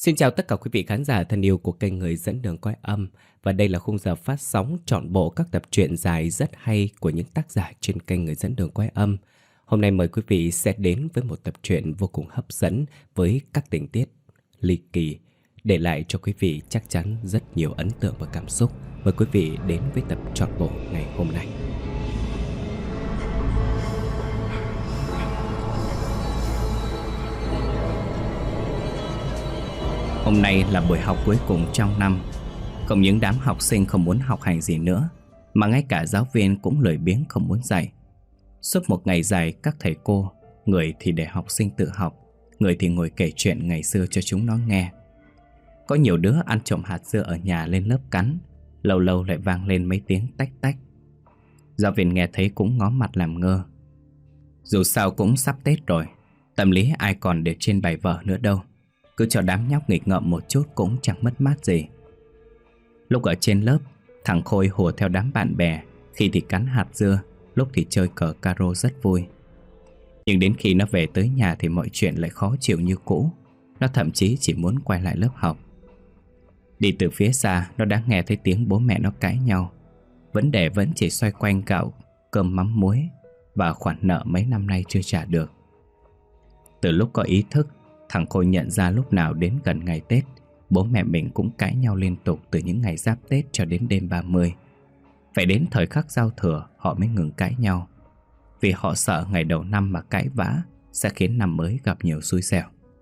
Xin chào tất cả quý vị khán giả thân yêu của kênh Người dẫn đường cõi âm. Và đây là khung giờ phát sóng trọn bộ các tập truyện dài rất hay của những tác giả trên kênh Người dẫn đường cõi âm. Hôm nay mời quý vị sẽ đến với một tập truyện vô cùng hấp dẫn với các tình tiết ly kỳ, để lại cho quý vị chắc chắn rất nhiều ấn tượng và cảm xúc. Mời quý vị đến với tập trọn bộ ngày hôm nay. Hôm nay là buổi học cuối cùng trong năm. Không những đám học sinh không muốn học hành gì nữa, mà ngay cả giáo viên cũng lười biếng không muốn dạy. Suốt một ngày dài, các thầy cô, người thì để học sinh tự học, người thì ngồi kể chuyện ngày xưa cho chúng nó nghe. Có nhiều đứa ăn trộm hạt dưa ở nhà lên lớp cắn, lâu lâu lại vang lên mấy tiếng tách tách. Giáo viên nghe thấy cũng ngó mặt làm ngơ. Dù sao cũng sắp Tết rồi, tâm lý ai còn để trên bài vở nữa đâu. Cứ cho đám nhóc nghịch ngợm một chút cũng chẳng mất mát gì. Lúc ở trên lớp, thằng Khôi hùa theo đám bạn bè, khi thì cắn hạt dưa, lúc thì chơi cờ caro rất vui. Nhưng đến khi nó về tới nhà thì mọi chuyện lại khó chịu như cũ. Nó thậm chí chỉ muốn quay lại lớp học. Đi từ phía xa, nó đã nghe thấy tiếng bố mẹ nó cãi nhau. Vấn đề vẫn chỉ xoay quanh gạo, cơm mắm muối và khoản nợ mấy năm nay chưa trả được. Từ lúc có ý thức, thằng Khôi nhận ra lúc nào đến gần ngày Tết, bố mẹ mình cũng cãi nhau liên tục từ những ngày giáp Tết cho đến đêm 30. Phải đến thời khắc giao thừa họ mới ngừng cãi nhau, vì họ sợ ngày đầu năm mà cãi vã sẽ khiến năm mới gặp nhiều xui xẻo.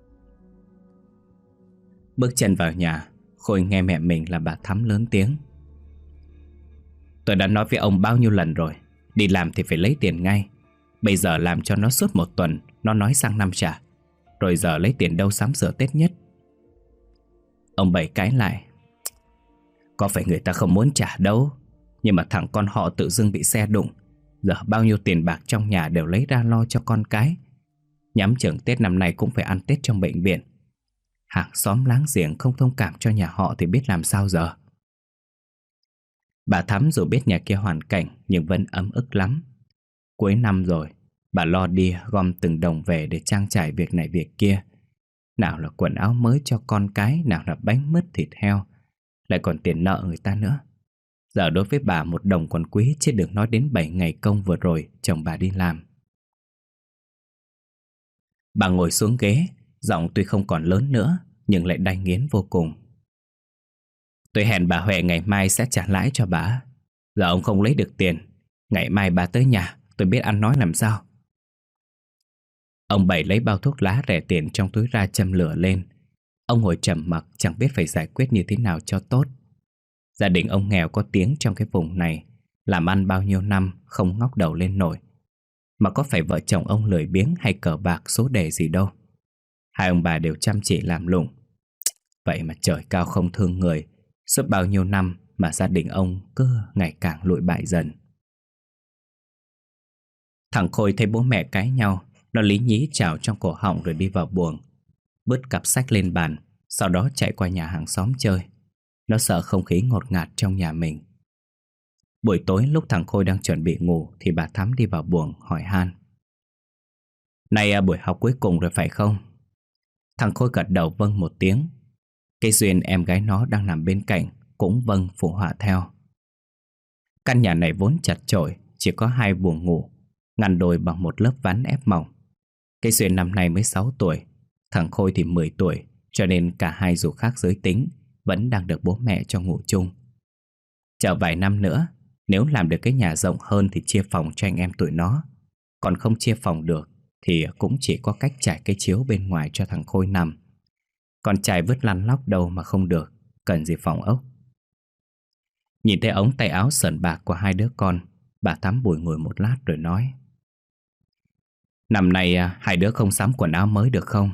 Bước chân vào nhà, Khôi nghe mẹ mình là bà Thắm lớn tiếng. Tôi đã nói với ông bao nhiêu lần rồi, đi làm thì phải lấy tiền ngay. Bây giờ làm cho nó suốt một tuần, nó nói sang năm trả. Rồi giờ lấy tiền đâu sắm sửa Tết nhất. Ông Bảy cãi lại. Có phải người ta không muốn trả đâu, nhưng mà thằng con họ tự dưng bị xe đụng. Giờ bao nhiêu tiền bạc trong nhà đều lấy ra lo cho con cái. Nhắm chừng Tết năm nay cũng phải ăn Tết trong bệnh viện. Hàng xóm láng giềng không thông cảm cho nhà họ thì biết làm sao giờ. Bà Thắm dù biết nhà kia hoàn cảnh nhưng vẫn ấm ức lắm. Cuối năm rồi, bà lo đi gom từng đồng về để trang trải việc này việc kia. Nào là quần áo mới cho con cái, nào là bánh mứt thịt heo, lại còn tiền nợ người ta nữa. Giờ đối với bà một đồng còn quý, chứ đừng nói đến 7 ngày công vừa rồi chồng bà đi làm. Bà ngồi xuống ghế, giọng tuy không còn lớn nữa nhưng lại đay nghiến vô cùng. Tôi hẹn bà Huệ ngày mai sẽ trả lãi cho bà. Giờ ông không lấy được tiền, ngày mai bà tới nhà, tôi biết ăn nói làm sao. Ông Bảy lấy bao thuốc lá rẻ tiền trong túi ra châm lửa lên. Ông ngồi trầm mặc chẳng biết phải giải quyết như thế nào cho tốt. Gia đình ông nghèo có tiếng trong cái vùng này, làm ăn bao nhiêu năm không ngóc đầu lên nổi. Mà có phải vợ chồng ông lười biếng hay cờ bạc số đề gì đâu. Hai ông bà đều chăm chỉ làm lụng. Vậy mà trời cao không thương người, suốt bao nhiêu năm mà gia đình ông cứ ngày càng lụi bại dần. Thằng Khôi thấy bố mẹ cãi nhau, nó lý nhí trào trong cổ họng rồi đi vào buồng, bứt cặp sách lên bàn, sau đó chạy qua nhà hàng xóm chơi. Nó sợ không khí ngột ngạt trong nhà mình. Buổi tối lúc thằng Khôi đang chuẩn bị ngủ thì bà Thắm đi vào buồng hỏi han. Nay buổi học cuối cùng rồi phải không? Thằng Khôi gật đầu vâng một tiếng. Cái Duyên em gái nó đang nằm bên cạnh cũng vâng phụ họa theo. Căn nhà này vốn chật chội, chỉ có 2 buồng ngủ, ngăn đôi bằng một lớp ván ép mỏng. Cái Duyên năm nay mới 6 tuổi, thằng Khôi thì 10 tuổi, cho nên cả hai dù khác giới tính vẫn đang được bố mẹ cho ngủ chung. Chờ vài năm nữa, nếu làm được cái nhà rộng hơn thì chia phòng cho anh em tụi nó. Còn không chia phòng được thì cũng chỉ có cách trải cái chiếu bên ngoài cho thằng Khôi nằm. Con trai vứt lăn lóc đâu mà không được, cần gì phòng ốc. Nhìn thấy ống tay áo sờn bạc của hai đứa con, bà Thắm bùi ngồi một lát rồi nói. Năm nay hai đứa không sắm quần áo mới được không?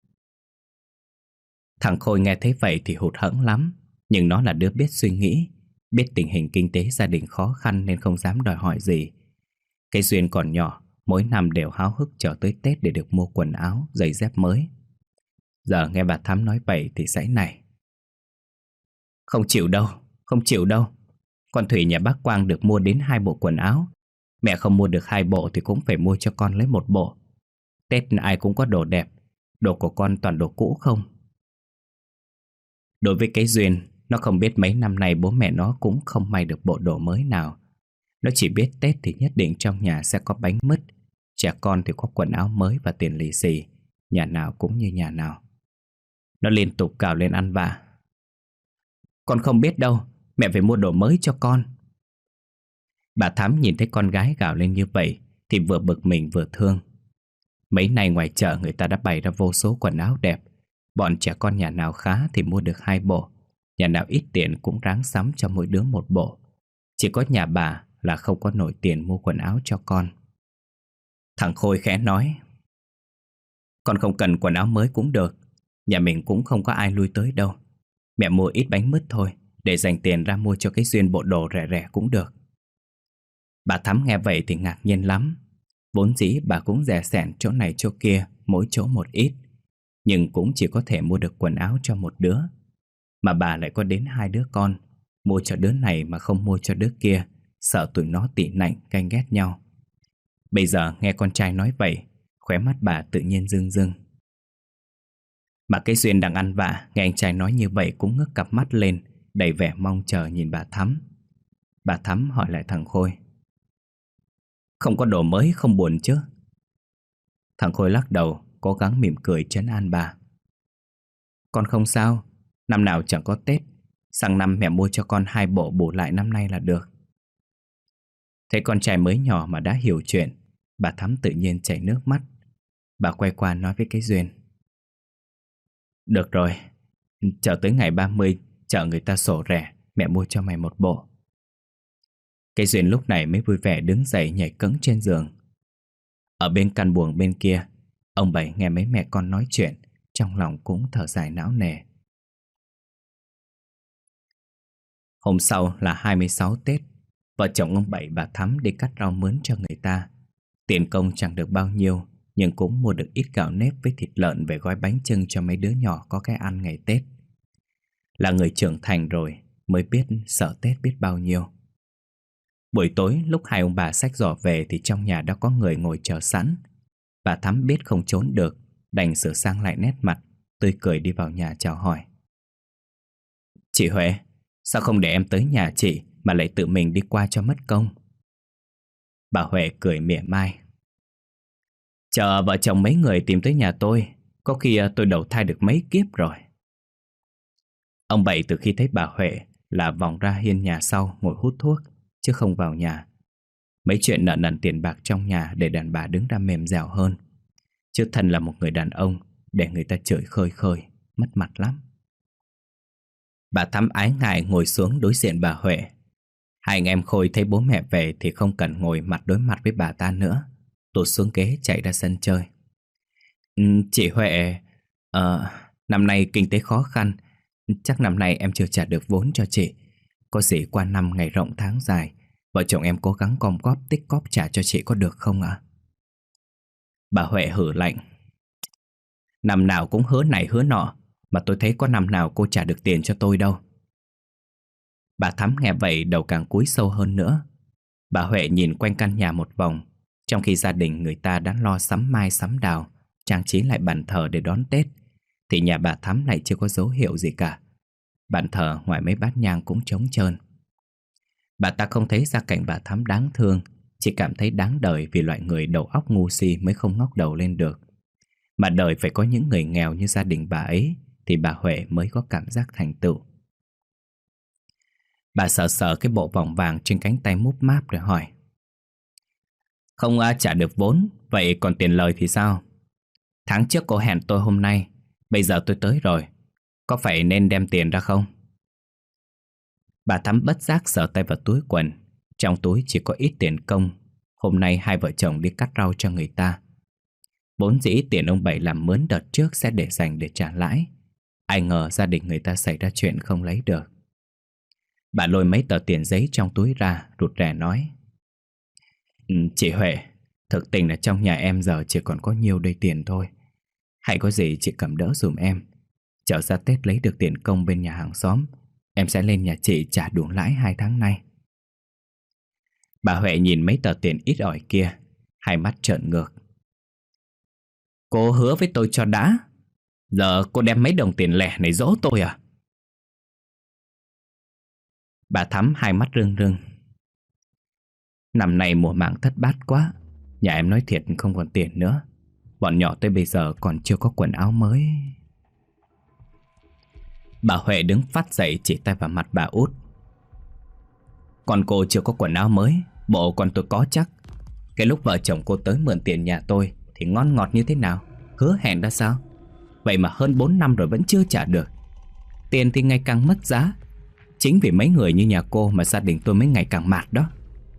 Thằng Khôi nghe thấy vậy thì hụt hẫng lắm, nhưng nó là đứa biết suy nghĩ, biết tình hình kinh tế gia đình khó khăn nên không dám đòi hỏi gì. Cái Duyên còn nhỏ, mỗi năm đều háo hức chờ tới Tết để được mua quần áo, giày dép mới. Giờ nghe bà Thắm nói vậy thì giãy này. Không chịu đâu, không chịu đâu. Con Thủy nhà bác Quang được mua đến 2 bộ quần áo. Mẹ không mua được 2 bộ thì cũng phải mua cho con lấy 1 bộ. Tết ai cũng có đồ đẹp, đồ của con toàn đồ cũ không. Đối với cái Duyên, nó không biết mấy năm nay bố mẹ nó cũng không may được bộ đồ mới nào. Nó chỉ biết Tết thì nhất định trong nhà sẽ có bánh mứt, trẻ con thì có quần áo mới và tiền lì xì, nhà nào cũng như nhà nào. Nó liên tục cào lên ăn vạ. Con không biết đâu, mẹ phải mua đồ mới cho con. Bà Thắm nhìn thấy con gái gào lên như vậy thì vừa bực mình vừa thương. Mấy nay ngoài chợ người ta đã bày ra vô số quần áo đẹp. Bọn trẻ con nhà nào khá thì mua được 2 bộ, nhà nào ít tiền cũng ráng sắm cho mỗi đứa 1 bộ. Chỉ có nhà bà là không có nổi tiền mua quần áo cho con. Thằng Khôi khẽ nói, con không cần quần áo mới cũng được, nhà mình cũng không có ai lui tới đâu. Mẹ mua ít bánh mứt thôi, để dành tiền ra mua cho cái Duyên bộ đồ rẻ rẻ cũng được. Bà Thắm nghe vậy thì ngạc nhiên lắm. Vốn dĩ bà cũng dè sẻn chỗ này chỗ kia, mỗi chỗ một ít, nhưng cũng chỉ có thể mua được quần áo cho một đứa. Mà bà lại có đến 2 đứa con, mua cho đứa này mà không mua cho đứa kia, sợ tụi nó tị nạnh ganh ghét nhau. Bây giờ nghe con trai nói vậy, khóe mắt bà tự nhiên rưng rưng. Mà cái Duyên đang ăn vạ, nghe anh trai nói như vậy cũng ngước cặp mắt lên, đầy vẻ mong chờ nhìn bà Thắm. Bà Thắm hỏi lại thằng Khôi, không có đồ mới không buồn chứ? Thằng Khôi lắc đầu, cố gắng mỉm cười trấn an bà. Con không sao, năm nào chẳng có Tết, sang năm mẹ mua cho con 2 bộ bù lại năm nay là được. Thấy con trai mới nhỏ mà đã hiểu chuyện, bà Thắm tự nhiên chảy nước mắt. Bà quay qua nói với cái Duyên, được rồi, chờ tới ngày 30 chợ người ta sổ rẻ, mẹ mua cho mày 1 bộ. Cái Duyên lúc này mới vui vẻ đứng dậy nhảy cẫng trên giường. Ở bên căn buồng bên kia, ông Bảy nghe mấy mẹ con nói chuyện, trong lòng cũng thở dài não nề. Hôm sau là 26 Tết, vợ chồng ông Bảy bà Thắm đi cắt rau mướn cho người ta. Tiền công chẳng được bao nhiêu, nhưng cũng mua được ít gạo nếp với thịt lợn về gói bánh chưng cho mấy đứa nhỏ có cái ăn ngày Tết. Là người trưởng thành rồi mới biết sợ Tết biết bao nhiêu. Buổi tối lúc hai ông bà xách giỏ về thì trong nhà đã có người ngồi chờ sẵn. Bà Thắm biết không trốn được, đành sửa sang lại nét mặt, tươi cười đi vào nhà chào hỏi. Chị Huệ, sao không để em tới nhà chị mà lại tự mình đi qua cho mất công? Bà Huệ cười mỉa mai. Chờ vợ chồng mấy người tìm tới nhà tôi, có khi tôi đầu thai được mấy kiếp rồi. Ông Bảy từ khi thấy bà Huệ là vòng ra hiên nhà sau ngồi hút thuốc, chứ không vào nhà. Mấy chuyện nợ nần tiền bạc trong nhà để đàn bà đứng ra mềm dẻo hơn. Chứ thân là một người đàn ông để người ta chửi khơi khơi, mất mặt lắm. Bà Thắm ái ngại ngồi xuống đối diện bà Huệ. Hai anh em Khôi thấy bố mẹ về thì không cần ngồi mặt đối mặt với bà ta nữa, tụt xuống ghế chạy ra sân chơi. Chị Huệ, năm nay kinh tế khó khăn, chắc năm nay em chưa trả được vốn cho chị. Có gì qua năm ngày rộng tháng dài, vợ chồng em cố gắng gom góp tích cóp trả cho chị có được không ạ? Bà Huệ hử lạnh. Năm nào cũng hứa này hứa nọ, mà tôi thấy có năm nào cô trả được tiền cho tôi đâu. Bà Thắm nghe vậy đầu càng cúi sâu hơn nữa. Bà Huệ nhìn quanh căn nhà một vòng, trong khi gia đình người ta đã lo sắm mai sắm đào, trang trí lại bàn thờ để đón Tết, thì nhà bà Thắm lại chưa có dấu hiệu gì cả. Bàn thờ ngoài mấy bát nhang cũng trống trơn. Bà ta không thấy gia cảnh bà Thắm đáng thương, chỉ cảm thấy đáng đời vì loại người đầu óc ngu si mới không ngóc đầu lên được. Mà đời phải có những người nghèo như gia đình bà ấy thì bà Huệ mới có cảm giác thành tựu. Bà sờ sờ cái bộ vòng vàng trên cánh tay múp máp rồi hỏi. Không trả được vốn, vậy còn tiền lời thì sao? Tháng trước cô hẹn tôi hôm nay, bây giờ tôi tới rồi, có phải nên đem tiền ra không? Bà Thắm bất giác sờ tay vào túi quần. Trong túi chỉ có ít tiền công. Hôm nay hai vợ chồng đi cắt rau cho người ta. Vốn dĩ tiền ông Bảy làm mướn đợt trước sẽ để dành để trả lãi. Ai ngờ gia đình người ta xảy ra chuyện không lấy được. Bà lôi mấy tờ tiền giấy trong túi ra, rụt rè nói. Chị Huệ, thực tình là trong nhà em giờ chỉ còn có nhiêu đây tiền thôi. Hay có gì chị cầm đỡ dùm em. Chờ ra Tết lấy được tiền công bên nhà hàng xóm, em sẽ lên nhà chị trả đủ lãi 2 tháng nay. Bà Huệ nhìn mấy tờ tiền ít ỏi kia, hai mắt trợn ngược. Cô hứa với tôi cho đã, giờ cô đem mấy đồng tiền lẻ này dỗ tôi à? Bà Thắm hai mắt rưng rưng. Năm nay mùa màng thất bát quá. Nhà em nói thiệt không còn tiền nữa. Bọn nhỏ tới bây giờ còn chưa có quần áo mới. Bà Huệ đứng phát dậy chỉ tay vào mặt bà út. Còn cô chưa có quần áo mới, bộ còn tôi có chắc. Cái lúc vợ chồng cô tới mượn tiền nhà tôi thì ngon ngọt như thế nào, hứa hẹn ra sao? Vậy mà hơn 4 năm rồi vẫn chưa trả được. Tiền thì ngày càng mất giá. Chính vì mấy người như nhà cô mà gia đình tôi mới ngày càng mạt đó.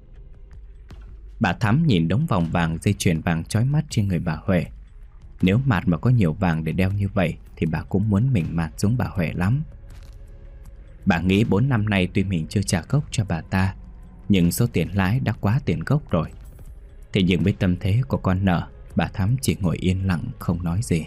Bà Thắm nhìn đống vòng vàng, dây chuyền vàng chói mắt trên người bà Huệ. Nếu Mạt mà có nhiều vàng để đeo như vậy thì bà cũng muốn mình Mạt giống bà Huệ lắm. Bà nghĩ 4 năm nay tuy mình chưa trả gốc cho bà ta, nhưng số tiền lãi đã quá tiền gốc rồi. Thế nhưng với tâm thế của con nợ, bà Thắm chỉ ngồi yên lặng không nói gì.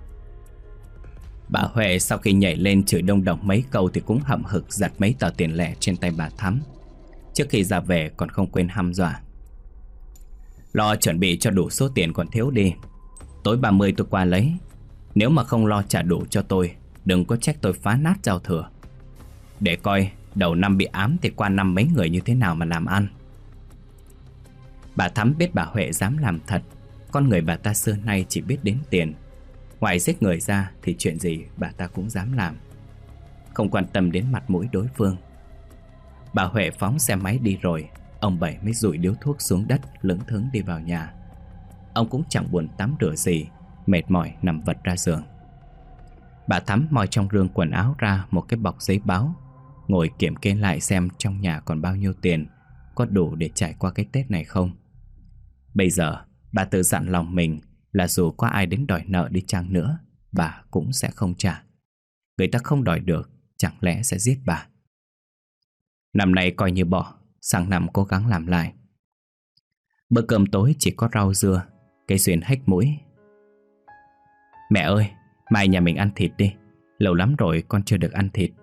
Bà Huệ sau khi nhảy lên chửi đông đồng mấy câu thì cũng hậm hực giật mấy tờ tiền lẻ trên tay bà Thắm. Trước khi ra về còn không quên hăm dọa: lo chuẩn bị cho đủ số tiền còn thiếu đi. Tối 30 tôi qua lấy. Nếu mà không lo trả đủ cho tôi, đừng có trách tôi phá nát giao thừa. Để coi đầu năm bị ám thì qua năm mấy người như thế nào mà làm ăn. Bà Thắm biết bà Huệ dám làm thật. Con người bà ta xưa nay chỉ biết đến tiền. Ngoài giết người ra thì chuyện gì bà ta cũng dám làm, không quan tâm đến mặt mũi đối phương. Bà Huệ phóng xe máy đi rồi. Ông Bảy mới dụi điếu thuốc xuống đất, lững thững đi vào nhà. Ông cũng chẳng buồn tắm rửa gì, mệt mỏi nằm vật ra giường. Bà Thắm moi trong rương quần áo ra một cái bọc giấy báo, ngồi kiểm kê lại xem trong nhà còn bao nhiêu tiền, có đủ để trải qua cái Tết này không. Bây giờ bà tự dặn lòng mình là dù có ai đến đòi nợ đi chăng nữa, bà cũng sẽ không trả. Người ta không đòi được, chẳng lẽ sẽ giết bà. Năm nay coi như bỏ, sang năm cố gắng làm lại. Bữa cơm tối chỉ có rau dưa. Cây Xuyên hách mũi: mẹ ơi, mai nhà mình ăn thịt đi. Lâu lắm rồi con chưa được ăn thịt.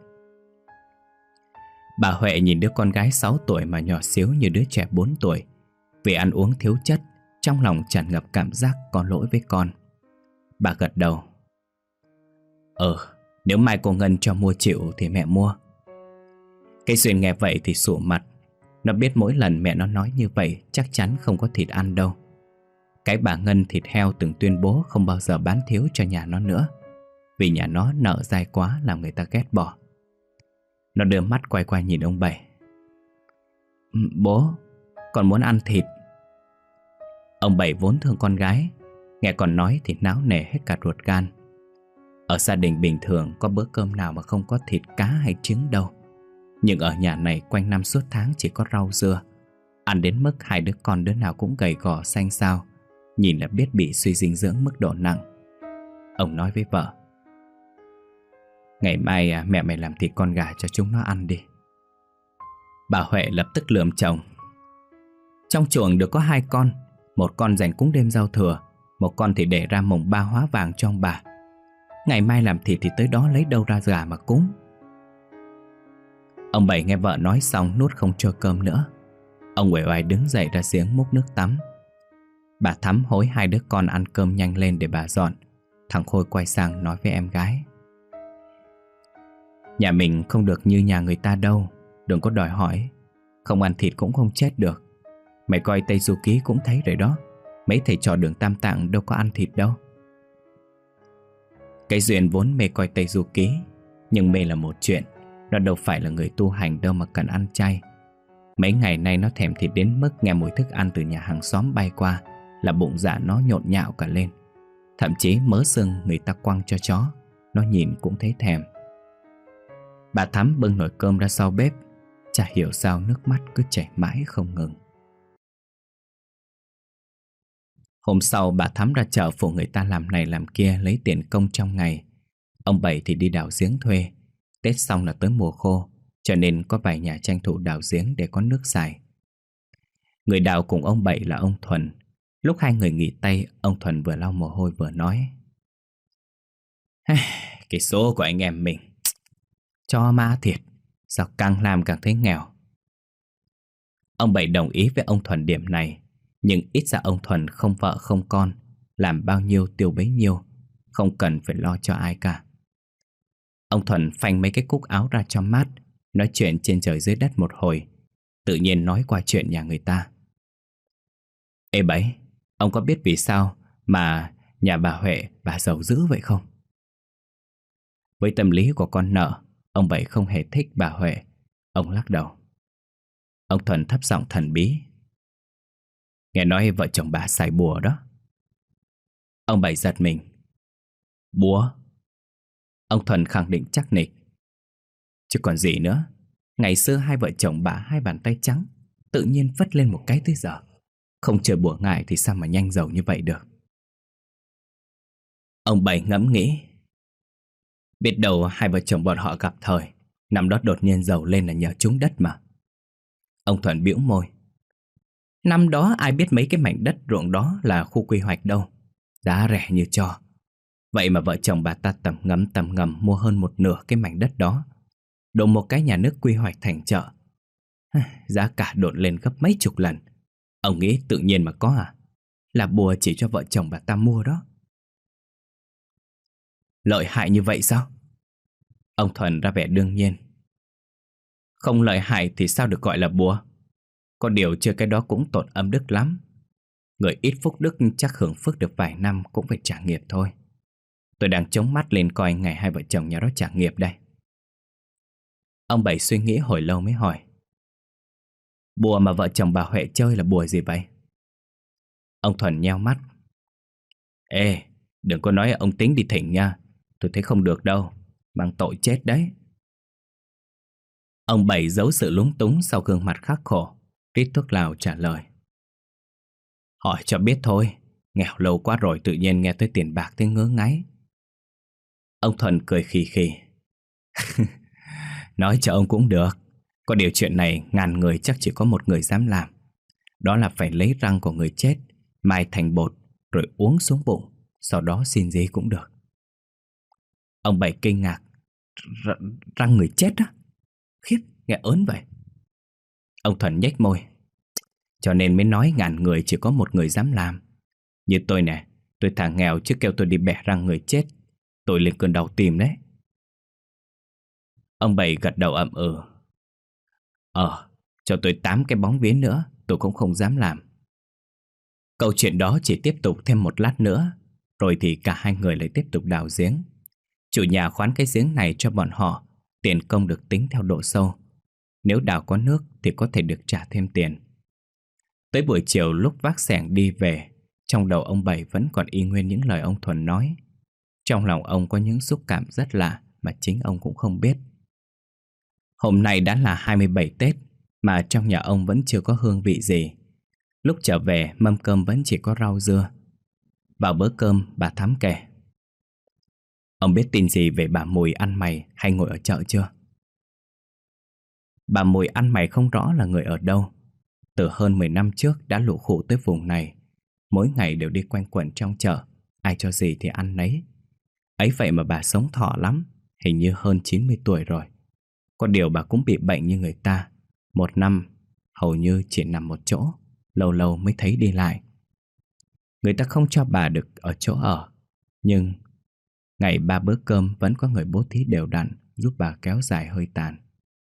Bà Huệ nhìn đứa con gái 6 tuổi mà nhỏ xíu như đứa trẻ 4 tuổi. Vì ăn uống thiếu chất, trong lòng tràn ngập cảm giác có lỗi với con. Bà gật đầu: nếu mai cô Ngân cho mua chịu thì mẹ mua. Cây Xuyên nghe vậy thì sụ mặt. Nó biết mỗi lần mẹ nó nói như vậy chắc chắn không có thịt ăn đâu. Cái bà Ngân thịt heo từng tuyên bố không bao giờ bán thiếu cho nhà nó nữa, vì nhà nó nợ dai quá làm người ta ghét bỏ. Nó đưa mắt quay qua nhìn ông Bảy: bố, con muốn ăn thịt. Ông Bảy vốn thương con gái, nghe con nói thì náo nề hết cả ruột gan. Ở gia đình bình thường có bữa cơm nào mà không có thịt cá hay trứng đâu. Nhưng ở nhà này quanh năm suốt tháng chỉ có rau dưa. Ăn đến mức hai đứa con đứa nào cũng gầy gò xanh xao, nhìn là biết bị suy dinh dưỡng mức độ nặng. Ông nói với vợ: ngày mai mẹ mày làm thịt con gà cho chúng nó ăn đi. Bà Huệ lập tức lườm chồng: trong chuồng được có 2 con. Một con dành cúng đêm giao thừa, một con thì để ra mồng 3 hóa vàng cho ông bà. Ngày mai làm thịt thì tới đó lấy đâu ra gà mà cúng. Ông Bảy nghe vợ nói xong nuốt không trôi cơm nữa. Ông uể oải đứng dậy ra giếng múc nước tắm. Bà Thắm hối hai đứa con ăn cơm nhanh lên để bà dọn. Thằng Khôi quay sang nói với em gái: nhà mình không được như nhà người ta đâu, đừng có đòi hỏi. Không ăn thịt cũng không chết được. Mày coi Tây Du Ký cũng thấy rồi đó. Mấy thầy trò Đường Tam Tạng đâu có ăn thịt đâu. Cái Duyên vốn mê coi Tây Du Ký, nhưng mê là một chuyện, nó đâu phải là người tu hành đâu mà cần ăn chay. Mấy ngày nay nó thèm thịt đến mức nghe mùi thức ăn từ nhà hàng xóm bay qua là bụng dạ nó nhộn nhạo cả lên. Thậm chí mớ xương người ta quăng cho chó, nó nhìn cũng thấy thèm. Bà Thắm bưng nồi cơm ra sau bếp. Chả hiểu sao nước mắt cứ chảy mãi không ngừng. Hôm sau bà Thắm ra chợ phụ người ta làm này làm kia lấy tiền công trong ngày. Ông Bảy thì đi đào giếng thuê. Tết xong là tới mùa khô, cho nên có vài nhà tranh thủ đào giếng để có nước xài. Người đào cùng ông Bảy là ông Thuần. Lúc hai người nghỉ tay, ông Thuần vừa lau mồ hôi vừa nói: cái số của anh em mình cho ma thiệt, sao càng làm càng thấy nghèo. Ông Bảy đồng ý với ông Thuần điểm này, nhưng ít ra ông Thuần không vợ không con, làm bao nhiêu tiêu bấy nhiêu, không cần phải lo cho ai cả. Ông Thuần phanh mấy cái cúc áo ra cho mát, nói chuyện trên trời dưới đất một hồi, tự nhiên nói qua chuyện nhà người ta. Ê Bảy, ông có biết vì sao mà nhà bà Huệ bà giàu dữ vậy không? Với tâm lý của con nợ, ông Bảy không hề thích bà Huệ. Ông lắc đầu. Ông Thuần thấp giọng thần bí. Nghe nói vợ chồng bà xài bùa đó. Ông Bảy giật mình. Bùa? Ông Thuần khẳng định chắc nịch. Chứ còn gì nữa. Ngày xưa hai vợ chồng bà hai bàn tay trắng, tự nhiên vất lên một cái tới giờ. Không chơi bùa ngải thì sao mà nhanh giàu như vậy được. Ông Bảy ngẫm nghĩ. Biết đâu hai vợ chồng bọn họ gặp thời, năm đó đột nhiên giàu lên là nhờ trúng đất mà. Ông Thuần bĩu môi. Năm đó ai biết mấy cái mảnh đất ruộng đó là khu quy hoạch đâu, giá rẻ như cho. Vậy mà vợ chồng bà ta tầm ngầm mua hơn một nửa cái mảnh đất đó, đụng một cái nhà nước quy hoạch thành chợ. Giá cả độn lên gấp mấy chục lần. Ông nghĩ tự nhiên mà có à? Là bùa chỉ cho vợ chồng bà ta mua đó. Lợi hại như vậy sao? Ông Thuần ra vẻ đương nhiên. Không lợi hại thì sao được gọi là bùa? Có điều chưa cái đó cũng tổn âm đức lắm. Người ít phúc đức chắc hưởng phước được vài năm cũng phải trả nghiệp thôi. Tôi đang chống mắt lên coi ngày hai vợ chồng nhà đó trả nghiệp đây. Ông Bảy suy nghĩ hồi lâu mới hỏi. Bùa mà vợ chồng bà Huệ chơi là bùa gì vậy? Ông Thuần nheo mắt. Ê, đừng có nói ông tính đi thỉnh nha. Tôi thấy không được đâu, mang tội chết đấy. Ông Bảy giấu sự lúng túng sau gương mặt khắc khổ, rít thuốc lào trả lời. Hỏi cho biết thôi, nghèo lâu quá rồi tự nhiên nghe tới tiền bạc thấy ngứa ngáy. Ông Thuần cười khì khì. Nói cho ông cũng được. Có điều chuyện này ngàn người chắc chỉ có một người dám làm. Đó là phải lấy răng của người chết mài thành bột rồi uống xuống bụng, sau đó xin gì cũng được. Ông Bảy kinh ngạc. Răng người chết á? Khiếp, nghe ớn vậy. Ông Thuần nhếch môi. Cho nên mới nói ngàn người chỉ có một người dám làm. Như tôi nè, tôi thà nghèo chứ kêu tôi đi bẻ răng người chết, tôi lên cơn đau tim đấy. Ông Bảy gật đầu ậm ừ. Cho tôi 8 cái bóng vía nữa, tôi cũng không dám làm. Câu chuyện đó chỉ tiếp tục thêm một lát nữa, rồi thì cả hai người lại tiếp tục đào giếng. Chủ nhà khoán cái giếng này cho bọn họ, tiền công được tính theo độ sâu. Nếu đào có nước thì có thể được trả thêm tiền. Tới buổi chiều lúc vác xẻng đi về, trong đầu ông Bảy vẫn còn y nguyên những lời ông Thuần nói. Trong lòng ông có những xúc cảm rất lạ mà chính ông cũng không biết. Hôm nay đã là 27 Tết mà trong nhà ông vẫn chưa có hương vị gì. Lúc trở về mâm cơm vẫn chỉ có rau dưa. Vào bữa cơm bà Thắm kể. Ông biết tin gì về bà Mùi ăn mày hay ngồi ở chợ chưa? Bà Mùi ăn mày không rõ là người ở đâu. Từ hơn 10 năm trước đã lụ khụ tới vùng này. Mỗi ngày đều đi quanh quẩn trong chợ, ai cho gì thì ăn nấy. Ấy vậy mà bà sống thọ lắm, hình như hơn 90 tuổi rồi. Có điều bà cũng bị bệnh như người ta. Một năm hầu như chỉ nằm một chỗ, lâu lâu mới thấy đi lại. Người ta không cho bà được ở chỗ ở, nhưng ngày 3 bữa cơm vẫn có người bố thí đều đặn giúp bà kéo dài hơi tàn.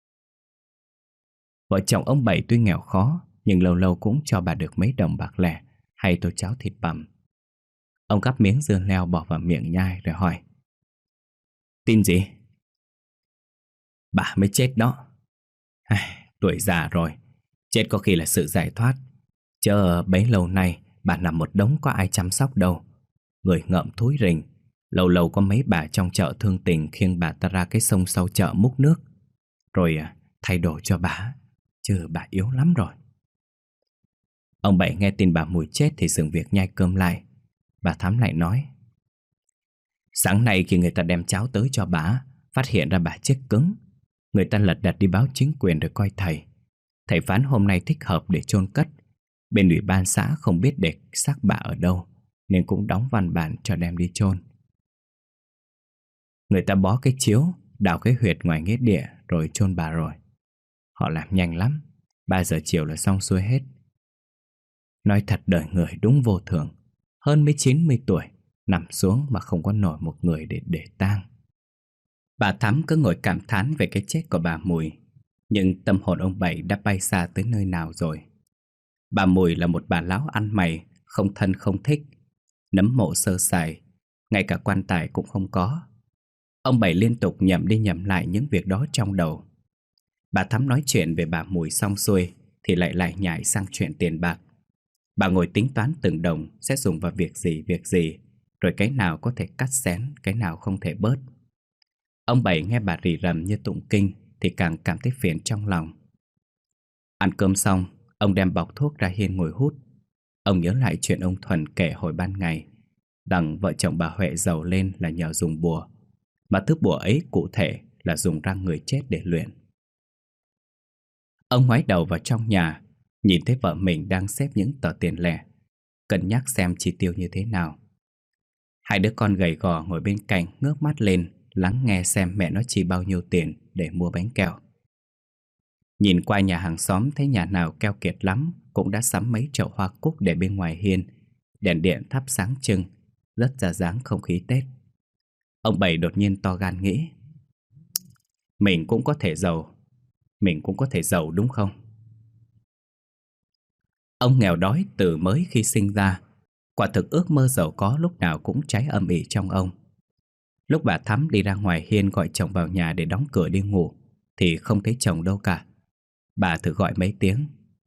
Vợ chồng ông Bảy tuy nghèo khó, nhưng lâu lâu cũng cho bà được mấy đồng bạc lẻ hay tô cháo thịt bằm. Ông gắp miếng dưa leo bỏ vào miệng nhai rồi hỏi. Tin gì? Bà mới chết đó. Tuổi già rồi, chết có khi là sự giải thoát. Chớ bấy lâu nay bà nằm một đống có ai chăm sóc đâu. Người ngợm thúi rình. Lâu lâu có mấy bà trong chợ thương tình khiêng bà ta ra cái sông sau chợ múc nước, rồi thay đồ cho bà. Chứ bà yếu lắm rồi. Ông Bảy nghe tin bà Mùi chết thì dừng việc nhai cơm lại. Bà Thắm lại nói. Sáng nay khi người ta đem cháo tới cho bà, phát hiện ra bà chết cứng. Người ta lật đật đi báo chính quyền rồi coi thầy. Thầy phán hôm nay thích hợp để chôn cất. Bên ủy ban xã không biết để xác bà ở đâu, nên cũng đóng văn bản cho đem đi chôn. Người ta bó cái chiếu, đào cái huyệt ngoài nghĩa địa rồi chôn bà rồi. Họ làm nhanh lắm, 3 giờ chiều là xong xuôi hết. Nói thật đời người đúng vô thường. Hơn mới 90 tuổi, nằm xuống mà không có nổi một người để tang. Bà Thắm cứ ngồi cảm thán về cái chết của bà Mùi. Nhưng tâm hồn ông Bảy đã bay xa tới nơi nào rồi. Bà Mùi là một bà lão ăn mày, không thân không thích, nấm mộ sơ sài, ngay cả quan tài cũng không có. Ông Bảy liên tục nhẩm đi nhẩm lại những việc đó trong đầu. Bà Thắm nói chuyện về bà Mùi xong xuôi thì lại nhảy sang chuyện tiền bạc. Bà ngồi tính toán từng đồng sẽ dùng vào việc gì, rồi cái nào có thể cắt xén, cái nào không thể bớt. Ông Bảy nghe bà rì rầm như tụng kinh thì càng cảm thấy phiền trong lòng. Ăn cơm xong, ông đem bọc thuốc ra hiên ngồi hút. Ông nhớ lại chuyện ông Thuần kể hồi ban ngày, rằng vợ chồng bà Huệ giàu lên là nhờ dùng bùa, mà thứ bùa ấy cụ thể là dùng răng người chết để luyện. Ông ngoái đầu vào trong nhà, nhìn thấy vợ mình đang xếp những tờ tiền lẻ, cân nhắc xem chi tiêu như thế nào. Hai đứa con gầy gò ngồi bên cạnh ngước mắt lên, lắng nghe xem mẹ nó chi bao nhiêu tiền để mua bánh kẹo. Nhìn qua nhà hàng xóm thấy nhà nào keo kiệt lắm cũng đã sắm mấy chậu hoa cúc để bên ngoài hiên, đèn điện thắp sáng trưng, rất ra dáng không khí Tết. Ông Bảy đột nhiên to gan nghĩ, mình cũng có thể giàu đúng không? Ông nghèo đói từ mới khi sinh ra, quả thực ước mơ giàu có lúc nào cũng cháy âm ỉ trong ông. Lúc bà Thắm đi ra ngoài hiên gọi chồng vào nhà để đóng cửa đi ngủ thì không thấy chồng đâu cả. Bà thử gọi mấy tiếng.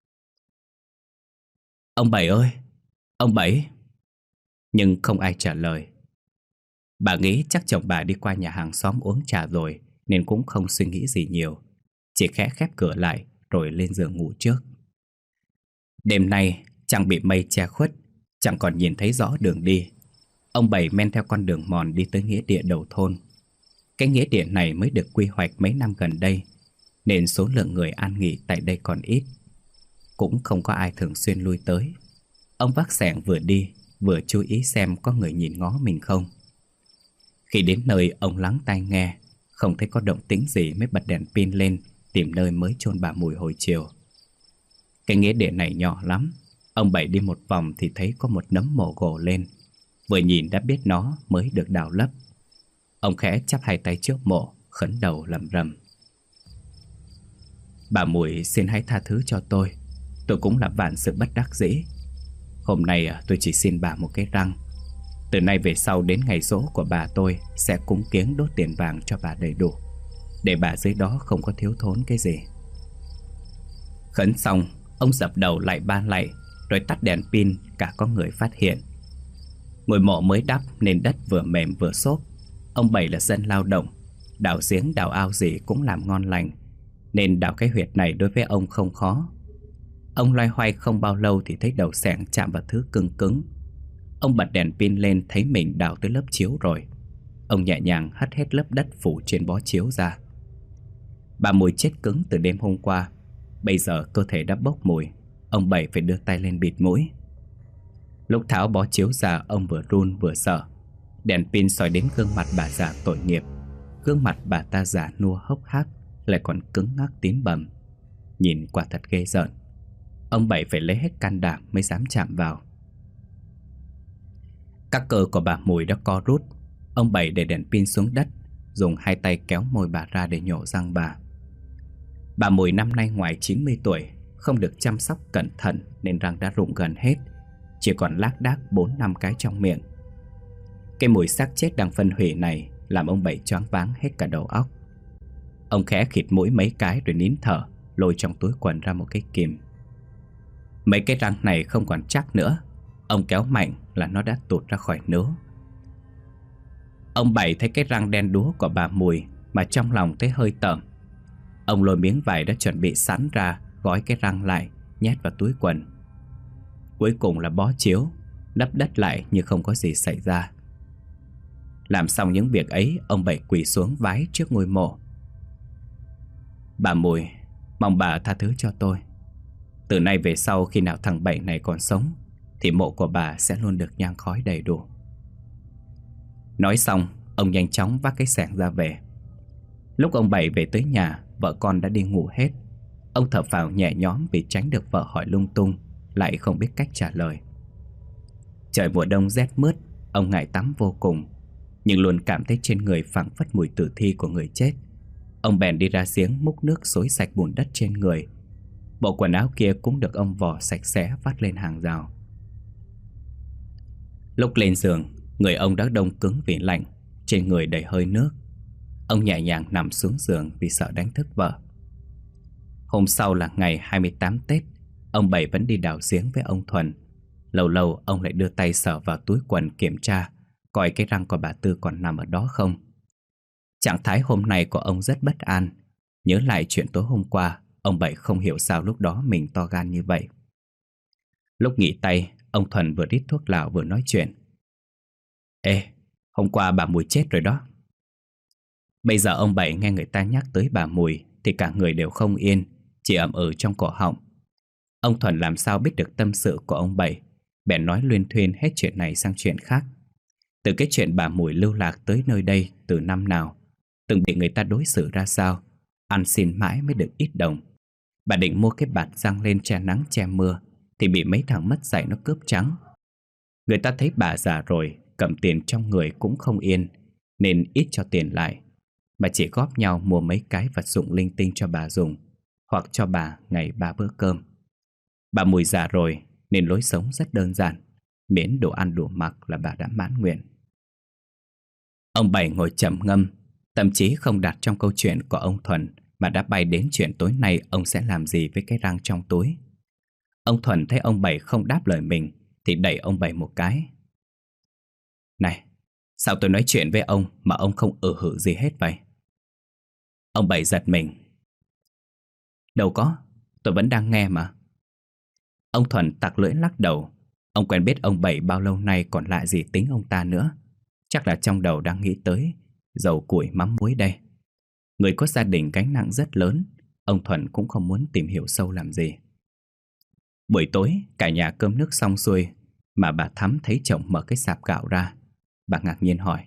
Ông Bảy ơi, ông Bảy. Nhưng không ai trả lời. Bà nghĩ chắc chồng bà đi qua nhà hàng xóm uống trà rồi nên cũng không suy nghĩ gì nhiều, chỉ khẽ khép cửa lại rồi lên giường ngủ trước. Đêm nay trăng bị mây che khuất, chẳng còn nhìn thấy rõ đường đi. Ông Bảy men theo con đường mòn đi tới nghĩa địa đầu thôn. Cái nghĩa địa này mới được quy hoạch mấy năm gần đây, nên số lượng người an nghỉ tại đây còn ít, cũng không có ai thường xuyên lui tới. Ông vác xẻng vừa đi vừa chú ý xem có người nhìn ngó mình không. Khi đến nơi, ông lắng tai nghe, không thấy có động tĩnh gì mới bật đèn pin lên tìm nơi mới chôn bà Mùi hồi chiều. Cái nghĩa địa này nhỏ lắm. Ông Bảy đi một vòng thì thấy có một nấm mộ gồ lên. Vừa nhìn đã biết nó mới được đào lấp. Ông khẽ chắp hai tay trước mộ, khấn đầu lẩm rẩm: Bà Mùi xin hãy tha thứ cho tôi cũng là vạn sự bất đắc dĩ. Hôm nay tôi chỉ xin bà một cái răng. Từ nay về sau đến ngày giỗ của bà tôi sẽ cúng kiếng đốt tiền vàng cho bà đầy đủ, để bà dưới đó không có thiếu thốn cái gì. Khấn xong, ông dập đầu lại ba lạy, rồi tắt đèn pin, cả có người phát hiện. Ngôi mộ mới đắp nên đất vừa mềm vừa xốp. Ông Bảy là dân lao động, đào giếng đào ao gì cũng làm ngon lành, nên đào cái huyệt này đối với ông không khó. Ông loay hoay không bao lâu thì thấy đầu xẻng chạm vào thứ cứng cứng. Ông bật đèn pin lên thấy mình đào tới lớp chiếu rồi. Ông nhẹ nhàng hất hết lớp đất phủ trên bó chiếu ra. Bà Mùi chết cứng từ đêm hôm qua, bây giờ cơ thể đã bốc mùi. Ông Bảy phải đưa tay lên bịt mũi. Lúc tháo bó chiếu ra, ông vừa run vừa sợ. Đèn pin soi đến gương mặt bà già tội nghiệp. Gương mặt bà ta già nua hốc hác, lại còn cứng ngắc tím bầm. Nhìn quả thật ghê rợn. Ông Bảy phải lấy hết can đảm mới dám chạm vào. Các cơ của bà Mùi đã co rút. Ông Bảy để đèn pin xuống đất, dùng hai tay kéo môi bà ra để nhổ răng bà. Bà Mùi năm nay ngoài 90 tuổi, không được chăm sóc cẩn thận nên răng đã rụng gần hết, chỉ còn lác đác 4-5 cái trong miệng. Cái mùi xác chết đang phân hủy này làm ông Bảy choáng váng hết cả đầu óc. Ông khẽ khịt mũi mấy cái rồi nín thở, lôi trong túi quần ra một cái kìm. Mấy cái răng này không còn chắc nữa. Ông kéo mạnh là nó đã tụt ra khỏi nướu. Ông Bảy thấy cái răng đen đúa của bà Mùi mà trong lòng thấy hơi tởm. Ông lôi miếng vải đã chuẩn bị sẵn ra, gói cái răng lại, nhét vào túi quần. Cuối cùng là bó chiếu, lấp đất lại như không có gì xảy ra. Làm xong những việc ấy, ông Bảy quỳ xuống vái trước ngôi mộ. Bà Mùi, mong bà tha thứ cho tôi. Từ nay về sau khi nào thằng Bảy này còn sống thì mộ của bà sẽ luôn được nhang khói đầy đủ. Nói xong, ông nhanh chóng vác cái xẻng ra về. Lúc ông Bảy về tới nhà, vợ con đã đi ngủ hết. Ông thở phào nhẹ nhõm vì tránh được vợ hỏi lung tung, lại không biết cách trả lời. Trời mùa đông rét mướt, ông ngại tắm vô cùng, nhưng luôn cảm thấy trên người phảng phất mùi tử thi của người chết. Ông bèn đi ra giếng múc nước xối sạch bùn đất trên người. Bộ quần áo kia cũng được ông vò sạch sẽ vắt lên hàng rào. Lúc lên giường, người ông đã đông cứng vì lạnh, trên người đầy hơi nước. Ông nhẹ nhàng nằm xuống giường vì sợ đánh thức vợ. Hôm sau là ngày 28 Tết, ông Bảy vẫn đi đào giếng với ông Thuần. Lâu lâu ông lại đưa tay sờ vào túi quần kiểm tra coi cái răng của bà Tư còn nằm ở đó không. Trạng thái hôm nay của ông rất bất an. Nhớ lại chuyện tối hôm qua, ông Bảy không hiểu sao lúc đó mình to gan như vậy. Lúc nghỉ tay, ông Thuần vừa rít thuốc lào vừa nói chuyện. Ê, hôm qua bà Mùi chết rồi đó. Bây giờ ông Bảy nghe người ta nhắc tới bà Mùi thì cả người đều không yên, chỉ ậm ừ trong cổ họng. Ông Thuần làm sao biết được tâm sự của ông Bảy, bèn nói luyên thuyên hết chuyện này sang chuyện khác. Từ cái chuyện bà Mùi lưu lạc tới nơi đây từ năm nào, từng bị người ta đối xử ra sao, ăn xin mãi mới được ít đồng. Bà định mua cái bạt răng lên che nắng che mưa thì bị mấy thằng mất dạy nó cướp trắng. Người ta thấy bà già rồi, cầm tiền trong người cũng không yên, nên ít cho tiền lại, mà chỉ góp nhau mua mấy cái vật dụng linh tinh cho bà dùng, hoặc cho bà ngày 3 bữa cơm. Bà Mùi già rồi nên lối sống rất đơn giản, miễn đồ ăn đủ mặc là bà đã mãn nguyện. Ông Bảy ngồi trầm ngâm, tâm trí không đặt trong câu chuyện của ông Thuần, mà đã bay đến chuyện tối nay ông sẽ làm gì với cái răng trong túi. Ông Thuần thấy ông Bảy không đáp lời mình thì đẩy ông Bảy một cái. Này, sao tôi nói chuyện với ông mà ông không hử gì hết vậy? Ông Bảy giật mình. Đâu có, tôi vẫn đang nghe mà. Ông Thuần tặc lưỡi lắc đầu. Ông quen biết ông Bảy bao lâu nay còn lạ gì tính ông ta nữa. Chắc là trong đầu đang nghĩ tới dầu củi mắm muối đây. Người có gia đình gánh nặng rất lớn, ông Thuần cũng không muốn tìm hiểu sâu làm gì. Buổi tối cả nhà cơm nước xong xuôi mà bà Thắm thấy chồng mở cái sạp gạo ra. Bà ngạc nhiên hỏi: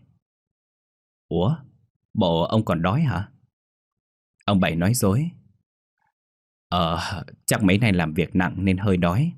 Ủa, bộ ông còn đói hả? Ông Bảy nói dối: Chắc mấy nay làm việc nặng nên hơi đói.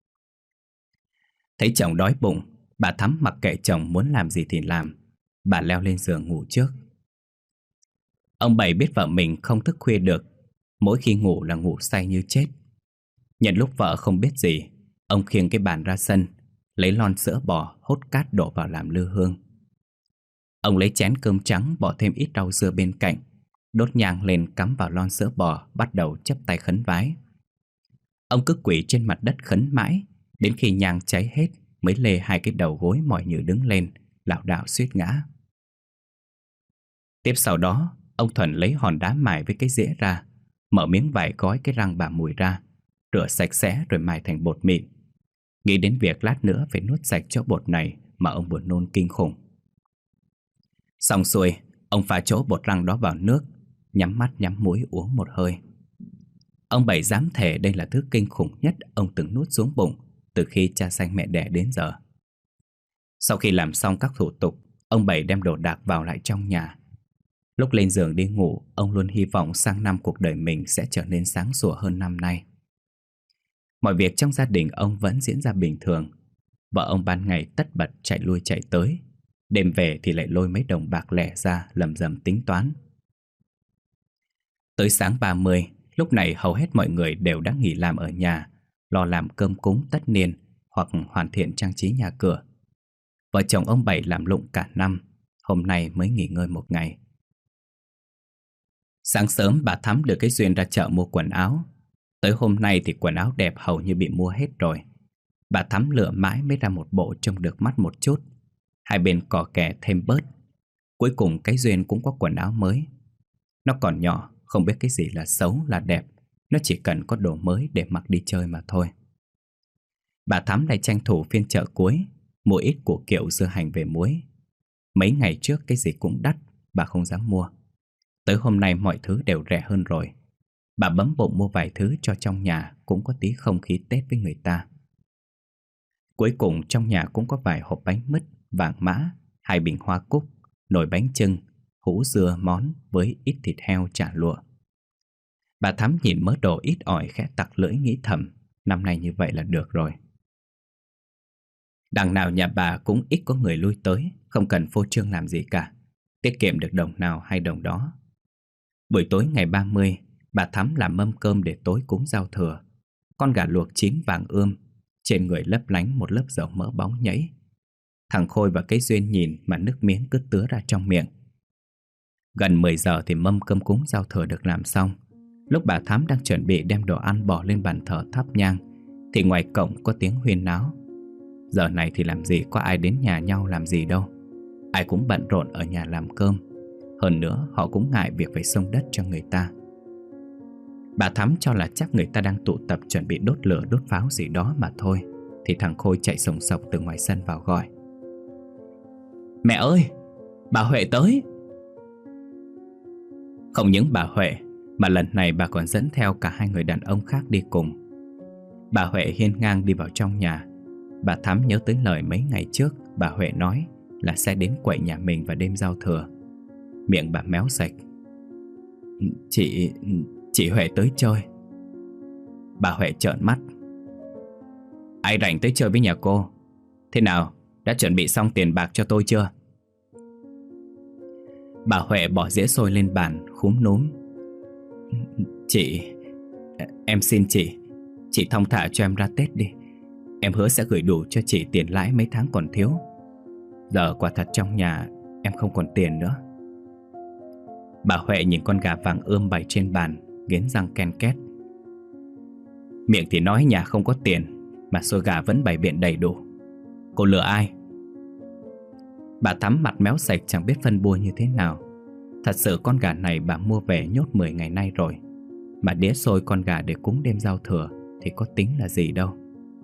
Thấy chồng đói bụng, bà Thắm mặc kệ chồng muốn làm gì thì làm. Bà leo lên giường ngủ trước. Ông Bảy biết vợ mình không thức khuya được, mỗi khi ngủ là ngủ say như chết. Nhận lúc vợ không biết gì, ông khiêng cái bàn ra sân, lấy lon sữa bò hốt cát đổ vào làm lư hương. Ông lấy chén cơm trắng bỏ thêm ít rau dưa bên cạnh, đốt nhang lên cắm vào lon sữa bò, bắt đầu chắp tay khấn vái. Ông cứ quỳ trên mặt đất khấn mãi, đến khi nhang cháy hết mới lê hai cái đầu gối mỏi nhừ đứng lên, lảo đảo suýt ngã. Tiếp sau đó, ông Thuần lấy hòn đá mài với cái dĩa ra, mở miếng vải gói cái răng bà Mùi ra, rửa sạch sẽ rồi mài thành bột mịn. Nghĩ đến việc lát nữa phải nuốt sạch chỗ bột này mà ông buồn nôn kinh khủng. Xong xuôi, ông pha chỗ bột răng đó vào nước, nhắm mắt nhắm mũi uống một hơi. Ông Bảy dám thề đây là thứ kinh khủng nhất ông từng nuốt xuống bụng từ khi cha sanh mẹ đẻ đến giờ. Sau khi làm xong các thủ tục, ông Bảy đem đồ đạc vào lại trong nhà. Lúc lên giường đi ngủ, ông luôn hy vọng sang năm cuộc đời mình sẽ trở nên sáng sủa hơn năm nay. Mọi việc trong gia đình ông vẫn diễn ra bình thường. Vợ ông ban ngày tất bật chạy lui chạy tới, đêm về thì lại lôi mấy đồng bạc lẻ ra lầm rầm tính toán. Tới sáng 30, lúc này hầu hết mọi người đều đã nghỉ làm ở nhà, lo làm cơm cúng tất niên hoặc hoàn thiện trang trí nhà cửa. Vợ chồng ông Bảy làm lụng cả năm, hôm nay mới nghỉ ngơi một ngày. Sáng sớm bà Thắm đưa cái Duyên ra chợ mua quần áo. Tới hôm nay thì quần áo đẹp hầu như bị mua hết rồi. Bà Thắm lựa mãi mới ra một bộ trông được mắt một chút. Hai bên cò kè thêm bớt. Cuối cùng cái Duyên cũng có quần áo mới. Nó còn nhỏ, không biết cái gì là xấu là đẹp. Nó chỉ cần có đồ mới để mặc đi chơi mà thôi. Bà Thắm lại tranh thủ phiên chợ cuối, mua ít củ kiệu dưa hành về muối. Mấy ngày trước cái gì cũng đắt, bà không dám mua. Tới hôm nay mọi thứ đều rẻ hơn rồi. Bà bấm bụng mua vài thứ cho trong nhà cũng có tí không khí Tết với người ta. Cuối cùng trong nhà cũng có vài hộp bánh mứt, vàng mã, 2 bình hoa cúc, nồi bánh chưng, hũ dưa món với ít thịt heo chả lụa. Bà Thắm nhìn mớ đồ ít ỏi khẽ tặc lưỡi nghĩ thầm, năm nay như vậy là được rồi. Đằng nào nhà bà cũng ít có người lui tới, không cần phô trương làm gì cả, tiết kiệm được đồng nào hay đồng đó. Buổi tối ngày 30, bà Thắm làm mâm cơm để tối cúng giao thừa. Con gà luộc chín vàng ươm, trên người lấp lánh một lớp dầu mỡ bóng nhảy. Thằng Khôi và cái Duyên nhìn mà nước miếng cứ tứa ra trong miệng. Gần 10 giờ thì mâm cơm cúng giao thừa được làm xong. Lúc bà Thắm đang chuẩn bị đem đồ ăn bỏ lên bàn thờ thắp nhang thì ngoài cổng có tiếng huyên náo. Giờ này thì làm gì có ai đến nhà nhau làm gì đâu. Ai cũng bận rộn ở nhà làm cơm. Hơn nữa họ cũng ngại việc phải xông đất cho người ta. Bà Thắm cho là chắc người ta đang tụ tập chuẩn bị đốt lửa đốt pháo gì đó mà thôi. Thì thằng Khôi chạy sồng sộc từ ngoài sân vào gọi: "Mẹ ơi, bà Huệ tới!" Không những bà Huệ mà lần này bà còn dẫn theo cả hai người đàn ông khác đi cùng. Bà Huệ hiên ngang đi vào trong nhà. Bà Thắm nhớ tới lời mấy ngày trước bà Huệ nói là sẽ đến quậy nhà mình vào đêm giao thừa. Miệng bà méo sạch: Chị Huệ tới chơi." Bà Huệ trợn mắt: "Ai rảnh tới chơi với nhà cô? Thế nào, đã chuẩn bị xong tiền bạc cho tôi chưa?" Bà Huệ bỏ dĩa xôi lên bàn, khúm núm: Em xin chị thong thả cho em ra Tết đi. Em hứa sẽ gửi đủ cho chị tiền lãi mấy tháng còn thiếu. Giờ quả thật trong nhà em không còn tiền nữa." Bà Huệ nhìn con gà vàng ươm bày trên bàn, nghiến răng ken két: "Miệng thì nói nhà không có tiền, mà xôi gà vẫn bày biện đầy đủ. Cô lừa ai?" Bà Thắm mặt méo sạch chẳng biết phân bua như thế nào. Thật sự con gà này bà mua về nhốt 10 ngày nay rồi, mà đĩa xôi con gà để cúng đêm giao thừa thì có tính là gì đâu.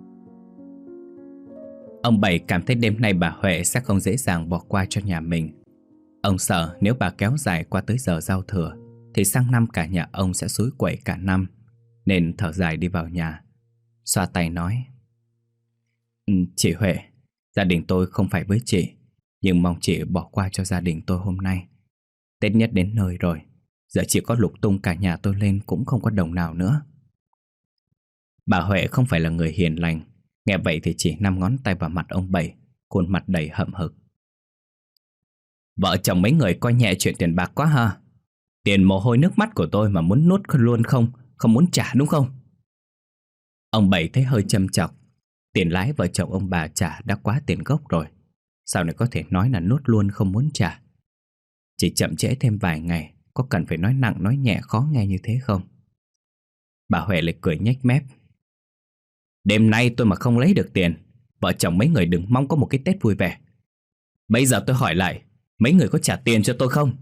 Ông Bảy cảm thấy đêm nay bà Huệ sẽ không dễ dàng bỏ qua cho nhà mình. Ông sợ nếu bà kéo dài qua tới giờ giao thừa thì sang năm cả nhà ông sẽ xúi quậy cả năm, nên thở dài đi vào nhà, xoa tay nói: Chị Huệ, gia đình tôi không phải với chị, nhưng mong chị bỏ qua cho gia đình tôi hôm nay. Tết nhất đến nơi rồi, giờ chỉ có lục tung cả nhà tôi lên cũng không có đồng nào nữa." Bà Huệ không phải là người hiền lành, nghe vậy thì chỉ 5 ngón tay vào mặt ông Bảy, khuôn mặt đầy hậm hực: "Vợ chồng mấy người coi nhẹ chuyện tiền bạc quá ha. Tiền mồ hôi nước mắt của tôi mà muốn nuốt luôn không muốn trả đúng không?" Ông Bảy thấy hơi châm chọc. Tiền lãi vợ chồng ông bà trả đã quá tiền gốc rồi, sao lại có thể nói là nuốt luôn không muốn trả? Chỉ chậm trễ thêm vài ngày, có cần phải nói nặng nói nhẹ khó nghe như thế không? Bà Huệ lại cười nhếch mép: "Đêm nay tôi mà không lấy được tiền, vợ chồng mấy người đừng mong có một cái Tết vui vẻ. Bây giờ tôi hỏi lại, mấy người có trả tiền cho tôi không?"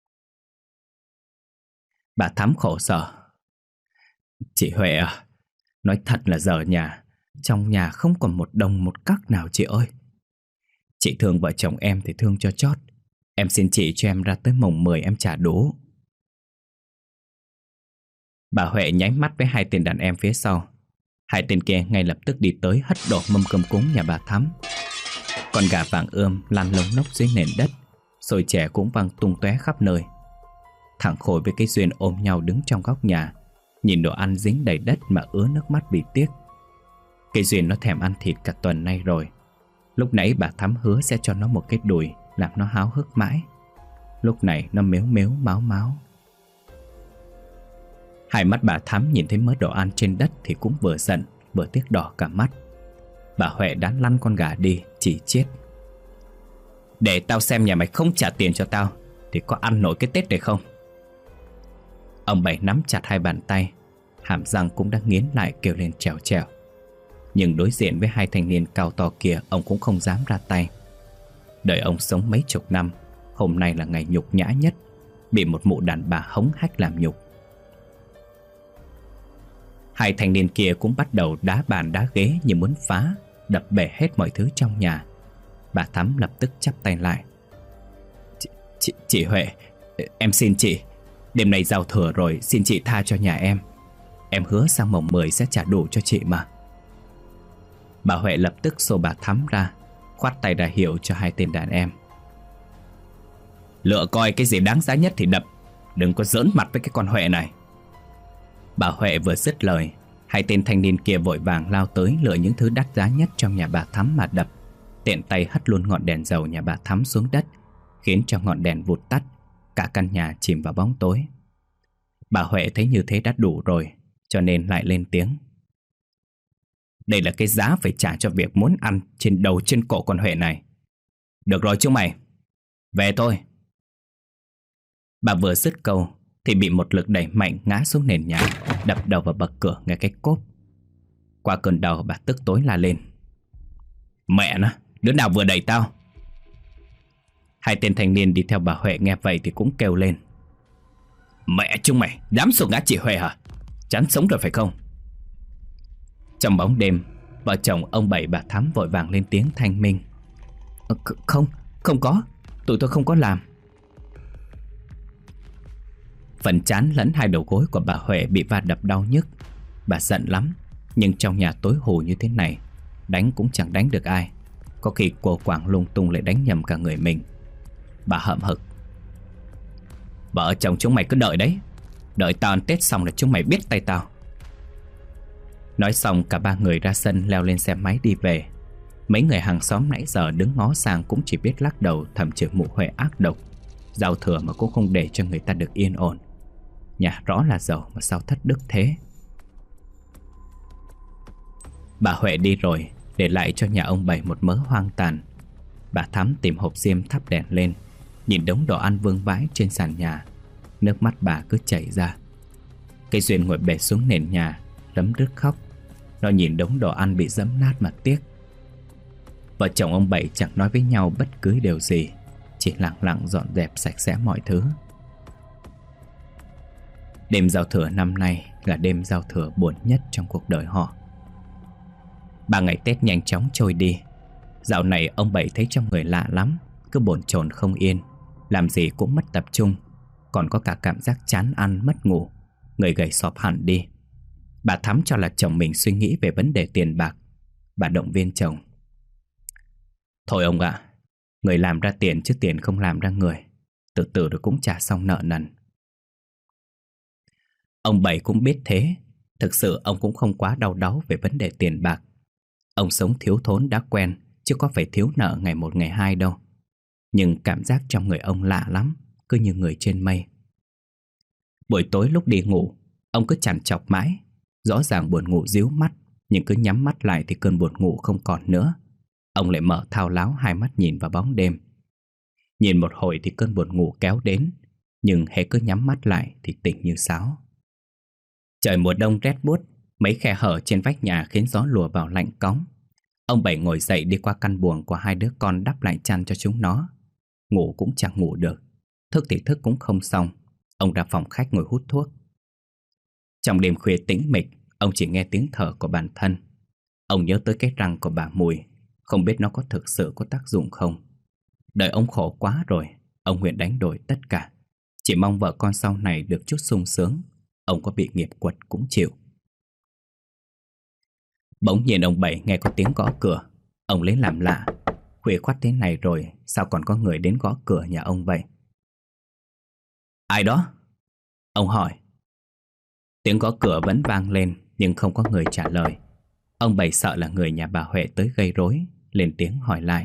Bà Thắm khổ sở: "Chị Huệ à, nói thật là giờ trong nhà không còn một đồng một cắc nào chị ơi. Chị thương vợ chồng em thì thương cho chót. Em xin chị cho em ra tới mồng 10 em trả đủ." Bà Huệ nháy mắt với hai tên đàn em phía sau. Hai tên kia ngay lập tức đi tới hất đổ mâm cơm cúng nhà bà Thắm. Con gà vàng ươm lăn lông lốc dưới nền đất, xôi chè cũng văng tung tóe khắp nơi. Thằng Khôi với cái Duyên ôm nhau đứng trong góc nhà, nhìn đồ ăn dính đầy đất mà ứa nước mắt vì tiếc. Cái Duyên nó thèm ăn thịt cả tuần nay rồi. Lúc nãy bà Thắm hứa sẽ cho nó một cái đùi, làm nó háo hức mãi. Lúc này nó mếu mếu máu máu. Hai mắt bà Thắm nhìn thấy mớ đồ ăn trên đất thì cũng vừa giận vừa tiếc đỏ cả mắt. Bà Huệ đã lăn con gà đi, chỉ chiết: "Để tao xem nhà mày không trả tiền cho tao thì có ăn nổi cái Tết này không?" Ông Bảy nắm chặt hai bàn tay, hàm răng cũng đã nghiến lại kêu lên trèo trèo. Nhưng đối diện với hai thanh niên cao to kia, ông cũng không dám ra tay. Đời ông sống mấy chục năm, hôm nay là ngày nhục nhã nhất, bị một mụ đàn bà hống hách làm nhục. Hai thanh niên kia cũng bắt đầu đá bàn đá ghế như muốn phá, đập bể hết mọi thứ trong nhà. Bà Thắm lập tức chắp tay lại: Chị Huệ, em xin chị, đêm nay giao thừa rồi, xin chị tha cho nhà em. Em hứa sang mồng 10 sẽ trả đủ cho chị mà." Bà Huệ lập tức xô bà Thắm ra, khoát tay ra hiệu cho hai tên đàn em: "Lựa coi cái gì đáng giá nhất thì đập, đừng có giỡn mặt với cái con Huệ này." Bà Huệ vừa dứt lời, hai tên thanh niên kia vội vàng lao tới lựa những thứ đắt giá nhất trong nhà bà Thắm mà đập, tiện tay hất luôn ngọn đèn dầu nhà bà Thắm xuống đất, khiến cho ngọn đèn vụt tắt, cả căn nhà chìm vào bóng tối. Bà Huệ thấy như thế đã đủ rồi, cho nên lại lên tiếng. Đây là cái giá phải trả cho việc muốn ăn trên đầu trên cổ con Huệ này. Được rồi chúng mày, về thôi. Bà vừa dứt câu thì bị một lực đẩy mạnh ngã xuống nền nhà, đập đầu vào bậc cửa nghe cái cốp. Qua cơn đau, bà tức tối la lên. Mẹ nó, đứa nào vừa đẩy tao? Hai tên thanh niên đi theo bà Huệ nghe vậy thì cũng kêu lên. Mẹ chúng mày, dám xô ngã chị Huệ hả? Chán sống rồi phải không? Trong bóng đêm, vợ chồng ông Bảy bà Thắm vội vàng lên tiếng thanh minh. Không có, tụi tôi không có làm. Phần trán lẫn hai đầu gối của bà Huệ bị va đập đau nhức. Bà giận lắm, nhưng trong nhà tối hù như thế này, đánh cũng chẳng đánh được ai. Có khi cô quảng lung tung lại đánh nhầm cả người mình. Bà hậm hực. Vợ chồng chúng mày cứ đợi đấy, đợi tao ăn Tết xong là chúng mày biết tay tao. Nói xong cả ba người ra sân leo lên xe máy đi về. Mấy người hàng xóm nãy giờ đứng ngó sang cũng chỉ biết lắc đầu thầm chửi mụ Huệ ác độc. Giao thừa mà cũng không để cho người ta được yên ổn. Nhà rõ là giàu mà sao thất đức thế. Bà Huệ đi rồi, để lại cho nhà ông Bảy một mớ hoang tàn. Bà Thắm tìm hộp diêm thắp đèn lên, nhìn đống đồ ăn vương vãi trên sàn nhà. Nước mắt bà cứ chảy ra. Cây Duyên ngồi bệt xuống nền nhà, rấm rứt khóc. Nó nhìn đống đồ ăn bị giẫm nát mà tiếc. Vợ chồng ông Bảy chẳng nói với nhau bất cứ điều gì, chỉ lặng lặng dọn dẹp sạch sẽ mọi thứ. Đêm giao thừa năm nay là đêm giao thừa buồn nhất trong cuộc đời họ. 3 ngày Tết nhanh chóng trôi đi. Dạo này ông Bảy thấy trong người lạ lắm, cứ bồn chồn không yên, làm gì cũng mất tập trung, còn có cả cảm giác chán ăn mất ngủ, người gầy xọp hẳn đi. Bà Thắm cho là chồng mình suy nghĩ về vấn đề tiền bạc. Bà động viên chồng. Thôi ông ạ, người làm ra tiền chứ tiền không làm ra người. Từ từ rồi cũng trả xong nợ nần. Ông Bảy cũng biết thế. Thực sự ông cũng không quá đau đáu về vấn đề tiền bạc. Ông sống thiếu thốn đã quen, chứ có phải thiếu nợ ngày một ngày hai đâu. Nhưng cảm giác trong người ông lạ lắm, cứ như người trên mây. Buổi tối lúc đi ngủ, ông cứ trằn trọc mãi. Rõ ràng buồn ngủ díu mắt, nhưng cứ nhắm mắt lại thì cơn buồn ngủ không còn nữa. Ông lại mở thao láo hai mắt nhìn vào bóng đêm. Nhìn một hồi thì cơn buồn ngủ kéo đến, nhưng hễ cứ nhắm mắt lại thì tỉnh như sáo. Trời mùa đông rét buốt, mấy khe hở trên vách nhà khiến gió lùa vào lạnh cóng. Ông Bảy ngồi dậy đi qua căn buồng của hai đứa con đắp lại chăn cho chúng nó. Ngủ cũng chẳng ngủ được, thức thì thức cũng không xong. Ông ra phòng khách ngồi hút thuốc. Trong đêm khuya tĩnh mịch, ông chỉ nghe tiếng thở của bản thân. Ông nhớ tới cái răng của bà Mùi, không biết nó có thực sự có tác dụng không. Đời ông khổ quá rồi, ông nguyện đánh đổi tất cả, chỉ mong vợ con sau này được chút sung sướng. Ông có bị nghiệp quật cũng chịu. Bỗng nhiên ông Bảy nghe có tiếng gõ cửa. Ông lấy làm lạ, khuya khoắt thế này rồi sao còn có người đến gõ cửa nhà ông vậy? Ai đó? Ông hỏi. Tiếng gõ cửa vẫn vang lên, nhưng không có người trả lời. Ông Bảy sợ là người nhà bà Huệ tới gây rối, lên tiếng hỏi lại.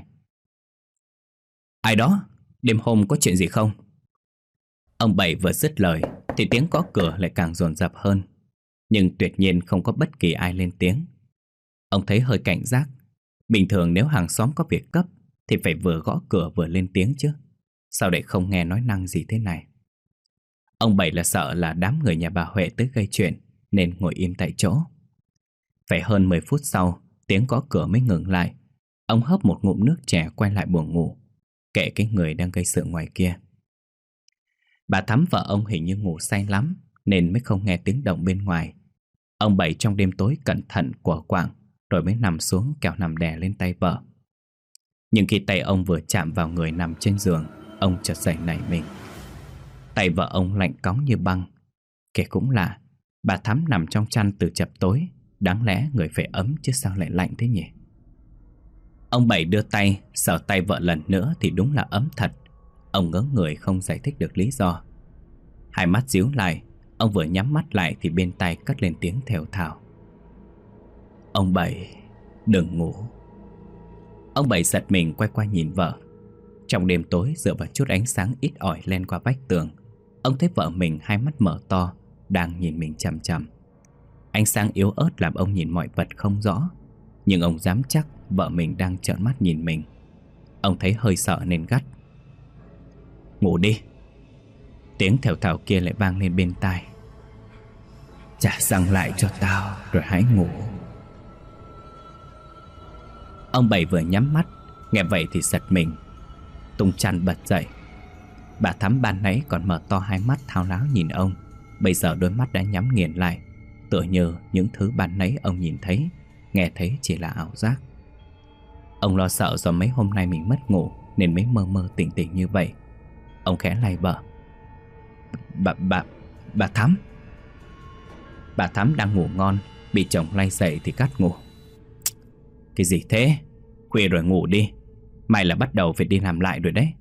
Ai đó? Đêm hôm có chuyện gì không? Ông Bảy vừa dứt lời thì tiếng gõ cửa lại càng dồn dập hơn. Nhưng tuyệt nhiên không có bất kỳ ai lên tiếng. Ông thấy hơi cảnh giác. Bình thường nếu hàng xóm có việc cấp thì phải vừa gõ cửa vừa lên tiếng chứ. Sao lại không nghe nói năng gì thế này? Ông Bảy là sợ là đám người nhà bà Huệ tới gây chuyện, nên ngồi im tại chỗ. Phải hơn 10 phút sau, tiếng gõ cửa mới ngừng lại. Ông hớp một ngụm nước chè quay lại buồng ngủ, kệ cái người đang gây sự ngoài kia. Bà Thắm vợ ông hình như ngủ say lắm, nên mới không nghe tiếng động bên ngoài. Ông Bảy trong đêm tối cẩn thận của quạng, rồi mới nằm xuống kẻo nằm đè lên tay vợ. Nhưng khi tay ông vừa chạm vào người nằm trên giường, ông chợt giật nảy mình. Tay vợ ông lạnh cóng như băng. Kể cũng lạ, bà Thắm nằm trong chăn từ chập tối, đáng lẽ người phải ấm chứ sao lại lạnh thế nhỉ? Ông Bảy đưa tay sờ tay vợ lần nữa thì đúng là ấm thật. Ông ngớ người không giải thích được lý do. Hai mắt díu lại, ông vừa nhắm mắt lại thì bên tai cất lên tiếng thều thào. Ông Bảy, đừng ngủ. Ông Bảy giật mình quay qua nhìn vợ. Trong đêm tối dựa vào chút ánh sáng ít ỏi len qua vách tường, ông thấy vợ mình hai mắt mở to, đang nhìn mình chằm chằm. Ánh sáng yếu ớt làm ông nhìn mọi vật không rõ, nhưng ông dám chắc vợ mình đang trợn mắt nhìn mình. Ông thấy hơi sợ nên gắt: "Ngủ đi." Tiếng thều thào kia lại vang lên bên tai: "Trả răng lại cho tao rồi hãy ngủ." Ông Bảy vừa nhắm mắt, nghe vậy thì giật mình, tung chăn bật dậy. Bà Thắm ban nãy còn mở to hai mắt thao láo nhìn ông, bây giờ đôi mắt đã nhắm nghiền lại, tựa như những thứ ban nãy ông nhìn thấy, nghe thấy chỉ là ảo giác. Ông lo sợ do mấy hôm nay mình mất ngủ nên mới mơ mơ tỉnh tỉnh như vậy. Ông khẽ lay vợ: Bà Thắm." Bà Thắm đang ngủ ngon, bị chồng lay dậy thì cắt ngủ: "Cái gì thế? Khuya rồi ngủ đi, mai là bắt đầu phải đi làm lại rồi đấy."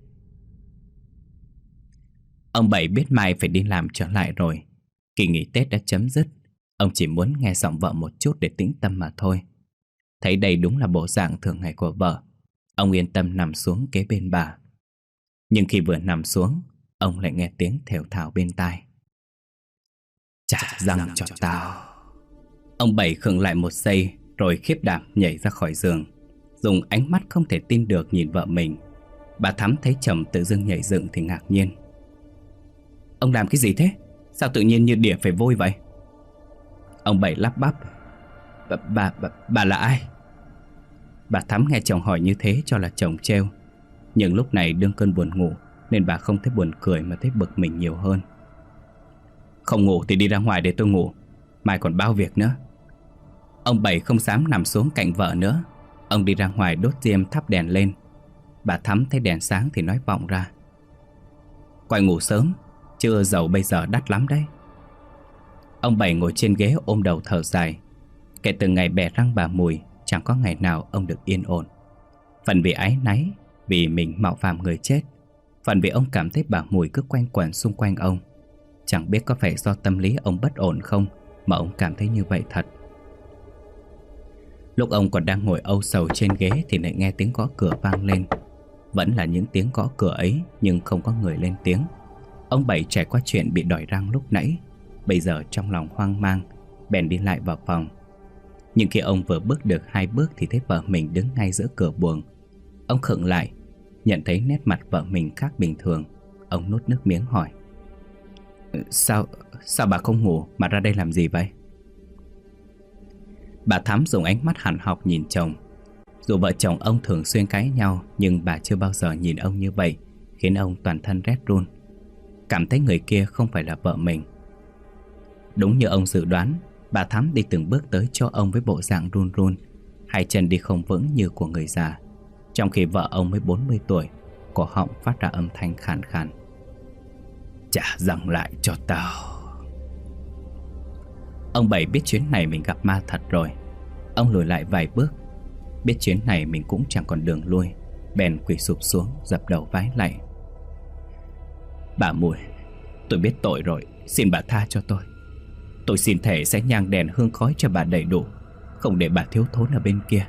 Ông Bảy biết mai phải đi làm trở lại rồi. Kỳ nghỉ Tết đã chấm dứt, ông chỉ muốn nghe giọng vợ một chút để tĩnh tâm mà thôi. Thấy đây đúng là bộ dạng thường ngày của vợ, ông yên tâm nằm xuống kế bên bà. Nhưng khi vừa nằm xuống, ông lại nghe tiếng thều thào bên tai: "Trả răng cho tao." Ông Bảy khựng lại một giây rồi khiếp đảm nhảy ra khỏi giường, dùng ánh mắt không thể tin được nhìn vợ mình. Bà Thắm thấy chồng tự dưng nhảy dựng thì ngạc nhiên: "Ông làm cái gì thế? Sao tự nhiên như đỉa phải vôi vậy?" Ông Bảy lắp bắp: Bà là ai?" Bà Thắm nghe chồng hỏi như thế cho là chồng trêu, nhưng lúc này đương cơn buồn ngủ nên bà không thấy buồn cười mà thấy bực mình nhiều hơn. "Không ngủ thì đi ra ngoài để tôi ngủ, mai còn bao việc nữa." Ông Bảy không dám nằm xuống cạnh vợ nữa. Ông đi ra ngoài đốt diêm thắp đèn lên. Bà Thắm thấy đèn sáng thì nói vọng ra: "Quay ngủ sớm, chứ dầu bây giờ đắt lắm đấy." Ông Bảy ngồi trên ghế ôm đầu thở dài. Kể từ ngày bẻ răng bà Mùi, chẳng có ngày nào ông được yên ổn. Phần vì áy náy, vì mình mạo phạm người chết, phần vì ông cảm thấy bà Mùi cứ quanh quẩn xung quanh ông. Chẳng biết có phải do tâm lý ông bất ổn không mà ông cảm thấy như vậy thật. Lúc ông còn đang ngồi âu sầu trên ghế thì lại nghe tiếng gõ cửa vang lên. Vẫn là những tiếng gõ cửa ấy nhưng không có người lên tiếng. Ông Bảy trải qua chuyện bị đòi răng lúc nãy, bây giờ trong lòng hoang mang, bèn đi lại vào phòng. Nhưng khi ông vừa bước được 2 bước thì thấy vợ mình đứng ngay giữa cửa buồng. Ông khựng lại, nhận thấy nét mặt vợ mình khác bình thường. Ông nuốt nước miếng hỏi: Sao bà không ngủ mà ra đây làm gì vậy?" Bà Thắm dùng ánh mắt hằn học nhìn chồng. Dù vợ chồng ông thường xuyên cãi nhau, nhưng bà chưa bao giờ nhìn ông như vậy, khiến ông toàn thân rét run, cảm thấy người kia không phải là vợ mình. Đúng như ông dự đoán, bà Thắm đi từng bước tới cho ông với bộ dạng run run, hai chân đi không vững như của người già. Trong khi vợ ông mới 40 tuổi, cổ họng phát ra âm thanh khàn khàn: "Trả răng lại cho tao." Ông Bảy biết chuyến này mình gặp ma thật rồi. Ông lùi lại vài bước, biết chuyến này mình cũng chẳng còn đường lui, bèn quỳ sụp xuống dập đầu vái lạy: "Bà Mùi, tôi biết tội rồi, xin bà tha cho tôi. Tôi xin thề sẽ nhang đèn hương khói cho bà đầy đủ, không để bà thiếu thốn ở bên kia."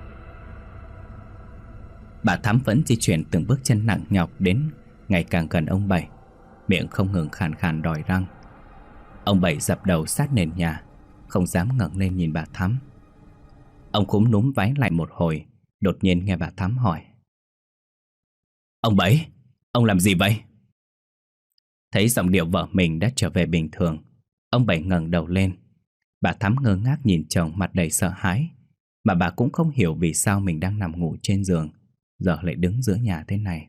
Bà Thắm vẫn di chuyển từng bước chân nặng nhọc đến ngày càng gần ông Bảy, miệng không ngừng khàn khàn đòi răng. Ông Bảy dập đầu sát nền nhà, không dám ngẩng lên nhìn bà Thắm. Ông cúm núm vái lại một hồi, đột nhiên nghe bà Thắm hỏi: "Ông Bảy, ông làm gì vậy?" Thấy giọng điệu vợ mình đã trở về bình thường, ông Bảy ngẩng đầu lên. Bà Thắm ngơ ngác nhìn chồng mặt đầy sợ hãi, mà bà cũng không hiểu vì sao mình đang nằm ngủ trên giường, giờ lại đứng giữa nhà thế này.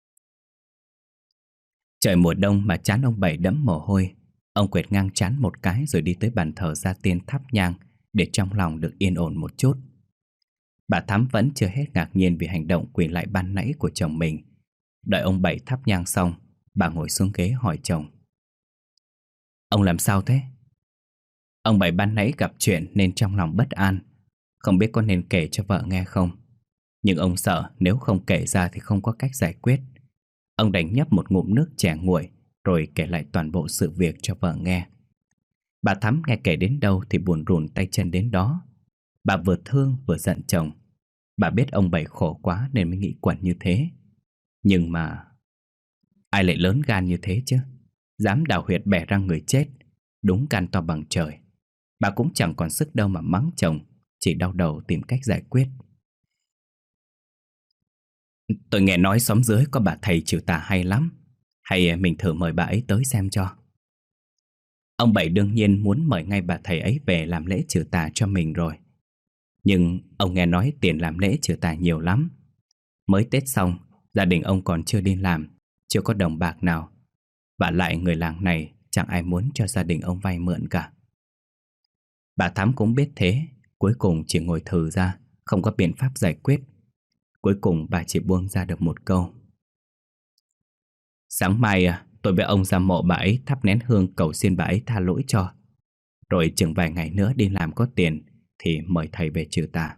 Trời mùa đông mà trán ông Bảy đẫm mồ hôi. Ông quệt ngang trán một cái rồi đi tới bàn thờ gia tiên thắp nhang để trong lòng được yên ổn một chút. Bà Thắm vẫn chưa hết ngạc nhiên vì hành động quỳ lại ban nãy của chồng mình. Đợi ông Bảy thắp nhang xong, bà ngồi xuống ghế hỏi chồng: "Ông làm sao thế?" Ông Bảy ban nãy gặp chuyện nên trong lòng bất an, không biết có nên kể cho vợ nghe không. Nhưng ông sợ nếu không kể ra thì không có cách giải quyết. Ông đành nhấp một ngụm nước chè nguội rồi kể lại toàn bộ sự việc cho vợ nghe. Bà Thắm nghe kể đến đâu thì buồn rùn tay chân đến đó. Bà vừa thương vừa giận chồng. Bà biết ông Bảy khổ quá nên mới nghĩ quẩn như thế. Nhưng mà ai lại lớn gan như thế chứ? Dám đào huyệt bẻ răng người chết, Đúng gan to bằng trời. Bà cũng chẳng còn sức đâu mà mắng chồng, chỉ đau đầu tìm cách giải quyết. Tôi nghe nói xóm dưới có bà thầy trừ tà hay lắm. Hay mình thử mời bà ấy tới xem cho. Ông Bảy đương nhiên muốn mời ngay bà thầy ấy về làm lễ trừ tà cho mình rồi. Nhưng ông nghe nói tiền làm lễ trừ tà nhiều lắm. Mới Tết xong, gia đình ông còn chưa đi làm, chưa có đồng bạc nào. Vả lại người làng này chẳng ai muốn cho gia đình ông vay mượn cả. Bà Thắm cũng biết thế, cuối cùng chỉ ngồi thừ ra, không có biện pháp giải quyết. Cuối cùng bà chỉ buông ra được một câu. Sáng mai tôi với ông ra mộ bà ấy thắp nén hương cầu xin bà ấy tha lỗi cho. Rồi chừng vài ngày nữa đi làm có tiền thì mời thầy về trừ tà.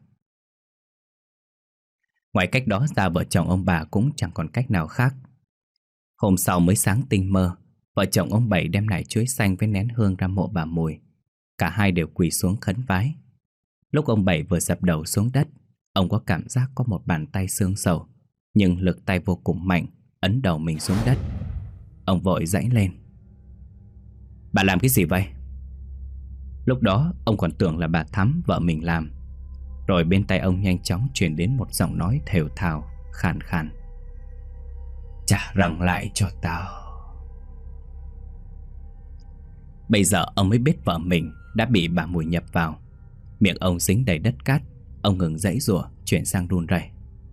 Ngoài cách đó ra, vợ chồng ông bà cũng chẳng còn cách nào khác. Hôm sau mới sáng tinh mơ, vợ chồng ông Bảy đem nải chuối xanh với nén hương ra mộ bà Mùi. Cả hai đều quỳ xuống khấn vái. Lúc ông Bảy vừa dập đầu xuống đất, ông có cảm giác có một bàn tay xương sầu, nhưng lực tay vô cùng mạnh, ấn đầu mình xuống đất. Ông vội giãy lên. Bà làm cái gì vậy? Lúc đó ông còn tưởng là bà Thắm, vợ mình làm. Rồi bên tai ông nhanh chóng truyền đến một giọng nói thều thào, khàn khàn. Trả răng lại cho tao. Bây giờ ông mới biết vợ mình đã bị bà Mùi nhập vào. Miệng ông dính đầy đất cát. Ông ngừng giãy giụa, chuyển sang run rẩy.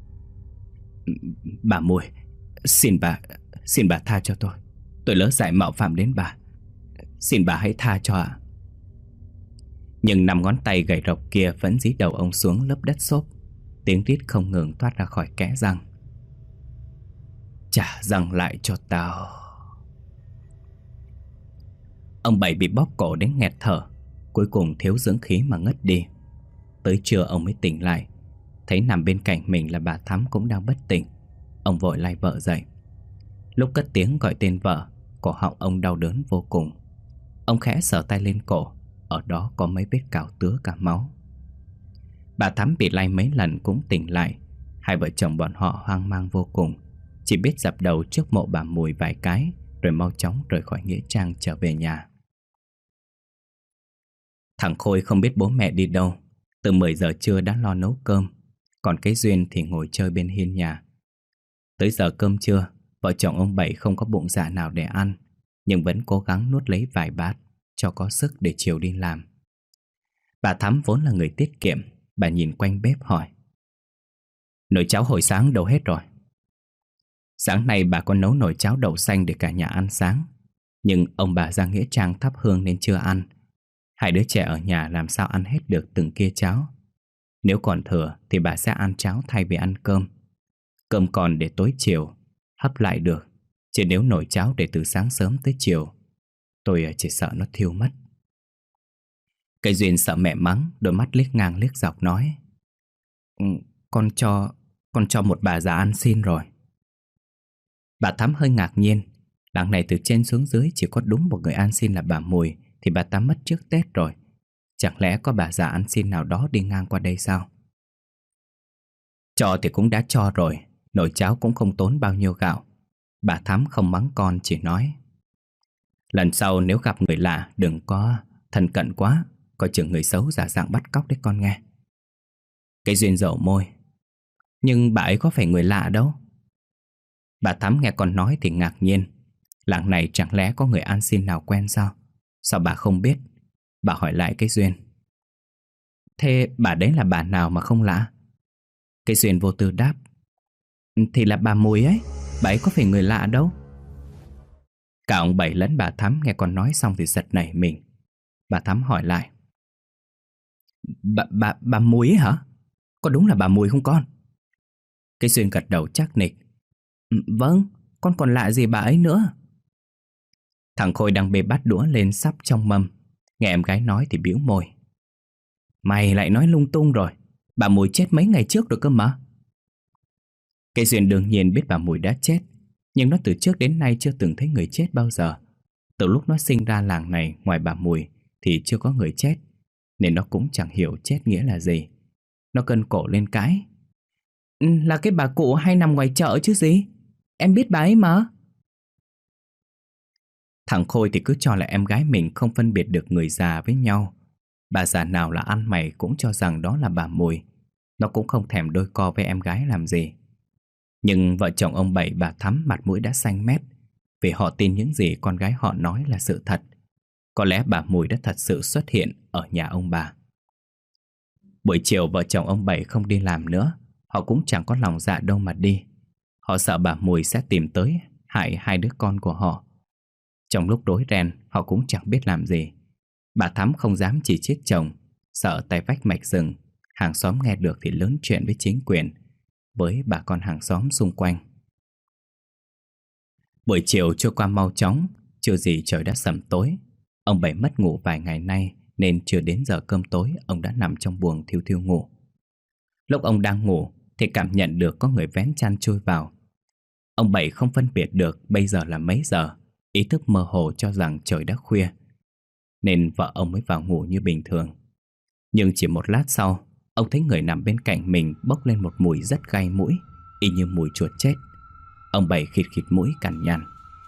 Bà Mùi, xin bà tha cho tôi. Tôi lỡ dại mạo phạm đến bà. Xin bà hãy tha cho ạ. Nhưng 5 ngón tay gầy rộc kia vẫn dí đầu ông xuống lớp đất xốp. Tiếng rít không ngừng toát ra khỏi kẽ răng. Trả răng lại cho tao. Ông Bảy bị bóp cổ đến nghẹt thở, cuối cùng thiếu dưỡng khí mà ngất đi. Tới trưa ông mới tỉnh lại, thấy nằm bên cạnh mình là bà Thắm cũng đang bất tỉnh. Ông vội lay vợ dậy. Lúc cất tiếng gọi tên vợ, cổ họng ông đau đớn vô cùng. Ông khẽ sờ tay lên cổ, ở đó có mấy vết cào tứa cả máu. Bà Thắm bị lay mấy lần cũng tỉnh lại. Hai vợ chồng bọn họ hoang mang vô cùng, chỉ biết dập đầu trước mộ bà Mùi vài cái, rồi mau chóng rời khỏi nghĩa trang trở về nhà. Thằng Khôi không biết bố mẹ đi đâu. Từ 10 giờ trưa đã lo nấu cơm, còn cái Duyên thì ngồi chơi bên hiên nhà. Tới giờ cơm trưa, vợ chồng ông Bảy không có bụng dạ nào để ăn, nhưng vẫn cố gắng nuốt lấy vài bát cho có sức để chiều đi làm. Bà Thắm vốn là người tiết kiệm. Bà nhìn quanh bếp hỏi: Nồi cháo hồi sáng đâu hết rồi? Sáng nay bà có nấu nồi cháo đậu xanh để cả nhà ăn sáng, nhưng ông bà ra nghĩa trang thắp hương nên chưa ăn. Hai đứa trẻ ở nhà làm sao ăn hết được từng kia cháo. Nếu còn thừa thì bà sẽ ăn cháo thay vì ăn cơm. Cơm còn để tối chiều hấp lại được, chứ nếu nồi cháo để từ sáng sớm tới chiều, tôi chỉ sợ nó thiêu mất. Cây Duyên sợ mẹ mắng, đôi mắt liếc ngang liếc dọc nói: Con cho một bà già ăn xin rồi. Bà Thắm hơi ngạc nhiên. Đằng này từ trên xuống dưới chỉ có đúng một người ăn xin là bà Mùi, thì bà ta mất trước Tết rồi. Chẳng lẽ có bà già ăn xin nào đó đi ngang qua đây sao? Cho thì cũng đã cho rồi, nồi cháo cũng không tốn bao nhiêu gạo. Bà Thắm không mắng con, chỉ nói: Lần sau nếu gặp người lạ đừng có thân cận quá, coi chừng người xấu giả dạng bắt cóc đấy con nghe. Cái Duyên dầu môi: Nhưng bà ấy có phải người lạ đâu. Bà Thắm nghe con nói thì ngạc nhiên. Làng này chẳng lẽ có người ăn xin nào quen sao? Sao bà không biết? Bà hỏi lại cái Duyên: Thế bà đấy là bà nào mà không lạ? Cái Duyên vô tư đáp: Thì là bà Mùi ấy, bà ấy có phải người lạ đâu. Cả ông Bảy lẫn bà Thắm nghe con nói xong thì giật nảy mình. Bà Thắm hỏi lại: Bà Mùi ấy hả? Có đúng là bà Mùi không con? Cái Duyên gật đầu chắc nịch: Vâng, con còn lạ gì bà ấy nữa. Thằng Khôi đang bê bát đũa lên sắp trong mâm, nghe em gái nói thì bĩu môi: Mày lại nói lung tung rồi, bà Mùi chết mấy ngày trước rồi cơ mà. Cái Duyên đương nhiên biết bà Mùi đã chết, nhưng nó từ trước đến nay chưa từng thấy người chết bao giờ. Từ lúc nó sinh ra làng này, ngoài bà Mùi thì chưa có người chết, nên nó cũng chẳng hiểu chết nghĩa là gì. Nó cân cổ lên cãi: Là cái bà cụ hay nằm ngoài chợ chứ gì. Em biết bà ấy mà. Thằng Khôi thì cứ cho là em gái mình không phân biệt được người già với nhau. Bà già nào là ăn mày cũng cho rằng đó là bà Mùi. Nó cũng không thèm đôi co với em gái làm gì. Nhưng vợ chồng ông Bảy bà Thắm mặt mũi đã xanh mét, vì họ tin những gì con gái họ nói là sự thật. Có lẽ bà Mùi đã thật sự xuất hiện ở nhà ông bà. Buổi chiều vợ chồng ông Bảy không đi làm nữa. Họ cũng chẳng có lòng dạ đâu mà đi. Họ sợ bà Mùi sẽ tìm tới hại hai đứa con của họ. Trong lúc rối ren, họ cũng chẳng biết làm gì. Bà Thắm không dám chỉ trích chồng, sợ tay vách mạch rừng, hàng xóm nghe được thì lớn chuyện với chính quyền, với bà con hàng xóm xung quanh. Buổi chiều trôi qua mau chóng, chưa gì trời đã sẩm tối. Ông Bảy mất ngủ vài ngày nay nên chưa đến giờ cơm tối ông đã nằm trong buồng thiu thiu ngủ. Lúc ông đang ngủ thì cảm nhận được có người vén chăn chui vào. Ông Bảy không phân biệt được bây giờ là mấy giờ, ý thức mơ hồ cho rằng trời đã khuya, nên vợ ông mới vào ngủ như bình thường. Nhưng chỉ một lát sau, ông thấy người nằm bên cạnh mình bốc lên một mùi rất gai mũi, y như mùi chuột chết. Ông Bảy khịt khịt mũi cằn nhằn.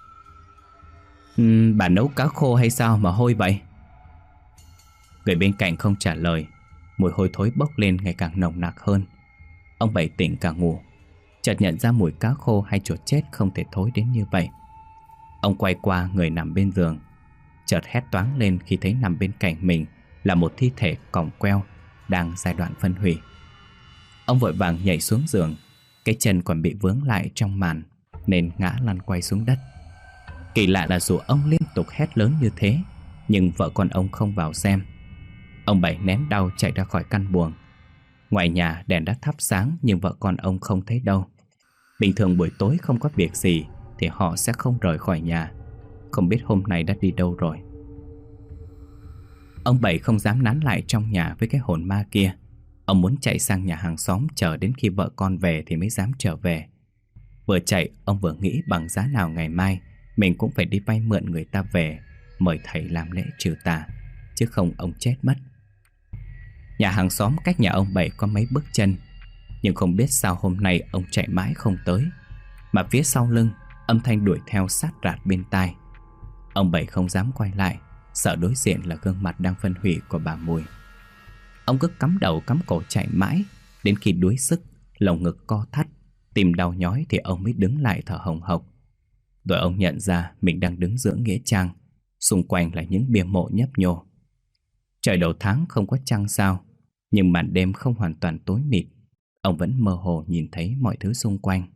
Bà nấu cá khô hay sao mà hôi vậy? Người bên cạnh không trả lời. Mùi hôi thối bốc lên ngày càng nồng nặc hơn. Ông Bảy tỉnh cả ngủ, chợt nhận ra mùi cá khô hay chuột chết không thể thối đến như vậy. Ông quay qua người nằm bên giường, chợt hét toáng lên khi thấy nằm bên cạnh mình là một thi thể còng queo đang giai đoạn phân hủy. Ông vội vàng nhảy xuống giường, cái chân còn bị vướng lại trong màn nên ngã lăn quay xuống đất. Kỳ lạ là dù ông liên tục hét lớn như thế, nhưng vợ con ông không vào xem. Ông Bảy nén đau chạy ra khỏi căn buồng. Ngoài nhà đèn đã thắp sáng nhưng vợ con ông không thấy đâu. Bình thường buổi tối không có việc gì thì họ sẽ không rời khỏi nhà. Không biết hôm nay đã đi đâu rồi. Ông Bảy không dám nán lại trong nhà với cái hồn ma kia. Ông muốn chạy sang nhà hàng xóm chờ đến khi vợ con về thì mới dám trở về. Vừa chạy ông vừa nghĩ bằng giá nào ngày mai mình cũng phải đi vay mượn người ta về, mời thầy làm lễ trừ tà, chứ không ông chết mất. Nhà hàng xóm cách nhà ông Bảy có mấy bước chân, nhưng không biết sao hôm nay ông chạy mãi không tới, mà phía sau lưng âm thanh đuổi theo sát rạt bên tai. Ông Bảy không dám quay lại, sợ đối diện là gương mặt đang phân hủy của bà Mùi. Ông cứ cắm đầu cắm cổ chạy mãi, đến khi đuối sức, lồng ngực co thắt, tim đau nhói thì ông mới đứng lại thở hồng hộc. Rồi ông nhận ra mình đang đứng giữa nghĩa trang, xung quanh là những bia mộ nhấp nhô. Trời đầu tháng không có trăng sao, nhưng màn đêm không hoàn toàn tối mịt. Ông vẫn mơ hồ nhìn thấy mọi thứ xung quanh.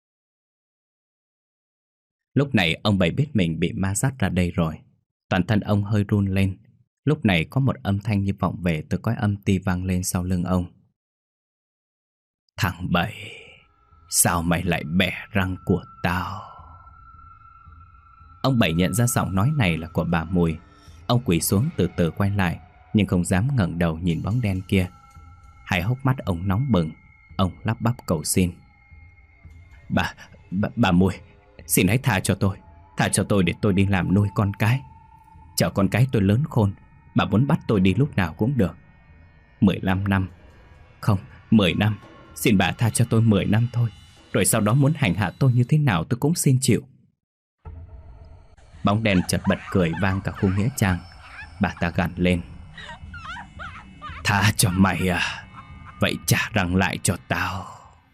Lúc này ông Bảy biết mình bị ma dắt ra đây rồi. Toàn thân ông hơi run lên. Lúc này có một âm thanh như vọng về từ cõi âm ti vang lên sau lưng ông. Thằng Bảy, sao mày lại bẻ răng của tao? Ông Bảy nhận ra giọng nói này là của bà Mùi. Ông quỳ xuống từ từ quay lại, nhưng không dám ngẩng đầu nhìn bóng đen kia. Hai hốc mắt ông nóng bừng. Ông lắp bắp cầu xin. Bà Mùi, xin hãy tha cho tôi. Tha cho tôi để tôi đi làm nuôi con cái. Chờ con cái tôi lớn khôn, bà muốn bắt tôi đi lúc nào cũng được. 15 năm, không, 10 năm. Xin bà tha cho tôi 10 năm thôi. Rồi sau đó muốn hành hạ tôi như thế nào tôi cũng xin chịu. Bóng đen chợt bật cười vang cả khu nghĩa trang. Bà ta gằn lên. Tha cho mày à? Vậy trả răng lại cho tao.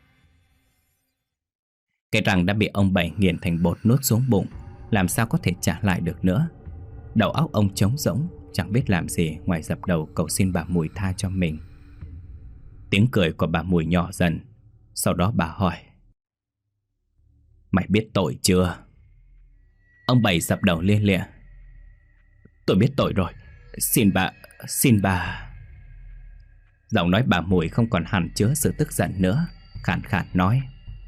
Cái răng đã bị ông Bảy nghiền thành bột nuốt xuống bụng, làm sao có thể trả lại được nữa. Đầu óc ông trống rỗng, chẳng biết làm gì ngoài dập đầu cầu xin bà Mùi tha cho mình. Tiếng cười của bà Mùi nhỏ dần. Sau đó bà hỏi. Mày biết tội chưa? Ông Bảy dập đầu lia lịa. Tôi biết tội rồi. Xin bà. Giọng nói bà Mùi không còn hằn chứa sự tức giận nữa, khàn khàn nói.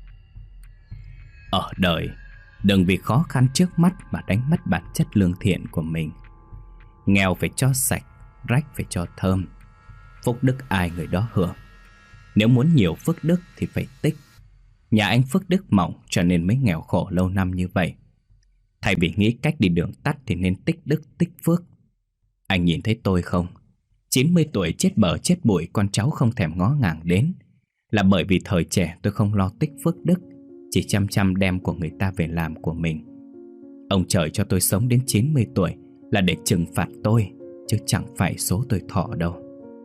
Ở đời, đừng vì khó khăn trước mắt mà đánh mất bản chất lương thiện của mình. Nghèo phải cho sạch, rách phải cho thơm. Phúc đức ai người đó hưởng. Nếu muốn nhiều phước đức thì phải tích. Nhà anh phước đức mỏng cho nên mới nghèo khổ lâu năm như vậy. Thay vì nghĩ cách đi đường tắt thì nên tích đức tích phước. Anh nhìn thấy tôi không? 90 tuổi chết bờ chết bụi con cháu không thèm ngó ngàng đến, là bởi vì thời trẻ tôi không lo tích phước đức, chỉ chăm chăm đem của người ta về làm của mình. Ông trời cho tôi sống đến 90 tuổi là để trừng phạt tôi, chứ chẳng phải số tôi thọ đâu.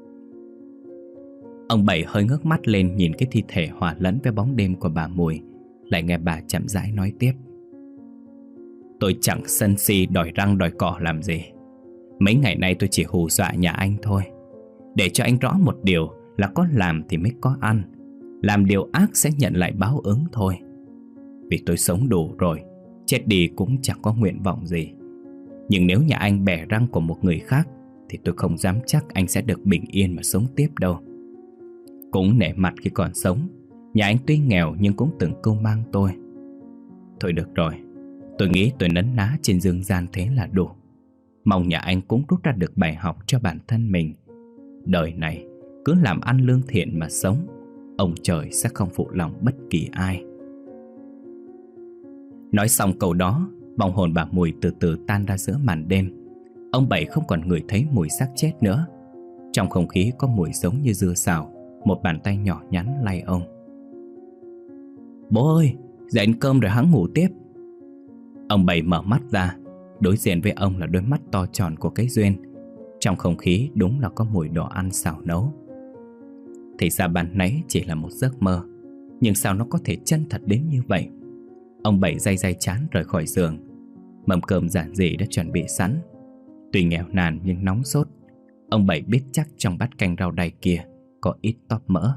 Ông Bảy hơi ngước mắt lên nhìn cái thi thể hòa lẫn với bóng đêm của bà Mùi, lại nghe bà chậm rãi nói tiếp. Tôi chẳng sân si đòi răng đòi cỏ làm gì. Mấy ngày nay tôi chỉ hù dọa nhà anh thôi, để cho anh rõ một điều là có làm thì mới có ăn, làm điều ác sẽ nhận lại báo ứng thôi. Vì tôi sống đủ rồi, chết đi cũng chẳng có nguyện vọng gì. Nhưng nếu nhà anh bẻ răng của một người khác thì tôi không dám chắc anh sẽ được bình yên mà sống tiếp đâu. Cũng nể mặt khi còn sống, nhà anh tuy nghèo nhưng cũng từng cưu mang tôi. Thôi được rồi, tôi nghĩ tôi nấn ná trên dương gian thế là đủ. Mong nhà anh cũng rút ra được bài học cho bản thân mình. Đời này cứ làm ăn lương thiện mà sống, ông trời sẽ không phụ lòng bất kỳ ai. Nói xong câu đó, vong hồn bà Mùi từ từ tan ra giữa màn đêm. Ông Bảy không còn ngửi thấy mùi xác chết nữa. Trong không khí có mùi giống như dưa xào. Một bàn tay nhỏ nhắn lay ông. Bố ơi, dậy ăn cơm rồi hẵng ngủ tiếp. Ông Bảy mở mắt ra. Đối diện với ông là đôi mắt to tròn của cái Duyên. Trong không khí đúng là có mùi đồ ăn xào nấu. Thì ra ban nãy chỉ là một giấc mơ, nhưng sao nó có thể chân thật đến như vậy? Ông Bảy day day chán rời khỏi giường. Mâm cơm giản dị đã chuẩn bị sẵn. Tuy nghèo nàn nhưng nóng sốt, ông Bảy biết chắc trong bát canh rau đay kia có ít tóp mỡ.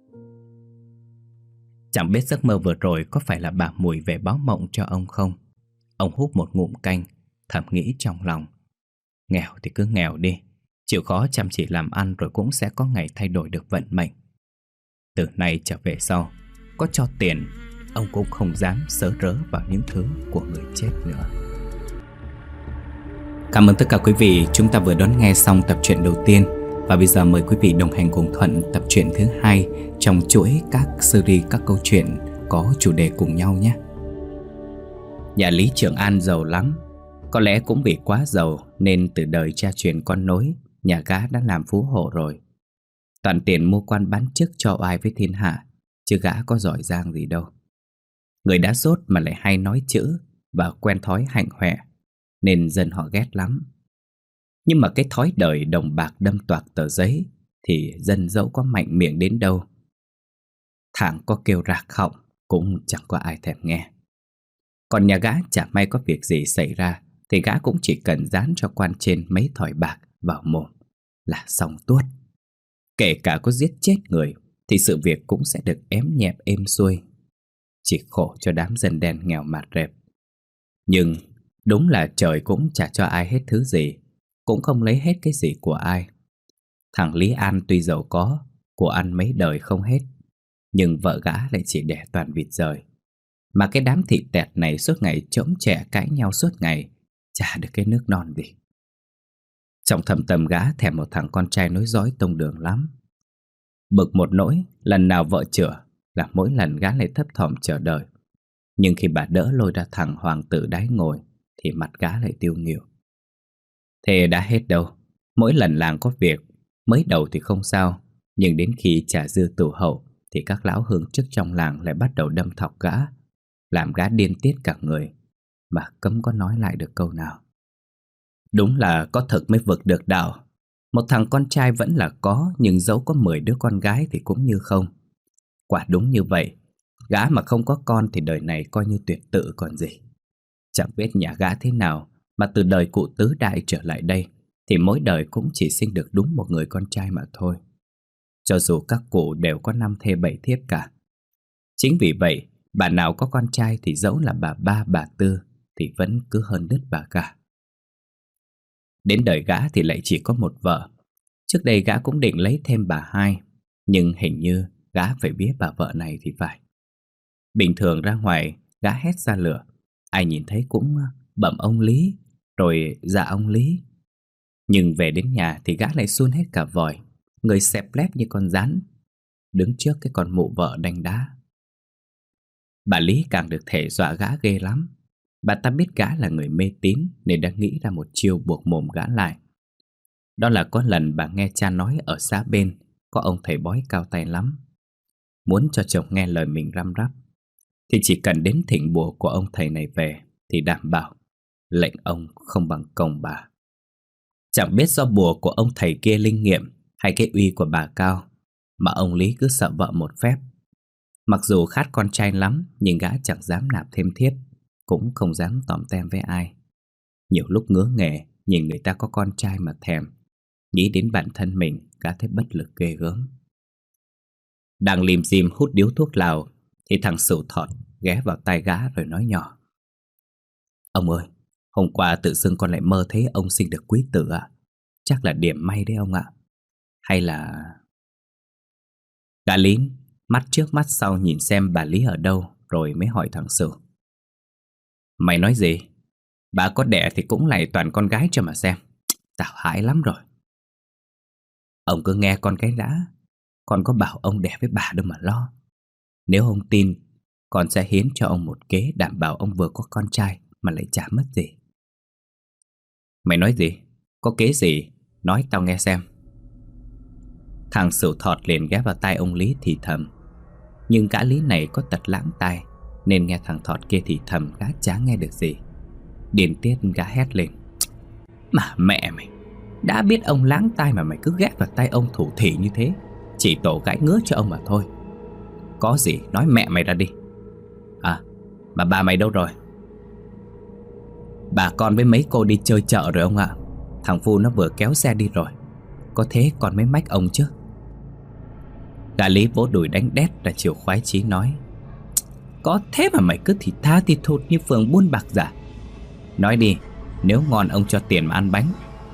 Chẳng biết giấc mơ vừa rồi có phải là bà Mùi về báo mộng cho ông không? Ông húp một ngụm canh, thầm nghĩ trong lòng. Nghèo thì cứ nghèo đi, chịu khó chăm chỉ làm ăn rồi cũng sẽ có ngày thay đổi được vận mệnh. Từ nay trở về sau, có cho tiền, ông cũng không dám sớ rớ vào những thứ của người chết nữa. Cảm ơn tất cả quý vị, chúng ta vừa đón nghe xong tập truyện đầu tiên. Và bây giờ mời quý vị đồng hành cùng Thuận tập truyện thứ 2 trong chuỗi các series các câu chuyện có chủ đề cùng nhau nhé. Nhà Lý Trường An giàu lắm. Có lẽ cũng vì quá giàu nên từ đời cha truyền con nối, nhà gã đã làm phú hộ rồi. Toàn tiền mua quan bán chức cho oai với thiên hạ, chứ gã có giỏi giang gì đâu. Người đã dốt mà lại hay nói chữ và quen thói hạnh hoẹ, nên dân họ ghét lắm. Nhưng mà cái thói đời đồng bạc đâm toạc tờ giấy thì dân dẫu có mạnh miệng đến đâu, thẳng có kêu rạc họng cũng chẳng có ai thèm nghe. Còn nhà gã chả may có việc gì xảy ra thì gã cũng chỉ cần dán cho quan trên mấy thỏi bạc vào mồm là xong tuốt. Kể cả có giết chết người thì sự việc cũng sẽ được ém nhẹm êm xuôi. Chỉ khổ cho đám dân đen nghèo mạt rệp. Nhưng đúng là trời cũng chả cho ai hết thứ gì, cũng không lấy hết cái gì của ai. Thằng Lý An tuy giàu có, của ăn mấy đời không hết, nhưng vợ gã lại chỉ đẻ toàn vịt rời. Mà cái đám thị tẹt này suốt ngày trỗng trẻ cãi nhau suốt ngày, chả được cái nước non gì. Trong thâm tâm gã thèm một thằng con trai nối dõi tông đường lắm. Bực một nỗi, lần nào vợ chữa là mỗi lần gã lại thấp thỏm chờ đợi. Nhưng khi bà đỡ lôi ra thằng hoàng tử đái ngồi thì mặt gã lại tiêu nghỉu. Thế đã hết đâu. Mỗi lần làng có việc, mới đầu thì không sao, nhưng đến khi trả dư tủ hậu thì các lão hương chức trong làng lại bắt đầu đâm thọc gã, làm gã điên tiết cả người, mà cấm có nói lại được câu nào. Đúng là có thực mới vực được đạo. Một thằng con trai vẫn là có, nhưng dẫu có 10 đứa con gái thì cũng như không. Quả đúng như vậy, gã mà không có con thì đời này coi như tuyệt tự còn gì. Chẳng biết nhà gã thế nào mà từ đời cụ tứ đại trở lại đây thì mỗi đời cũng chỉ sinh được đúng một người con trai mà thôi. Cho dù các cụ đều có 5 thê 7 thiếp cả. Chính vì vậy, bà nào có con trai thì dẫu là bà ba bà tư thì vẫn cứ hơn đứt bà cả. Đến đời gã thì lại chỉ có một vợ. Trước đây gã cũng định lấy thêm bà hai, nhưng hình như gã phải biết bà vợ này thì phải. Bình thường ra ngoài gã hét ra lửa, ai nhìn thấy cũng bẩm ông Lý, rồi dạ ông Lý. Nhưng về đến nhà thì gã lại sun hết cả vòi, người xẹp lép như con rắn, đứng trước cái con mụ vợ đanh đá. Bà Lý càng được thể dọa gã ghê lắm. Bà ta biết gã là người mê tín nên đã nghĩ ra một chiêu buộc mồm gã lại. Đó là có lần bà nghe cha nói ở xã bên có ông thầy bói cao tay lắm. Muốn cho chồng nghe lời mình răm rắp thì chỉ cần đến thỉnh bùa của ông thầy này về thì đảm bảo lệnh ông không bằng công bà. Chẳng biết do bùa của ông thầy kia linh nghiệm hay cái uy của bà cao mà ông Lý cứ sợ vợ một phép. Mặc dù khát con trai lắm, nhưng gã chẳng dám nạp thêm thiếp, cũng không dám tòm tem với ai. Nhiều lúc ngứa nghề nhìn người ta có con trai mà thèm, nghĩ đến bản thân mình gã thấy bất lực ghê gớm. Đang lim dim hút điếu thuốc lào thì thằng Sửu Thọt ghé vào tai gã rồi nói nhỏ: Ông ơi, hôm qua tự dưng con lại mơ thấy ông sinh được quý tử ạ. Chắc là điểm may đấy ông ạ. Hay là... Gã Lín mắt trước mắt sau nhìn xem bà Lý ở đâu, rồi mới hỏi thằng Sửu: Mày nói gì? Bà có đẻ thì cũng lại toàn con gái cho mà xem. Tao hãi lắm rồi. Ông cứ nghe con cái đã. Con có bảo ông đẻ với bà đâu mà lo. Nếu ông tin, con sẽ hiến cho ông một kế đảm bảo ông vừa có con trai mà lại chả mất gì. Mày nói gì? Có kế gì? Nói tao nghe xem. Thằng Sửu Thọt liền ghé vào tai ông Lý thì thầm. Nhưng gã Lý này có tật lãng tai, nên nghe thằng Thọt kia thì thầm gã chả nghe được gì. Điên tiết gã hét lên: Mà mẹ mày, đã biết ông lãng tai mà mày cứ ghét vào tai ông thủ thỉ như thế, chỉ tổ gãi ngứa cho ông mà thôi. Có gì nói mẹ mày ra đi. À, mà bà mày đâu rồi? Bà con với mấy cô đi chơi chợ rồi ông ạ. Thằng Phu nó vừa kéo xe đi rồi. Có thế còn mới mách ông chứ. Gã Lý vỗ đùi đánh đét là chiều khoái chí nói: Có thế mà mày cứ thì tha thì thụt như phường buôn bạc giả. Nói đi, nếu ngon ông cho tiền mà ăn bánh.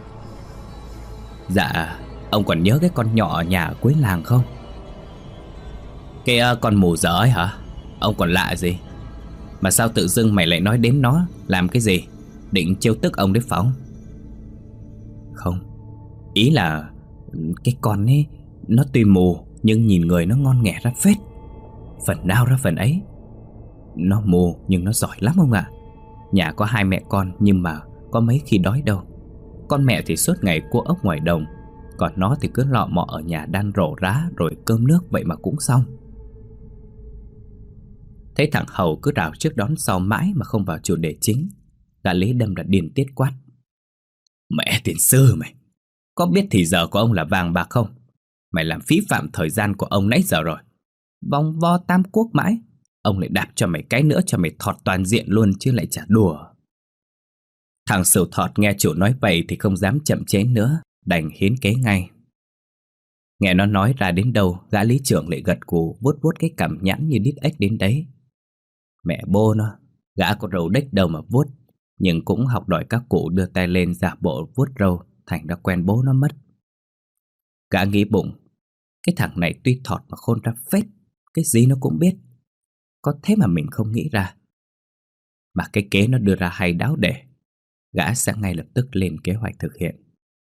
Dạ, ông còn nhớ cái con nhỏ ở nhà ở cuối làng không? Cái con mù dở ấy hả? Ông còn lạ gì? Mà sao tự dưng mày lại nói đến nó? Làm cái gì? Định trêu tức ông đấy phải không? Không, ý là cái con ấy nó tuy mù nhưng nhìn người nó ngon nghẻ ra phết. Phần nào ra phần ấy. Nó mù nhưng nó giỏi lắm ông ạ. Nhà có hai mẹ con nhưng mà có mấy khi đói đâu. Con mẹ thì suốt ngày cua ốc ngoài đồng, còn nó thì cứ lọ mọ ở nhà đan rổ rá rồi cơm nước vậy mà cũng xong. Thấy thằng Hầu cứ rào trước đón sau mãi mà không vào chủ đề chính, gã Lý đâm ra điên tiết quát: Mẹ tiền sư mày, có biết thì giờ của ông là vàng bạc không? Mày làm phí phạm thời gian của ông nãy giờ rồi. Vòng vo tam quốc mãi, ông lại đạp cho mày cái nữa cho mày thọt toàn diện luôn chứ lại chả đùa. Thằng Sửu Thọt nghe chủ nói vậy thì không dám chậm chế nữa, đành hiến kế ngay. Nghe nó nói ra đến đâu, gã lý trưởng lại gật gù vuốt vuốt cái cằm nhẵn như đít ếch đến đấy. Mẹ bô nó, gã có râu đếch đâu mà vuốt, nhưng cũng học đòi các cụ đưa tay lên giả bộ vuốt râu, thành ra quen bố nó mất. Gã nghĩ bụng, cái thằng này tuy thọt mà khôn ra phết, cái gì nó cũng biết. Có thế mà mình không nghĩ ra. Mà cái kế nó đưa ra hay đáo để, gã sẽ ngay lập tức lên kế hoạch thực hiện.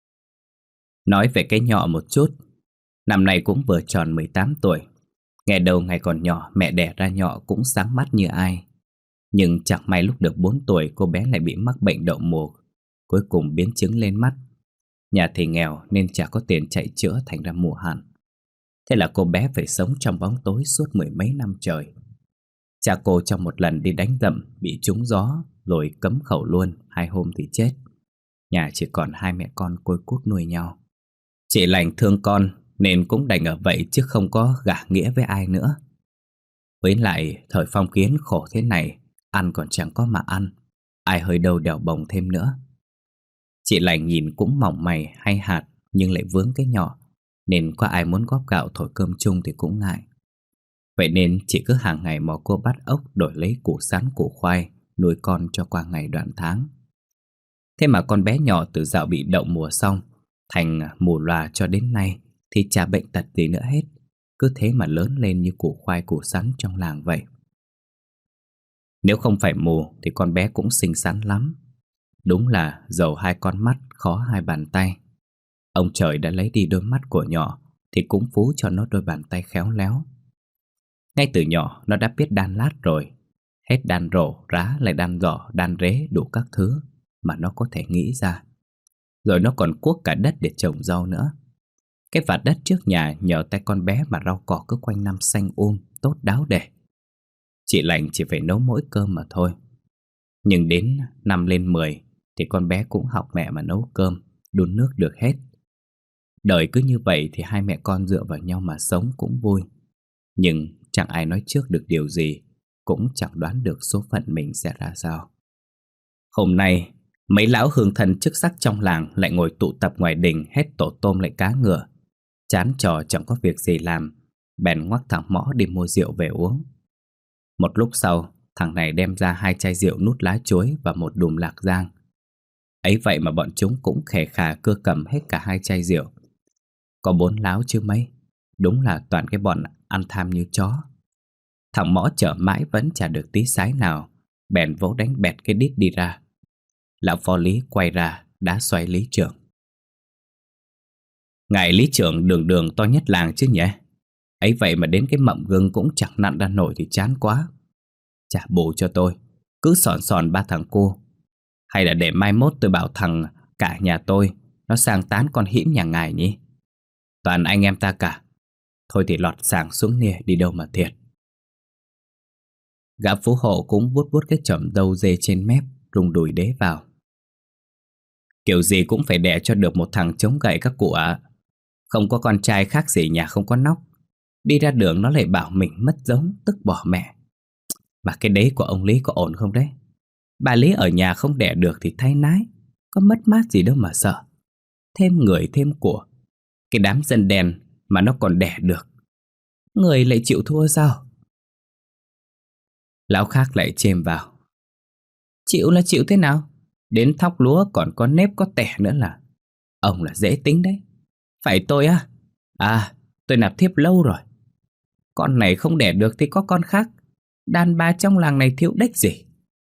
Nói về cái nhỏ một chút, năm nay cũng vừa tròn 18 tuổi. Ngày đầu ngày còn nhỏ, mẹ đẻ ra nhỏ cũng sáng mắt như ai. Nhưng chẳng may lúc được 4 tuổi, cô bé lại bị mắc bệnh đậu mùa, cuối cùng biến chứng lên mắt. Nhà thì nghèo nên chả có tiền chạy chữa, thành ra mù hẳn. Thế là cô bé phải sống trong bóng tối suốt 10 mấy năm trời. Cha cô trong một lần đi đánh dậm bị trúng gió, rồi cấm khẩu luôn, 2 hôm thì chết. Nhà chỉ còn 2 mẹ con côi cút nuôi nhau. Chị lành thương con nên cũng đành ở vậy chứ không có gả nghĩa với ai nữa. Với lại thời phong kiến khổ thế này, ăn còn chẳng có mà ăn, ai hơi đâu đèo bồng thêm nữa. Chị lành nhìn cũng mỏng mày hay hạt, nhưng lại vướng cái nhỏ, nên có ai muốn góp gạo thổi cơm chung thì cũng ngại. Vậy nên chị cứ hàng ngày mò cô bắt ốc đổi lấy củ sắn củ khoai, nuôi con cho qua ngày đoạn tháng. Thế mà con bé nhỏ từ dạo bị đậu mùa xong, thành mù lòa cho đến nay thì chả bệnh tật gì nữa hết. Cứ thế mà lớn lên như củ khoai củ sắn trong làng vậy. Nếu không phải mù thì con bé cũng xinh xắn lắm. Đúng là giàu 2 con mắt, khó 2 bàn tay. Ông trời đã lấy đi đôi mắt của nhỏ thì cũng phú cho nó đôi bàn tay khéo léo. Ngay từ nhỏ nó đã biết đan lát rồi. Hết đan rổ, rá lại đan giỏ, đan rế đủ các thứ mà nó có thể nghĩ ra. Rồi nó còn cuốc cả đất để trồng rau nữa. Cái vạt đất trước nhà nhờ tay con bé mà rau cỏ cứ quanh năm xanh tốt đáo để. Chị lành chỉ phải nấu mỗi cơm mà thôi. Nhưng đến năm lên 10 thì con bé cũng học mẹ mà nấu cơm, đun nước được hết. Đời cứ như vậy thì hai mẹ con dựa vào nhau mà sống cũng vui. Nhưng chẳng ai nói trước được điều gì, cũng chẳng đoán được số phận mình sẽ ra sao. Hôm nay, mấy lão hương thân chức sắc trong làng lại ngồi tụ tập ngoài đình hét tổ tôm lại cá ngựa. Chán trò chẳng có việc gì làm, bèn ngoắc thằng Mõ đi mua rượu về uống. Một lúc sau, thằng này đem ra 2 chai rượu nút lá chuối và một đùm lạc giang. Ấy vậy mà bọn chúng cũng khè khà cưa cầm hết cả 2 chai rượu. Có 4 láo chứ mấy, đúng là toàn cái bọn ăn tham như chó. Thằng Mõ chở mãi vẫn chả được tí sái nào, bèn vỗ đánh bẹt cái đít đi ra. Lão phó lý quay ra đá xoay lý trưởng. Ngài lý trưởng đường đường to nhất làng chứ nhỉ? Ấy vậy mà đến cái mậm gừng cũng chẳng nặn ra nổi thì chán quá. Trả bù cho tôi, cứ sòn sòn 3 thằng cô. Hay là để mai mốt tôi bảo thằng cả nhà tôi nó sang tán con hĩm nhà ngài nhỉ? Toàn anh em ta cả. Thôi thì lọt sàng xuống nìa, đi đâu mà thiệt. Gã phú hộ cũng vuốt vuốt cái chòm râu dê trên mép, rung đùi đế vào. Kiểu gì cũng phải đẻ cho được một thằng chống gậy các cụ ạ. Không có con trai khác gì nhà không có nóc. Đi ra đường nó lại bảo mình mất giống, tức bỏ mẹ. Mà cái đấy của ông Lý có ổn không đấy? Bà Lý ở nhà không đẻ được thì thay nái, có mất mát gì đâu mà sợ. Thêm người thêm của. Cái đám dân đen mà nó còn đẻ được, người lại chịu thua sao? Lão khác lại chêm vào. Chịu là chịu thế nào? Đến thóc lúa còn có nếp có tẻ nữa là. Ông là dễ tính đấy. Phải tôi á? À, tôi nạp thiếp lâu rồi. Con này không đẻ được thì có con khác. Đàn bà trong làng này thiếu đếch gì.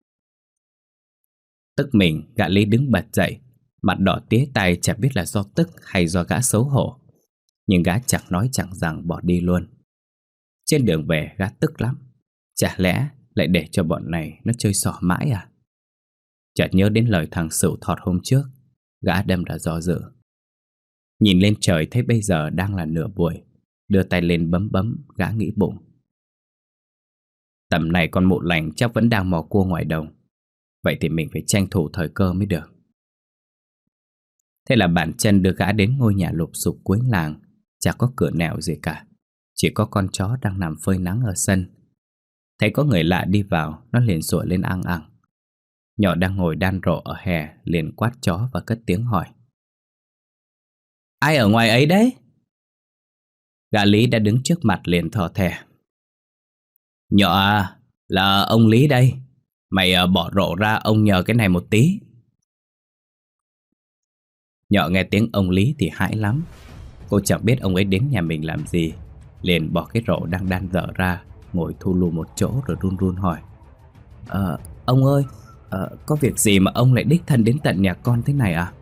Tức mình, gã Lý đứng bật dậy, mặt đỏ tía tai, chả biết là do tức hay do gã xấu hổ. Nhưng gã chẳng nói chẳng rằng bỏ đi luôn. Trên đường về gã tức lắm. Chả lẽ lại để cho bọn này nó chơi xỏ mãi à? Chợt nhớ đến lời thằng Sửu thọt hôm trước, gã đâm ra do dự. Nhìn lên trời thấy bây giờ đang là nửa buổi, đưa tay lên bấm bấm, gã nghĩ bụng. Tầm này con mụ lành chắc vẫn đang mò cua ngoài đồng. Vậy thì mình phải tranh thủ thời cơ mới được. Thế là bàn chân đưa gã đến ngôi nhà lụp xụp cuối làng. Chả có cửa nẻo gì cả, chỉ có con chó đang nằm phơi nắng ở sân. Thấy có người lạ đi vào, nó liền sủa lên ăng ăng. Nhỏ đang ngồi đan rộ ở hè liền quát chó và cất tiếng hỏi. Ai ở ngoài ấy đấy? Gã Lý đã đứng trước mặt liền thò thè. Nhỏ à, là ông Lý đây. Mày bỏ rộ ra ông nhờ cái này một tí. Nhỏ nghe tiếng ông Lý thì hãi lắm. Cô chẳng biết ông ấy đến nhà mình làm gì, liền bỏ cái rổ đang đan dở ra, ngồi thu lù một chỗ rồi run run hỏi. Ông ơi, có việc gì mà ông lại đích thân đến tận nhà con thế này à?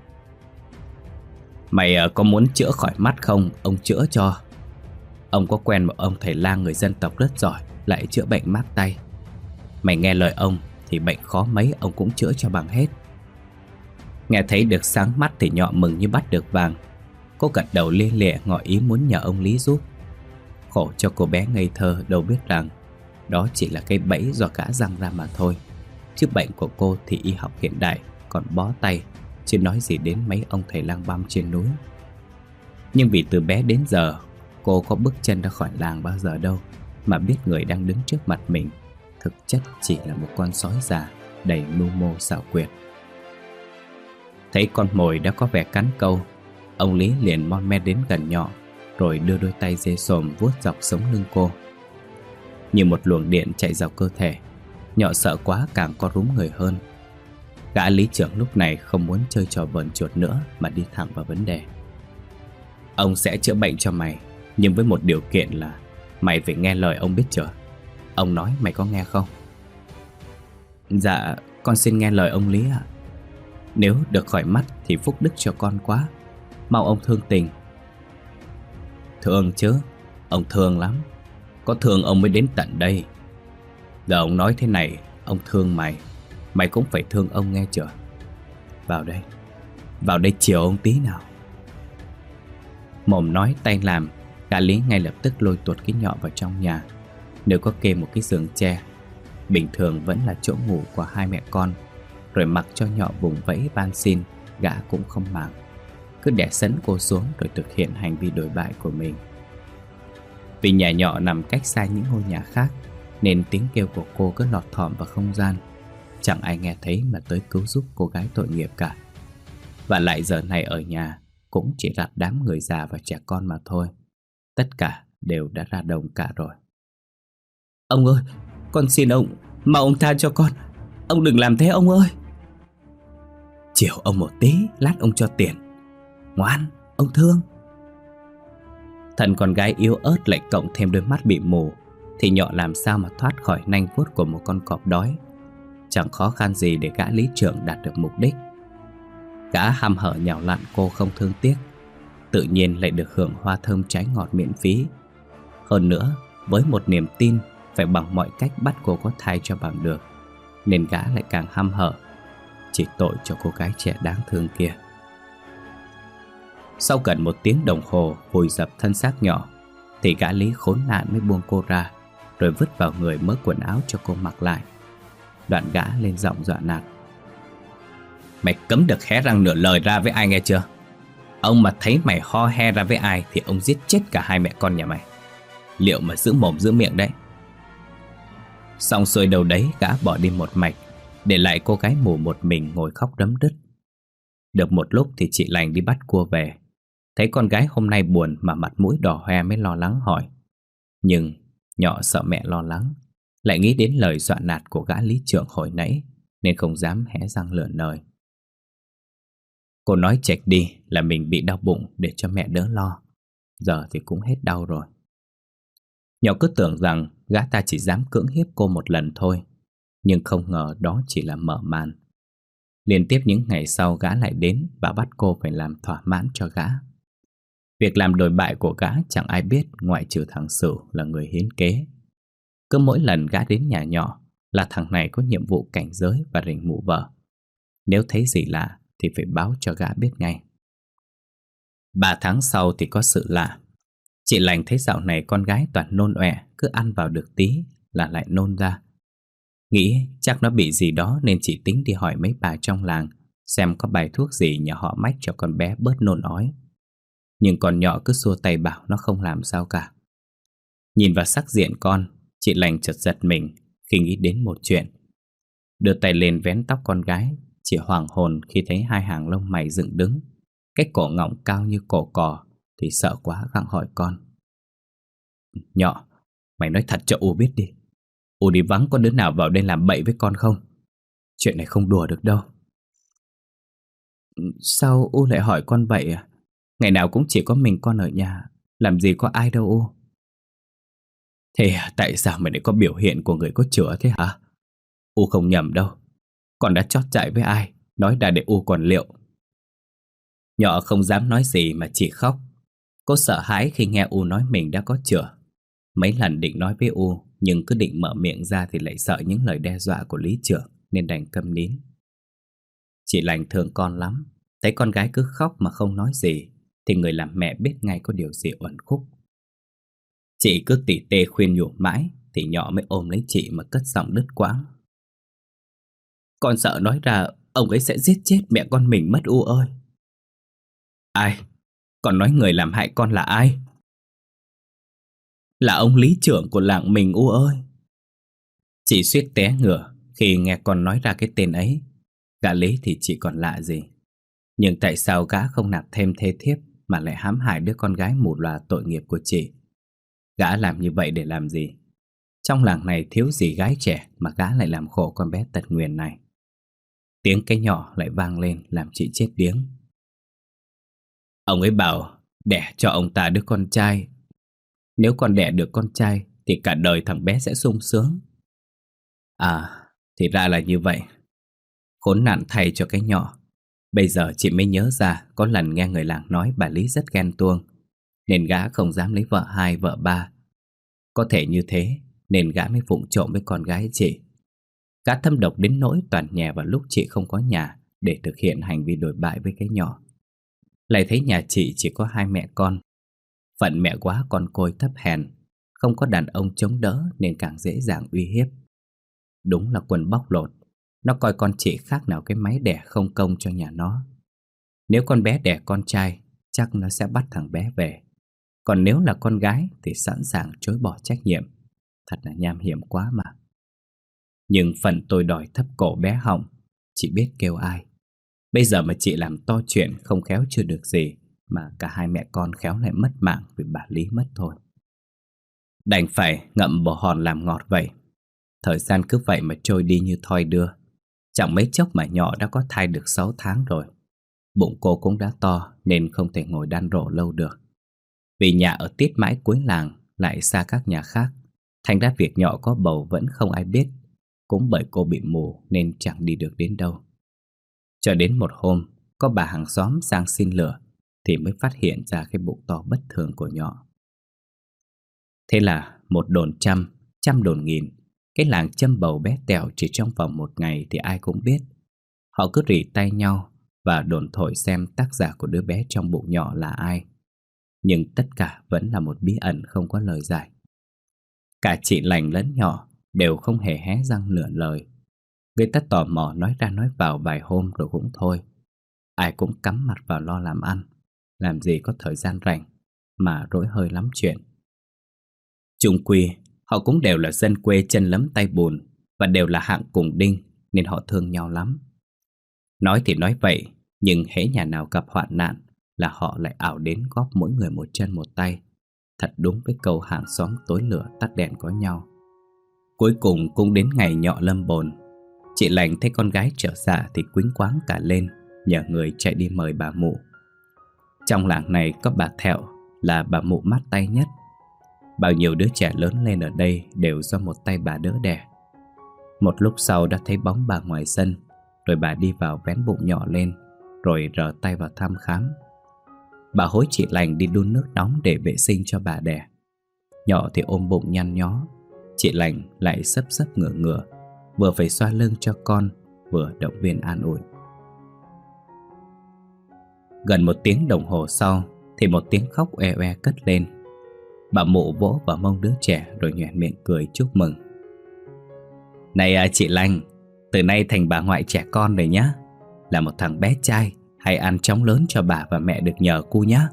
Mày có muốn chữa khỏi mắt không? Ông chữa cho. Ông có quen một ông thầy lang người dân tộc rất giỏi, lại chữa bệnh mát tay. Mày nghe lời ông thì bệnh khó mấy ông cũng chữa cho bằng hết. Nghe thấy được sáng mắt thì Nhọ mừng như bắt được vàng. Cô gật đầu lia lịa ngỏ ý muốn nhờ ông Lý giúp. Khổ cho cô bé ngây thơ đâu biết rằng đó chỉ là cái bẫy do gã răng ra mà thôi. Chứ bệnh của cô thì y học hiện đại còn bó tay, chứ nói gì đến mấy ông thầy lang băm trên núi. Nhưng vì từ bé đến giờ cô có bước chân ra khỏi làng bao giờ đâu mà biết người đang đứng trước mặt mình thực chất chỉ là một con sói già đầy mưu mô xảo quyệt. Thấy con mồi đã có vẻ cắn câu, ông Lý liền mon men đến gần Nhọ, rồi đưa đôi tay dê xồm vuốt dọc sống lưng cô. Như một luồng điện chạy dọc cơ thể, Nhọ sợ quá càng co rúm người hơn. Gã lý trưởng lúc này không muốn chơi trò vờn chuột nữa mà đi thẳng vào vấn đề. Ông sẽ chữa bệnh cho mày, nhưng với một điều kiện là mày phải nghe lời ông biết chưa? Ông nói mày có nghe không? Dạ, con xin nghe lời ông Lý ạ. Nếu được khỏi mắt thì phúc đức cho con quá. Mong ông thương tình. Thương chứ, ông thương lắm. Có thương ông mới đến tận đây. Giờ ông nói thế này, ông thương mày, mày cũng phải thương ông nghe chưa? Vào đây chiều ông tí nào. Mồm nói tay làm, gã Lý ngay lập tức lôi tuột cái Nhọ vào trong nhà. Nếu có kê một cái giường tre, bình thường vẫn là chỗ ngủ của hai mẹ con, rồi mặc cho Nhọ vùng vẫy van xin, gã cũng không màng, cứ đè sấn cô xuống rồi thực hiện hành vi đổi bại của mình. Vì nhà Nhọ nằm cách xa những ngôi nhà khác, nên tiếng kêu của cô cứ lọt thỏm vào không gian. Chẳng ai nghe thấy mà tới cứu giúp cô gái tội nghiệp cả. Và lại giờ này ở nhà cũng chỉ là đám người già và trẻ con mà thôi. Tất cả đều đã ra đồng cả rồi. Ông ơi, con xin ông, mà ông tha cho con. Ông đừng làm thế ông ơi. Chiều ông một tí, lát ông cho tiền. Ngoan, ông thương. Thằng con gái yếu ớt lại cộng thêm đôi mắt bị mù, thì Nhọ làm sao mà thoát khỏi nanh vuốt của một con cọp đói. Chẳng khó khăn gì để gã lý trưởng đạt được mục đích. Gã hăm hở nhào lặn cô không thương tiếc, tự nhiên lại được hưởng hoa thơm trái ngọt miễn phí. Hơn nữa, với một niềm tin phải bằng mọi cách bắt cô có thai cho bằng được, nên gã lại càng hăm hở. Chỉ tội cho cô gái trẻ đáng thương kia. Sau gần 1 tiếng đồng hồ vùi dập thân xác Nhỏ, thì gã Lý khốn nạn mới buông cô ra, rồi vứt vào người mớ quần áo cho cô mặc lại. Đoạn gã lên giọng dọa nạt. Mày cấm được hé răng nửa lời ra với ai nghe chưa? Ông mà thấy mày ho he ra với ai thì ông giết chết cả hai mẹ con nhà mày. Liệu mà giữ mồm giữ miệng đấy. Xong xuôi đầu đấy, gã bỏ đi một mạch, để lại cô gái mù một mình ngồi khóc đấm đứt. Được một lúc thì chị Lành đi bắt cua về. Thấy con gái hôm nay buồn mà mặt mũi đỏ hoe mới lo lắng hỏi. Nhưng Nhỏ sợ mẹ lo lắng, lại nghĩ đến lời dọa nạt của gã lý trưởng hồi nãy, nên không dám hé răng lựa lời. Cô nói chệch đi là mình bị đau bụng để cho mẹ đỡ lo. Giờ thì cũng hết đau rồi. Nhỏ cứ tưởng rằng gã ta chỉ dám cưỡng hiếp cô một lần thôi, nhưng không ngờ đó chỉ là mở màn. Liên tiếp những ngày sau gã lại đến và bắt cô phải làm thỏa mãn cho gã. Việc làm đồi bại của gã chẳng ai biết ngoại trừ thằng Sửu là người hiến kế. Cứ mỗi lần gã đến nhà Nhỏ là thằng này có nhiệm vụ cảnh giới và rình mụ vợ. Nếu thấy gì lạ thì phải báo cho gã biết ngay. 3 tháng sau thì có sự lạ. Chị Lành thấy dạo này con gái toàn nôn ọe, cứ ăn vào được tí là lại nôn ra. Nghĩ chắc nó bị gì đó nên chị tính đi hỏi mấy bà trong làng xem có bài thuốc gì nhà họ mách cho con bé bớt nôn ói. Nhưng con Nhỏ cứ xua tay bảo nó không làm sao cả. Nhìn vào sắc diện con, chị Lành chợt giật mình khi nghĩ đến một chuyện. Đưa tay lên vén tóc con gái, chị hoảng hồn khi thấy hai hàng lông mày dựng đứng, cái cổ ngọng cao như cổ cò, thì sợ quá gặng hỏi con. Nhỏ, mày nói thật cho U biết đi. U đi vắng có đứa nào vào đây làm bậy với con không? Chuyện này không đùa được đâu. Sao U lại hỏi con vậy à? Ngày nào cũng chỉ có mình con ở nhà, làm gì có ai đâu U. Thế tại sao mày lại có biểu hiện của người có chữa thế hả? U không nhầm đâu. Con đã chót dại với ai, nói ra để U còn liệu. Nhỏ không dám nói gì mà chỉ khóc. Cô sợ hãi khi nghe U nói mình đã có chữa. Mấy lần định nói với U, nhưng cứ định mở miệng ra thì lại sợ những lời đe dọa của lý trưởng, nên đành câm nín. Chị Lành thương con lắm. Thấy con gái cứ khóc mà không nói gì thì người làm mẹ biết ngay có điều gì uẩn khúc. Chị cứ tỉ tê khuyên nhủ mãi thì Nhỏ mới ôm lấy chị mà cất giọng đứt quãng. Con sợ nói ra ông ấy sẽ giết chết mẹ con mình mất U ơi. Ai? Con nói người làm hại con là ai? Là ông lý trưởng của làng mình U ơi. Chị suýt té ngửa khi nghe con nói ra cái tên ấy. Gã Lý thì chỉ còn lạ gì. Nhưng tại sao gã không nạp thêm thê thiếp mà lại hãm hại đứa con gái mù lòa tội nghiệp của chị? Gã làm như vậy để làm gì? Trong làng này thiếu gì gái trẻ mà gã lại làm khổ con bé tật nguyền này. Tiếng cái nhỏ lại vang lên làm chị chết điếng. Ông ấy bảo đẻ cho ông ta đứa con trai. Nếu con đẻ được con trai thì cả đời thằng bé sẽ sung sướng. À, thì ra là như vậy. Khốn nạn thay cho cái nhỏ. Bây giờ chị mới nhớ ra có lần nghe người làng nói bà Lý rất ghen tuông, nên gã không dám lấy vợ hai vợ ba. Có thể như thế nên gã mới vụng trộm với con gái chị. Gã thâm độc đến nỗi toàn nhà vào lúc chị không có nhà để thực hiện hành vi đổi bại với cái nhỏ. Lại thấy nhà chị chỉ có hai mẹ con. Phận mẹ quá con côi thấp hèn, không có đàn ông chống đỡ nên càng dễ dàng uy hiếp. Đúng là quân bóc lột. Nó coi con chị khác nào cái máy đẻ không công cho nhà nó. Nếu con bé đẻ con trai, chắc nó sẽ bắt thằng bé về. Còn nếu là con gái thì sẵn sàng chối bỏ trách nhiệm. Thật là nham hiểm quá mà. Nhưng phần tôi đòi thấp cổ bé họng, chị biết kêu ai. Bây giờ mà chị làm to chuyện không khéo chưa được gì, mà cả hai mẹ con khéo lại mất mạng vì bà Lý mất thôi. Đành phải ngậm bồ hòn làm ngọt vậy. Thời gian cứ vậy mà trôi đi như thoi đưa. Chẳng mấy chốc mà nhỏ đã có thai được 6 tháng rồi. Bụng cô cũng đã to nên không thể ngồi đan rổ lâu được. Vì nhà ở tít mãi cuối làng, lại xa các nhà khác, thành ra việc nhỏ có bầu vẫn không ai biết. Cũng bởi cô bị mù nên chẳng đi được đến đâu. Cho đến một hôm, có bà hàng xóm sang xin lửa thì mới phát hiện ra cái bụng to bất thường của nhỏ. Thế là một đồn trăm, trăm đồn nghìn, cái làng châm bầu bé Tèo chỉ trong vòng một ngày thì ai cũng biết. Họ cứ rỉ tay nhau và đồn thổi xem tác giả của đứa bé trong bụng nhỏ là ai. Nhưng tất cả vẫn là một bí ẩn không có lời giải. Cả chị lành lẫn nhỏ đều không hề hé răng nửa lời. Người ta tò mò nói ra nói vào vài hôm rồi cũng thôi. Ai cũng cắm mặt vào lo làm ăn, làm gì có thời gian rảnh mà rỗi hơi lắm chuyện. Chung quy, họ cũng đều là dân quê chân lấm tay bùn và đều là hạng cùng đinh nên họ thương nhau lắm. Nói thì nói vậy, nhưng hễ nhà nào gặp hoạn nạn là họ lại ảo đến góp mỗi người một chân một tay. Thật đúng với câu hàng xóm tối lửa tắt đèn có nhau. Cuối cùng cũng đến ngày nhọ lâm bồn. Chị lành thấy con gái trở dạ thì quýnh quáng cả lên, nhờ người chạy đi mời bà mụ. Trong làng này có bà Thẹo là bà mụ mát tay nhất. Bao nhiêu đứa trẻ lớn lên ở đây đều do một tay bà đỡ đẻ. Một lúc sau đã thấy bóng bà ngoài sân, rồi bà đi vào vén bụng nhỏ lên, rồi rờ tay vào thăm khám. Bà hối chị lành đi đun nước nóng để vệ sinh cho bà đẻ. Nhỏ thì ôm bụng nhăn nhó, chị lành lại sấp sấp ngửa ngửa, vừa phải xoa lưng cho con, vừa động viên an ủi. Gần một tiếng đồng hồ sau thì một tiếng khóc oe oe cất lên. Bà mụ vỗ vào mông đứa trẻ rồi nhoẻn miệng cười chúc mừng. Này chị lành, từ nay thành bà ngoại trẻ con rồi nhá. Là một thằng bé trai, hãy ăn chóng lớn cho bà và mẹ được nhờ cu nhá.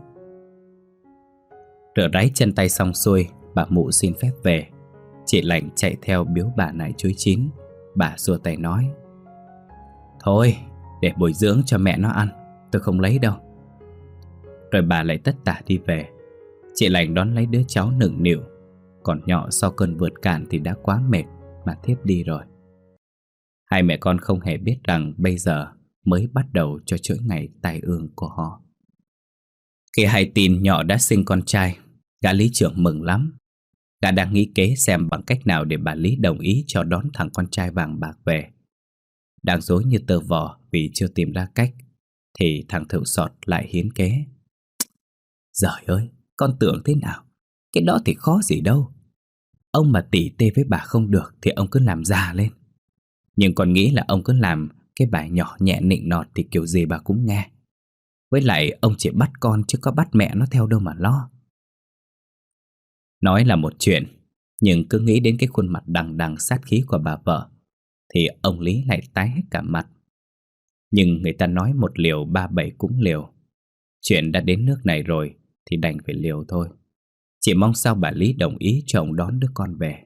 Rửa ráy chân tay xong xuôi, bà mụ xin phép về. Chị lành chạy theo biếu bà nải chuối chín. Bà xua tay nói: Thôi, để bồi dưỡng cho mẹ nó ăn, tôi không lấy đâu. Rồi bà lại tất tả đi về. Chị lành đón lấy đứa cháu nựng nịu. Còn nhỏ sau cơn vượt cạn thì đã quá mệt mà thiếp đi rồi. Hai mẹ con không hề biết rằng bây giờ mới bắt đầu cho chuỗi ngày tai ương của họ. Khi hay tin nhỏ đã sinh con trai, gã lý trưởng mừng lắm. Gã đang nghĩ kế xem bằng cách nào để bà Lý đồng ý cho đón thằng con trai vàng bạc về. Đang rối như tơ vò vì chưa tìm ra cách, thì thằng Thựu Sọt lại hiến kế. Giời ơi, con tưởng thế nào? Cái đó thì khó gì đâu. Ông mà tỉ tê với bà không được thì ông cứ làm già lên. Nhưng con nghĩ là ông cứ làm cái bài nhỏ nhẹ nịnh nọt thì kiểu gì bà cũng nghe. Với lại ông chỉ bắt con chứ có bắt mẹ nó theo đâu mà lo. Nói là một chuyện, nhưng cứ nghĩ đến cái khuôn mặt đằng đằng sát khí của bà vợ thì ông Lý lại tái hết cả mặt. Nhưng người ta nói một liều ba bảy cũng liều. Chuyện đã đến nước này rồi thì đành phải liều thôi. Chỉ mong sao bà Lý đồng ý cho ông đón đứa con về.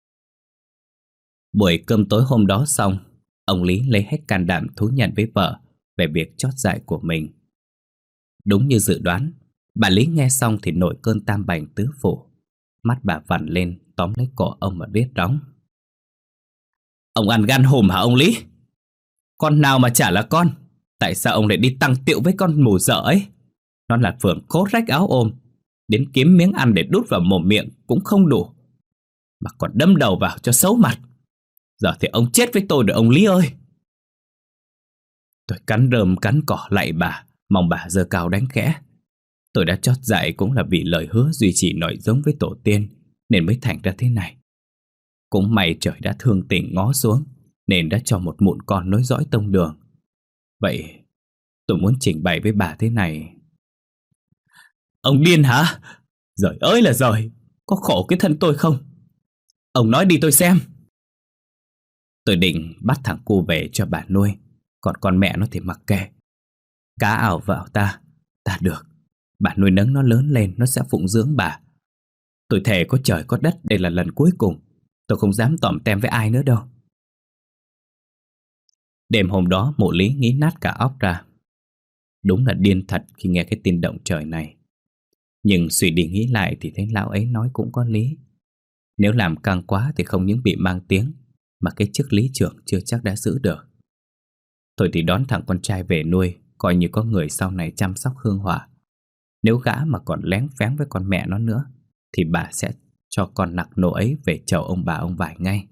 Buổi cơm tối hôm đó xong, ông Lý lấy hết can đảm thú nhận với vợ về việc chót dại của mình. Đúng như dự đoán, bà Lý nghe xong thì nổi cơn tam bành tứ phủ. Mắt bà vằn lên tóm lấy cổ ông mà riết róng. Ông ăn gan hùm hả ông Lý? Con nào mà chả là con? Tại sao ông lại đi tăng tiệu với con mù dở ấy? Nó là phường cốt rách áo ôm, đến kiếm miếng ăn để đút vào mồm miệng cũng không đủ, mà còn đâm đầu vào cho xấu mặt. Giờ thì ông chết với tôi rồi ông Lý ơi. Tôi cắn rơm cắn cỏ lạy bà, mong bà giơ cao đánh khẽ. Tôi đã chót dại cũng là vì lời hứa duy trì nội giống với tổ tiên nên mới thành ra thế này. Cũng may trời đã thương tình ngó xuống nên đã cho một mụn con nối dõi tông đường. Vậy tôi muốn trình bày với bà thế này. Ông điên hả? Giời ơi là giời, có khổ cái thân tôi không? Ông nói đi tôi xem. Tôi định bắt thằng cu về cho bà nuôi, còn con mẹ nó thì mặc kệ. Cá ảo vào ta được. Bà nuôi nấng nó lớn lên, nó sẽ phụng dưỡng bà. Tôi thề có trời có đất, đây là lần cuối cùng. Tôi không dám tỏm tem với ai nữa đâu. Đêm hôm đó mụ Lý nghĩ nát cả óc ra. Đúng là điên thật khi nghe cái tin động trời này. Nhưng suy đi nghĩ lại thì thấy lão ấy nói cũng có lý. Nếu làm căng quá thì không những bị mang tiếng, mà cái chức lý trưởng chưa chắc đã giữ được. Thôi thì đón thằng con trai về nuôi, coi như có người sau này chăm sóc hương hỏa. Nếu gã mà còn lén phén với con mẹ nó nữa, thì bà sẽ cho con nặc nô ấy về chầu ông bà ông vải ngay.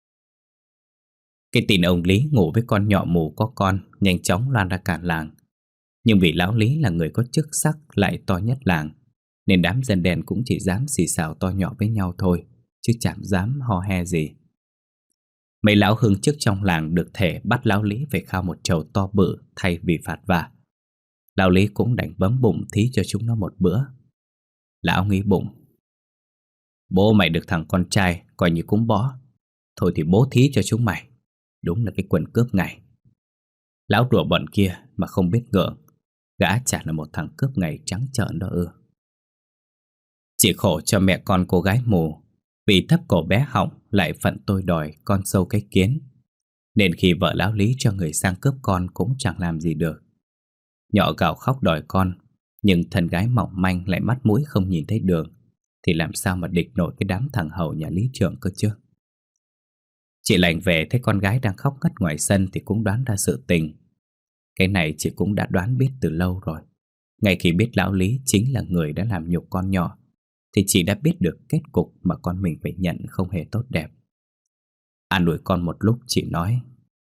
Cái tin ông Lý ngủ với con nhỏ mù có con nhanh chóng loan ra cả làng. Nhưng vì lão Lý là người có chức sắc lại to nhất làng, nên đám dân đen cũng chỉ dám xì xào to nhỏ với nhau thôi, chứ chẳng dám ho he gì. Mấy lão hương chức trong làng được thể bắt lão Lý phải khao một chầu to bự thay vì phạt vạ. Lão Lý cũng đành bấm bụng thí cho chúng nó một bữa. Lão nghĩ bụng, bố mày được thằng con trai coi như cũng bỏ, thôi thì bố thí cho chúng mày. Đúng là cái quần cướp ngày. Lão đùa bọn kia mà không biết ngượng, gã chả là một thằng cướp ngày trắng trợn đó ư. Chỉ khổ cho mẹ con cô gái mù, vì thấp cổ bé họng lại phận tôi đòi con sâu cái kiến, nên khi vợ lão Lý cho người sang cướp con cũng chẳng làm gì được. Nhỏ gào khóc đòi con, nhưng thân gái mỏng manh lại mắt mũi không nhìn thấy đường, thì làm sao mà địch nổi cái đám thằng hầu nhà lý trưởng cơ chứ. Chị lành về thấy con gái đang khóc ngất ngoài sân thì cũng đoán ra sự tình. Cái này chị cũng đã đoán biết từ lâu rồi. Ngay khi biết lão Lý chính là người đã làm nhục con nhỏ, thì chị đã biết được kết cục mà con mình phải nhận không hề tốt đẹp. An ủi con một lúc, chị nói: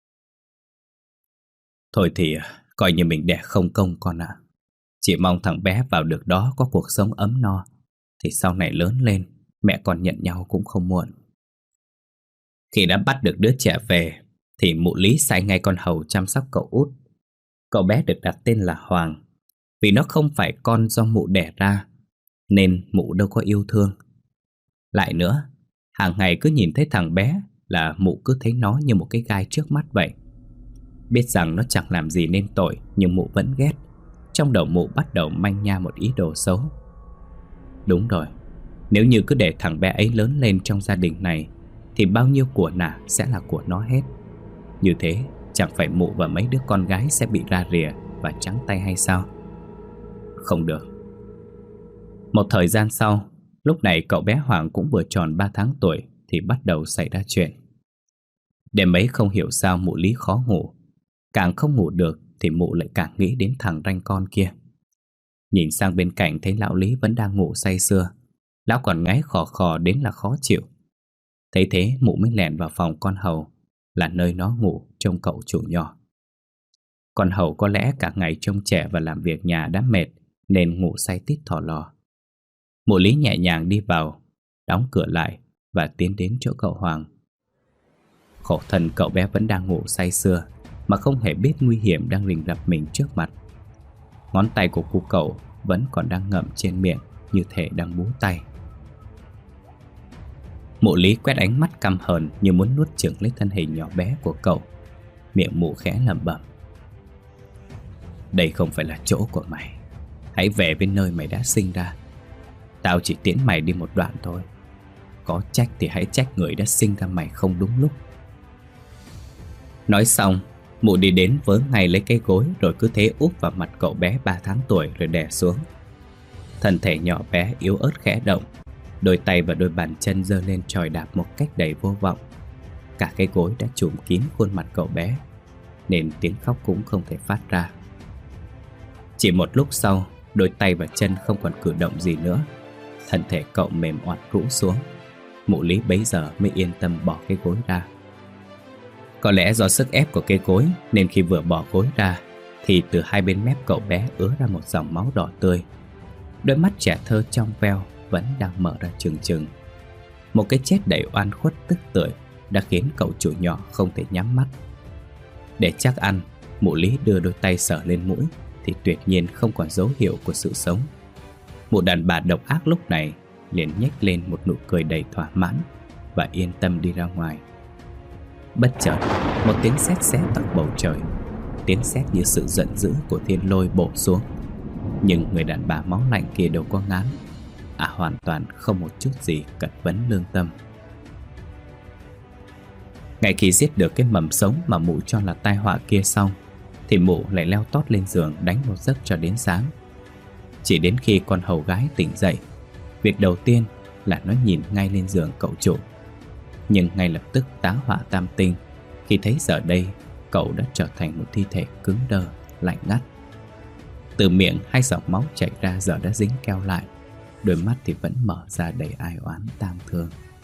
thôi thì coi như mình đẻ không công con ạ. Chị mong thằng bé vào được đó có cuộc sống ấm no, thì sau này lớn lên mẹ con nhận nhau cũng không muộn. Khi đã bắt được đứa trẻ về thì mụ Lý sai ngay con hầu chăm sóc cậu út. Cậu bé được đặt tên là Hoàng, vì nó không phải con do mụ đẻ ra, nên mụ đâu có yêu thương. Lại nữa, hàng ngày cứ nhìn thấy thằng bé là mụ cứ thấy nó như một cái gai trước mắt vậy. Biết rằng nó chẳng làm gì nên tội, nhưng mụ vẫn ghét. Trong đầu mụ bắt đầu manh nha một ý đồ xấu. Đúng rồi, nếu như cứ để thằng bé ấy lớn lên trong gia đình này, thì bao nhiêu của nả sẽ là của nó hết. Như thế chẳng phải mụ và mấy đứa con gái sẽ bị ra rìa và trắng tay hay sao? Không được. Một thời gian sau, lúc này cậu bé Hoàng cũng vừa tròn 3 tháng tuổi thì bắt đầu xảy ra chuyện. Đêm ấy không hiểu sao mụ Lý khó ngủ. Càng không ngủ được thì mụ lại càng nghĩ đến thằng ranh con kia. Nhìn sang bên cạnh thấy lão Lý vẫn đang ngủ say sưa. Lão còn ngáy khò khò đến là khó chịu. Thấy thế mụ mới lẻn vào phòng con hầu, là nơi nó ngủ trông cậu chủ nhỏ. Con hầu có lẽ cả ngày trông trẻ và làm việc nhà đã mệt, nên ngủ say tít thò lò. Mụ Lý nhẹ nhàng đi vào, đóng cửa lại và tiến đến chỗ cậu Hoàng. Khổ thân cậu bé vẫn đang ngủ say sưa, mà không hề biết nguy hiểm đang rình rập mình trước mặt. Ngón tay của cu cậu vẫn còn đang ngậm trên miệng, như thể đang bú tay. Mụ Lý quét ánh mắt căm hờn như muốn nuốt chửng lấy thân hình nhỏ bé của cậu. Miệng mụ khẽ lẩm bẩm: đây không phải là chỗ của mày. Hãy về bên nơi mày đã sinh ra. Tao chỉ tiễn mày đi một đoạn thôi. Có trách thì hãy trách người đã sinh ra mày không đúng lúc. Nói xong, mụ đi đến vớ ngay lấy cái gối, rồi cứ thế úp vào mặt cậu bé 3 tháng tuổi rồi đè xuống. Thân thể nhỏ bé yếu ớt khẽ động, đôi tay và đôi bàn chân giơ lên chòi đạp một cách đầy vô vọng. Cả cái gối đã trùm kín khuôn mặt cậu bé, nên tiếng khóc cũng không thể phát ra. Chỉ một lúc sau, đôi tay và chân không còn cử động gì nữa. Thân thể cậu mềm oặt rũ xuống. Mụ Lý bấy giờ mới yên tâm bỏ cái gối ra. Có lẽ do sức ép của cái gối, nên khi vừa bỏ gối ra thì từ hai bên mép cậu bé ứa ra một dòng máu đỏ tươi. Đôi mắt trẻ thơ trong veo vẫn đang mở ra trừng trừng. Một cái chết đầy oan khuất tức tưởi đã khiến cậu chủ nhỏ không thể nhắm mắt. Để chắc ăn, mụ Lý đưa đôi tay sờ lên mũi thì tuyệt nhiên không còn dấu hiệu của sự sống. Mụ đàn bà độc ác lúc này liền nhếch lên một nụ cười đầy thỏa mãn và yên tâm đi ra ngoài. Bất chợt, một tiếng sét xé toạc bầu trời. Tiếng sét như sự giận dữ của thiên lôi bổ xuống. Nhưng người đàn bà máu lạnh kia đâu có ngán. Hoàn toàn không một chút gì cật vấn lương tâm. Ngay khi giết được cái mầm sống mà mụ cho là tai họa kia xong, thì mụ lại leo tót lên giường đánh một giấc cho đến sáng. Chỉ đến khi con hầu gái tỉnh dậy, việc đầu tiên là nó nhìn ngay lên giường cậu chủ. Nhưng ngay lập tức tá hỏa tam tinh khi thấy giờ đây cậu đã trở thành một thi thể cứng đơ, lạnh ngắt. Từ miệng hai giọt máu chảy ra giờ đã dính keo lại, đôi mắt thì vẫn mở ra đầy ai oán tang thương.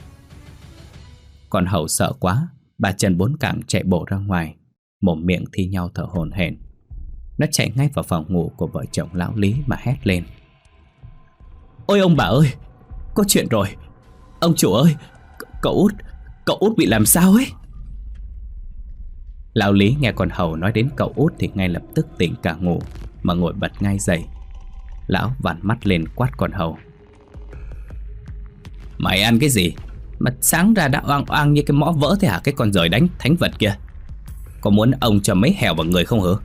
Con hầu sợ quá, bà chân bốn cẳng chạy bộ ra ngoài, mồm miệng thi nhau thở hổn hển. Nó chạy ngay vào phòng ngủ của vợ chồng lão Lý mà hét lên: "Ôi ông bà ơi, có chuyện rồi! Ông chủ ơi, cậu út bị làm sao ấy?" Lão Lý nghe con hầu nói đến cậu út thì ngay lập tức tỉnh cả ngủ mà ngồi bật ngay dậy. Lão vằn mắt lên quát con hầu: "Mày ăn cái gì mà sáng ra đã oang oang như cái mõ vỡ thế hả cái con giời đánh thánh vật kia? Có muốn ông cho mấy hèo vào người không hả?"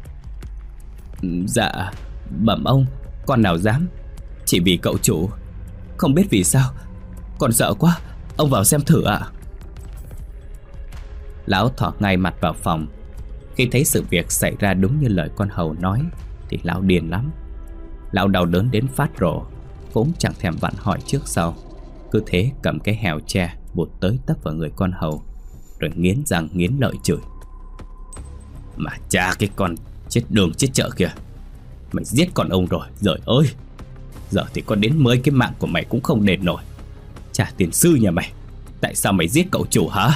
"Dạ bẩm ông, con nào dám. Chỉ vì cậu chủ. Không biết vì sao, con sợ quá. Ông vào xem thử ạ." Lão thỏ ngay mặt vào phòng. Khi thấy sự việc xảy ra đúng như lời con hầu nói thì lão điên lắm. Lão đau đớn đến phát rổ, cũng chẳng thèm vặn hỏi trước sau, cứ thế cầm cái hèo tre vụt tới tấp vào người con hầu, rồi nghiến răng nghiến lợi chửi: "Mà cha cái con chết đường chết chợ kìa, mày giết con ông rồi, giời ơi! Giờ thì có đến 10 cái mạng của mày cũng không đền nổi. Cha tiền sư nhà mày, tại sao mày giết cậu chủ hả?"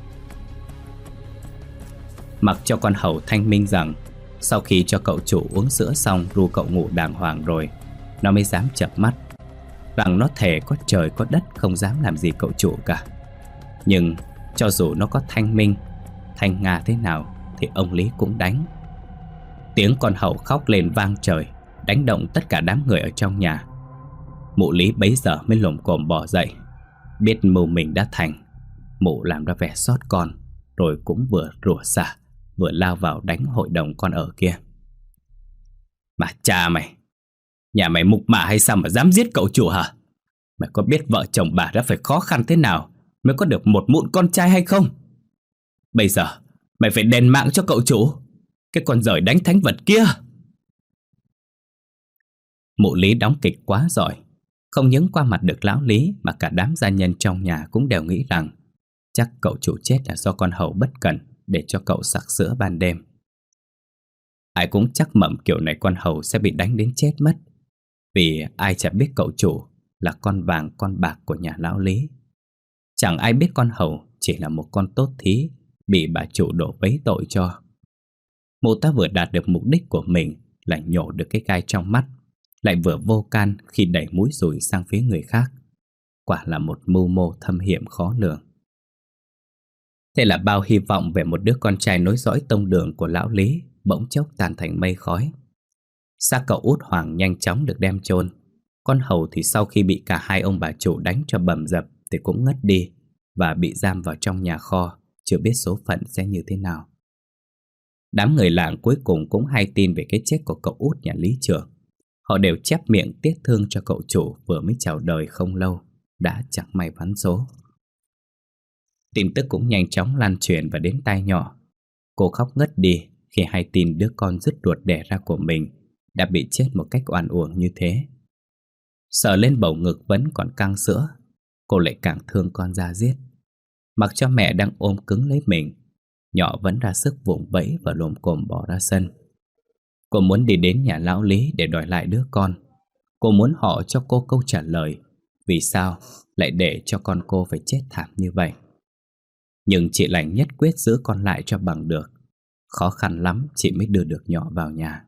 Mặc cho con hầu thanh minh rằng sau khi cho cậu chủ uống sữa xong ru cậu ngủ đàng hoàng rồi, nó mới dám chợp mắt, rằng nó thề có trời có đất không dám làm gì cậu chủ cả. Nhưng cho dù nó có thanh minh, thanh nga thế nào thì ông Lý cũng đánh. Tiếng con hầu khóc lên vang trời, đánh động tất cả đám người ở trong nhà. Mụ Lý bấy giờ mới lồm cồm bò dậy. Biết mưu mình đã thành, mụ làm ra vẻ xót con, rồi cũng vừa rủa xả vừa lao vào đánh hội đồng con ở kia. "Mà cha mày, nhà mày mục mả hay sao mà dám giết cậu chủ hả? Mày có biết vợ chồng bà đã phải khó khăn thế nào mới có được một mụn con trai hay không? Bây giờ mày phải đền mạng cho cậu chủ, cái con giời đánh thánh vật kia." Mụ Lý đóng kịch quá giỏi, không những qua mặt được lão Lý mà cả đám gia nhân trong nhà cũng đều nghĩ rằng chắc cậu chủ chết là do con hầu bất cẩn để cho cậu sặc sữa ban đêm. Ai cũng chắc mẩm kiểu này con hầu sẽ bị đánh đến chết mất, vì ai chả biết cậu chủ là con vàng con bạc của nhà lão Lý. Chẳng ai biết con hầu chỉ là một con tốt thí bị bà chủ đổ vấy tội cho. Mụ ta vừa đạt được mục đích của mình là nhổ được cái gai trong mắt, lại vừa vô can khi đẩy mũi dùi sang phía người khác. Quả là một mưu mô thâm hiểm khó lường. Thế là bao hy vọng về một đứa con trai nối dõi tông đường của lão Lý bỗng chốc tan thành mây khói. Xác cậu út Hoàng nhanh chóng được đem chôn. Con hầu thì sau khi bị cả hai ông bà chủ đánh cho bầm dập thì cũng ngất đi và bị giam vào trong nhà kho, chưa biết số phận sẽ như thế nào. Đám người làng cuối cùng cũng hay tin về cái chết của cậu út nhà Lý trưởng. Họ đều chép miệng tiếc thương cho cậu chủ vừa mới chào đời không lâu, đã chẳng may vắn số. Tin tức cũng nhanh chóng lan truyền và đến tai nhỏ. Cô khóc ngất đi khi hay tin đứa con dứt ruột đẻ ra của mình đã bị chết một cách oan uổng như thế. Sờ lên bầu ngực vẫn còn căng sữa, cô lại càng thương con ra giết. Mặc cho mẹ đang ôm cứng lấy mình, nhỏ vẫn ra sức vùng vẫy và lồm cồm bỏ ra sân. Cô muốn đi đến nhà lão Lý để đòi lại đứa con. Cô muốn họ cho cô câu trả lời vì sao lại để cho con cô phải chết thảm như vậy. Nhưng chị Lành nhất quyết giữ con lại cho bằng được. Khó khăn lắm chị mới đưa được nhỏ vào nhà.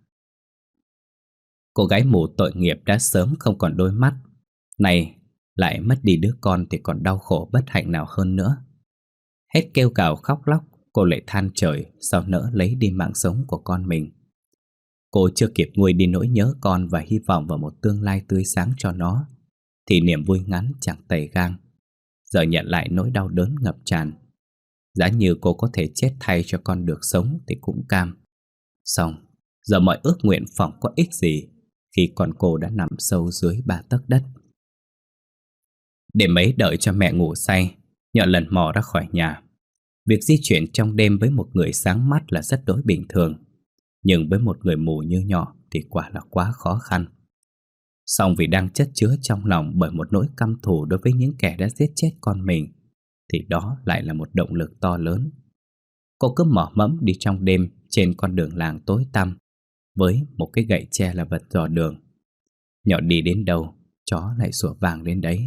Cô gái mù tội nghiệp đã sớm không còn đôi mắt, này lại mất đi đứa con thì còn đau khổ bất hạnh nào hơn nữa. Hết kêu gào khóc lóc, cô lại than trời sao nỡ lấy đi mạng sống của con mình. Cô chưa kịp nguôi đi nỗi nhớ con và hy vọng vào một tương lai tươi sáng cho nó, thì niềm vui ngắn chẳng tày gang. Giờ nhận lại nỗi đau đớn ngập tràn. Giá như cô có thể chết thay cho con được sống thì cũng cam. Xong, giờ mọi ước nguyện phỏng có ích gì khi con cô đã nằm sâu dưới 3 tấc đất. Đêm ấy đợi cho mẹ ngủ say, Nhọ lần mò ra khỏi nhà. Việc di chuyển trong đêm với một người sáng mắt là rất đối bình thường, nhưng với một người mù như Nhọ thì quả là quá khó khăn. Song vì đang chất chứa trong lòng bởi một nỗi căm thù đối với những kẻ đã giết chết con mình, thì đó lại là một động lực to lớn. Cô cứ mỏ mẫm đi trong đêm trên con đường làng tối tăm, với một cái gậy tre là vật dò đường. Nhọ đi đến đâu, chó lại sủa vang đến đấy.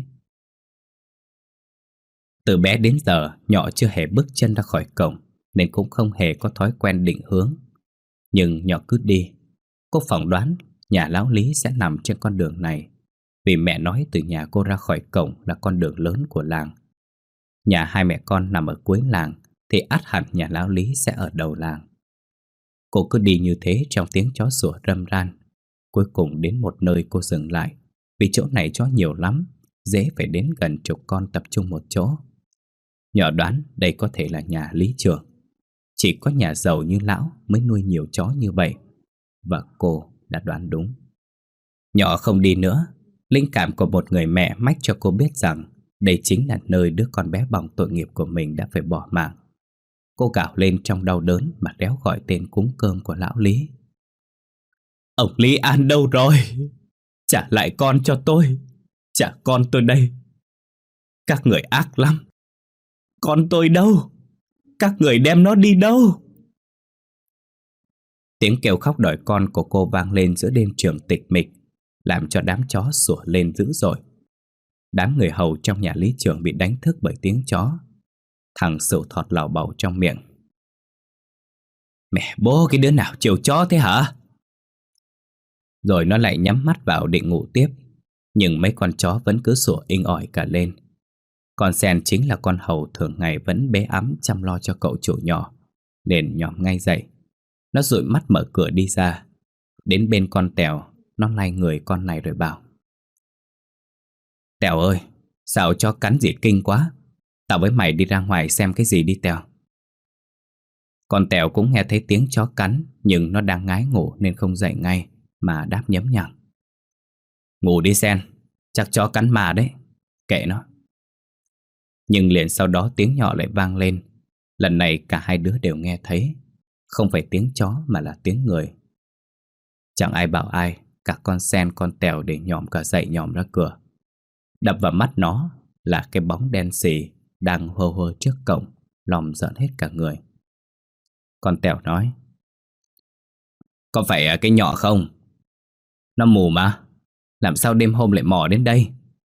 Từ bé đến giờ, Nhọ chưa hề bước chân ra khỏi cổng, nên cũng không hề có thói quen định hướng. Nhưng Nhọ cứ đi. Cô phỏng đoán nhà lão Lý sẽ nằm trên con đường này, vì mẹ nói từ nhà cô ra khỏi cổng là con đường lớn của làng. Nhà hai mẹ con nằm ở cuối làng, thì ắt hẳn nhà lão Lý sẽ ở đầu làng. Cô cứ đi như thế trong tiếng chó sủa râm ran. Cuối cùng đến một nơi cô dừng lại, vì chỗ này chó nhiều lắm, dễ phải đến gần chục con tập trung một chỗ. Nhọ đoán đây có thể là nhà Lý trưởng. Chỉ có nhà giàu như lão mới nuôi nhiều chó như vậy. Và cô đã đoán đúng. Nhọ không đi nữa. Linh cảm của một người mẹ mách cho cô biết rằng đây chính là nơi đứa con bé bỏng tội nghiệp của mình đã phải bỏ mạng. Cô gào lên trong đau đớn mà réo gọi tên cúng cơm của lão Lý. Ông Lý An đâu rồi? Trả lại con cho tôi. Trả con tôi đây. Các người ác lắm. Con tôi đâu? Các người đem nó đi đâu? Tiếng kêu khóc đòi con của cô vang lên giữa đêm trường tịch mịch, làm cho đám chó sủa lên dữ dội. Đám người hầu trong nhà Lý trưởng bị đánh thức bởi tiếng chó. Thằng Sửu thọt lào bầu trong miệng. Mẹ bố cái đứa nào chiều chó thế hả? Rồi nó lại nhắm mắt vào định ngủ tiếp. Nhưng mấy con chó vẫn cứ sủa inh ỏi cả lên. Con Sen chính là con hầu thường ngày vẫn bế ẵm chăm lo cho cậu chủ nhỏ, nên nhòm ngay dậy. Nó dụi mắt mở cửa đi ra. Đến bên con Tèo, nó lay người con này rồi bảo. Tèo ơi, sao chó cắn gì kinh quá? Tao với mày đi ra ngoài xem cái gì đi Tèo. Con Tèo cũng nghe thấy tiếng chó cắn, nhưng nó đang ngái ngủ nên không dậy ngay, mà đáp nhấm nhằng. Ngủ đi Sen, chắc chó cắn mà đấy, kệ nó. Nhưng liền sau đó tiếng Nhọ lại vang lên. Lần này cả hai đứa đều nghe thấy. Không phải tiếng chó mà là tiếng người. Chẳng ai bảo ai, cả con Sen con Tèo để nhòm cả dậy nhòm ra cửa. Đập vào mắt nó là cái bóng đen xì đang hơ hơ trước cổng, lòng giận hết cả người. Con Tèo nói. Có phải cái Nhọ không? Nó mù mà, làm sao đêm hôm lại mò đến đây?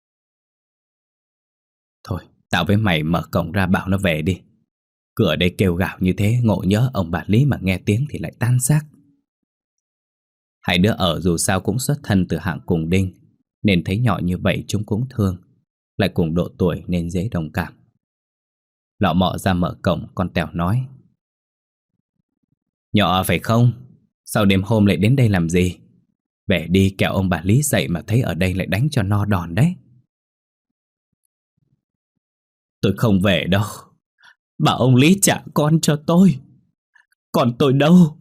Thôi, tao với mày mở cổng ra bảo nó về đi. Cửa đây kêu gào như thế, ngộ nhỡ ông bà Lý mà nghe tiếng thì lại tan xác. Hai đứa ở dù sao cũng xuất thân từ hạng cùng đinh, nên thấy Nhọ như vậy chúng cũng thương. Lại cùng độ tuổi nên dễ đồng cảm. Lọ mọ ra mở cổng, con Tèo nói. Nhọ phải không? Sao đêm hôm lại đến đây làm gì? Về đi kẻo ông bà Lý dậy mà thấy ở đây lại đánh cho no đòn đấy. Tôi không về đâu. Bảo ông Lý trả con cho tôi. Còn tôi đâu?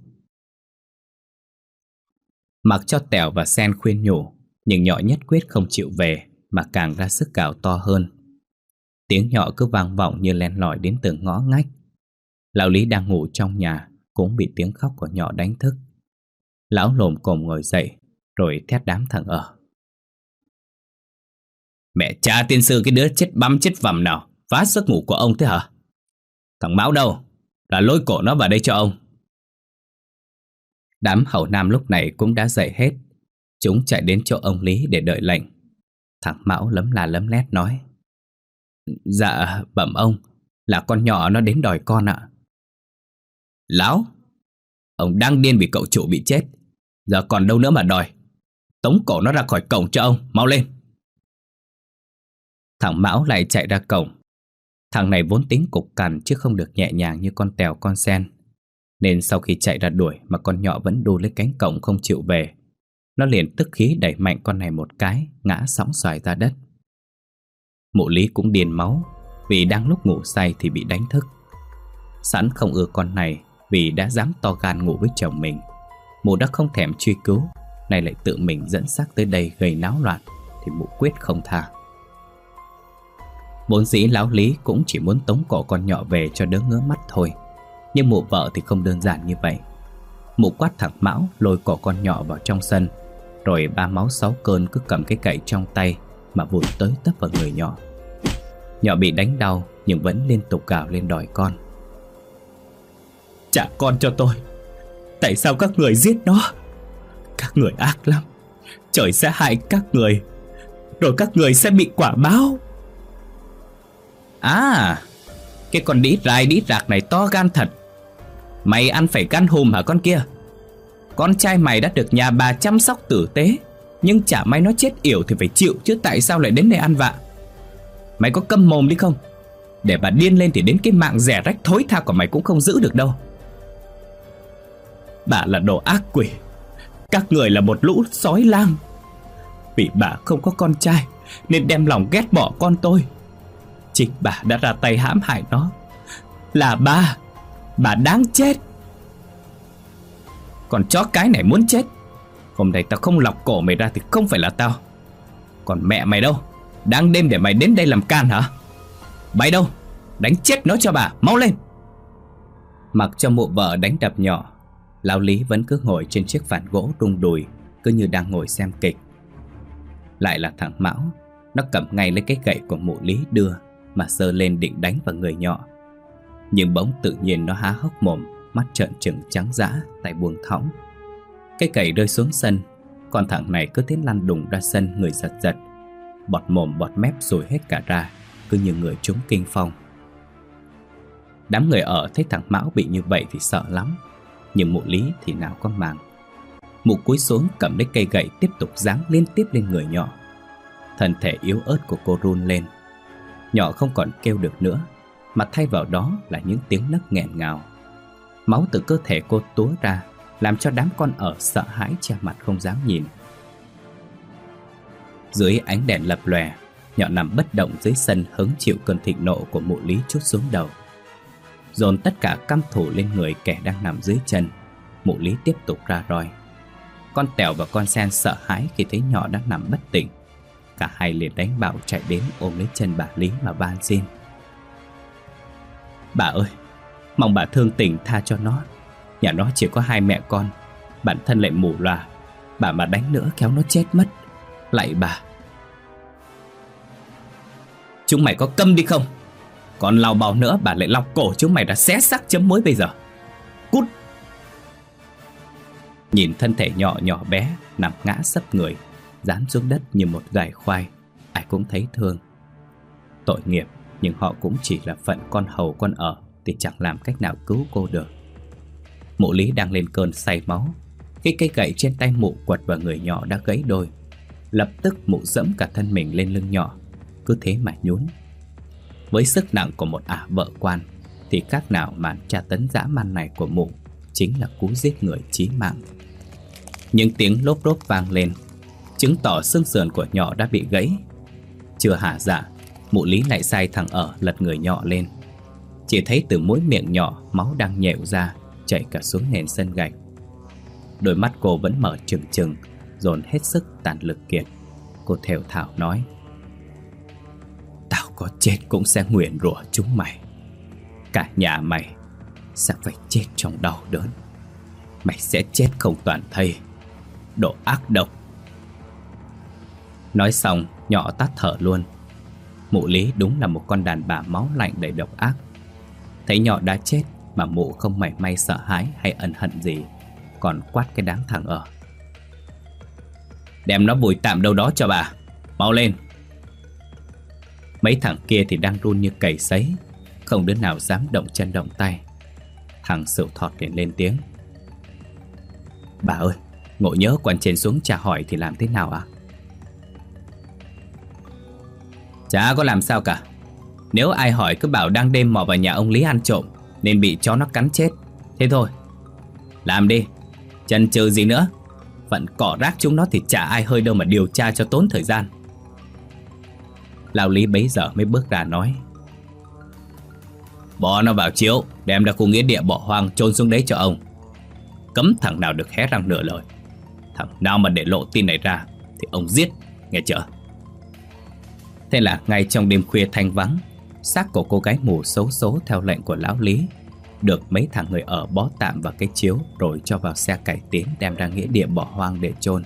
Mặc cho Tèo và Sen khuyên nhủ, nhưng Nhọ nhất quyết không chịu về, mà càng ra sức gào to hơn. Tiếng Nhọ cứ vang vọng như len lỏi đến từng ngõ ngách. Lão Lý đang ngủ trong nhà cũng bị tiếng khóc của Nhọ đánh thức. Lão lồm cồm ngồi dậy, rồi thét đám thằng ở. Mẹ cha tiên sư cái đứa chết băm chết vằm nào phá giấc ngủ của ông thế hả? Thằng Mão đâu? Là lôi cổ nó vào đây cho ông. Đám hầu nam lúc này cũng đã dậy hết. Chúng chạy đến chỗ ông Lý để đợi lệnh. Thằng Mão lấm la lấm lét nói. Dạ bẩm ông, là con Nhỏ nó đến đòi con ạ. Láo, ông đang điên vì cậu chủ bị chết, giờ còn đâu nữa mà đòi. Tống cổ nó ra khỏi cổng cho ông, mau lên. Thằng Mão lại chạy ra cổng. Thằng này vốn tính cục cằn chứ không được nhẹ nhàng như con Tèo con Sen, nên sau khi chạy ra đuổi mà con Nhỏ vẫn đu lấy cánh cổng không chịu về, nó liền tức khí đẩy mạnh con này một cái, ngã sóng xoài ra đất. Mụ Lý cũng điên máu, vì đang lúc ngủ say thì bị đánh thức. Sẵn không ưa con này vì đã dám to gan ngủ với chồng mình, Mụ đã không thèm truy cứu, nay lại tự mình dẫn xác tới đây gây náo loạn, thì Mụ quyết không tha. Vốn dĩ lão Lý cũng chỉ muốn tống cổ con nhỏ về cho đỡ ngứa mắt thôi, nhưng mụ vợ thì không đơn giản như vậy. Mụ quát thằng Mão lôi cổ con nhỏ vào trong sân, rồi ba máu sáu cơn cứ cầm cái cậy trong tay mà vụt tới tấp vào người nhỏ. Nhỏ bị đánh đau nhưng vẫn liên tục gào lên đòi con. Trả con cho tôi. Tại sao các người giết nó? Các người ác lắm. Trời sẽ hại các người, rồi các người sẽ bị quả báo. À, cái con đĩ rai đĩ rạc này to gan thật. Mày ăn phải gan hùm hả con kia? Con trai mày đã được nhà bà chăm sóc tử tế, nhưng chả may nó chết yểu thì phải chịu chứ tại sao lại đến đây ăn vạ? Mày có câm mồm đi không? Để bà điên lên thì đến cái mạng rẻ rách thối tha của mày cũng không giữ được đâu. Bà là đồ ác quỷ. Các người là một lũ sói lang. Vì bà không có con trai nên đem lòng ghét bỏ con tôi. Chính bà đã ra tay hãm hại nó. Là bà đáng chết. Còn chó cái này muốn chết. Hôm nay tao không lọc cổ mày ra thì không phải là tao. Còn mẹ mày đâu? Đang đêm để mày đến đây làm can hả? Bay đâu? Đánh chết nó cho bà, mau lên. Mặc cho mụ vợ đánh đập nhỏ, lão Lý vẫn cứ ngồi trên chiếc phản gỗ rung đùi, cứ như đang ngồi xem kịch. Lại là thằng Mão. Nó cầm ngay lấy cái gậy của mụ Lý đưa mà giơ lên định đánh vào người nhỏ. Nhưng bỗng tự nhiên nó há hốc mồm, mắt trợn trừng trắng dã, tay buông thõng. Cái gậy rơi xuống sân, còn thằng này cứ tiến lăn đùng ra sân, người giật giật, bọt mồm bọt mép rồi hết cả ra, cứ như người trúng kinh phong. Đám người ở thấy thằng Mão bị như vậy thì sợ lắm, nhưng mụ Lý thì nào có màng. Mụ cúi xuống cầm lấy cây gậy tiếp tục giáng liên tiếp lên người nhỏ. Thân thể yếu ớt của cô run lên. Nhỏ không còn kêu được nữa, mà thay vào đó là những tiếng nấc nghẹn ngào. Máu từ cơ thể cô túa ra, làm cho đám con ở sợ hãi che mặt không dám nhìn. Dưới ánh đèn lập lòe, nhỏ nằm bất động dưới sân hứng chịu cơn thịnh nộ của mụ Lý trút xuống đầu. Dồn tất cả căm thù lên người kẻ đang nằm dưới chân, mụ Lý tiếp tục ra roi. Con Tèo và con Sen sợ hãi khi thấy nhỏ đang nằm bất tỉnh. Cả hai liền đánh bạo chạy đến ôm lấy chân bà Lý mà van xin. Bà ơi, mong bà thương tình tha cho nó. Nhà nó chỉ có hai mẹ con, bản thân lại mù lòa. Bà mà đánh nữa khéo nó chết mất. Lạy bà. Chúng mày có câm đi không? Còn lào bào nữa bà lại lọc cổ chúng mày đã xé xác chấm muối bây giờ. Cút. Nhìn thân thể nhỏ nhỏ bé nằm ngã sấp người, dán xuống đất như một gài khoai, ai cũng thấy thương. Tội nghiệp, nhưng họ cũng chỉ là phận con hầu con ở, thì chẳng làm cách nào cứu cô được. Mụ Lý đang lên cơn say máu, khi cây gậy trên tay mụ quật vào người nhỏ đã gãy đôi. Lập tức mụ dẫm cả thân mình lên lưng nhỏ, cứ thế mà nhún. Với sức nặng của một ả vợ quan, thì khác nào màn tra tấn dã man này của mụ chính là cú giết người chí mạng. Những tiếng lốp đốp vang lên, chứng tỏ xương sườn của nhỏ đã bị gãy. Chưa hả dạ, mụ Lý lại sai thằng ở lật người nhỏ lên. Chỉ thấy từ mỗi miệng nhỏ máu đang nhèo ra, chảy cả xuống nền sân gạch. Đôi mắt cô vẫn mở trừng trừng, dồn hết sức tàn lực kiệt. Cô thều thào nói: Tao có chết cũng sẽ nguyền rủa chúng mày. Cả nhà mày sẽ phải chết trong đau đớn. Mày sẽ chết không toàn thây, đồ ác độc. Nói xong nhỏ tắt thở luôn. Mụ Lý đúng là một con đàn bà máu lạnh đầy độc ác. Thấy nhỏ đã chết mà mụ không mảy may sợ hãi hay ân hận gì, còn quát cái đám thằng ở: Đem nó vùi tạm đâu đó cho bà, mau lên. Mấy thằng kia thì đang run như cầy sấy, không đứa nào dám động chân động tay. Thằng Sửu Thọt liền lên tiếng: Bà ơi, ngộ nhớ quan trên xuống chả hỏi thì làm thế nào ạ? Chả có làm sao cả. Nếu ai hỏi cứ bảo đang đêm mò vào nhà ông Lý ăn trộm, nên bị chó nó cắn chết. Thế thôi, làm đi, chần chừ gì nữa. Phận cỏ rác chúng nó thì chả ai hơi đâu mà điều tra cho tốn thời gian. Lão Lý bấy giờ mới bước ra nói: Bỏ nó vào chiếu, đem ra khu nghĩa địa bỏ hoang chôn xuống đấy cho ông. Cấm thằng nào được hé răng nửa lời. Thằng nào mà để lộ tin này ra thì ông giết, nghe chưa? Thế là ngay trong đêm khuya thanh vắng, xác của cô gái mù xấu số theo lệnh của lão Lý được mấy thằng người ở bó tạm vào cái chiếu, rồi cho vào xe cải tiến đem ra nghĩa địa bỏ hoang để chôn.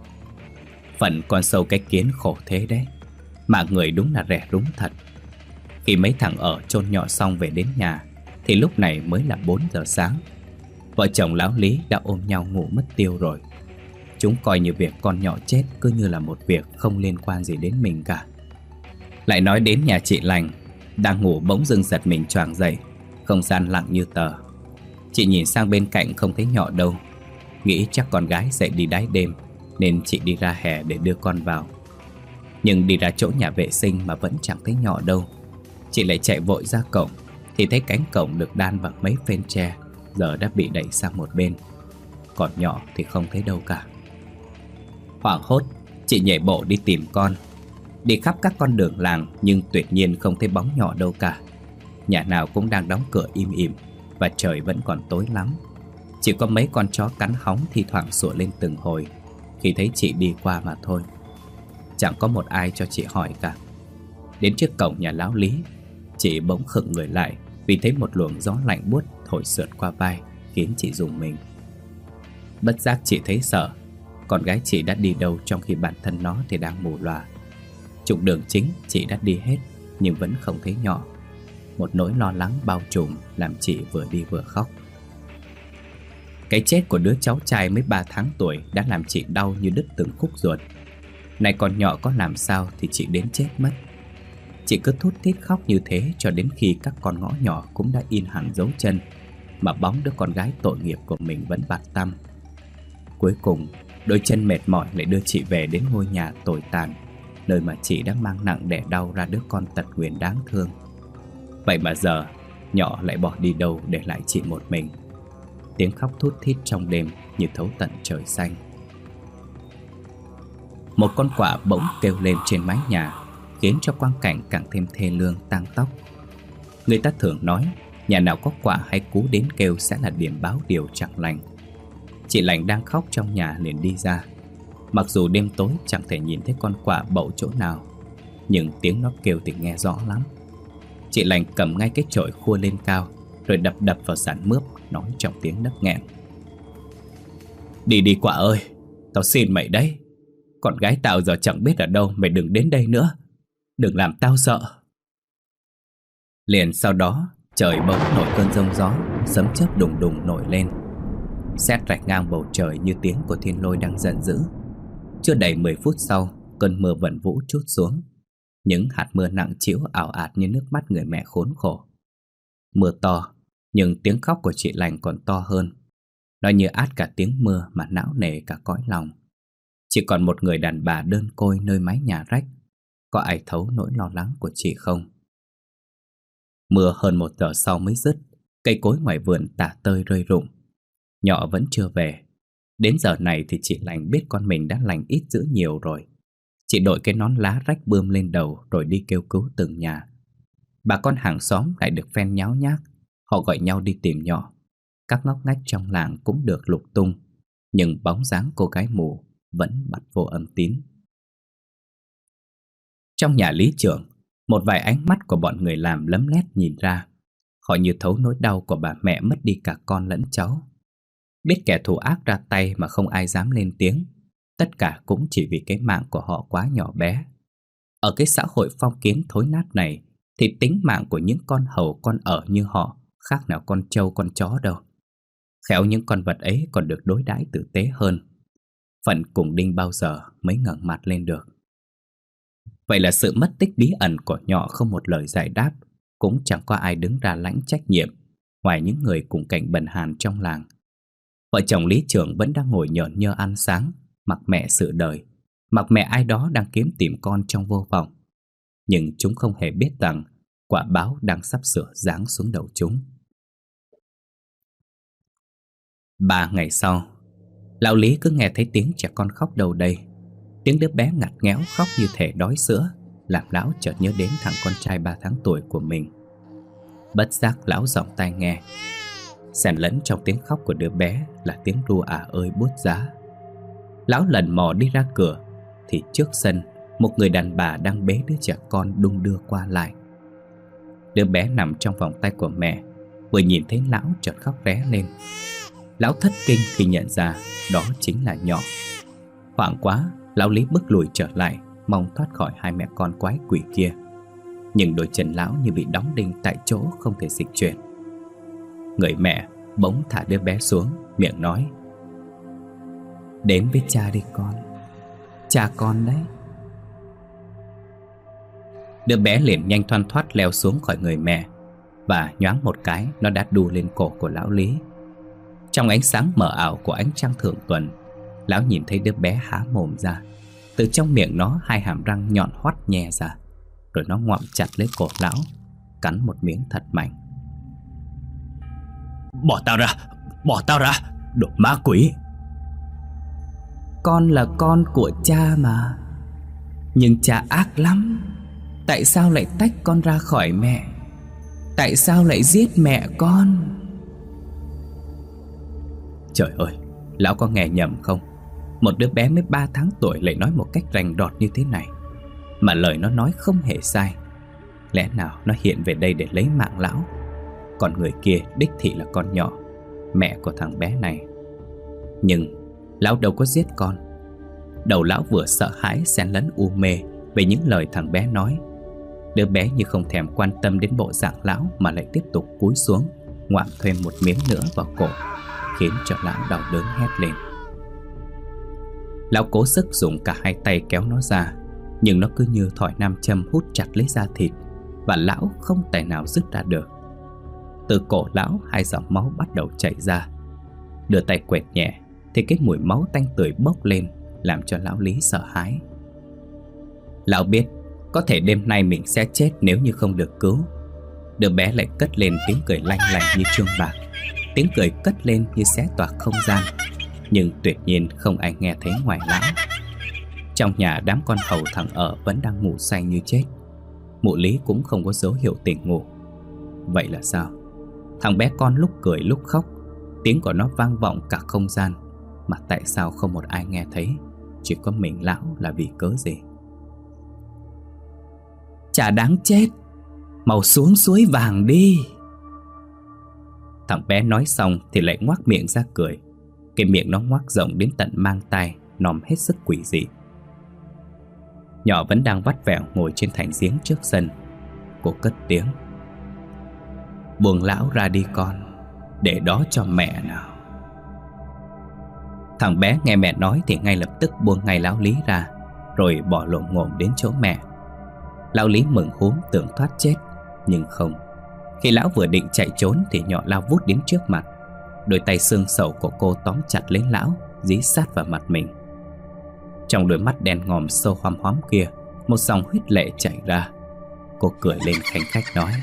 Phận con sâu cái kiến khổ thế đấy, mà người đúng là rẻ rúng thật. Khi mấy thằng ở chôn nhỏ xong về đến nhà thì lúc này mới là 4 giờ sáng. Vợ chồng lão Lý đã ôm nhau ngủ mất tiêu rồi. Chúng coi như việc con nhỏ chết cứ như là một việc không liên quan gì đến mình cả. Lại nói đến nhà chị Lành, đang ngủ bỗng dưng giật mình choàng dậy. Không gian lặng như tờ. Chị nhìn sang bên cạnh không thấy Nhỏ đâu. Nghĩ chắc con gái dậy đi đái đêm nên chị đi ra hè để đưa con vào. Nhưng đi ra chỗ nhà vệ sinh mà vẫn chẳng thấy Nhỏ đâu. Chị lại chạy vội ra cổng thì thấy cánh cổng được đan bằng mấy phên tre giờ đã bị đẩy sang một bên. Còn Nhỏ thì không thấy đâu cả. Hoảng hốt, chị nhảy bộ đi tìm con. Đi khắp các con đường làng nhưng tuyệt nhiên không thấy bóng Nhỏ đâu cả. Nhà nào cũng đang đóng cửa im ỉm và trời vẫn còn tối lắm. Chỉ có mấy con chó cắn hóng thi thoảng sủa lên từng hồi khi thấy chị đi qua mà thôi. Chẳng có một ai cho chị hỏi cả. Đến trước cổng nhà lão Lý, chị bỗng khựng người lại vì thấy một luồng gió lạnh buốt thổi sượt qua vai, khiến chị rùng mình. Bất giác chị thấy sợ. Con gái chị đã đi đâu trong khi bản thân nó thì đang mù lòa. Trục đường chính chị đã đi hết nhưng vẫn không thấy Nhỏ. Một nỗi lo lắng bao trùm làm chị vừa đi vừa khóc. Cái chết của đứa cháu trai mới 3 tháng tuổi đã làm chị đau như đứt từng khúc ruột. Này còn Nhỏ có làm sao thì chị đến chết mất. Chị cứ thút thít khóc như thế cho đến khi các con ngõ nhỏ cũng đã in hẳn dấu chân, mà bóng đứa con gái tội nghiệp của mình vẫn bạt tăm. Cuối cùng, đôi chân mệt mỏi lại đưa chị về đến ngôi nhà tồi tàn, nơi mà chị đã mang nặng đẻ đau ra đứa con tật nguyền đáng thương. Vậy mà giờ, Nhỏ lại bỏ đi đâu để lại chị một mình. Tiếng khóc thút thít trong đêm như thấu tận trời xanh. Một con quạ bỗng kêu lên trên mái nhà, khiến cho quang cảnh càng thêm thê lương tang tóc. Người ta thường nói, nhà nào có quạ hay cú đến kêu sẽ là điểm báo điều chẳng lành. Chị Lành đang khóc trong nhà liền đi ra. Mặc dù đêm tối chẳng thể nhìn thấy con quạ bậu chỗ nào, nhưng tiếng nó kêu thì nghe rõ lắm. Chị Lành cầm ngay cái chổi khua lên cao, rồi đập đập vào sàn mướp, nói trong tiếng nấc nghẹn: Đi đi quạ ơi, tao xin mày đấy. Con gái tao giờ chẳng biết ở đâu, mày đừng đến đây nữa. Đừng làm tao sợ. Liền sau đó, trời bỗng nổi cơn giông gió, sấm chớp đùng đùng nổi lên. Sét rạch ngang bầu trời như tiếng của thiên lôi đang giận dữ. Chưa đầy 10 phút sau, cơn mưa vần vũ trút xuống. Những hạt mưa nặng trĩu ảo ạt như nước mắt người mẹ khốn khổ. Mưa to, nhưng tiếng khóc của chị Lành còn to hơn. Nó như át cả tiếng mưa mà não nề cả cõi lòng. Chỉ còn một người đàn bà đơn côi nơi mái nhà rách. Có ai thấu nỗi lo lắng của chị không? Mưa hơn 1 giờ sau mới dứt. Cây cối ngoài vườn tả tơi rơi rụng. Nhỏ vẫn chưa về. Đến giờ này thì chị Lành biết con mình đã lành ít dữ nhiều rồi. Chị đội cái nón lá rách bươm lên đầu rồi đi kêu cứu từng nhà. Bà con hàng xóm lại được phen nháo nhác. Họ gọi nhau đi tìm Nhỏ. Các ngóc ngách trong làng cũng được lục tung, nhưng bóng dáng cô gái mù vẫn bặt vô âm tín. Trong nhà lý trưởng, một vài ánh mắt của bọn người làm lấm lét nhìn ra. Họ như thấu nỗi đau của bà mẹ mất đi cả con lẫn cháu. Biết kẻ thù ác ra tay mà không ai dám lên tiếng. Tất cả cũng chỉ vì cái mạng của họ quá nhỏ bé. Ở cái xã hội phong kiến thối nát này thì tính mạng của những con hầu con ở như họ khác nào con trâu con chó đâu. Khéo những con vật ấy còn được đối đãi tử tế hơn. Phận cùng đinh bao giờ mới ngẩng mặt lên được. Vậy là sự mất tích bí ẩn của Nhỏ không một lời giải đáp, cũng chẳng có ai đứng ra lãnh trách nhiệm, ngoài những người cùng cảnh bần hàn trong làng. Vợ chồng lý trưởng vẫn đang ngồi nhởn nhơ ăn sáng, mặc mẹ sự đời, mặc mẹ ai đó đang kiếm tìm con trong vô vọng. Nhưng chúng không hề biết rằng quả báo đang sắp sửa giáng xuống đầu chúng. 3 ngày sau, lão Lý cứ nghe thấy tiếng trẻ con khóc đâu đây. Tiếng đứa bé ngặt nghẽo khóc như thể đói sữa, làm lão chợt nhớ đến thằng con trai 3 tháng tuổi của mình. Bất giác lão giọng tai nghe. Xen lẫn trong tiếng khóc của đứa bé là tiếng ru ả ơi buốt giá. Lão lần mò đi ra cửa thì trước sân một người đàn bà đang bế đứa trẻ con đung đưa qua lại. Đứa bé nằm trong vòng tay của mẹ, vừa nhìn thấy lão chợt khóc ré lên. Lão thất kinh khi nhận ra đó chính là Nhỏ. Hoảng quá, lão Lý bước lùi trở lại, mong thoát khỏi hai mẹ con quái quỷ kia. Nhưng đôi chân lão như bị đóng đinh tại chỗ, không thể dịch chuyển. Người mẹ bỗng thả đứa bé xuống, miệng nói: "Đến với cha đi con, cha con đấy." Đứa bé liền nhanh thoăn thoắt leo xuống khỏi người mẹ, và nhoáng một cái nó đã đu lên cổ của lão Lý. Trong ánh sáng mờ ảo của ánh trăng thượng tuần, lão nhìn thấy đứa bé há mồm ra. Từ trong miệng nó hai hàm răng nhọn hoắt nhè ra, rồi nó ngoạm chặt lấy cổ lão, cắn một miếng thật mạnh. Bỏ tao ra, đồ ma quỷ!" "Con là con của cha mà, nhưng cha ác lắm. Tại sao lại tách con ra khỏi mẹ? Tại sao lại giết mẹ con?" Trời ơi, lão có nghe nhầm không? Một đứa bé mới 3 tháng tuổi lại nói một cách rành rọt như thế này, mà lời nó nói không hề sai. Lẽ nào nó hiện về đây để lấy mạng lão? Còn người kia đích thị là con Nhỏ, mẹ của thằng bé này. Nhưng lão đâu có giết con. Đầu lão vừa sợ hãi xen lẫn u mê về những lời thằng bé nói. Đứa bé như không thèm quan tâm đến bộ dạng lão, mà lại tiếp tục cúi xuống ngoạm thêm một miếng nữa vào cổ, khiến cho lão đau đớn hét lên. Lão cố sức dùng cả hai tay kéo nó ra, nhưng nó cứ như thỏi nam châm hút chặt lấy da thịt, và lão không tài nào dứt ra được. Từ cổ lão hai dòng máu bắt đầu chảy ra. Đưa tay quẹt nhẹ thì cái mùi máu tanh tưởi bốc lên, làm cho lão Lý sợ hãi. Lão biết có thể đêm nay mình sẽ chết nếu như không được cứu. Đứa bé lại cất lên tiếng cười lanh lảnh như chuông bạc. Tiếng cười cất lên như xé toạc không gian, nhưng tuyệt nhiên không ai nghe thấy ngoài lão. Trong nhà đám con hầu thằng Ở vẫn đang ngủ say như chết. Mụ Lý cũng không có dấu hiệu tỉnh ngủ. Vậy là sao? Thằng bé con lúc cười lúc khóc, tiếng của nó vang vọng cả không gian, mà tại sao không một ai nghe thấy, chỉ có mình lão là vì cớ gì? "Chả đáng chết, mau xuống suối vàng đi." Thằng bé nói xong thì lại ngoác miệng ra cười. Cái miệng nó ngoác rộng đến tận mang tai, nòm hết sức quỷ dị. Nhỏ vẫn đang vắt vẻo ngồi trên thành giếng trước sân. Cô cất tiếng: "Buông lão ra đi con, để đó cho mẹ nào." Thằng bé nghe mẹ nói thì ngay lập tức buông ngay lão Lý ra, rồi bỏ lồm ngồm đến chỗ mẹ. Lão Lý mừng húm tưởng thoát chết, nhưng không. Khi lão vừa định chạy trốn thì Nhỏ lao vút đến trước mặt. Đôi tay xương sầu của cô tóm chặt lấy lão, dí sát vào mặt mình. Trong đôi mắt đen ngòm sâu hoăm hoắm kia, một dòng huyết lệ chảy ra. Cô cười lên khanh khách nói: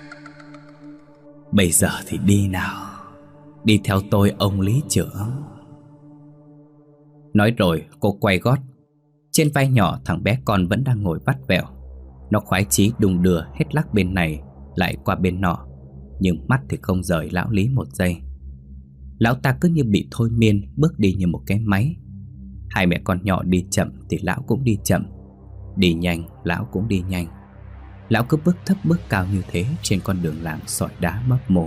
"Bây giờ thì đi nào, đi theo tôi ông Lý trưởng." Nói rồi cô quay gót. Trên vai Nhỏ thằng bé con vẫn đang ngồi vắt vẻo. Nó khoái chí đung đưa hết lắc bên này lại qua bên nọ, nhưng mắt thì không rời lão Lý một giây. Lão ta cứ như bị thôi miên, bước đi như một cái máy. Hai mẹ con Nhỏ đi chậm thì lão cũng đi chậm, đi nhanh lão cũng đi nhanh. Lão cứ bước thấp bước cao như thế trên con đường làng sỏi đá mấp mô.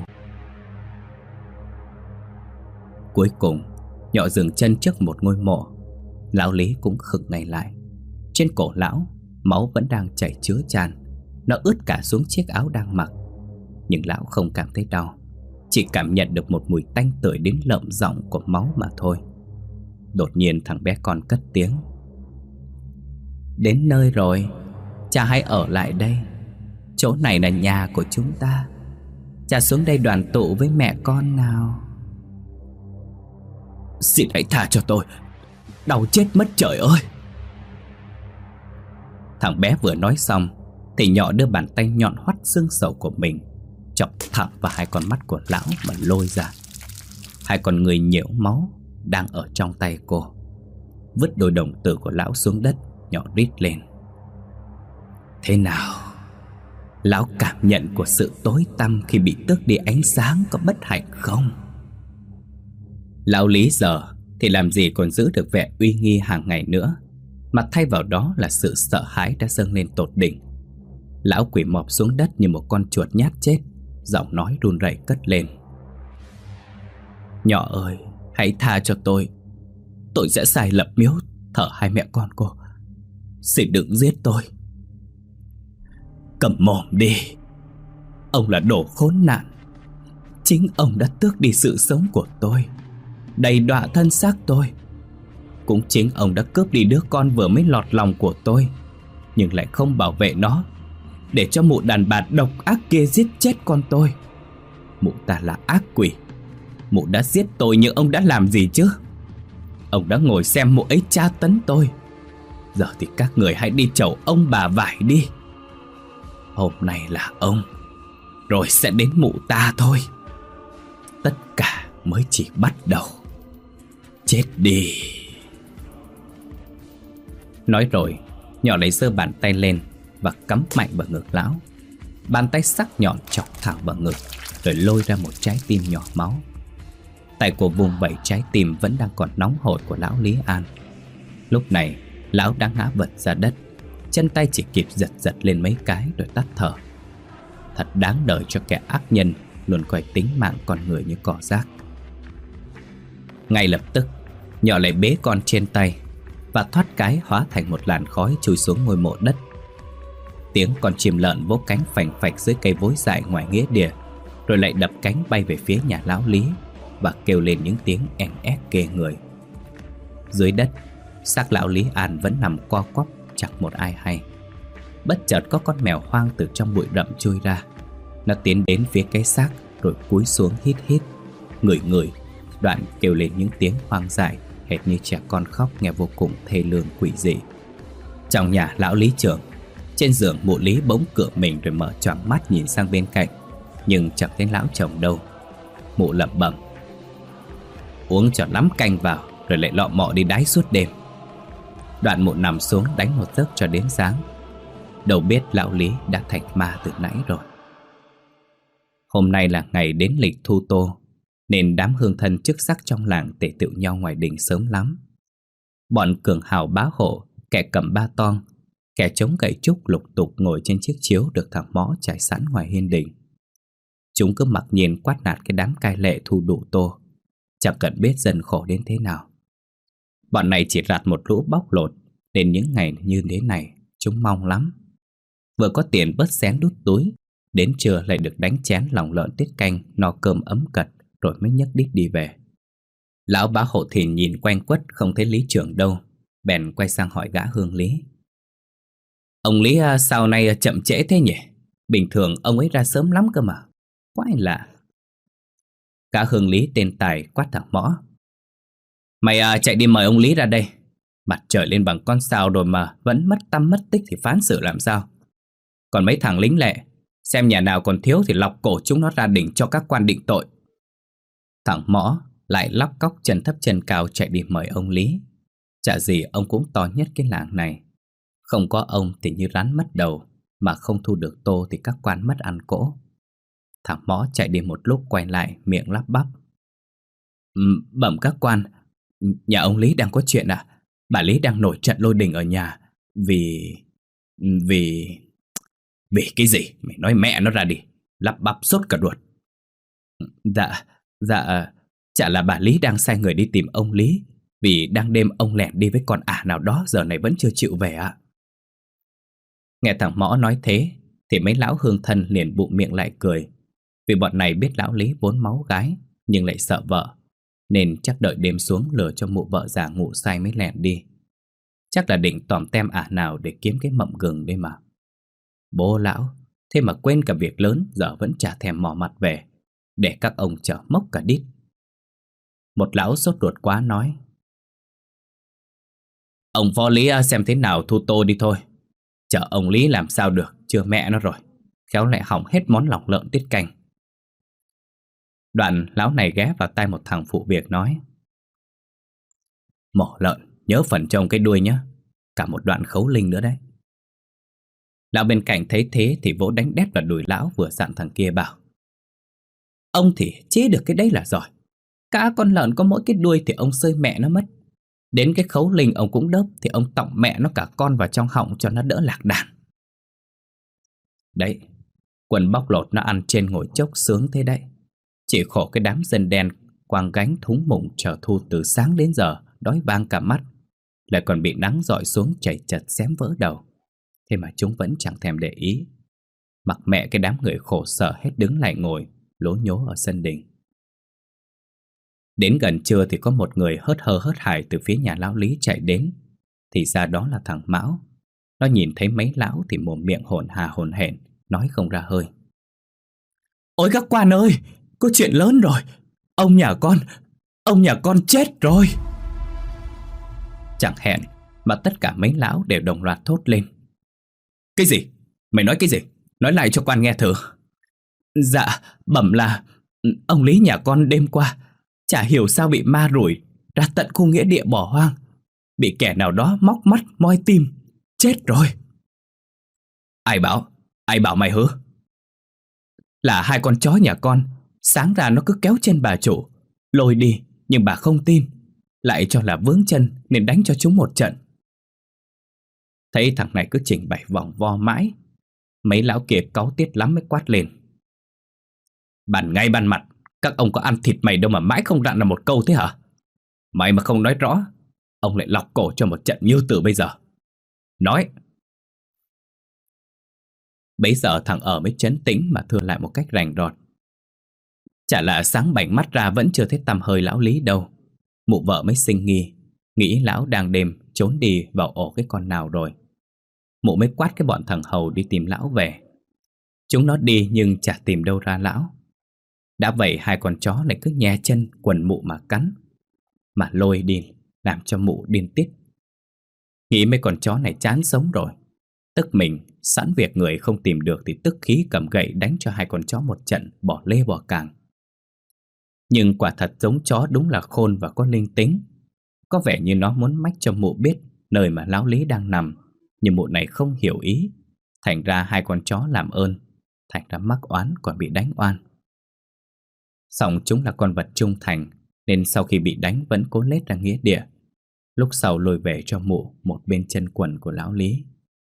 Cuối cùng Nhỏ dừng chân trước một ngôi mộ. Lão Lý cũng khựng ngay lại. Trên cổ lão máu vẫn đang chảy chứa tràn, nó ướt cả xuống chiếc áo đang mặc. Nhưng lão không cảm thấy đau, chỉ cảm nhận được một mùi tanh tưởi đến lợm giọng của máu mà thôi. Đột nhiên thằng bé con cất tiếng: "Đến nơi rồi, cha hãy ở lại đây. Chỗ này là nhà của chúng ta. Cha xuống đây đoàn tụ với mẹ con nào." "Xin hãy tha cho tôi, đau chết mất trời ơi." Thằng bé vừa nói xong thì Nhỏ đưa bàn tay nhọn hoắt xương sầu của mình chọc thẳng vào hai con mắt của lão mà lôi ra. Hai con người nhiễu máu đang ở trong tay cô. Vứt đôi đồng tử của lão xuống đất, Nhỏ rít lên: "Thế nào, Lão cảm nhận của sự tối tăm khi bị tước đi ánh sáng có bất hạnh không? Lão Lý giờ thì làm gì còn giữ được vẻ uy nghi hàng ngày nữa, mà thay vào đó là sự sợ hãi đã dâng lên tột đỉnh. Lão quỳ mọp xuống đất như một con chuột nhát chết, giọng nói run rẩy cất lên: Nhỏ ơi, hãy tha cho tôi. Tôi sẽ sai lập miếu thờ hai mẹ con cô. Xin đừng giết tôi. Cầm mồm đi. Ông là đồ khốn nạn. Chính ông đã tước đi sự sống của tôi, đầy đọa thân xác tôi. Cũng chính ông đã cướp đi đứa con vừa mới lọt lòng của tôi, nhưng lại không bảo vệ nó, để cho mụ đàn bà độc ác kia giết chết con tôi. Mụ ta là ác quỷ. Mụ đã giết tôi, nhưng ông đã làm gì chứ? Ông đã ngồi xem mụ ấy tra tấn tôi. Giờ thì các người hãy đi chầu ông bà vải đi. Hôm nay là ông, rồi sẽ đến mụ ta thôi. Tất cả mới chỉ bắt đầu. Chết đi. Nói rồi, nhỏ lấy giơ bàn tay lên và cắm mạnh vào ngực lão. Bàn tay sắc nhọn chọc thẳng vào ngực, rồi lôi ra một trái tim nhỏ máu. Tay của vùng vẫy trái tim vẫn đang còn nóng hổi của lão Lý An. Lúc này, lão đã ngã vật ra đất, chân tay chỉ kịp giật giật lên mấy cái rồi tắt thở. Thật đáng đời cho kẻ ác nhân luôn coi tính mạng con người như cỏ rác. Ngay lập tức, nhỏ lại bế con trên tay và thoát cái hóa thành một làn khói chui xuống ngôi mộ đất. Tiếng con chim lợn vỗ cánh phành phạch dưới cây vối dại ngoài nghĩa địa, rồi lại đập cánh bay về phía nhà lão Lý và kêu lên những tiếng en ép ghê người. Dưới đất, xác lão Lý An vẫn nằm co quắp, chẳng một ai hay. Bất chợt có con mèo hoang từ trong bụi rậm chui ra. Nó tiến đến phía cái xác rồi cúi xuống hít hít, ngửi ngửi, đoạn kêu lên những tiếng hoang dại hệt như trẻ con khóc, nghe vô cùng thê lương quỷ dị. Trong nhà lão Lý trưởng, trên giường mụ Lý bỗng cựa mình rồi mở choàng mắt nhìn sang bên cạnh, nhưng chẳng thấy lão chồng đâu. Mụ lẩm bẩm: Uống cho lắm canh vào rồi lại lọ mọ đi đái suốt đêm. Đoạn mụ nằm xuống đánh một giấc cho đến sáng. Đâu biết lão Lý đã thành ma từ nãy rồi. Hôm nay là ngày đến lịch Thu Tô, nên đám hương thân chức sắc trong làng tề tựu nhau ngoài đình sớm lắm. Bọn cường hào bá hộ, kẻ cầm ba tong, kẻ chống gậy trúc lục tục ngồi trên chiếc chiếu được thằng Mõ trải sẵn ngoài hiên đình. Chúng cứ mặc nhiên quát nạt cái đám cai lệ thu đủ tô, chẳng cần biết dân khổ đến thế nào. Bọn này chỉ rạt một lũ bóc lột, nên những ngày như thế này chúng mong lắm. Vừa có tiền bớt xén đút túi, đến trưa lại được đánh chén lòng lợn tiết canh, no cơm ấm cật, rồi mới nhấc đít đi về. Lão bá hộ Thìn nhìn quanh quất không thấy Lý trưởng đâu, bèn quay sang hỏi gã Hương Lý: Ông Lý sao nay chậm trễ thế nhỉ? Bình thường ông ấy ra sớm lắm cơ mà. Quái lạ. Gã Hương Lý tên Tài quát thằng Mõ: Mày chạy đi mời ông Lý ra đây. Mặt trời lên bằng con sao rồi mà vẫn mất tăm mất tích thì phán xử làm sao? Còn mấy thằng lính lệ, xem nhà nào còn thiếu thì lọc cổ chúng nó ra đỉnh cho các quan định tội. Thằng Mõ lại lóc cóc chân thấp chân cao chạy đi mời ông Lý. Chả gì ông cũng to nhất cái làng này. Không có ông thì như rắn mất đầu, mà không thu được tô thì các quan mất ăn cỗ. Thằng Mõ chạy đi một lúc quay lại miệng lắp bắp: Bẩm các quan, nhà ông Lý đang có chuyện à? Bà Lý đang nổi trận lôi đình ở nhà. Vì cái gì? Mày nói mẹ nó ra đi. Lắp bắp sốt cả ruột. Dạ, chả là bà Lý đang sai người đi tìm ông Lý, vì đang đêm ông lẻn đi với con ả nào đó, giờ này vẫn chưa chịu về ạ. Nghe thằng Mõ nói thế thì mấy lão hương thân liền bụng miệng lại cười, vì bọn này biết lão Lý vốn máu gái nhưng lại sợ vợ, nên chắc đợi đêm xuống lừa cho mụ vợ già ngủ say mới lẻn đi. Chắc là định tòm tem ả nào để kiếm cái mậm gừng đây mà. Bố lão, thế mà quên cả việc lớn, giờ vẫn chả thèm mò mặt về, để các ông chở mốc cả đít. Một lão sốt ruột quá nói: Ông phó Lý xem thế nào thu tô đi thôi. Chở ông Lý làm sao được, chưa mẹ nó rồi, khéo lại hỏng hết món lòng lợn tiết canh. Đoạn lão này ghé vào tai một thằng phụ việc nói: Mổ lợn nhớ phần trông cái đuôi nhé, cả một đoạn khấu linh nữa đấy. Lão bên cạnh thấy thế thì vỗ đánh đét vào đùi lão, vừa dặn thằng kia bảo: Ông thì chế được cái đấy là giỏi. Cả con lợn có mỗi cái đuôi thì ông sơi mẹ nó mất. Đến cái khấu linh ông cũng đớp thì ông tọng mẹ nó cả con vào trong họng cho nó đỡ lạc đàn. Đấy, quần bóc lột nó ăn trên ngồi chốc sướng thế đấy. Chỉ khổ cái đám dân đen quàng gánh thúng mụng chờ thu từ sáng đến giờ, đói vang cả mắt, lại còn bị nắng dọi xuống chảy chật xém vỡ đầu. Thế mà chúng vẫn chẳng thèm để ý, mặc mẹ cái đám người khổ sở hết đứng lại ngồi lố nhố ở sân đình. Đến gần trưa thì có một người hớt hơ hớt hải từ phía nhà lão Lý chạy đến. Thì ra đó là thằng Mão. Nó nhìn thấy mấy lão thì mồm miệng hổn hà hổn hển, nói không ra hơi. Ôi các quan ơi, có chuyện lớn rồi. Ông nhà con chết rồi. Chẳng hẹn mà tất cả mấy lão đều đồng loạt thốt lên. Cái gì? Mày nói cái gì? Nói lại cho quan nghe thử. Dạ, bẩm là ông Lý nhà con đêm qua chả hiểu sao bị ma rủi ra tận khu nghĩa địa bỏ hoang, bị kẻ nào đó móc mắt moi tim, chết rồi. Ai bảo mày hứa? Là hai con chó nhà con, sáng ra nó cứ kéo chân bà chủ, lôi đi nhưng bà không tin, lại cho là vướng chân nên đánh cho chúng một trận. Thấy thằng này cứ trình bày vòng vo mãi, mấy lão kia cáu tiết lắm mới quát lên. Bàn ngay ban mặt, các ông có ăn thịt mày đâu mà mãi không đạn là một câu thế hả? Mày mà không nói rõ, ông lại lọc cổ cho một trận như từ bây giờ. Nói. Bấy giờ thằng ở mới trấn tĩnh mà thưa lại một cách rành rọt. Chả là sáng bảnh mắt ra vẫn chưa thấy tăm hơi lão Lý đâu. Mụ vợ mới sinh nghi, nghĩ lão đang đêm trốn đi vào ổ cái con nào rồi. Mụ mới quát cái bọn thằng hầu đi tìm lão về. Chúng nó đi nhưng chả tìm đâu ra lão. Đã vậy hai con chó lại cứ nhè chân quần mụ mà cắn, mà lôi đi làm cho mụ điên tiết. Nghĩ mấy con chó này chán sống rồi, tức mình sẵn việc người không tìm được thì tức khí cầm gậy đánh cho hai con chó một trận bỏ lê bỏ càng. Nhưng quả thật giống chó đúng là khôn và có linh tính. Có vẻ như nó muốn mách cho mụ biết nơi mà lão Lý đang nằm, nhưng mụ này không hiểu ý. Thành ra hai con chó làm ơn, thành ra mắc oán còn bị đánh oan. Song chúng là con vật trung thành, nên sau khi bị đánh vẫn cố lết ra nghĩa địa. Lúc sau lôi về cho mụ một bên chân quần của lão Lý.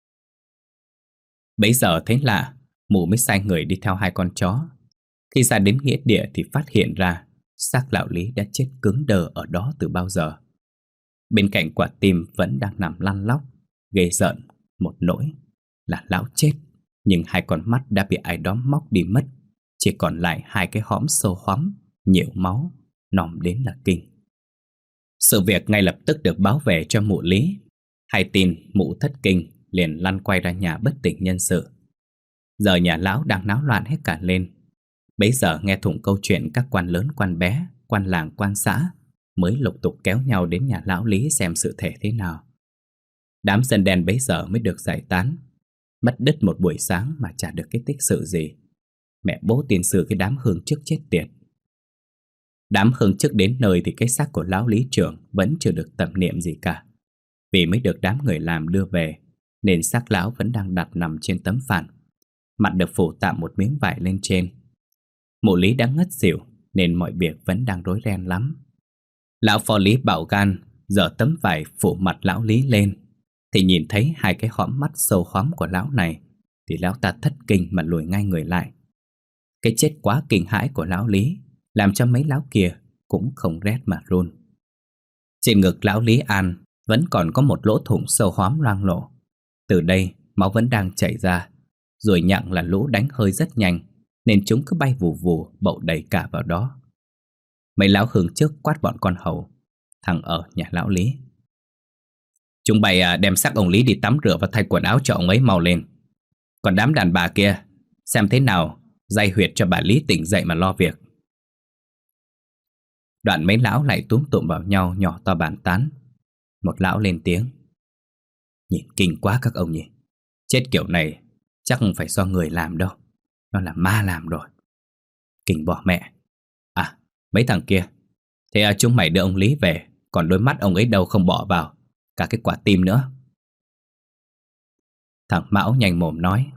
Bấy giờ thấy lạ, mụ mới sai người đi theo hai con chó. Khi ra đến nghĩa địa thì phát hiện ra xác lão Lý đã chết cứng đờ ở đó từ bao giờ. Bên cạnh quả tim vẫn đang nằm lăn lóc, ghê rợn một nỗi là lão chết, nhưng hai con mắt đã bị ai đó móc đi mất. Chỉ còn lại hai cái hõm sâu hoắm, nhiều máu, nòm đến là kinh. Sự việc ngay lập tức được báo về cho mụ Lý. Hay tin mụ thất kinh, liền lăn quay ra nhà bất tỉnh nhân sự. Giờ nhà lão đang náo loạn hết cả lên. Bấy giờ nghe thủng câu chuyện các quan lớn quan bé, quan làng quan xã mới lục tục kéo nhau đến nhà lão Lý xem sự thể thế nào. Đám dân đen bấy giờ mới được giải tán. Mất đứt một buổi sáng mà chả được cái tích sự gì. Mẹ bố tiền sử cái đám hương chức chết tiệt. Đám hương chức đến nơi thì cái xác của lão Lý trưởng vẫn chưa được tẩm niệm gì cả. Vì mới được đám người làm đưa về, nên xác lão vẫn đang đặt nằm trên tấm phản, mặt được phủ tạm một miếng vải lên trên. Mụ Lý đã ngất xỉu nên mọi việc vẫn đang rối ren lắm. Lão phò Lý bạo gan giở tấm vải phủ mặt lão Lý lên, thì nhìn thấy hai cái hõm mắt sâu hoắm của lão này, thì lão ta thất kinh mà lùi ngay người lại. Cái chết quá kinh hãi của lão Lý làm cho mấy lão kia cũng không rét mà run. Trên ngực lão Lý An vẫn còn có một lỗ thủng sâu hoắm loang lổ. Từ đây máu vẫn đang chảy ra. Rồi nhặng là lũ đánh hơi rất nhanh, nên chúng cứ bay vù vù bậu đầy cả vào đó. Mấy lão hương trước quát bọn con hầu, thằng ở nhà lão Lý. Chúng bay đem xác ông Lý đi tắm rửa và thay quần áo cho ông ấy mau lên. Còn đám đàn bà kia, xem thế nào day huyệt cho bà Lý tỉnh dậy mà lo việc. Đoạn mấy lão lại túm tụm vào nhau nhỏ to bàn tán. Một lão lên tiếng. Nhìn kinh quá các ông nhỉ. Chết kiểu này chắc không phải do người làm đâu, nó là ma làm rồi. Kinh bỏ mẹ. À, mấy thằng kia, thế chúng mày đưa ông Lý về, còn đôi mắt ông ấy đâu không bỏ vào, cả cái quả tim nữa. Thằng Mão nhanh mồm nói: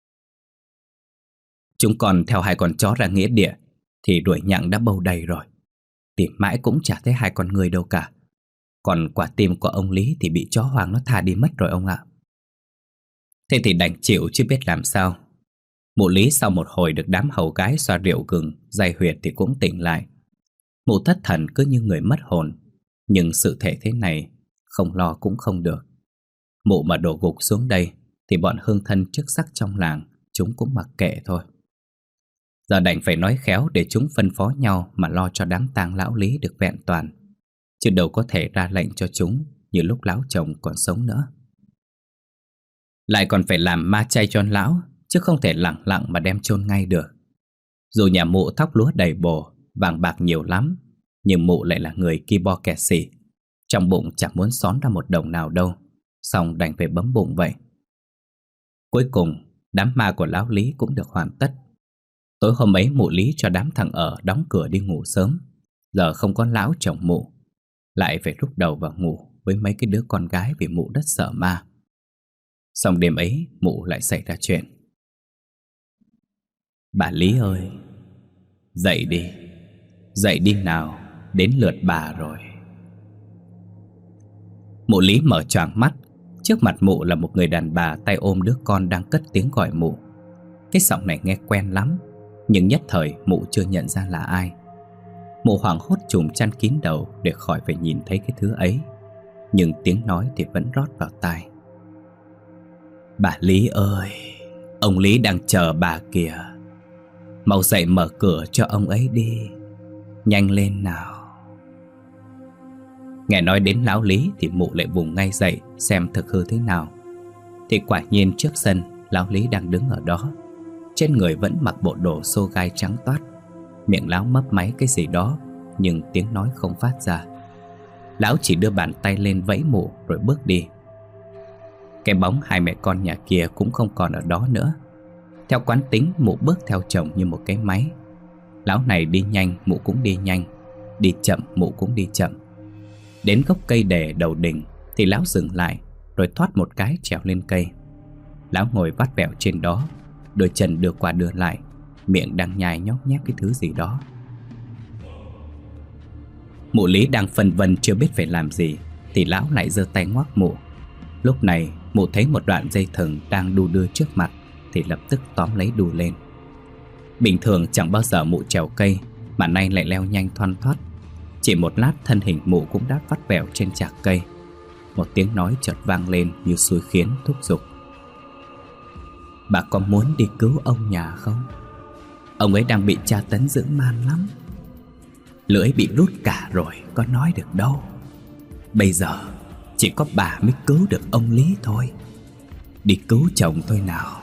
Chúng còn theo hai con chó ra nghĩa địa thì đuổi nhặng đã bâu đầy rồi. Tìm mãi cũng chả thấy hai con người đâu cả. Còn quả tim của ông Lý thì bị chó hoang nó thả đi mất rồi ông ạ. Thế thì đành chịu chứ biết làm sao. Mụ Lý sau một hồi được đám hầu gái xoa rượu gừng day huyệt thì cũng tỉnh lại. Mụ thất thần cứ như người mất hồn. Nhưng sự thể thế này không lo cũng không được. Mụ mà đổ gục xuống đây thì bọn hương thân chức sắc trong làng chúng cũng mặc kệ thôi. Giờ đành phải nói khéo để chúng phân phó nhau mà lo cho đám tang lão Lý được vẹn toàn, chứ đâu có thể ra lệnh cho chúng như lúc lão chồng còn sống nữa. Lại còn phải làm ma chay cho lão, chứ không thể lẳng lặng mà đem chôn ngay được. Dù nhà mụ thóc lúa đầy bồ, vàng bạc nhiều lắm, nhưng mụ lại là người ki bo kẹt xỉ, trong bụng chẳng muốn xón ra một đồng nào đâu, xong đành phải bấm bụng vậy. Cuối cùng đám ma của lão Lý cũng được hoàn tất. Tối hôm ấy mụ Lý cho đám thằng ở đóng cửa đi ngủ sớm. Giờ không có lão chồng mụ, lại phải rúc đầu vào ngủ với mấy cái đứa con gái vì mụ rất sợ ma. Xong đêm ấy mụ lại xảy ra chuyện. Bà Lý ơi, dậy đi nào, đến lượt bà rồi. Mụ Lý mở choàng mắt. Trước mặt mụ là một người đàn bà tay ôm đứa con đang cất tiếng gọi mụ. Cái giọng này nghe quen lắm, nhưng nhất thời mụ chưa nhận ra là ai. Mụ hoảng hốt trùm chăn kín đầu để khỏi phải nhìn thấy cái thứ ấy, nhưng tiếng nói thì vẫn rót vào tai. Bà Lý ơi, ông Lý đang chờ bà kìa. Mau dậy mở cửa cho ông ấy đi, nhanh lên nào. Nghe nói đến lão Lý thì mụ lại vùng ngay dậy xem thực hư thế nào. Thì quả nhiên trước sân lão Lý đang đứng ở đó. Trên người vẫn mặc bộ đồ xô gai trắng toát. Miệng lão mấp máy cái gì đó, nhưng tiếng nói không phát ra. Lão chỉ đưa bàn tay lên vẫy mụ rồi bước đi. Cái bóng hai mẹ con nhà kia cũng không còn ở đó nữa. Theo quán tính mụ bước theo chồng như một cái máy. Lão này đi nhanh mụ cũng đi nhanh, đi chậm mụ cũng đi chậm. Đến gốc cây đề đầu đình thì lão dừng lại, rồi thoát một cái trèo lên cây. Lão ngồi vắt vẹo trên đó, đôi chân đưa qua đưa lại, miệng đang nhai nhóp nhép cái thứ gì đó. Mụ Lý đang phân vân chưa biết phải làm gì thì lão lại giơ tay ngoắc mụ. Lúc này mụ thấy một đoạn dây thừng đang đu đưa trước mặt thì lập tức tóm lấy đu lên. Bình thường chẳng bao giờ mụ trèo cây, mà nay lại leo nhanh thoăn thoắt. Chỉ một lát thân hình mụ cũng đã vắt vẹo trên chạc cây. Một tiếng nói chợt vang lên như xui khiến thúc giục. Bà có muốn đi cứu ông nhà không? Ông ấy đang bị tra tấn dữ man lắm. Lưỡi bị rút cả rồi, có nói được đâu. Bây giờ chỉ có bà mới cứu được ông Lý thôi. Đi cứu chồng tôi nào.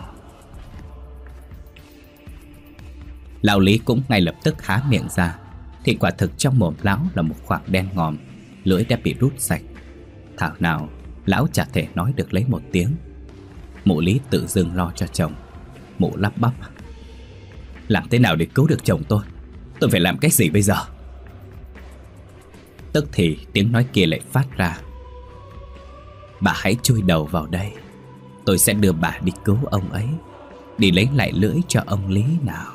Lão Lý cũng ngay lập tức há miệng ra thì quả thực trong mồm lão là một khoảng đen ngòm, lưỡi đã bị rút sạch. Thảo nào lão chả thể nói được lấy một tiếng. Mụ Lý tự dưng lo cho chồng. Mụ lắp bắp. Làm thế nào để cứu được chồng tôi? Tôi phải làm cái gì bây giờ? Tức thì tiếng nói kia lại phát ra. Bà hãy chui đầu vào đây, tôi sẽ đưa bà đi cứu ông ấy, đi lấy lại lưỡi cho ông Lý nào.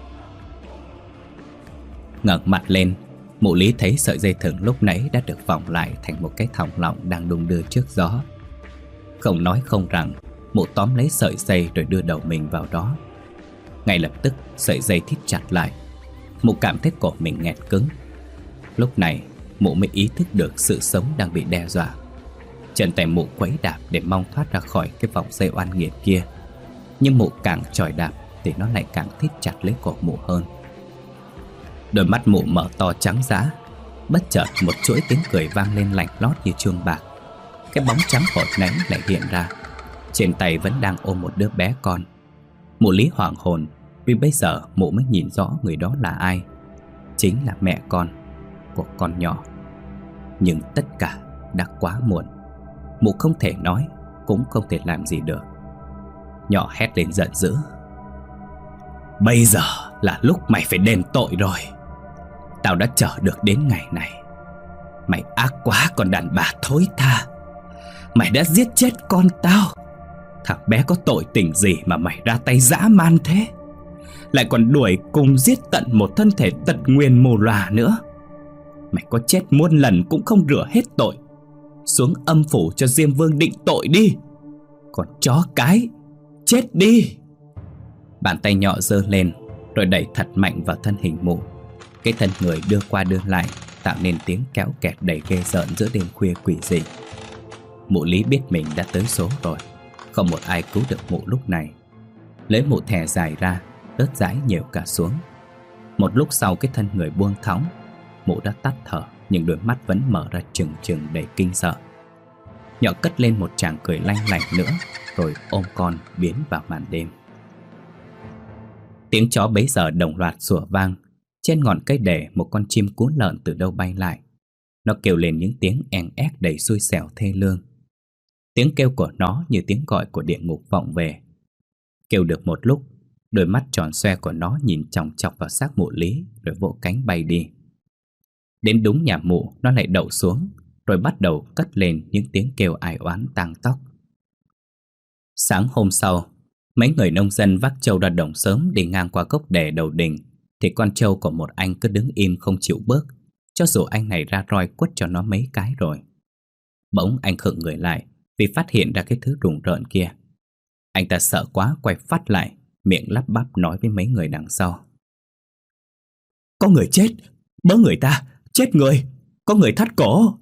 Ngẩng mặt lên, mụ Lý thấy sợi dây thừng lúc nãy đã được vòng lại thành một cái thòng lọng đang đung đưa trước gió. Không nói không rằng, mụ tóm lấy sợi dây rồi đưa đầu mình vào đó. Ngay lập tức sợi dây thít chặt lại. Mụ cảm thấy cổ mình nghẹt cứng. Lúc này mụ mới ý thức được sự sống đang bị đe dọa. Chân tay mụ quẫy đạp để mong thoát ra khỏi cái vòng dây oan nghiệt kia. Nhưng mụ càng chỏi đạp thì nó lại càng thít chặt lấy cổ mụ hơn. Đôi mắt mụ mở to trắng dã. Bất chợt một chuỗi tiếng cười vang lên lạnh lót như chuông bạc. Cái bóng trắng hồi nãy lại hiện ra. Trên tay vẫn đang ôm một đứa bé con. Mụ Lý hoảng hồn vì bây giờ mụ mới nhìn rõ người đó là ai. Chính là mẹ con của con nhỏ. Nhưng tất cả đã quá muộn. Mụ không thể nói, cũng không thể làm gì được. Nhỏ hét lên giận dữ. Bây giờ là lúc mày phải đền tội rồi. Tao đã chờ được đến ngày này. Mày ác quá con đàn bà thối tha. Mày đã giết chết con tao. Thằng bé có tội tình gì mà mày ra tay dã man thế? Lại còn đuổi cùng giết tận một thân thể tật nguyền mồ lòa nữa. Mày có chết muôn lần cũng không rửa hết tội. Xuống âm phủ cho Diêm Vương định tội đi. Còn chó cái, chết đi. Bàn tay nhọ giơ lên, rồi đẩy thật mạnh vào thân hình Mụ. Cái thân người đưa qua đưa lại, tạo nên tiếng kéo kẹt đầy ghê rợn giữa đêm khuya quỷ dị. Mụ Lý biết mình đã tới số rồi. Không một ai cứu được Mụ lúc này. Lấy Mụ thè dài ra, rớt rãi nhiều cả xuống. Một lúc sau cái thân người buông thõng. Mụ đã tắt thở, nhưng đôi mắt vẫn mở ra trừng trừng đầy kinh sợ. Nhọ cất lên một tràng cười lanh lảnh nữa, rồi ôm con biến vào màn đêm. Tiếng chó bấy giờ đồng loạt sủa vang. Trên ngọn cây đề, một con chim cún lợn từ đâu bay lại. Nó kêu lên những tiếng en ép đầy xui xẻo thê lương. Tiếng kêu của nó như tiếng gọi của địa ngục vọng về. Kêu được một lúc, đôi mắt tròn xoe của nó nhìn chòng chọc vào xác Mụ Lý, rồi vỗ cánh bay đi. Đến đúng nhà Mụ, nó lại đậu xuống, rồi bắt đầu cất lên những tiếng kêu ai oán tang tóc. Sáng hôm sau, mấy người nông dân vác trâu ra đồng sớm đi ngang qua gốc đề đầu đình, thì con trâu của một anh cứ đứng im không chịu bước, cho dù anh này ra roi quất cho nó mấy cái rồi. Bỗng anh khựng người lại vì phát hiện ra cái thứ rùng rợn kia. Anh ta sợ quá quay phát lại, miệng lắp bắp nói với mấy người đằng sau: "Có người chết, bớ người ta, chết người, có người thắt cổ."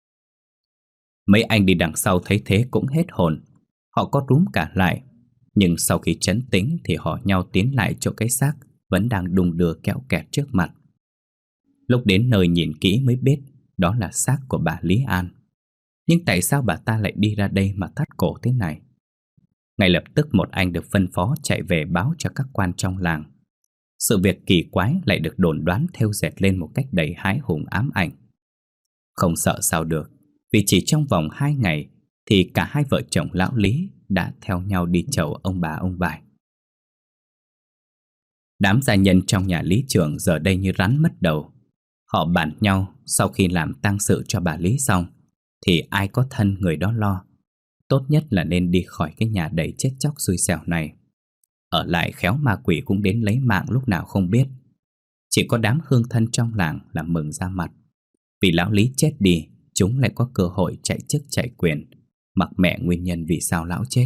Mấy anh đi đằng sau thấy thế cũng hết hồn. Họ có rúm cả lại, nhưng sau khi trấn tĩnh thì họ nhau tiến lại chỗ cái xác vẫn đang đung đưa kéo kẹt trước mặt. Lúc đến nơi nhìn kỹ mới biết đó là xác của bà Lý An. Nhưng tại sao bà ta lại đi ra đây mà thắt cổ thế này? Ngay lập tức một anh được phân phó chạy về báo cho các quan trong làng. Sự việc kỳ quái lại được đồn đoán thêu dệt lên một cách đầy hãi hùng ám ảnh. Không sợ sao được, vì chỉ trong vòng 2 ngày thì cả hai vợ chồng lão Lý đã theo nhau đi chầu ông bà ông vải. Đám gia nhân trong nhà Lý Trường giờ đây như rắn mất đầu. Họ bàn nhau sau khi làm tang sự cho bà Lý xong thì ai có thân người đó lo. Tốt nhất là nên đi khỏi cái nhà đầy chết chóc xui xẻo này. Ở lại khéo ma quỷ cũng đến lấy mạng lúc nào không biết. Chỉ có đám hương thân trong làng là mừng ra mặt. Vì lão Lý chết đi, chúng lại có cơ hội chạy chức chạy quyền, mặc mẹ nguyên nhân vì sao lão chết.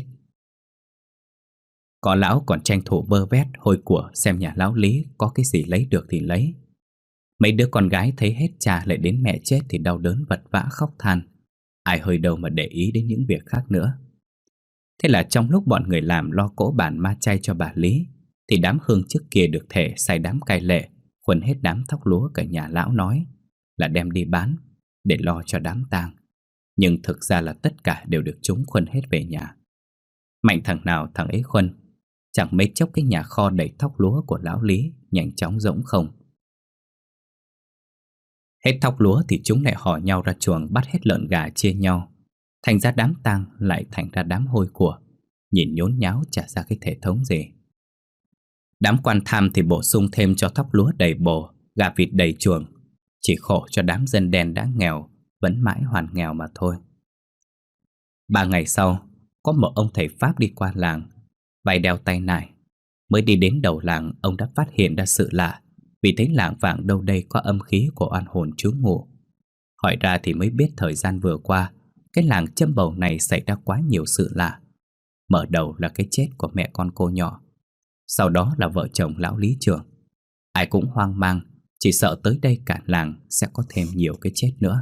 Có lão còn tranh thủ vơ vét hôi của xem nhà lão Lý có cái gì lấy được thì lấy. Mấy đứa con gái thấy hết cha lại đến mẹ chết thì đau đớn vật vã khóc than. Ai hơi đâu mà để ý đến những việc khác nữa. Thế là trong lúc bọn người làm lo cỗ bàn ma chay cho bà Lý, thì đám hương trước kia được thể sai đám cai lệ khuân hết đám thóc lúa cả nhà lão nói là đem đi bán để lo cho đám tang. Nhưng thực ra là tất cả đều được chúng khuân hết về nhà. Mạnh thằng nào thằng ấy khuân. Chẳng mấy chốc cái nhà kho đầy thóc lúa của lão Lý nhanh chóng rỗng không. Hết thóc lúa thì chúng lại hò nhau ra chuồng bắt hết lợn gà chia nhau. Thành ra đám tang lại thành ra đám hôi của, nhìn nhốn nháo chả ra cái thể thống gì. Đám quan tham thì bổ sung thêm cho thóc lúa đầy bồ, gà vịt đầy chuồng. Chỉ khổ cho đám dân đen đã nghèo vẫn mãi hoàn nghèo mà thôi. 3 ngày sau, có một ông thầy Pháp đi qua làng, vai đeo tay nải. Mới đi đến đầu làng, ông đã phát hiện ra sự lạ, vì thấy làng vàng đâu đây có âm khí của oan hồn trú ngụ. Hỏi ra thì mới biết thời gian vừa qua, cái làng Châm Bầu này xảy ra quá nhiều sự lạ. Mở đầu là cái chết của mẹ con cô nhỏ, sau đó là vợ chồng lão Lý Trường. Ai cũng hoang mang, chỉ sợ tới đây cả làng sẽ có thêm nhiều cái chết nữa.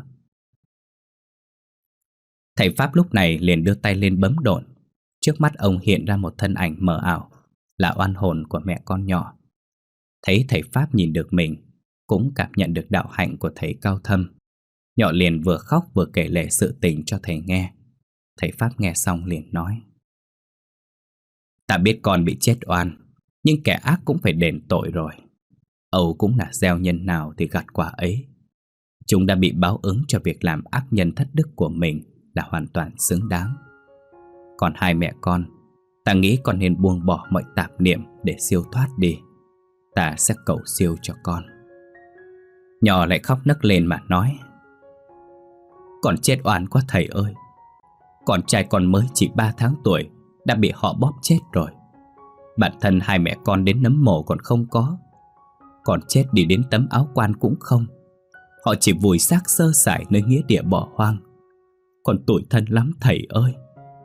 Thầy Pháp lúc này liền đưa tay lên bấm độn. Trước mắt ông hiện ra một thân ảnh mờ ảo, là oan hồn của mẹ con nhỏ. Thấy thầy Pháp nhìn được mình, cũng cảm nhận được đạo hạnh của thầy cao thâm. Nhỏ liền vừa khóc vừa kể lể sự tình cho thầy nghe. Thầy Pháp nghe xong liền nói: "Ta biết con bị chết oan, nhưng kẻ ác cũng phải đền tội rồi. Âu cũng là gieo nhân nào thì gặt quả ấy. Chúng đã bị báo ứng cho việc làm ác nhân thất đức của mình là hoàn toàn xứng đáng. Còn hai mẹ con, ta nghĩ con nên buông bỏ mọi tạp niệm để siêu thoát đi. Ta sẽ cầu siêu cho con." Nhỏ lại khóc nấc lên mà nói: "Con chết oan quá thầy ơi. Con trai con mới chỉ 3 tháng tuổi đã bị họ bóp chết rồi. Bản thân hai mẹ con đến nấm mồ còn không có, còn chết đi đến tấm áo quan cũng không. Họ chỉ vùi xác sơ sài nơi nghĩa địa bỏ hoang. Còn tủi thân lắm thầy ơi.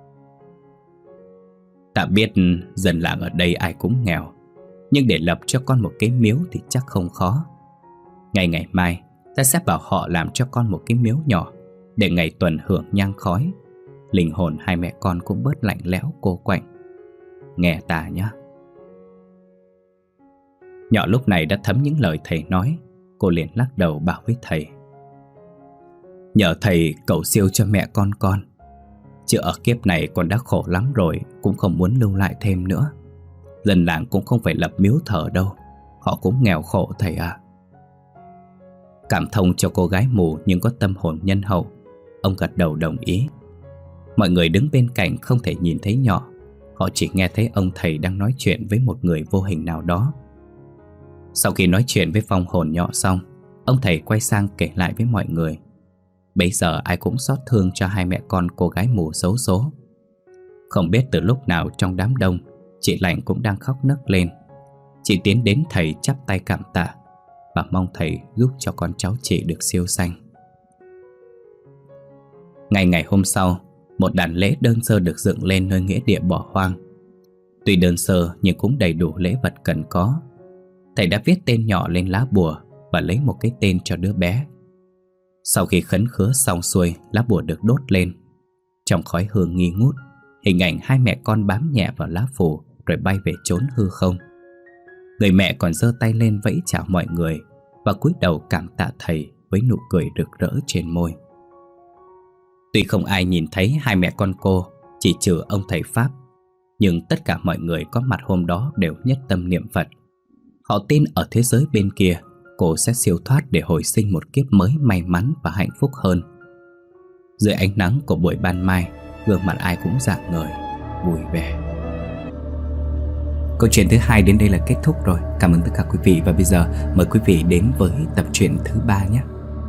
Ta biết dân làng ở đây ai cũng nghèo, nhưng để lập cho con một cái miếu thì chắc không khó. Ngày mai ta sẽ bảo họ làm cho con một cái miếu nhỏ, để ngày tuần hưởng nhang khói, linh hồn hai mẹ con cũng bớt lạnh lẽo cô quạnh. Nghe ta nhé. Nhỏ lúc này đã thấm những lời thầy nói. Cô liền lắc đầu bảo với thầy: nhờ thầy cầu siêu cho mẹ con. Chứ ở kiếp này con đã khổ lắm rồi, cũng không muốn lưu lại thêm nữa. Dân làng cũng không phải lập miếu thờ đâu, họ cũng nghèo khổ thầy à. Cảm thông cho cô gái mù nhưng có tâm hồn nhân hậu, ông gật đầu đồng ý. Mọi người đứng bên cạnh không thể nhìn thấy Nhỏ. Họ chỉ nghe thấy ông thầy đang nói chuyện với một người vô hình nào đó. Sau khi nói chuyện với vong hồn Nhỏ xong, ông thầy quay sang kể lại với mọi người. Bấy giờ ai cũng xót thương cho hai mẹ con cô gái mù xấu số. Không biết từ lúc nào trong đám đông, chị Lành cũng đang khóc nấc lên. Chị tiến đến thầy chắp tay cảm tạ và mong thầy giúp cho con cháu chị được siêu sanh. Ngày hôm sau, một đàn lễ đơn sơ được dựng lên nơi nghĩa địa bỏ hoang. Tuy đơn sơ nhưng cũng đầy đủ lễ vật cần có. Thầy đã viết tên Nhỏ lên lá bùa và lấy một cái tên cho đứa bé. Sau khi khấn khứa xong xuôi, lá bùa được đốt lên. Trong khói hương nghi ngút, hình ảnh hai mẹ con bám nhẹ vào lá phù rồi bay về chốn hư không. Người mẹ còn giơ tay lên vẫy chào mọi người và cúi đầu cảm tạ thầy với nụ cười rực rỡ trên môi. Tuy không ai nhìn thấy hai mẹ con cô, chỉ trừ ông thầy Pháp, nhưng tất cả mọi người có mặt hôm đó đều nhất tâm niệm Phật. Họ tin ở thế giới bên kia, cô sẽ siêu thoát để hồi sinh một kiếp mới may mắn và hạnh phúc hơn. Dưới ánh nắng của buổi ban mai, gương mặt ai cũng rạng ngời, vui vẻ. Câu chuyện thứ 2 đến đây là kết thúc rồi. Cảm ơn tất cả quý vị và bây giờ mời quý vị đến với tập truyện thứ 3 nhé.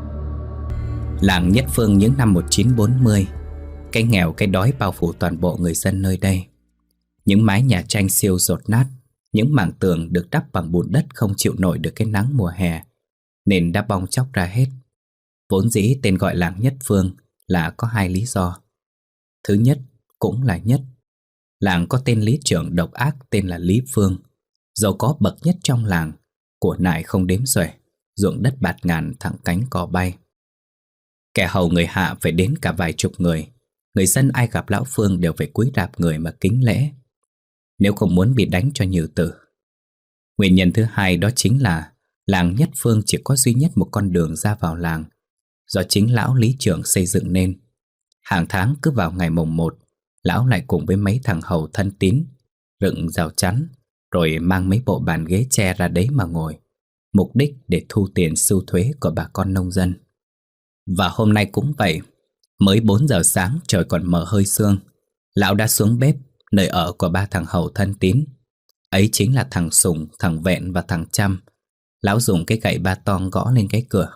Làng Nhất Phương những năm 1940, cái nghèo cái đói bao phủ toàn bộ người dân nơi đây. Những mái nhà tranh siêu dột nát, những mảng tường được đắp bằng bùn đất không chịu nổi được cái nắng mùa hè nên đã bong chóc ra hết. Vốn dĩ tên gọi làng Nhất Phương là có hai lý do. Thứ nhất, cũng là nhất, làng có tên lý trưởng độc ác tên là Lý Phương, giàu có bậc nhất trong làng, của nại không đếm xuể, ruộng đất bạt ngàn thẳng cánh cò bay. Kẻ hầu người hạ phải đến cả vài chục người. Người dân ai gặp lão Phương đều phải cúi rạp người mà kính lễ, nếu không muốn bị đánh cho nhừ tử. Nguyên nhân thứ hai đó chính là làng Nhất Phương chỉ có duy nhất một con đường ra vào làng, do chính lão lý trưởng xây dựng nên. Hàng tháng cứ vào ngày mồng 1, lão lại cùng với mấy thằng hầu thân tín dựng rào chắn, rồi mang mấy bộ bàn ghế tre ra đấy mà ngồi, mục đích để thu tiền sưu thuế của bà con nông dân. Và hôm nay cũng vậy. Mới 4 giờ sáng trời còn mờ hơi sương, lão đã xuống bếp nơi ở của ba thằng hầu thân tín. Ấy chính là thằng Sùng, thằng Vẹn và thằng Chăm. Lão dùng cái gậy ba tong gõ lên cái cửa.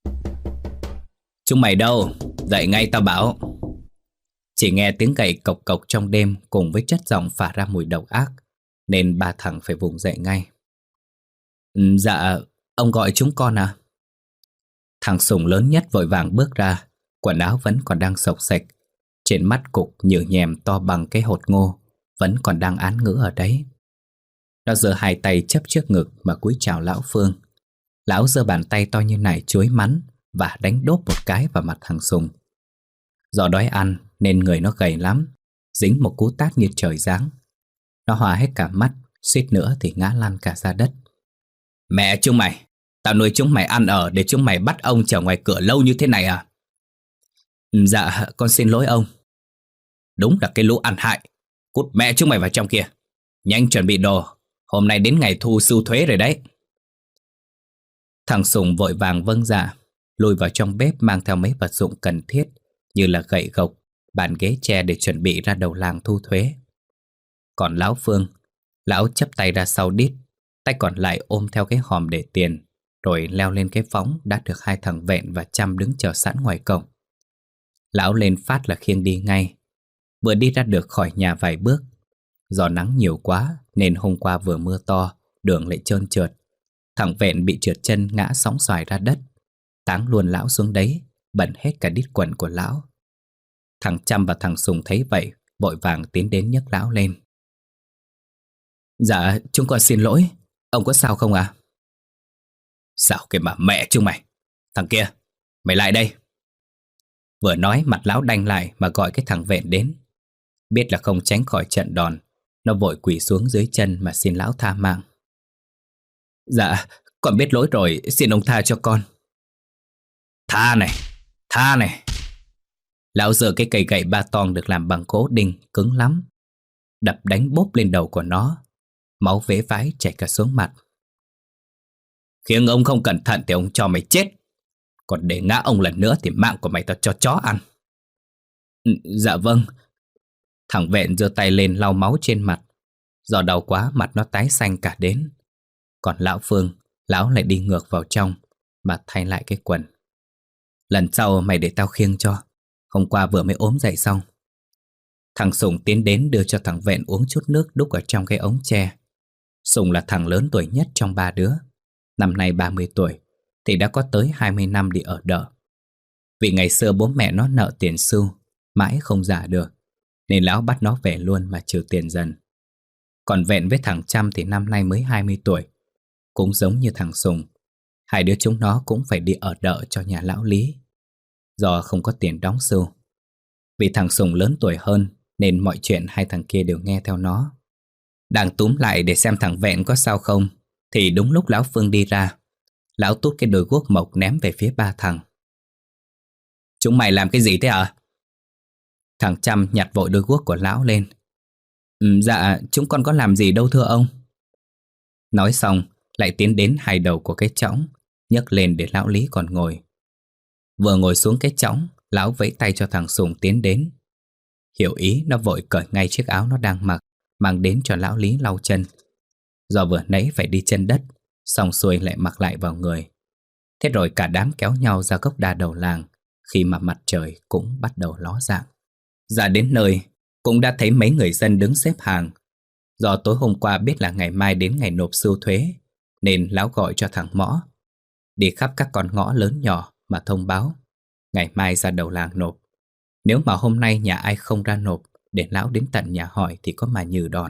Chúng mày đâu? Dậy ngay tao bảo. Chỉ nghe tiếng gậy cộc cộc trong đêm cùng với chất giọng phả ra mùi độc ác, nên ba thằng phải vùng dậy ngay. Dạ, ông gọi chúng con à? Thằng Sùng lớn nhất vội vàng bước ra, quần áo vẫn còn đang xộc xệch, trên mắt cục nhử nhèm to bằng cái hột ngô, vẫn còn đang án ngữ ở đấy. Nó giơ hai tay chấp trước ngực mà cúi chào lão Phương. Lão giơ bàn tay to như nải chuối mắn và đánh đốp một cái vào mặt thằng Sùng. Do đói ăn nên người nó gầy lắm, dính một cú tát như trời giáng. Nó hoa hết cả mắt, suýt nữa thì ngã lăn cả ra đất. Mẹ chúng mày, tao nuôi chúng mày ăn ở để chúng mày bắt ông chờ ngoài cửa lâu như thế này à? Dạ, con xin lỗi ông. Đúng là cái lũ ăn hại. Cút mẹ chúng mày vào trong kia. Nhanh chuẩn bị đồ, hôm nay đến ngày thu sưu thuế rồi đấy. Thằng Sùng vội vàng vâng dạ, lùi vào trong bếp mang theo mấy vật dụng cần thiết như là gậy gộc, bàn ghế tre để chuẩn bị ra đầu làng thu thuế. Còn lão Phương, lão chắp tay ra sau đít, tay còn lại ôm theo cái hòm để tiền, rồi leo lên cái phóng đã được hai thằng Vẹn và Chăm đứng chờ sẵn ngoài cổng. Lão lên phát là khiêng đi ngay. Vừa đi ra được khỏi nhà vài bước, Do nắng nhiều quá nên hôm qua vừa mưa to, đường lại trơn trượt. Thằng Vẹn bị trượt chân ngã sóng xoài ra đất. Táng luôn lão xuống đấy, bẩn hết cả đít quần của lão. Thằng Chăm và thằng Sùng thấy vậy, vội vàng tiến đến nhấc lão lên. Dạ, chúng con xin lỗi. Ông có sao không à? Sao cái mà mẹ chúng mày. Thằng kia, mày lại đây. Vừa nói mặt lão đanh lại mà gọi cái thằng Vẹn đến. Biết là không tránh khỏi trận đòn, nó vội quỳ xuống dưới chân mà xin lão tha mạng. Dạ, con biết lỗi rồi, xin ông tha cho con. Tha này, tha này. Lão giơ cái cây gậy ba tong được làm bằng gỗ đinh cứng lắm, đập đánh bốp lên đầu của nó. Máu vế vãi chảy cả xuống mặt. Khiến ông không cẩn thận thì ông cho mày chết. Còn để ngã ông lần nữa thì mạng của mày tao cho chó ăn. Dạ vâng. Thằng Vẹn giơ tay lên lau máu trên mặt. Do đau quá mặt nó tái xanh cả đến. Còn lão Phương, lão lại đi ngược vào trong mà thay lại cái quần. Lần sau mày để tao khiêng cho. Hôm qua vừa mới ốm dậy xong. Thằng Sùng tiến đến đưa cho thằng Vẹn uống chút nước đúc ở trong cái ống tre. Sùng là thằng lớn tuổi nhất trong ba đứa. Năm nay 30 tuổi thì đã có tới 20 năm đi ở đợ. Vì ngày xưa bố mẹ nó nợ tiền xu, mãi không trả được, nên lão bắt nó về luôn mà trừ tiền dần. Còn Vẹn với thằng Chăm thì năm nay mới 20 tuổi. Cũng giống như thằng Sùng, hai đứa chúng nó cũng phải đi ở đợ cho nhà lão Lý, do không có tiền đóng xu. Vì thằng Sùng lớn tuổi hơn nên mọi chuyện hai thằng kia đều nghe theo nó. Đang túm lại để xem thằng Vẹn có sao không thì đúng lúc lão Phương đi ra. Lão tút cái đôi guốc mộc ném về phía ba thằng. Chúng mày làm cái gì thế hả? Thằng Chăm nhặt vội đôi guốc của lão lên. Dạ, chúng con có làm gì đâu thưa ông. Nói xong lại tiến đến hai đầu của cái chõng, nhấc lên để lão Lý còn ngồi. Vừa ngồi xuống cái chõng, lão vẫy tay cho thằng Sùng tiến đến. Hiểu ý, nó vội cởi ngay chiếc áo nó đang mặc, mang đến cho lão Lý lau chân. Do vừa nãy phải đi chân đất, xong xuôi lại mặc lại vào người. Thế rồi cả đám kéo nhau ra gốc đa đầu làng, khi mà mặt trời cũng bắt đầu ló dạng. Ra đến nơi, cũng đã thấy mấy người dân đứng xếp hàng. Do tối hôm qua biết là ngày mai đến ngày nộp sưu thuế, nên lão gọi cho thằng Mõ đi khắp các con ngõ lớn nhỏ mà thông báo ngày mai ra đầu làng nộp. Nếu mà hôm nay nhà ai không ra nộp, để lão đến tận nhà hỏi thì có mà nhừ đòn.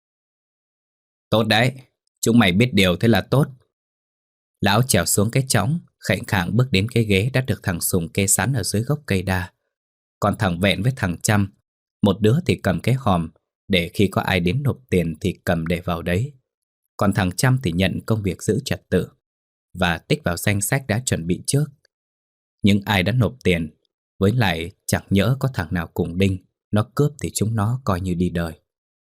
Tốt đấy, chúng mày biết điều thế là tốt. Lão trèo xuống cái chõng, khệnh khạng bước đến cái ghế đã được thằng Sùng kê sẵn ở dưới gốc cây đa. Còn thằng Vẹn với thằng Chăm, một đứa thì cầm cái hòm để khi có ai đến nộp tiền thì cầm để vào đấy. Còn thằng Chăm thì nhận công việc giữ trật tự và tích vào danh sách đã chuẩn bị trước. Những ai đã nộp tiền, với lại chẳng nhỡ có thằng nào cùng đinh, nó cướp thì chúng nó coi như đi đời.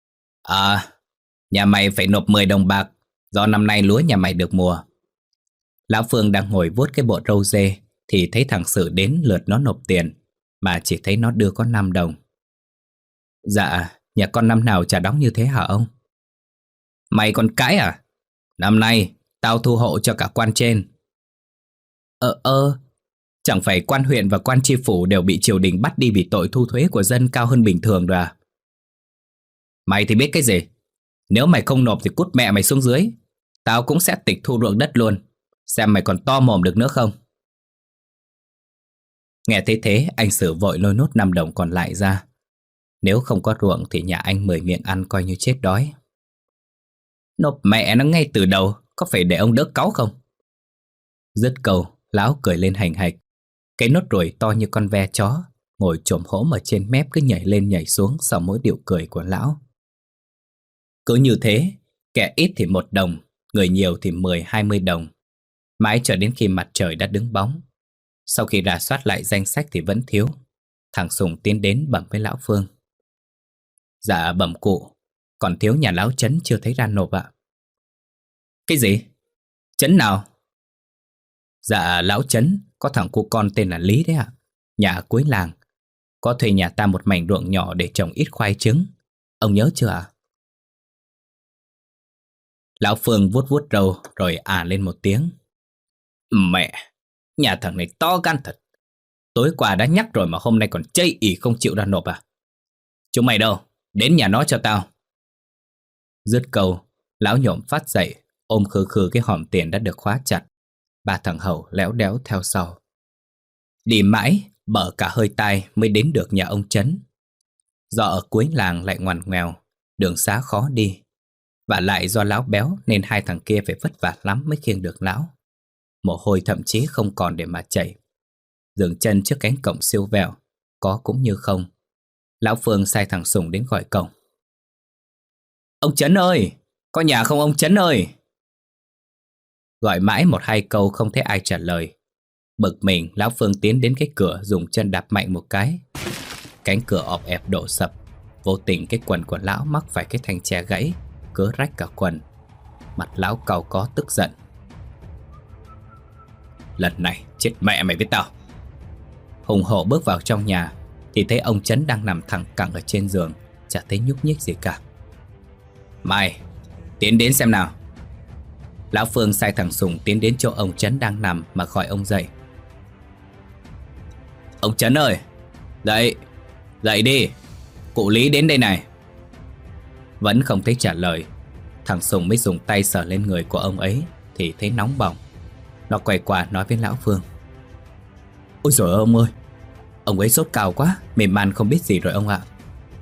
Nhà mày phải nộp 10 đồng bạc, do năm nay lúa nhà mày được mùa. Lão Phương đang ngồi vuốt cái bộ râu dê thì thấy thằng Sự đến lượt nó nộp tiền, mà chỉ thấy nó đưa có 5 đồng. Dạ, nhà con năm nào chả đóng như thế hả ông? Mày còn cãi à? Năm nay tao thu hộ cho cả quan trên. Chẳng phải quan huyện và quan tri phủ đều bị triều đình bắt đi vì tội thu thuế của dân cao hơn bình thường rồi à? Mày thì biết cái gì? Nếu mày không nộp thì cút mẹ mày xuống dưới. Tao cũng sẽ tịch thu ruộng đất luôn. Xem mày còn to mồm được nữa không? Nghe thấy thế, anh Sử vội lôi nốt 5 đồng còn lại ra. Nếu không có ruộng thì nhà anh 10 miệng ăn coi như chết đói. Nộp mẹ nó ngay từ đầu, có phải để ông đỡ cáu không? Dứt câu, lão cười lên hành hạch. Cái nốt ruồi to như con ve chó, ngồi chồm hổm ở trên mép cứ nhảy lên nhảy xuống sau mỗi điệu cười của lão. Cứ như thế, kẻ ít thì 1 đồng, người nhiều thì 10-20 đồng. Mãi cho đến khi mặt trời đã đứng bóng. Sau khi rà soát lại danh sách thì vẫn thiếu. Thằng Sùng tiến đến bẩm với lão Phương. Dạ bẩm cụ, còn thiếu nhà lão Trấn chưa thấy ra nộp ạ. Cái gì? Trấn nào? Dạ lão Trấn, có thằng cu con tên là Lý đấy ạ. Nhà ở cuối làng. Có thuê nhà ta một mảnh ruộng nhỏ để trồng ít khoai trứng. Ông nhớ chưa ạ? Lão Phương vuốt vuốt râu rồi lên một tiếng. Mẹ, nhà thằng này to gan thật. Tối qua đã nhắc rồi mà hôm nay còn chây ỉ không chịu ra nộp à? Chúng mày đâu, đến nhà nó cho tao. Dứt câu, lão nhổm phát dậy, ôm khư khư cái hòm tiền đã được khóa chặt. Ba thằng Hậu léo đéo theo sau. Đi mãi, bở cả hơi tai mới đến được nhà ông Trấn. Do ở cuối làng lại ngoằn ngoèo, đường xá khó đi. Và lại do lão béo nên hai thằng kia phải vất vả lắm mới khiêng được lão. Mồ hôi thậm chí không còn để mà chảy. Dừng chân trước cánh cổng siêu vẹo, có cũng như không. Lão Phương sai thằng Sùng đến gọi cổng. Ông Trấn ơi! Có nhà không ông Trấn ơi? Gọi mãi một hai câu không thấy ai trả lời. Bực mình, lão Phương tiến đến cái cửa, dùng chân đạp mạnh một cái. Cánh cửa ọp ẹp đổ sập. Vô tình cái quần của lão mắc phải cái thanh tre gãy, cứa rách cả quần. Mặt lão cau có tức giận. Lần này chết mẹ mày với tao! Hùng hổ bước vào trong nhà thì thấy ông Trấn đang nằm thẳng cẳng ở trên giường, chả thấy nhúc nhích gì cả. Mày, tiến đến xem nào. Lão Phương sai thằng Sùng tiến đến chỗ ông Trấn đang nằm mà gọi ông dậy. Ông Trấn ơi! Dậy! Dậy đi! Cụ Lý đến đây này! Vẫn không thấy trả lời. Thằng Sùng mới dùng tay sờ lên người của ông ấy thì thấy nóng bỏng. Nó quay qua nói với lão Phương. Ôi giời ơi ông ơi! Ông ấy sốt cao quá, mềm man không biết gì rồi ông ạ.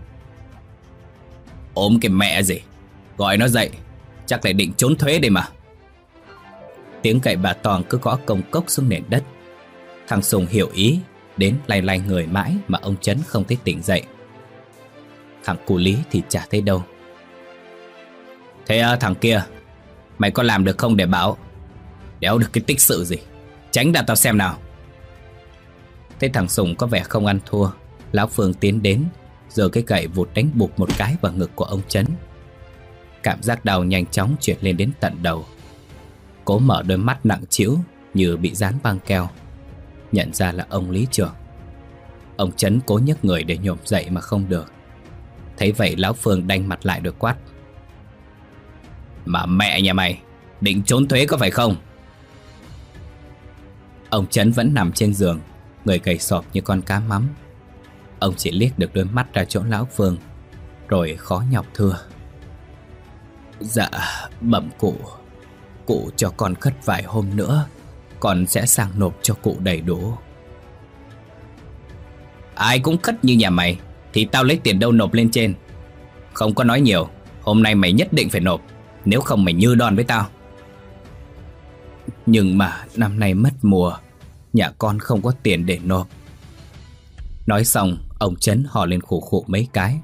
Ốm cái mẹ gì! Gọi nó dậy, chắc lại định trốn thuế đây mà. Tiếng gậy bà Toàn cứ gõ công cốc xuống nền đất. Thằng Sùng hiểu ý, đến lay lay người mãi mà ông Trấn không thấy tỉnh dậy. Thằng Cụ Lý thì chả thấy đâu. Thế thằng kia, mày có làm được không để báo? Đéo được cái tích sự gì, tránh ra tao xem nào. Thấy thằng Sùng có vẻ không ăn thua, lão Phương tiến đến, giơ cái gậy vụt đánh bụp một cái vào ngực của ông Trấn. Cảm giác đau nhanh chóng chuyển lên đến tận đầu. Cố mở đôi mắt nặng trĩu như bị dán băng keo, nhận ra là ông Lý trưởng. Ông Trấn cố nhấc người để nhổm dậy mà không được. Thấy vậy lão Phương đanh mặt lại rồi quát. Mà mẹ nhà mày, định trốn thuế có phải không? Ông Trấn vẫn nằm trên giường, người gầy sọp như con cá mắm. Ông chỉ liếc được đôi mắt ra chỗ lão Phương, rồi khó nhọc thưa. Dạ, bẩm cụ, cụ cho con khất vài hôm nữa, con sẽ sang nộp cho cụ đầy đủ. Ai cũng khất như nhà mày thì tao lấy tiền đâu nộp lên trên. Không có nói nhiều, hôm nay mày nhất định phải nộp, nếu không mày như đòn với tao. Nhưng mà năm nay mất mùa, nhà con không có tiền để nộp. Nói xong, ông Trấn hò lên khụ khụ mấy cái.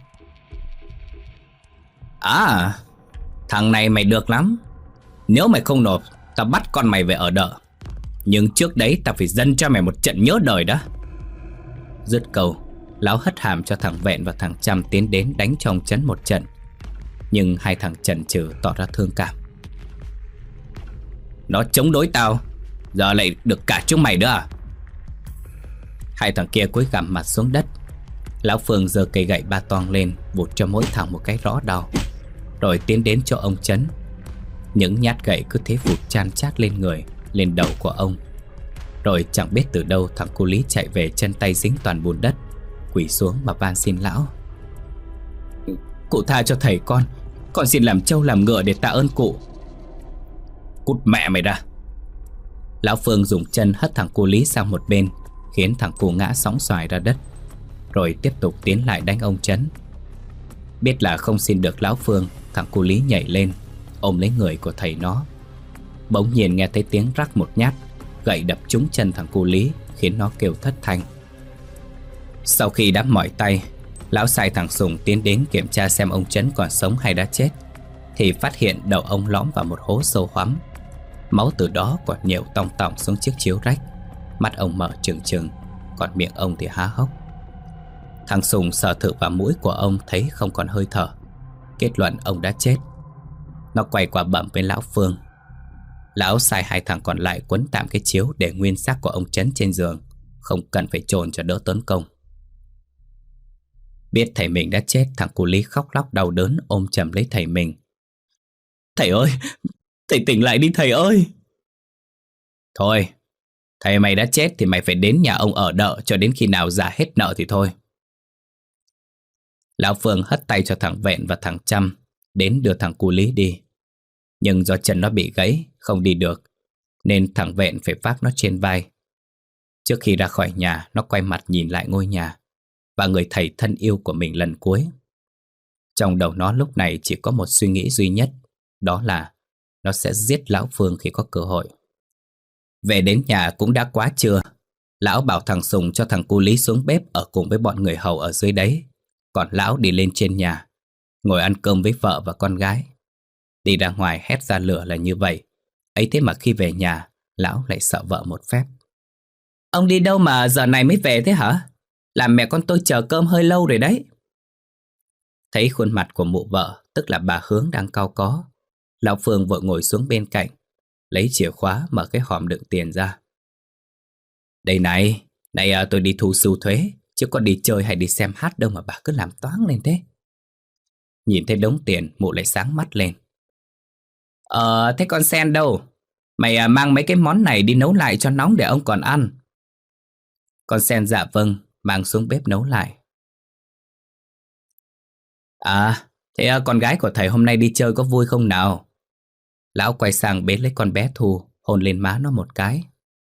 À, thằng này mày được lắm. Nếu mày không nộp, tao bắt con mày về ở đợ. Nhưng trước đấy tao phải dâng cho mày một trận nhớ đời đó. Dứt câu, lão hất hàm cho thằng Vẹn và thằng Chăm tiến đến đánh cho ông Trấn một trận. Nhưng hai thằng chần chừ tỏ ra thương cảm. Nó chống đối tao, giờ lại được cả chúng mày nữa à? Hai thằng kia cúi gằm mặt xuống đất. Lão Phương giơ cây gậy ba toang lên, vụt cho mỗi thằng một cái rõ đau, rồi tiến đến cho ông Trấn. Những nhát gậy cứ thế vụt chan chát lên người, lên đầu của ông. Rồi chẳng biết từ đâu thằng Cô Lý chạy về, chân tay dính toàn bùn đất, quỳ xuống mà van xin lão. Cụ tha cho thầy con xin làm trâu làm ngựa để tạ ơn cụ. Cút mẹ mày ra! Lão Phương dùng chân hất thằng Cô Lý sang một bên, khiến thằng cu ngã sóng xoài ra đất, rồi tiếp tục tiến lại đánh ông Trấn. Biết là không xin được lão Phương, thằng Cô Lý nhảy lên, ôm lấy người của thầy nó. Bỗng nhiên nghe thấy tiếng rắc một nhát, gậy đập trúng chân thằng Cô Lý, khiến nó kêu thất thanh. Sau khi đã mỏi tay, lão sai thằng Sùng tiến đến kiểm tra xem ông Trấn còn sống hay đã chết, thì phát hiện đầu ông lõm vào một hố sâu hoắm. Máu từ đó còn nhiều tong tỏng xuống chiếc chiếu rách. Mắt ông mở trừng trừng, còn miệng ông thì há hốc. Thằng Sùng sờ thử vào mũi của ông, thấy không còn hơi thở, kết luận ông đã chết. Nó quay qua bẩm với lão Phương. Lão sai hai thằng còn lại quấn tạm cái chiếu để nguyên xác của ông Trấn trên giường, không cần phải chôn cho đỡ tốn công. Biết thầy mình đã chết, thằng Cô Lý khóc lóc đau đớn ôm chầm lấy thầy mình. Thầy ơi, thầy tỉnh lại đi thầy ơi! Thôi, thầy mày đã chết thì mày phải đến nhà ông ở đợ cho đến khi nào trả hết nợ thì thôi. Lão Phương hất tay cho thằng Vẹn và thằng Chăm, đến đưa thằng cu Lý đi. Nhưng do chân nó bị gãy, không đi được, nên thằng Vẹn phải vác nó trên vai. Trước khi ra khỏi nhà, nó quay mặt nhìn lại ngôi nhà và người thầy thân yêu của mình lần cuối. Trong đầu nó lúc này chỉ có một suy nghĩ duy nhất, đó là nó sẽ giết lão Phương khi có cơ hội. Về đến nhà cũng đã quá trưa. Lão bảo thằng Sùng cho thằng cu Lý xuống bếp ở cùng với bọn người hầu ở dưới đấy. Còn lão đi lên trên nhà, ngồi ăn cơm với vợ và con gái. Đi ra ngoài hét ra lửa là như vậy. Ấy thế mà khi về nhà, lão lại sợ vợ một phép. Ông đi đâu mà giờ này mới về thế hả? Làm mẹ con tôi chờ cơm hơi lâu rồi đấy. Thấy khuôn mặt của mụ vợ, tức là bà Hướng đang cau có, lão Phương vội ngồi xuống bên cạnh, lấy chìa khóa mở cái hòm đựng tiền ra. Đây này, tôi đi thu sưu thuế, chứ có đi chơi hay đi xem hát đâu mà bà cứ làm toáng lên thế. Nhìn thấy đống tiền, mụ lại sáng mắt lên. Thế con Sen đâu? Mày mang mấy cái món này đi nấu lại cho nóng để ông còn ăn. Con Sen dạ vâng, mang xuống bếp nấu lại. Thế con gái của thầy hôm nay đi chơi có vui không nào? Lão quay sang bế lấy con bé Thu, hôn lên má nó một cái.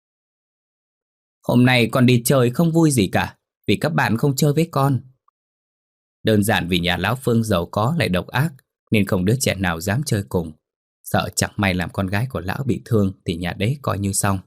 Hôm nay con đi chơi không vui gì cả, vì các bạn không chơi với con. Đơn giản vì nhà lão Phương giàu có lại độc ác, nên không đứa trẻ nào dám chơi cùng. Sợ chẳng may làm con gái của lão bị thương thì nhà đấy coi như xong.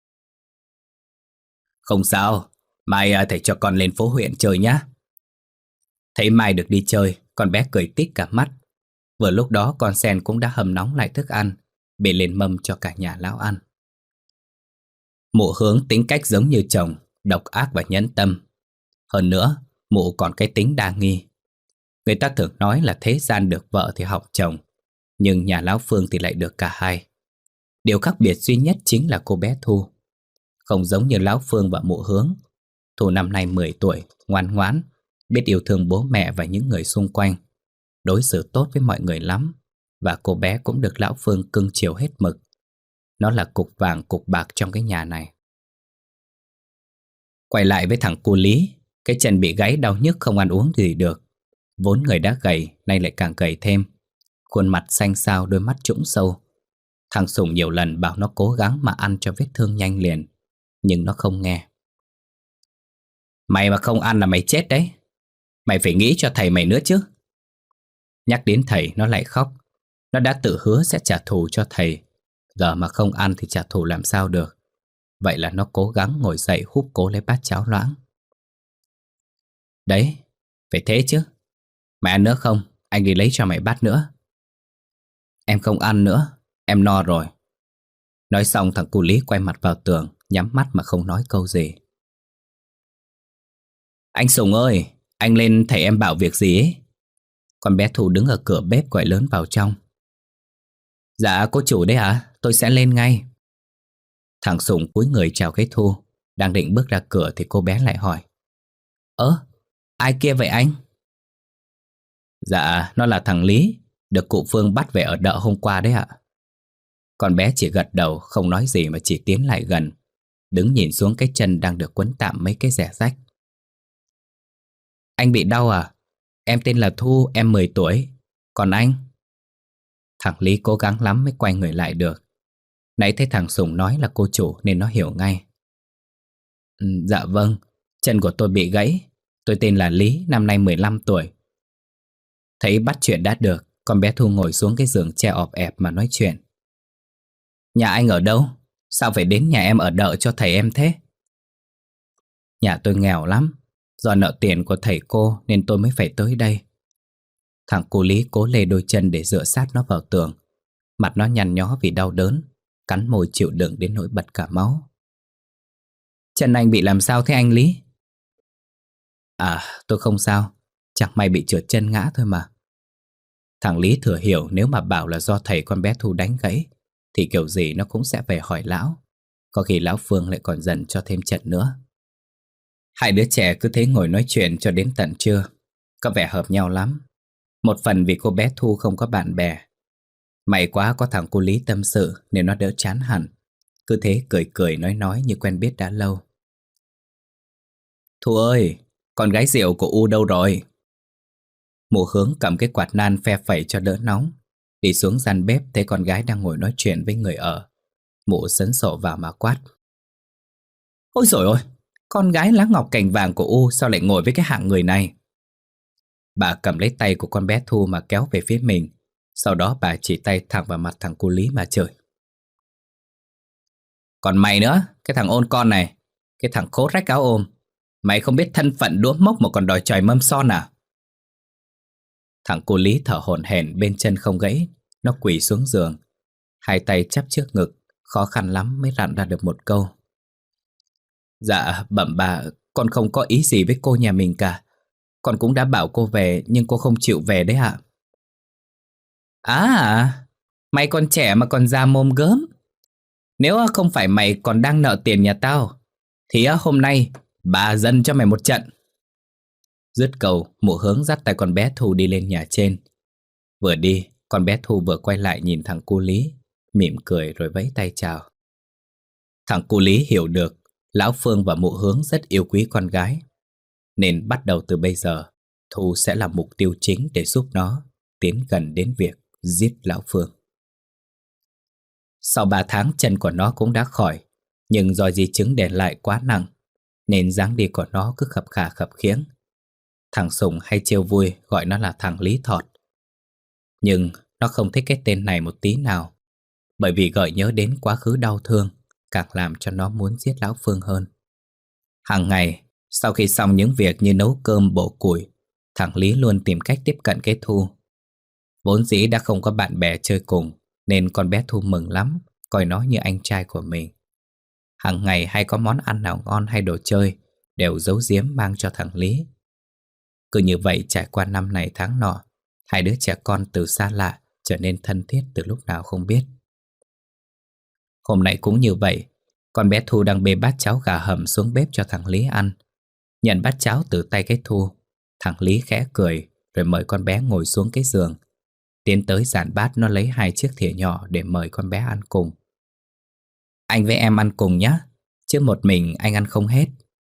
Không sao, mai thầy cho con lên phố huyện chơi nhá. Thấy Mai được đi chơi, con bé cười tít cả mắt. Vừa lúc đó con Sen cũng đã hầm nóng lại thức ăn, bê lên mâm cho cả nhà lão ăn. Mụ Hướng tính cách giống như chồng, độc ác và nhẫn tâm. Hơn nữa, mụ còn cái tính đa nghi. Người ta thường nói là thế gian được vợ thì học chồng, nhưng nhà lão Phương thì lại được cả hai. Điều khác biệt duy nhất chính là cô bé Thu. Không giống như lão Phương và mụ Hướng, Thu năm nay 10 tuổi, ngoan ngoãn, biết yêu thương bố mẹ và những người xung quanh, đối xử tốt với mọi người lắm. Và cô bé cũng được lão Phương cưng chiều hết mực. Nó là cục vàng cục bạc trong cái nhà này. Quay lại với thằng cu Lý, cái chân bị gãy đau nhức không ăn uống gì được. Vốn người đã gầy, nay lại càng gầy thêm. Khuôn mặt xanh xao, đôi mắt trũng sâu. Thằng Sùng nhiều lần bảo nó cố gắng mà ăn cho vết thương nhanh liền, nhưng nó không nghe. Mày mà không ăn là mày chết đấy. Mày phải nghĩ cho thầy mày nữa chứ. Nhắc đến thầy nó lại khóc. Nó đã tự hứa sẽ trả thù cho thầy. Giờ mà không ăn thì trả thù làm sao được. Vậy là nó cố gắng ngồi dậy húp cố lấy bát cháo loãng. Đấy, phải thế chứ. Mày ăn nữa không? Anh đi lấy cho mày bát nữa. Em không ăn nữa, em no rồi. Nói xong thằng cu Lý quay mặt vào tường, nhắm mắt mà không nói câu gì. Anh Sùng ơi, anh lên thầy em bảo việc gì ấy. Con bé Thu đứng ở cửa bếp gọi lớn vào trong. Dạ cô chủ đấy hả? Tôi sẽ lên ngay. Thằng Sùng cúi người chào cái Thu. Đang định bước ra cửa thì cô bé lại hỏi. Ai kia vậy anh? Dạ, nó là thằng Lý, được cụ Phương bắt về ở đợ hôm qua đấy ạ. Con bé chỉ gật đầu, không nói gì mà chỉ tiến lại gần, đứng nhìn xuống cái chân đang được quấn tạm mấy cái rẻ rách. Anh bị đau à? Em tên là Thu, em 10 tuổi. Còn anh? Thằng Lý cố gắng lắm mới quay người lại được. Nãy thấy thằng Sùng nói là cô chủ nên nó hiểu ngay. Dạ vâng, chân của tôi bị gãy. Tôi tên là Lý, năm nay 15 tuổi. Thấy bắt chuyện đã được, con bé Thu ngồi xuống cái giường tre ọp ẹp mà nói chuyện. Nhà anh ở đâu? Sao phải đến nhà em ở đợ cho thầy em thế? Nhà tôi nghèo lắm, do nợ tiền của thầy cô nên tôi mới phải tới đây. Thằng cu Lý cố lê đôi chân để dựa sát nó vào tường. Mặt nó nhăn nhó vì đau đớn, cắn môi chịu đựng đến nỗi bật cả máu. Chân anh bị làm sao thế anh Lý? Tôi không sao, chẳng may bị trượt chân ngã thôi mà. Thằng Lý thừa hiểu nếu mà bảo là do thầy con bé Thu đánh gãy thì kiểu gì nó cũng sẽ về hỏi lão. Có khi lão Phương lại còn dần cho thêm trận nữa. Hai đứa trẻ cứ thế ngồi nói chuyện cho đến tận trưa. Có vẻ hợp nhau lắm. Một phần vì cô bé Thu không có bạn bè. May quá có thằng cô Lý tâm sự nên nó đỡ chán hẳn. Cứ thế cười cười nói như quen biết đã lâu. Thu ơi, con gái rượu của U đâu rồi? Mụ Hướng cầm cái quạt nan phe phẩy cho đỡ nóng. Đi xuống gian bếp thấy con gái đang ngồi nói chuyện với người ở. Mụ sấn sổ vào mà quát. Ôi dồi ôi, con gái lá ngọc cành vàng của U sao lại ngồi với cái hạng người này? Bà cầm lấy tay của con bé Thu mà kéo về phía mình. Sau đó bà chỉ tay thẳng vào mặt thằng cu Lý mà chửi. Còn mày nữa, cái thằng ôn con này, cái thằng khố rách áo ôm. Mày không biết thân phận đũa mốc mà còn đòi chòi mâm son à? Thằng cu Lý thở hổn hển, bên chân không gãy. Nó quỳ xuống giường, hai tay chắp trước ngực, khó khăn lắm mới rặn ra được một câu. Dạ bẩm bà, con không có ý gì với cô nhà mình cả. Con cũng đã bảo cô về nhưng cô không chịu về đấy ạ. Mày còn trẻ mà còn già mồm gớm. Nếu không phải mày còn đang nợ tiền nhà tao thì hôm nay bà dần cho mày một trận. Dứt câu, Mụ Hướng dắt tay con bé Thu đi lên nhà trên. Vừa đi, con bé Thu vừa quay lại nhìn thằng cu Lý, mỉm cười rồi vẫy tay chào. Thằng cu Lý hiểu được Lão Phương và Mụ Hướng rất yêu quý con gái, nên bắt đầu từ bây giờ Thu sẽ là mục tiêu chính để giúp nó tiến gần đến việc giết Lão Phương. Sau 3 tháng chân của nó cũng đã khỏi, nhưng do di chứng để lại quá nặng nên dáng đi của nó cứ khập khà khập khiễng. Thằng Sùng hay trêu vui gọi nó là thằng Lý Thọt. Nhưng nó không thích cái tên này một tí nào, bởi vì gợi nhớ đến quá khứ đau thương càng làm cho nó muốn giết Lão Phương hơn. Hàng ngày, sau khi xong những việc như nấu cơm bổ củi, thằng Lý luôn tìm cách tiếp cận cái Thu. Vốn dĩ đã không có bạn bè chơi cùng, nên con bé Thu mừng lắm, coi nó như anh trai của mình. Hàng ngày hay có món ăn nào ngon hay đồ chơi đều giấu giếm mang cho thằng Lý. Cứ như vậy trải qua năm này tháng nọ, hai đứa trẻ con từ xa lạ trở nên thân thiết từ lúc nào không biết. Hôm nay cũng như vậy, con bé Thu đang bê bát cháo gà hầm xuống bếp cho thằng Lý ăn. Nhận bát cháo từ tay cái Thu, thằng Lý khẽ cười rồi mời con bé ngồi xuống cái giường. Tiến tới dàn bát, nó lấy 2 chiếc thìa nhỏ để mời con bé ăn cùng. Anh với em ăn cùng nhé, chứ một mình anh ăn không hết.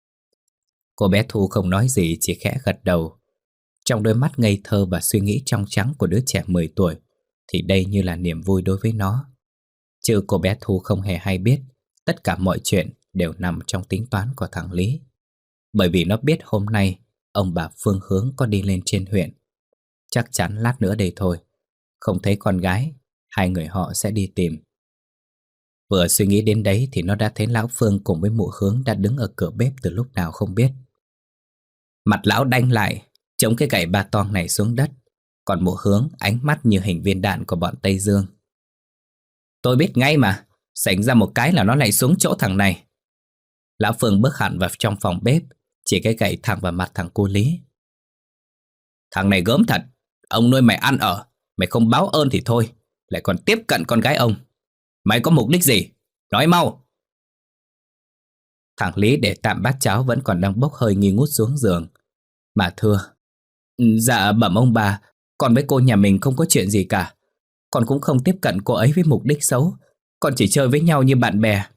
Cô bé Thu không nói gì, chỉ khẽ gật đầu. Trong đôi mắt ngây thơ và suy nghĩ trong trắng của đứa trẻ 10 tuổi thì đây như là niềm vui đối với nó. Chứ cô bé Thu không hề hay biết tất cả mọi chuyện đều nằm trong tính toán của thằng Lý. Bởi vì nó biết hôm nay ông bà Phương Hướng có đi lên trên huyện. Chắc chắn lát nữa đây thôi, không thấy con gái, hai người họ sẽ đi tìm. Vừa suy nghĩ đến đấy thì nó đã thấy Lão Phương cùng với Mụ Hướng đã đứng ở cửa bếp từ lúc nào không biết. Mặt lão đanh lại, chống cái gậy ba toang này xuống đất, còn Mụ Hướng ánh mắt như hình viên đạn của bọn Tây Dương. Tôi biết ngay mà, xảy ra một cái là nó lại xuống chỗ thằng này. Lão Phương bước hẳn vào trong phòng bếp, chỉ cái gậy thẳng vào mặt thằng cu Lý. Thằng này gớm thật, ông nuôi mày ăn ở, mày không báo ơn thì thôi, lại còn tiếp cận con gái ông. Mày có mục đích gì? Nói mau! Thằng Lý để tạm bát cháo vẫn còn đang bốc hơi nghi ngút xuống giường. Mà thưa, dạ bẩm ông bà, con với cô nhà mình không có chuyện gì cả. Con cũng không tiếp cận cô ấy với mục đích xấu, con chỉ chơi với nhau như bạn bè.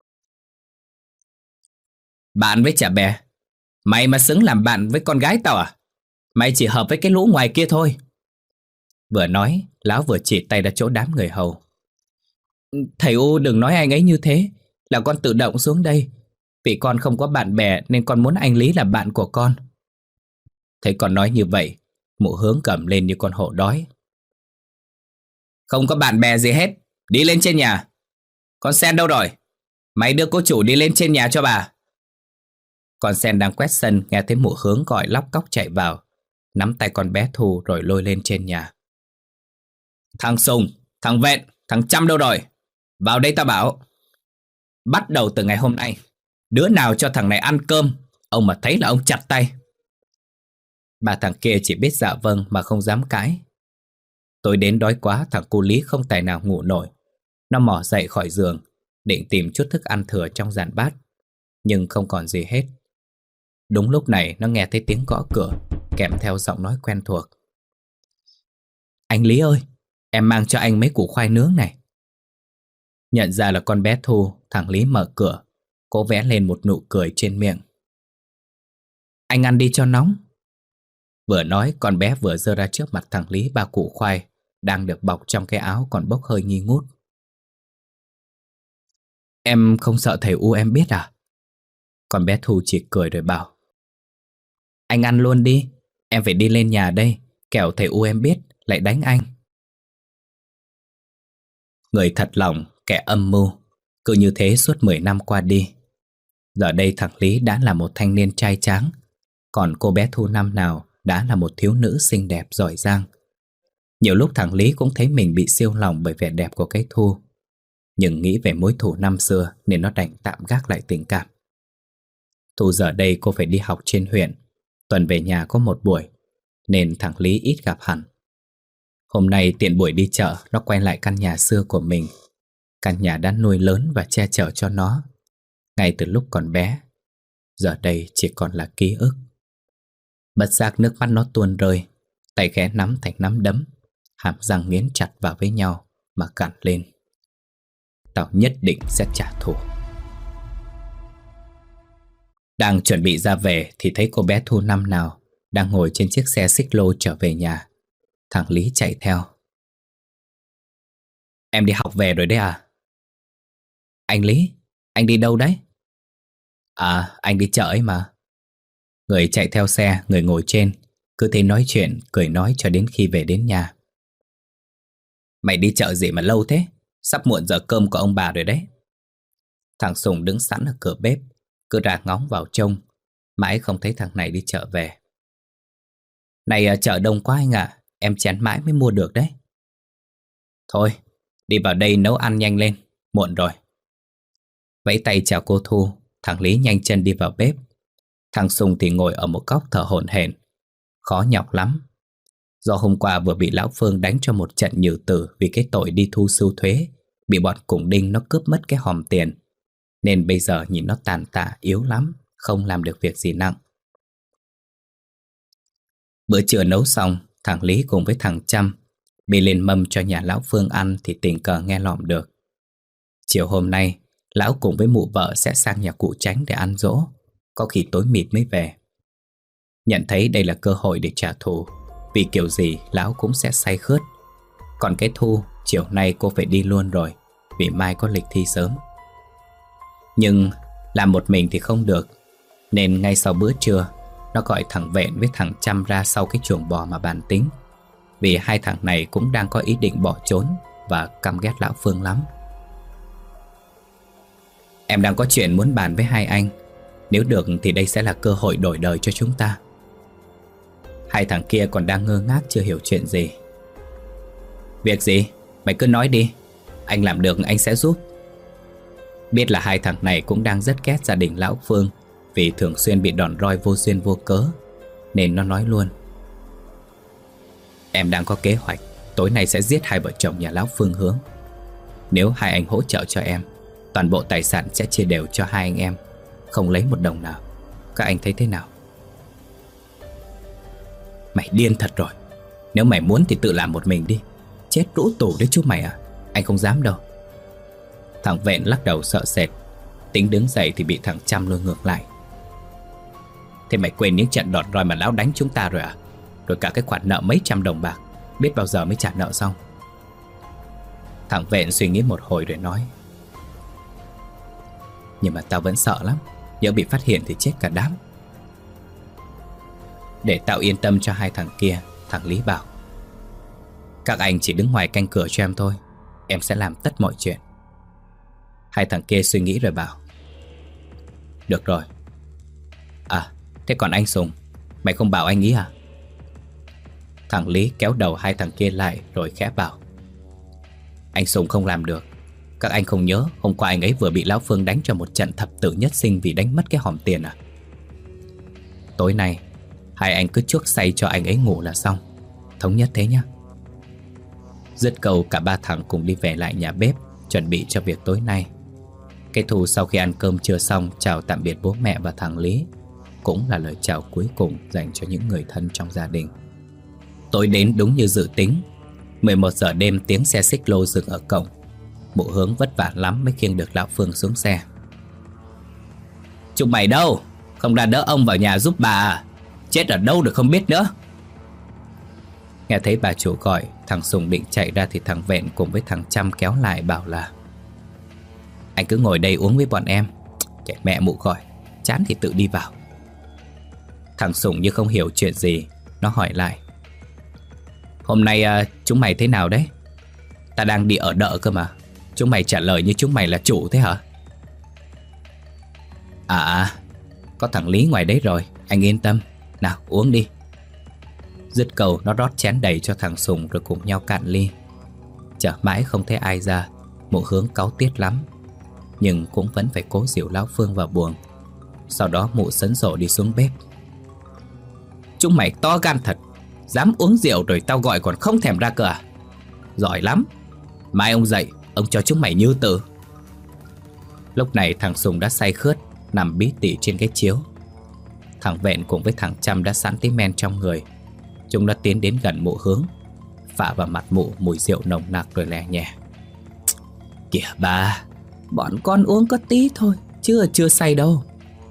Bạn với chả bè? Mày mà xứng làm bạn với con gái tao à? Mày chỉ hợp với cái lũ ngoài kia thôi. Vừa nói, lão vừa chỉ tay ra chỗ đám người hầu. Thầy U đừng nói anh ấy như thế, là con tự động xuống đây. Vì con không có bạn bè nên con muốn anh Lý là bạn của con. Thấy con nói như vậy, Mụ Hướng gầm lên như con hổ đói. Không có bạn bè gì hết, đi lên trên nhà. Con Sen đâu rồi? Mày đưa cô chủ đi lên trên nhà cho bà. Con Sen đang quét sân, nghe thấy Mụ Hướng gọi lóc cóc chạy vào, nắm tay con bé Thu rồi lôi lên trên nhà. Thằng Sùng, thằng Vẹn, thằng Chăm đâu rồi? Vào đây tao bảo. Bắt đầu từ ngày hôm nay, đứa nào cho thằng này ăn cơm, ông mà thấy là ông chặt tay. Ba thằng kia chỉ biết dạ vâng mà không dám cãi. Tối đến đói quá, thằng cu Lý không tài nào ngủ nổi. Nó mò dậy khỏi giường, định tìm chút thức ăn thừa trong dàn bát, nhưng không còn gì hết. Đúng lúc này nó nghe thấy tiếng gõ cửa, kèm theo giọng nói quen thuộc. Anh Lý ơi, em mang cho anh mấy củ khoai nướng này. Nhận ra là con bé Thu, thằng Lý mở cửa, cố vẽ lên một nụ cười trên miệng. Anh ăn đi cho nóng. Vừa nói con bé vừa giơ ra trước mặt thằng Lý ba củ khoai đang được bọc trong cái áo còn bốc hơi nghi ngút. Em không sợ thầy U em biết à? Con bé Thu chỉ cười rồi bảo: Anh ăn luôn đi, em phải đi lên nhà đây, kẻo thầy U em biết lại đánh anh. Người thật lòng, kẻ âm mưu, cứ như thế suốt 10 năm qua đi. Giờ đây thằng Lý đã là một thanh niên trai tráng, còn cô bé Thu năm nào đã là một thiếu nữ xinh đẹp giỏi giang. Nhiều lúc thằng Lý cũng thấy mình bị siêu lòng bởi vẻ đẹp của cái Thu, nhưng nghĩ về mối thù năm xưa nên nó đành tạm gác lại tình cảm. Thu giờ đây cô phải đi học trên huyện, tuần về nhà có một buổi, nên thằng Lý ít gặp hẳn. Hôm nay tiện buổi đi chợ, nó quay lại căn nhà xưa của mình, căn nhà đã nuôi lớn và che chở cho nó ngay từ lúc còn bé. Giờ đây chỉ còn là ký ức. Bất giác nước mắt nó tuôn rơi, tay khẽ nắm thành nắm đấm, hàm răng nghiến chặt vào với nhau mà gằn lên: Tao nhất định sẽ trả thù. Đang chuẩn bị ra về thì thấy cô bé Thu năm nào đang ngồi trên chiếc xe xích lô trở về nhà. Thằng Lý chạy theo: Em đi học về rồi đấy à? Anh Lý, anh đi đâu đấy? À, anh đi chợ ấy mà. Người chạy theo xe, người ngồi trên, cứ thế nói chuyện, cười nói cho đến khi về đến nhà. Mày đi chợ gì mà lâu thế? Sắp muộn giờ cơm của ông bà rồi đấy. Thằng Sùng đứng sẵn ở cửa bếp, cứ ra ngóng vào trông, mãi không thấy thằng này đi chợ về. Này, chợ đông quá anh ạ, em chén mãi mới mua được đấy. Thôi, đi vào đây nấu ăn nhanh lên, muộn rồi. Vẫy tay chào cô Thu, thằng Lý nhanh chân đi vào bếp. Thằng Sùng thì ngồi ở một góc thở hổn hển, khó nhọc lắm. Do hôm qua vừa bị lão Phương đánh cho một trận nhừ tử vì cái tội đi thu sưu thuế, bị bọn cùng đinh nó cướp mất cái hòm tiền, nên bây giờ nhìn nó tàn tạ yếu lắm, không làm được việc gì nặng. Bữa trưa nấu xong, thằng Lý cùng với thằng Chăm bê lên mâm cho nhà lão Phương ăn thì tình cờ nghe lỏm được. Chiều hôm nay, lão cùng với mụ vợ sẽ sang nhà cụ Tránh để ăn dỗ, có khi tối mịt mới về. Nhận thấy đây là cơ hội để trả thù, vì kiểu gì lão cũng sẽ say khướt. Còn cái Thu, chiều nay cô phải đi luôn rồi, vì mai có lịch thi sớm. Nhưng làm một mình thì không được, nên ngay sau bữa trưa, nó gọi thằng Vẹn với thằng Chăm ra sau cái chuồng bò mà bàn tính, vì hai thằng này cũng đang có ý định bỏ trốn và căm ghét lão Phương lắm. Em đang có chuyện muốn bàn với hai anh. Nếu được thì đây sẽ là cơ hội đổi đời cho chúng ta. Hai thằng kia còn đang ngơ ngác chưa hiểu chuyện gì. Việc gì? Mày cứ nói đi, anh làm được anh sẽ giúp. Biết là hai thằng này cũng đang rất ghét gia đình lão Phương vì thường xuyên bị đòn roi vô duyên vô cớ, nên nó nói luôn: Em đang có kế hoạch tối nay sẽ giết hai vợ chồng nhà lão Phương Hướng. Nếu hai anh hỗ trợ cho em, toàn bộ tài sản sẽ chia đều cho hai anh em, không lấy một đồng nào. Các anh thấy thế nào? Mày điên thật rồi. Nếu mày muốn thì tự làm một mình đi. Chết rũ tủ đấy chú mày à? Anh không dám đâu. Thằng Vẹn lắc đầu sợ sệt, tính đứng dậy thì bị thằng Chăm lôi ngược lại. Thế mày quên những trận đòn roi mà lão đánh chúng ta rồi à? Rồi cả cái khoản nợ mấy trăm đồng bạc, biết bao giờ mới trả nợ xong? Thằng Vẹn suy nghĩ một hồi rồi nói: Nhưng mà tao vẫn sợ lắm, nhỡ bị phát hiện thì chết cả đám. Để tạo yên tâm cho hai thằng kia, thằng Lý bảo: Các anh chỉ đứng ngoài canh cửa cho em thôi, em sẽ làm tất mọi chuyện. Hai thằng kia suy nghĩ rồi bảo: Được rồi. À, thế còn anh Sùng, mày không bảo anh ý à? Thằng Lý kéo đầu hai thằng kia lại rồi khẽ bảo: Anh Sùng không làm được. Các anh không nhớ hôm qua anh ấy vừa bị lão Phương đánh cho một trận thập tử nhất sinh vì đánh mất cái hòm tiền à? Tối nay hai anh cứ chuốc say cho anh ấy ngủ là xong. Thống nhất thế nhá. Dứt câu cả ba thằng cùng đi về lại nhà bếp, chuẩn bị cho việc tối nay. Cái Thu sau khi ăn cơm trưa xong chào tạm biệt bố mẹ và thằng Lý, cũng là lời chào cuối cùng dành cho những người thân trong gia đình. Tối đến đúng như dự tính. 11 giờ đêm tiếng xe xích lô dừng ở cổng. Mụ Hướng vất vả lắm mới khiêng được lão Phương xuống xe. Chúng mày đâu? Không ra đỡ ông vào nhà giúp bà à? Chết ở đâu được không biết nữa. Nghe thấy bà chủ gọi, thằng Sùng định chạy ra thì thằng Vẹn cùng với thằng Chăm kéo lại bảo là: anh cứ ngồi đây uống với bọn em, kệ mẹ mụ gọi, chán thì tự đi vào. Thằng Sùng như không hiểu chuyện gì, nó hỏi lại: hôm nay chúng mày thế nào đấy? Ta đang đi ở đợ cơ mà, chúng mày trả lời như chúng mày là chủ thế hả? Có thằng Lý ngoài đấy rồi, anh yên tâm. Nào uống đi. Dứt câu nó rót chén đầy cho thằng Sùng rồi cùng nhau cạn ly. Chờ mãi không thấy ai ra, Mụ Hướng cáu tiết lắm, nhưng cũng vẫn phải cố dìu lão Phương vào buồng. Sau đó mụ sấn sổ đi xuống bếp. Chúng mày to gan thật, dám uống rượu rồi tao gọi còn không thèm ra cơ à? Giỏi lắm, mai ông dậy, ông cho chúng mày như tử. Lúc này thằng Sùng đã say khướt, nằm bí tỉ trên cái chiếu. Thằng Vẹn cùng với thằng Chăm đã sẵn tí men trong người. Chúng đã tiến đến gần Mụ Hướng, phả vào mặt mụ mùi rượu nồng nặc rồi lè nhè: kìa bà, bọn con uống có tí thôi, chứ chưa say đâu.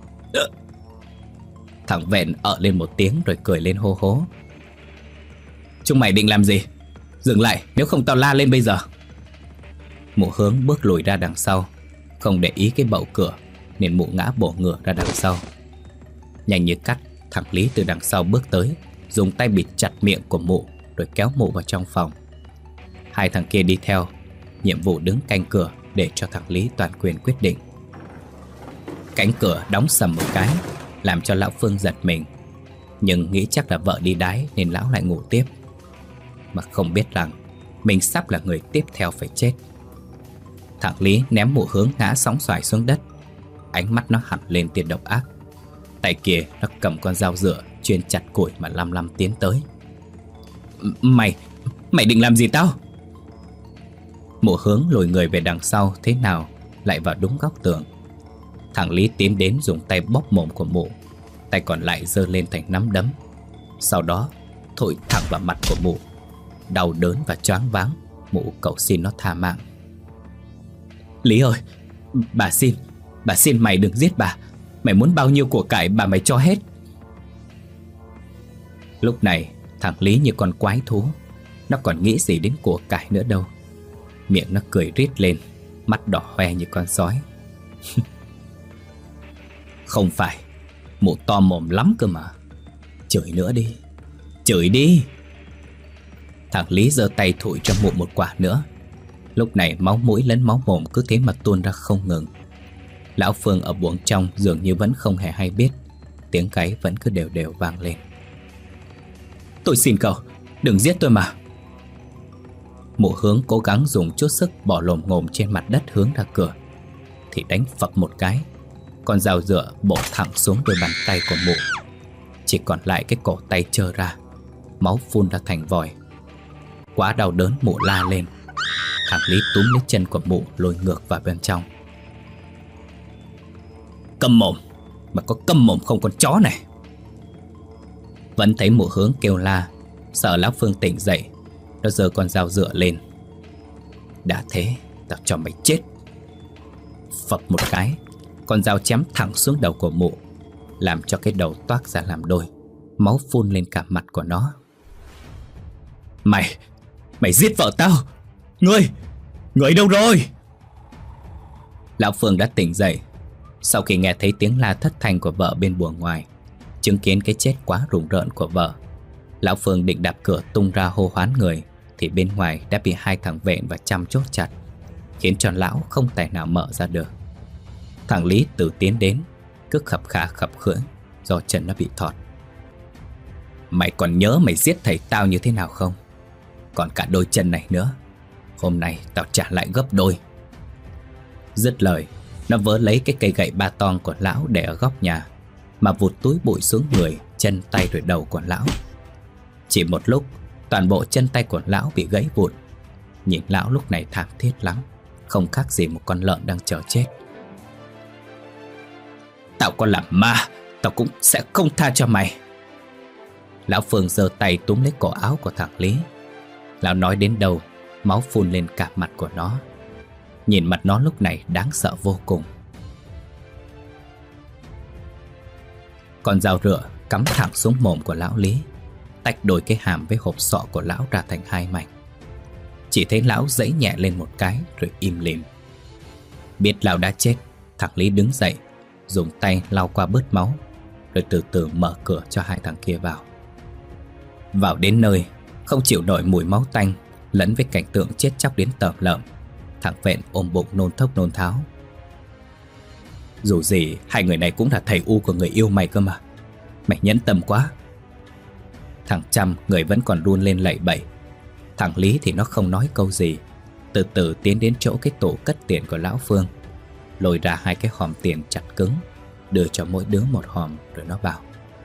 Thằng Vẹn ợ lên một tiếng rồi cười lên hô hố: chúng mày định làm gì? Dừng lại, nếu không tao la lên bây giờ. Mụ Hướng bước lùi ra đằng sau, không để ý cái bậu cửa nên mụ ngã bổ ngửa ra đằng sau. Nhanh như cắt, thằng Lý từ đằng sau bước tới, dùng tay bịt chặt miệng của mụ rồi kéo mụ vào trong phòng. Hai thằng kia đi theo, nhiệm vụ đứng canh cửa để cho thằng Lý toàn quyền quyết định. Cánh cửa đóng sầm một cái, làm cho lão Phương giật mình, nhưng nghĩ chắc là vợ đi đái nên lão lại ngủ tiếp. Mà không biết rằng mình sắp là người tiếp theo phải chết. Thằng Lý ném Mụ Hướng ngã sóng xoài xuống đất. Ánh mắt nó hẳn lên tia độc ác. Tay kia nó cầm con dao dựa chuyên chặt củi mà lăm lăm tiến tới. Mày định làm gì tao? Mụ Hướng lùi người về đằng sau, thế nào lại vào đúng góc tường. Thằng Lý tiến đến dùng tay bóp mồm của mụ, tay còn lại giơ lên thành nắm đấm. Sau đó thổi thẳng vào mặt của mụ. Đau đớn và choáng váng, mụ cầu xin nó tha mạng. Lý ơi, bà xin mày đừng giết bà. Mày muốn bao nhiêu của cải bà mày cho hết. Lúc này thằng Lý như con quái thú, nó còn nghĩ gì đến của cải nữa đâu. Miệng nó cười rít lên, mắt đỏ hoe như con sói. Không phải, mụ to mồm lắm cơ mà. Chửi nữa đi, chửi đi. Thằng Lý giơ tay thổi cho mụ một quả nữa. Lúc này máu mũi lẫn máu mồm cứ thế mà tuôn ra không ngừng. Lão Phương ở buồng trong dường như vẫn không hề hay biết. Tiếng gáy vẫn cứ đều đều vang lên. Tôi xin cậu, đừng giết tôi mà. Mụ Hướng cố gắng dùng chút sức bỏ lồm ngồm trên mặt đất hướng ra cửa, thì đánh phập một cái, con dao dựa bổ thẳng xuống đôi bàn tay của mụ. Chỉ còn lại cái cổ tay trơ ra, máu phun ra thành vòi. Quá đau đớn mụ la lên. Thằng Lý túm lấy chân của mụ lôi ngược vào bên trong. Câm mồm, mà có câm mồm không con chó này. Vẫn thấy Mụ Hướng kêu la, sợ lão Phương tỉnh dậy, nó giơ con dao dựa lên. Đã thế, tao cho mày chết. Phập một cái, con dao chém thẳng xuống đầu của mụ, làm cho cái đầu toác ra làm đôi, máu phun lên cả mặt của nó. Mày giết vợ tao. Người đâu rồi? Lão Phương đã tỉnh dậy sau khi nghe thấy tiếng la thất thanh của vợ bên buồng ngoài. Chứng kiến cái chết quá rùng rợn của vợ, lão Phương định đạp cửa tung ra hô hoán người, thì bên ngoài đã bị hai thằng Vẹn và Chăm chốt chặt, khiến cho lão không tài nào mở ra được. Thằng Lý từ tiến đến, cứ khập khà khập khưỡng do chân nó bị thọt. Mày còn nhớ mày giết thầy tao như thế nào không? Còn cả đôi chân này nữa, hôm nay tao trả lại gấp đôi. Dứt lời, nó vớ lấy cái cây gậy ba tong của lão để ở góc nhà, mà vụt túi bụi xuống người, chân tay rồi đầu của lão. Chỉ một lúc, toàn bộ chân tay của lão bị gãy vụn. Nhìn lão lúc này thảm thiết lắm, không khác gì một con lợn đang chờ chết. Tao có làm ma, tao cũng sẽ không tha cho mày. Lão Phương giơ tay túm lấy cổ áo của thằng Lý. Lão nói đến đâu, máu phun lên cả mặt của nó. Nhìn mặt nó lúc này đáng sợ vô cùng. Con dao rựa cắm thẳng xuống mồm của lão Lý. tách đôi cái hàm với hộp sọ của lão ra thành hai mảnh. Chỉ thấy lão giãy nhẹ lên một cái rồi im lìm. Biết lão đã chết, thằng Lý đứng dậy, dùng tay lau qua bớt máu, rồi từ từ mở cửa cho hai thằng kia vào. Vào đến nơi, không chịu nổi mùi máu tanh lẫn với cảnh tượng chết chóc đến tởm lợm, thằng Vẹn ôm bụng nôn thốc nôn tháo. Dù gì hai người này cũng là thầy U của người yêu mày cơ mà, mày nhẫn tâm quá. Thằng Trăm người vẫn còn run lên lẩy bẩy. Thằng Lý thì nó không nói câu gì, từ từ tiến đến chỗ cái tủ cất tiền của lão Phương, lôi ra hai cái hòm tiền chặt cứng, đưa cho mỗi đứa một hòm, rồi nó bảo: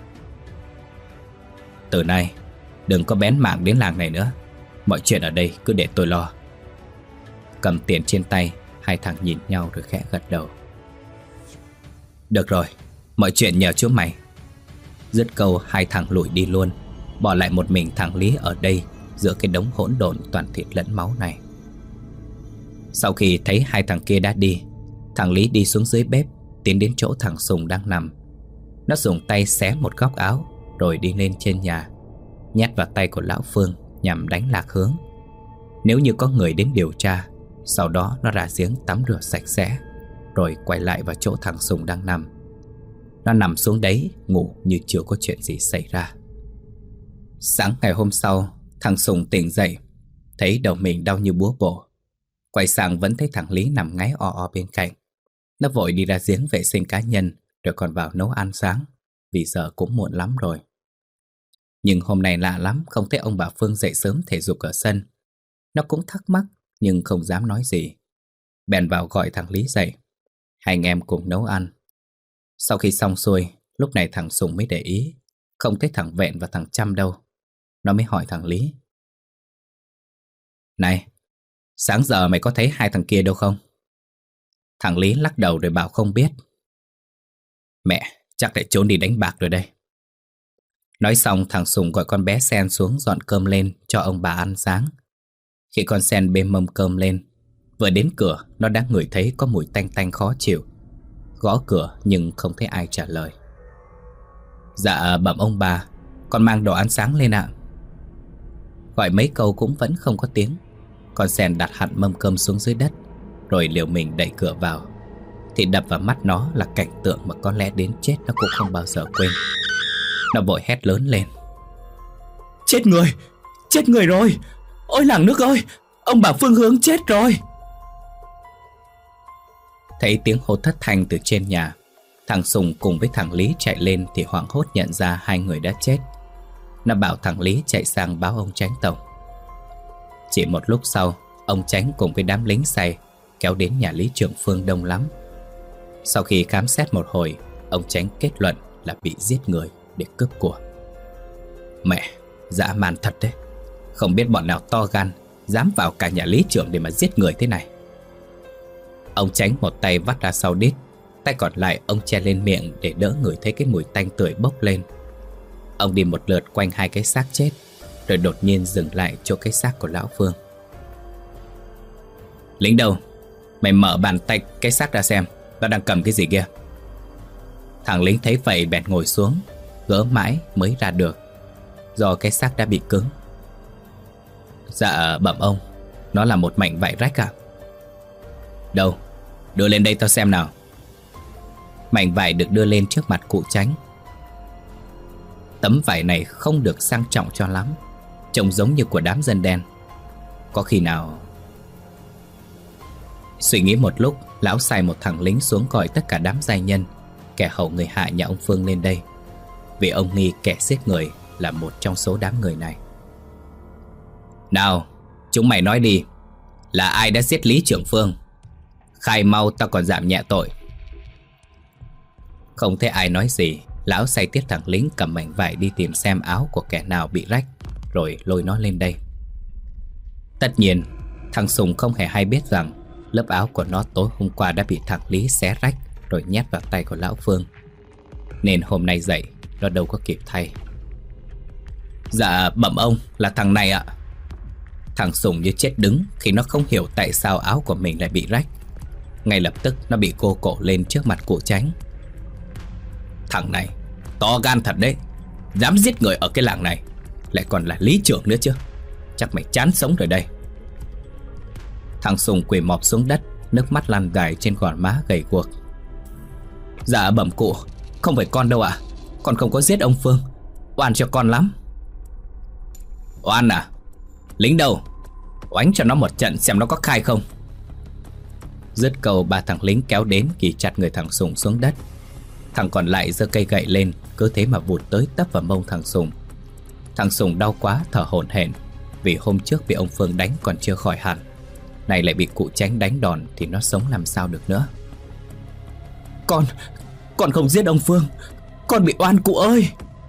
từ nay đừng có bén mảng đến làng này nữa, mọi chuyện ở đây cứ để tôi lo. Cầm tiền trên tay, hai thằng nhìn nhau rồi khẽ gật đầu. Được rồi, mọi chuyện nhờ chú mày. Dứt câu hai thằng lủi đi luôn, bỏ lại một mình thằng Lý ở đây giữa cái đống hỗn độn toàn thịt lẫn máu này. Sau khi thấy hai thằng kia đã đi, thằng Lý đi xuống dưới bếp, tiến đến chỗ thằng Sùng đang nằm. Nó dùng tay xé một góc áo rồi đi lên trên nhà, nhét vào tay của lão Phương nhằm đánh lạc hướng. Nếu như có người đến điều tra, sau đó nó ra giếng tắm rửa sạch sẽ, rồi quay lại vào chỗ thằng Sùng đang nằm. Nó nằm xuống đấy ngủ như chưa có chuyện gì xảy ra. Sáng ngày hôm sau, thằng Sùng tỉnh dậy, thấy đầu mình đau như búa bổ. Quay sang vẫn thấy thằng Lý nằm ngáy o o bên cạnh. Nó vội đi ra giếng vệ sinh cá nhân, rồi còn vào nấu ăn sáng, vì giờ cũng muộn lắm rồi. Nhưng hôm nay lạ lắm, không thấy ông bà Phương dậy sớm thể dục ở sân. Nó cũng thắc mắc nhưng không dám nói gì, bèn vào gọi thằng Lý dậy. Hai anh em cùng nấu ăn. Sau khi xong xuôi, lúc này thằng Sùng mới để ý không thấy thằng Vẹn và thằng Trăm đâu. Nó mới hỏi thằng Lý: này, sáng giờ mày có thấy hai thằng kia đâu không? Thằng Lý lắc đầu rồi bảo không biết. Mẹ, chắc lại trốn đi đánh bạc rồi đây. Nói xong thằng Sùng gọi con bé Sen xuống dọn cơm lên cho ông bà ăn sáng. Khi con Sen bê mâm cơm lên, vừa đến cửa nó đã ngửi thấy có mùi tanh tanh khó chịu. Gõ cửa nhưng không thấy ai trả lời. Dạ bẩm ông bà, con mang đồ ăn sáng lên ạ. Gọi mấy câu cũng vẫn không có tiếng. Con Sen đặt hẳn mâm cơm xuống dưới đất, rồi liều mình đẩy cửa vào. Thì đập vào mắt nó là cảnh tượng mà có lẽ đến chết nó cũng không bao giờ quên. Nó vội hét lớn lên: chết người! Chết người rồi! Ôi làng nước ơi! Ông bà Phương Hướng chết rồi! Thấy tiếng hô thất thanh từ trên nhà, thằng Sùng cùng với thằng Lý chạy lên thì hoảng hốt nhận ra hai người đã chết. Nó bảo thằng Lý chạy sang báo ông Chánh tổng. Chỉ một lúc sau, ông Chánh cùng với đám lính say kéo đến nhà Lý Trường Phương đông lắm. Sau khi khám xét một hồi, ông Chánh kết luận là bị giết người để cướp của. Mẹ, dã man thật đấy. Không biết bọn nào to gan dám vào cả nhà Lý Trưởng để mà giết người thế này. Ông Chánh một tay vắt ra sau đít, tay còn lại ông che lên miệng để đỡ ngửi thấy cái mùi tanh tưởi bốc lên. Ông đi một lượt quanh hai cái xác chết, rồi đột nhiên dừng lại chỗ cái xác của lão Phương. Lính đâu? Mày mở bàn tay cái xác ra xem nó đang cầm cái gì kia. Thằng lính thấy vậy bèn ngồi xuống, gỡ mãi mới ra được, do cái xác đã bị cứng. Dạ bẩm ông, nó là một mảnh vải rách à? Đâu? Đưa lên đây tao xem nào. Mảnh vải được đưa lên trước mặt cụ Chánh. Tấm vải này không được sang trọng cho lắm, trông giống như của đám dân đen. Có khi nào... Suy nghĩ một lúc, lão sai một thằng lính xuống gọi tất cả đám giai nhân, kẻ hầu người hạ nhà ông Phương lên đây, vì ông nghi kẻ giết người là một trong số đám người này. Nào, chúng mày nói đi, là ai đã giết Lý Trường Phương? Khai mau tao còn giảm nhẹ tội. Không thấy ai nói gì, lão sai tiếp thằng lính cầm mảnh vải đi tìm xem áo của kẻ nào bị rách, rồi lôi nó lên đây. Tất nhiên, thằng Sùng không hề hay biết rằng lớp áo của nó tối hôm qua đã bị thằng Lý xé rách rồi nhét vào tay của lão Phương, nên hôm nay dậy nó đâu có kịp thay. Dạ bẩm ông, là thằng này ạ. Thằng Sùng như chết đứng khi nó không hiểu tại sao áo của mình lại bị rách. Ngay lập tức nó bị cô cổ lên trước mặt cụ Chánh. Thằng này to gan thật đấy, dám giết người ở cái làng này. lại còn là lý trưởng nữa chứ. Chắc mày chán sống rồi đây. Thằng Sùng quỳ mọp xuống đất, nước mắt lăn dài trên gò má gầy guộc. Dạ bẩm cụ, không phải con đâu ạ. Con không có giết ông Phương. Oan cho con lắm. Oan à? Lính đâu? Oánh cho nó một trận xem nó có khai không. Dứt câu, ba thằng lính kéo đến kì chặt người thằng Sùng xuống đất. Thằng còn lại giơ cây gậy lên, cứ thế mà vụt tới tấp vào mông thằng Sùng. Thằng Sùng đau quá thở hổn hển, vì hôm trước bị ông Phương đánh còn chưa khỏi hẳn, này lại bị cụ Chánh đánh đòn thì nó sống làm sao được nữa. Con không giết ông Phương. Con bị oan cụ ơi.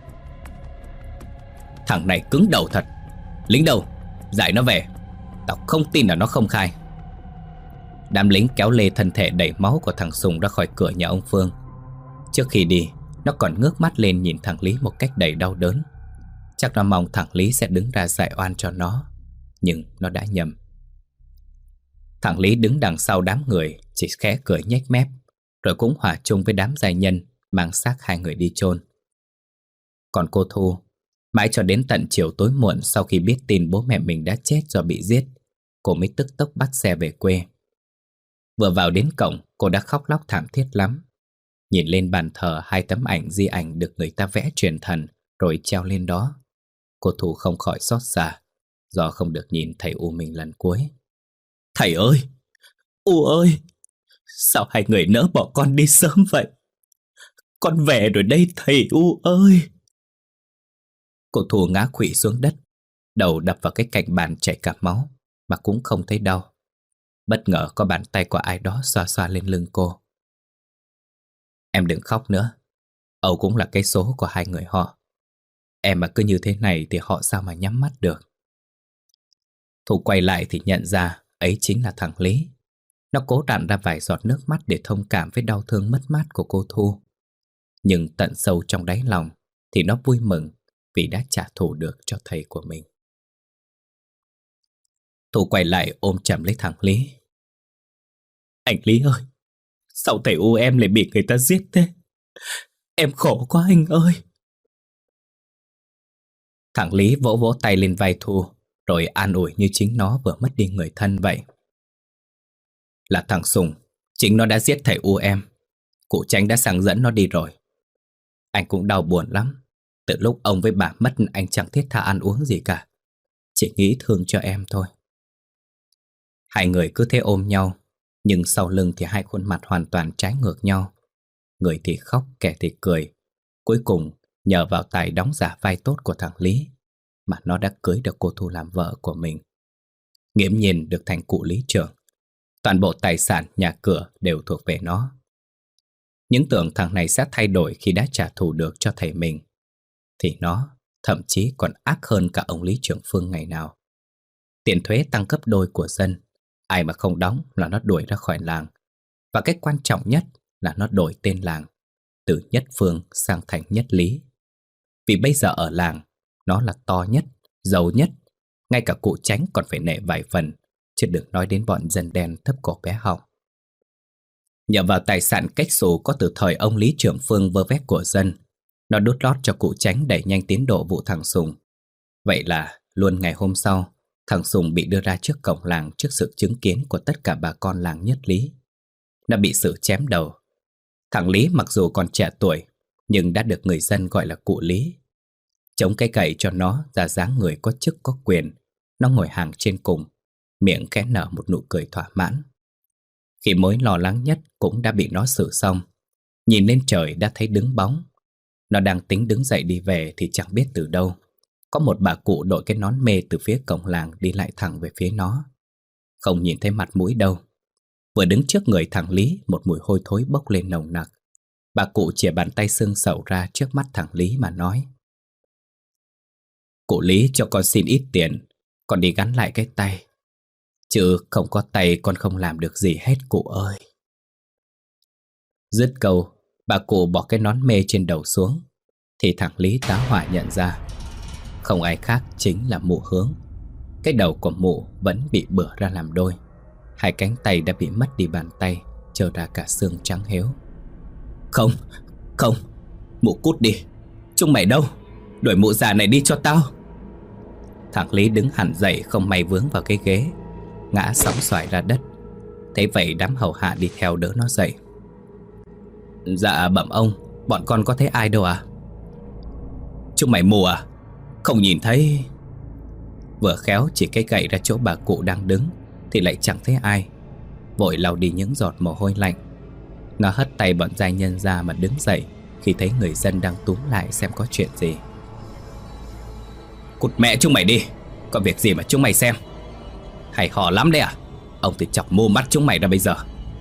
Thằng này cứng đầu thật. Lính đâu? Giải nó về. Tao không tin là nó không khai. Đám lính kéo lê thân thể đầy máu của thằng Sùng ra khỏi cửa nhà ông Phương. Trước khi đi, nó còn ngước mắt lên nhìn thằng Lý một cách đầy đau đớn. Chắc nó mong thằng Lý sẽ đứng ra giải oan cho nó, nhưng nó đã nhầm. Thằng Lý đứng đằng sau đám người, chỉ khẽ cười nhếch mép, rồi cũng hòa chung với đám giai nhân mang xác hai người đi chôn. Còn cô Thu, mãi cho đến tận chiều tối muộn sau khi biết tin bố mẹ mình đã chết do bị giết, cô mới tức tốc bắt xe về quê. Vừa vào đến cổng, cô đã khóc lóc thảm thiết lắm. Nhìn lên bàn thờ hai tấm ảnh di ảnh được người ta vẽ truyền thần rồi treo lên đó, cô Thu không khỏi xót xa do không được nhìn thầy U mình lần cuối. Thầy ơi! U ơi! Sao hai người nỡ bỏ con đi sớm vậy? Con về rồi đây thầy U ơi! Cô Thu ngã khuỵu xuống đất, đầu đập vào cái cạnh bàn chảy cả máu mà cũng không thấy đau. Bất ngờ có bàn tay của ai đó xoa xoa lên lưng cô. Em đừng khóc nữa. Âu cũng là cái số của hai người họ. Em mà cứ như thế này thì họ sao mà nhắm mắt được. Thu quay lại thì nhận ra ấy chính là thằng Lý. Nó cố đặn ra vài giọt nước mắt để thông cảm với đau thương mất mát của cô Thu. Nhưng tận sâu trong đáy lòng thì nó vui mừng vì đã trả thù được cho thầy của mình. Thu quay lại ôm chầm lấy thằng Lý. Anh Lý ơi! Sao thầy U em lại bị người ta giết thế? Em khổ quá anh ơi! Thằng Lý vỗ vỗ tay lên vai Thu, rồi an ủi như chính nó vừa mất đi người thân vậy. Là thằng Sùng, chính nó đã giết thầy U em. Cụ Chánh đã sang dẫn nó đi rồi. Anh cũng đau buồn lắm. Từ lúc ông với bà mất, anh chẳng thiết tha ăn uống gì cả, chỉ nghĩ thương cho em thôi. Hai người cứ thế ôm nhau, nhưng sau lưng thì hai khuôn mặt hoàn toàn trái ngược nhau. Người thì khóc, kẻ thì cười. Cuối cùng, nhờ vào tài đóng giả vai tốt của thằng Lý mà nó đã cưới được cô Thu làm vợ của mình. Nghiễm nhiên được thành cụ lý trưởng. Toàn bộ tài sản, nhà cửa đều thuộc về nó. Những tưởng thằng này sẽ thay đổi khi đã trả thù được cho thầy mình, thì nó thậm chí còn ác hơn cả ông lý trưởng Phương ngày nào. Tiền thuế tăng gấp đôi của dân, ai mà không đóng là nó đuổi ra khỏi làng. Và cách quan trọng nhất là nó đổi tên làng từ Nhất Phương sang thành Nhất Lý. Vì bây giờ ở làng, nó là to nhất, giàu nhất. Ngay cả cụ Chánh còn phải nể vài phần, chứ đừng nói đến bọn dân đen thấp cổ bé họng. Nhờ vào tài sản cách xù có từ thời ông lý trưởng Phương vơ vét của dân, nó đút lót cho cụ Chánh đẩy nhanh tiến độ vụ thằng Sùng. Vậy là luôn ngày hôm sau, thằng Sùng bị đưa ra trước cổng làng trước sự chứng kiến của tất cả bà con làng Nhất Lý. Nó bị xử chém đầu. Thằng Lý mặc dù còn trẻ tuổi, nhưng đã được người dân gọi là cụ Lý. Chống cái gậy cho nó ra dáng người có chức có quyền, nó ngồi hàng trên cùng, miệng khẽ nở một nụ cười thỏa mãn. Khi mối lo lắng nhất cũng đã bị nó xử xong, nhìn lên trời đã thấy đứng bóng. Nó đang tính đứng dậy đi về thì chẳng biết từ đâu có một bà cụ đội cái nón mê từ phía cổng làng đi lại thẳng về phía nó. Không nhìn thấy mặt mũi đâu. Vừa đứng trước người thằng Lý, một mùi hôi thối bốc lên nồng nặc. Bà cụ chìa bàn tay xương sẩu ra trước mắt thằng Lý mà nói: Cụ Lý cho con xin ít tiền, con đi gắn lại cái tay. Chứ không có tay con không làm được gì hết cụ ơi. Dứt câu, bà cụ bỏ cái nón mê trên đầu xuống, thì thằng Lý tá hỏa nhận ra không ai khác chính là mụ Hướng. Cái đầu của mụ vẫn bị bửa ra làm đôi, hai cánh tay đã bị mất đi bàn tay, trơ ra cả xương trắng héo. Không, không, mụ cút đi. Chúng mày đâu? Đuổi mụ già này đi cho tao. Thằng Lý đứng hẳn dậy không may vướng vào cái ghế, ngã sóng xoài ra đất. Thế vậy đám hầu hạ đi theo đỡ nó dậy. Dạ bẩm ông, bọn con có thấy ai đâu à? Chúng mày mù à? Không nhìn thấy. Vừa khéo chỉ cái gậy ra chỗ bà cụ đang đứng thì lại chẳng thấy ai. Vội lau đi những giọt mồ hôi lạnh. Nó hất tay bọn giai nhân ra mà đứng dậy khi thấy người dân đang túm lại xem có chuyện gì. Cút mẹ chúng mày đi, có việc gì mà chúng mày xem? Hay hò lắm đấy à? Ông thì chọc mù mắt chúng mày ra bây giờ.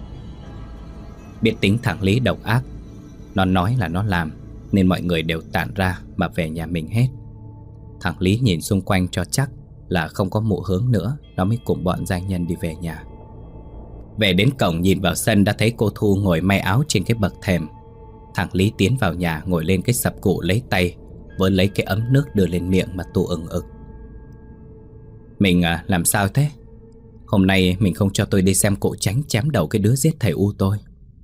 Biết tính thằng Lý độc ác, nó nói là nó làm, nên mọi người đều tản ra mà về nhà mình hết. Thằng Lý nhìn xung quanh cho chắc là không có mụ Hướng nữa, nó mới cùng bọn giai nhân đi về nhà. Về đến cổng nhìn vào sân đã thấy cô Thu ngồi may áo trên cái bậc thềm. Thằng Lý tiến vào nhà ngồi lên cái sập cụ lấy tay với lấy cái ấm nước đưa lên miệng mà tu ừng ực. Mình làm sao thế? Hôm nay mình không cho tôi đi xem cụ Chánh chém đầu cái đứa giết thầy U tôi.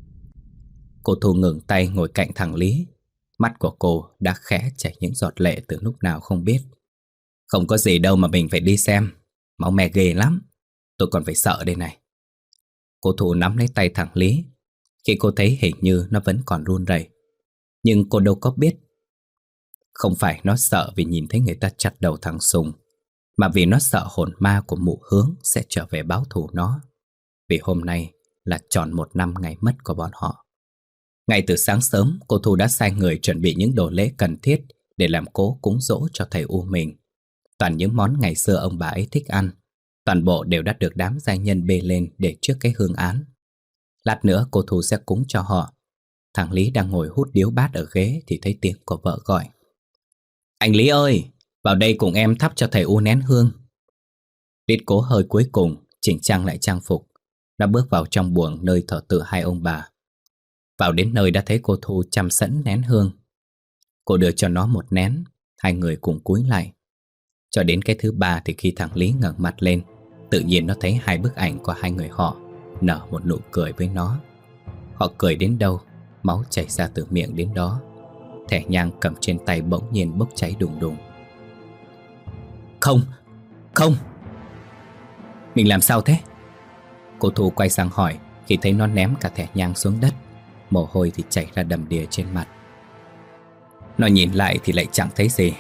Cô Thu ngừng tay ngồi cạnh thằng Lý. Mắt của cô đã khẽ chảy những giọt lệ từ lúc nào không biết. Không có gì đâu mà mình phải đi xem. Máu me ghê lắm. Tôi còn phải sợ đây này. Cô Thu nắm lấy tay thằng Lý. Khi cô thấy hình như nó vẫn còn run rẩy, nhưng cô đâu có biết. Không phải nó sợ vì nhìn thấy người ta chặt đầu thằng Sùng, mà vì nó sợ hồn ma của mụ Hướng sẽ trở về báo thù nó. Vì hôm nay là tròn 1 năm ngày mất của bọn họ. Ngay từ sáng sớm, cô Thu đã sai người chuẩn bị những đồ lễ cần thiết để làm cỗ cúng dỗ cho thầy U mình. Toàn những món ngày xưa ông bà ấy thích ăn. Toàn bộ đều đã được đám giai nhân bê lên để trước cái hương án. Lát nữa cô Thu sẽ cúng cho họ. Thằng Lý đang ngồi hút điếu bát ở ghế thì thấy tiếng của vợ gọi. Anh Lý ơi, vào đây cùng em thắp cho thầy U nén hương. Lít cố hơi cuối cùng, chỉnh trang lại trang phục. Đã bước vào trong buồng nơi thờ tự hai ông bà. Vào đến nơi đã thấy cô Thu chăm sẵn nén hương. Cô đưa cho nó một nén, hai người cùng cúi lại. Cho đến cái thứ 3 thì khi thằng Lý ngẩng mặt lên, tự nhiên nó thấy 2 bức ảnh của hai người họ nở một nụ cười với nó. Họ cười đến đâu, máu chảy ra từ miệng đến đó. Thẻ nhang cầm trên tay bỗng nhiên bốc cháy đùng đùng. Không, không. Mình làm sao thế? Cô Thu quay sang hỏi khi thấy nó ném cả thẻ nhang xuống đất. Mồ hôi thì chảy ra đầm đìa trên mặt. Nó nhìn lại thì lại chẳng thấy gì.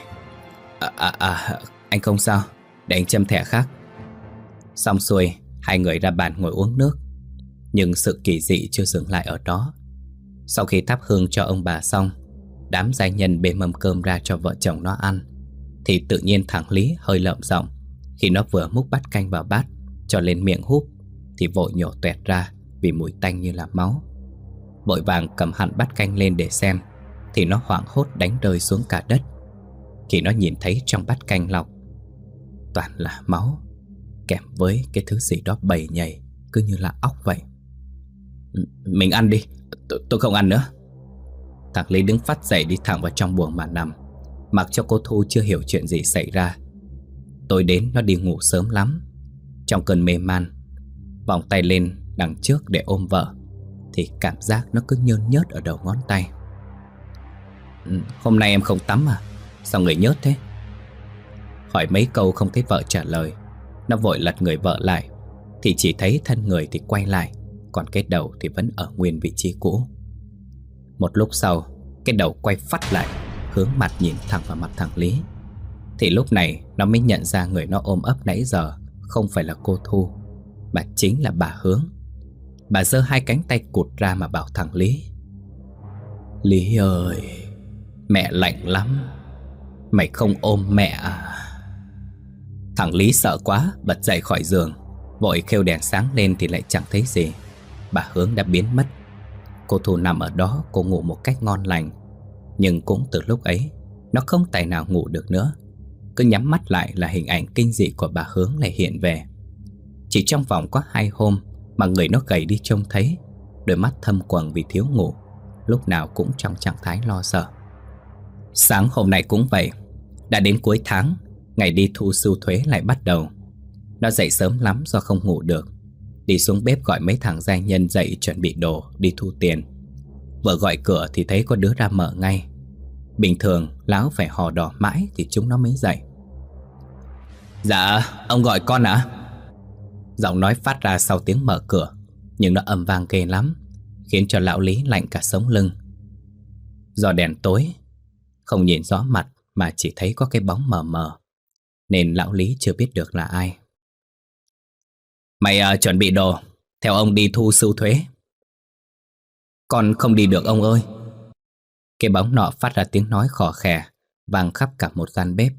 Anh không sao, để anh châm thẻ khác. Xong xuôi, hai người ra bàn ngồi uống nước. Nhưng sự kỳ dị chưa dừng lại ở đó. Sau khi thắp hương cho ông bà xong, đám giai nhân bê mâm cơm ra cho vợ chồng nó ăn, thì tự nhiên thằng Lý hơi lợm giọng. Khi nó vừa múc bát canh vào bát cho lên miệng húp thì vội nhổ toẹt ra vì mùi tanh như là máu. Vội vàng cầm hẳn bát canh lên để xem thì nó hoảng hốt đánh rơi xuống cả đất. Khi nó nhìn thấy trong bát canh lọc toàn là máu, kèm với cái thứ gì đó bầy nhầy, cứ như là óc vậy. Mình ăn đi, tôi không ăn nữa. Thằng Lý đứng phắt dậy đi thẳng vào trong buồng mà nằm, mặc cho cô Thu chưa hiểu chuyện gì xảy ra. Tối đến nó đi ngủ sớm lắm. Trong cơn mê man, vòng tay lên đằng trước để ôm vợ thì cảm giác nó cứ nhơn nhớt ở đầu ngón tay. Hôm nay em không tắm à? Sao người nhớt thế? Hỏi mấy câu không thấy vợ trả lời. Nó vội lật người vợ lại thì chỉ thấy thân người thì quay lại, còn cái đầu thì vẫn ở nguyên vị trí cũ. Một lúc sau, cái đầu quay phắt lại, hướng mặt nhìn thẳng vào mặt thằng Lý. Thì lúc này nó mới nhận ra người nó ôm ấp nãy giờ không phải là cô Thu, mà chính là bà Hướng. Bà giơ 2 cánh tay cụt ra mà bảo thằng Lý: Lý ơi, mẹ lạnh lắm, mày không ôm mẹ à? Thằng Lý sợ quá, bật dậy khỏi giường, vội kêu đèn sáng lên thì lại chẳng thấy gì. Bà Hướng đã biến mất. Cô Thu nằm ở đó, cô ngủ một cách ngon lành. Nhưng cũng từ lúc ấy, nó không tài nào ngủ được nữa. Cứ nhắm mắt lại là hình ảnh kinh dị của bà Hướng lại hiện về. Chỉ trong vòng có 2 hôm mà người nó gầy đi trông thấy, đôi mắt thâm quầng vì thiếu ngủ, lúc nào cũng trong trạng thái lo sợ. Sáng hôm nay cũng vậy. Đã đến cuối tháng, ngày đi thu sưu thuế lại bắt đầu. Nó dậy sớm lắm do không ngủ được, đi xuống bếp gọi mấy thằng giai nhân dậy chuẩn bị đồ đi thu tiền. Vừa gọi cửa thì thấy có đứa ra mở ngay. Bình thường lão phải hò đỏ mãi thì chúng nó mới dậy. Dạ, ông gọi con ạ? Giọng nói phát ra sau tiếng mở cửa, nhưng nó âm vang ghê lắm, khiến cho lão Lý lạnh cả sống lưng. Do đèn tối, không nhìn rõ mặt mà chỉ thấy có cái bóng mờ mờ, nên lão Lý chưa biết được là ai. Mày chuẩn bị đồ, theo ông đi thu sưu thuế. Con không đi được ông ơi. Cái bóng nọ phát ra tiếng nói khò khè, vang khắp cả một gian bếp.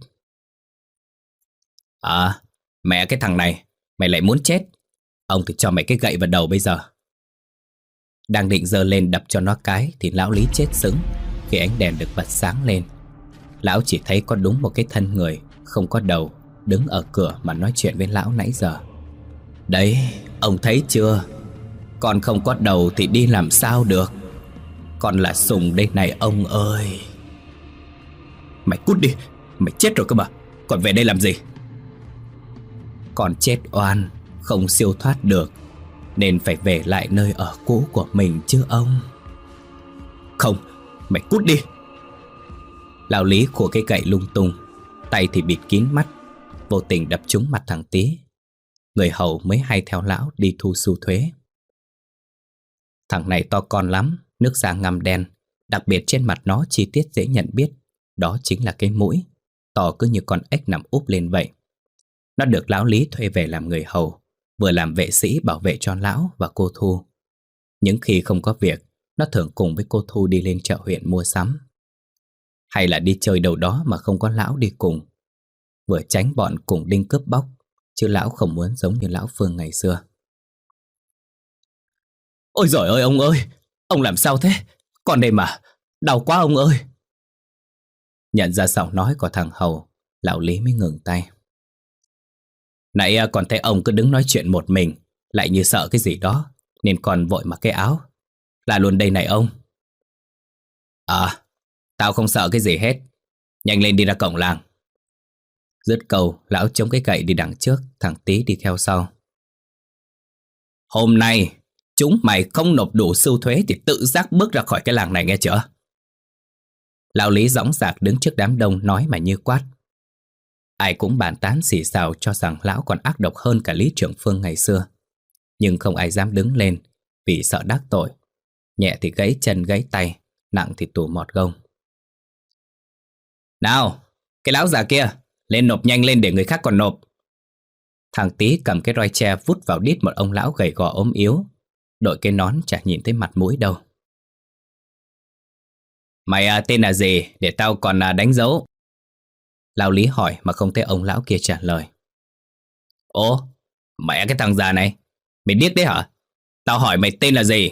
Mẹ cái thằng này, mày lại muốn chết. Ông thì cho mày cái gậy vào đầu bây giờ. Đang định giơ lên đập cho nó cái thì lão Lý chết sững khi ánh đèn được bật sáng lên. Lão chỉ thấy có đúng một cái thân người không có đầu đứng ở cửa mà nói chuyện với lão nãy giờ. Đấy, ông thấy chưa? Con không có đầu thì đi làm sao được. Con là Sùng đây này ông ơi. Mày cút đi, mày chết rồi cơ mà, còn về đây làm gì? Con chết oan, không siêu thoát được, nên phải về lại nơi ở cũ của mình chứ ông. Không, mày cút đi. Lão Lý khua cái gậy lung tung, tay thì bịt kín mắt, vô tình đập trúng mặt thằng Tý, người hầu mới hay theo lão đi thu sưu thuế. Thằng này to con lắm, nước da ngăm đen, đặc biệt trên mặt nó chi tiết dễ nhận biết, đó chính là cái mũi, to cứ như con ếch nằm úp lên vậy. Nó được lão Lý thuê về làm người hầu, vừa làm vệ sĩ bảo vệ cho lão và cô Thu. Những khi không có việc, nó thường cùng với cô Thu đi lên chợ huyện mua sắm, hay là đi chơi đâu đó mà không có lão đi cùng, vừa tránh bọn cùng đinh cướp bóc, chứ lão không muốn giống như lão Phương ngày xưa. Ôi giời ơi ông ơi, ông làm sao thế? Con đây mà, đau quá ông ơi. Nhận ra giọng nói của thằng hầu, lão Lý mới ngừng tay. Nãy còn thấy ông cứ đứng nói chuyện một mình, lại như sợ cái gì đó, nên còn vội mặc cái áo. Là luôn đây này ông. Tao không sợ cái gì hết. Nhanh lên đi ra cổng làng. Dứt câu, lão chống cái gậy đi đằng trước, thằng Tý đi theo sau. Hôm nay chúng mày không nộp đủ sưu thuế thì tự giác bước ra khỏi cái làng này nghe chưa? Lão Lý dõng dạc đứng trước đám đông nói mà như quát. Ai cũng bàn tán xì xào cho rằng lão còn ác độc hơn cả Lý Trưởng Phương ngày xưa. Nhưng không ai dám đứng lên vì sợ đắc tội. Nhẹ thì gãy chân gãy tay, nặng thì tù mọt gông. Nào, cái lão già kia, lên nộp nhanh lên để người khác còn nộp. Thằng Tý cầm cái roi tre vút vào đít một ông lão gầy gò ốm yếu, đội cái nón chả nhìn thấy mặt mũi đâu. Mày tên là gì để tao còn đánh dấu? Lão Lý hỏi mà không thấy ông lão kia trả lời. Ồ, mẹ cái thằng già này, mày điếc đấy hả? Tao hỏi mày tên là gì?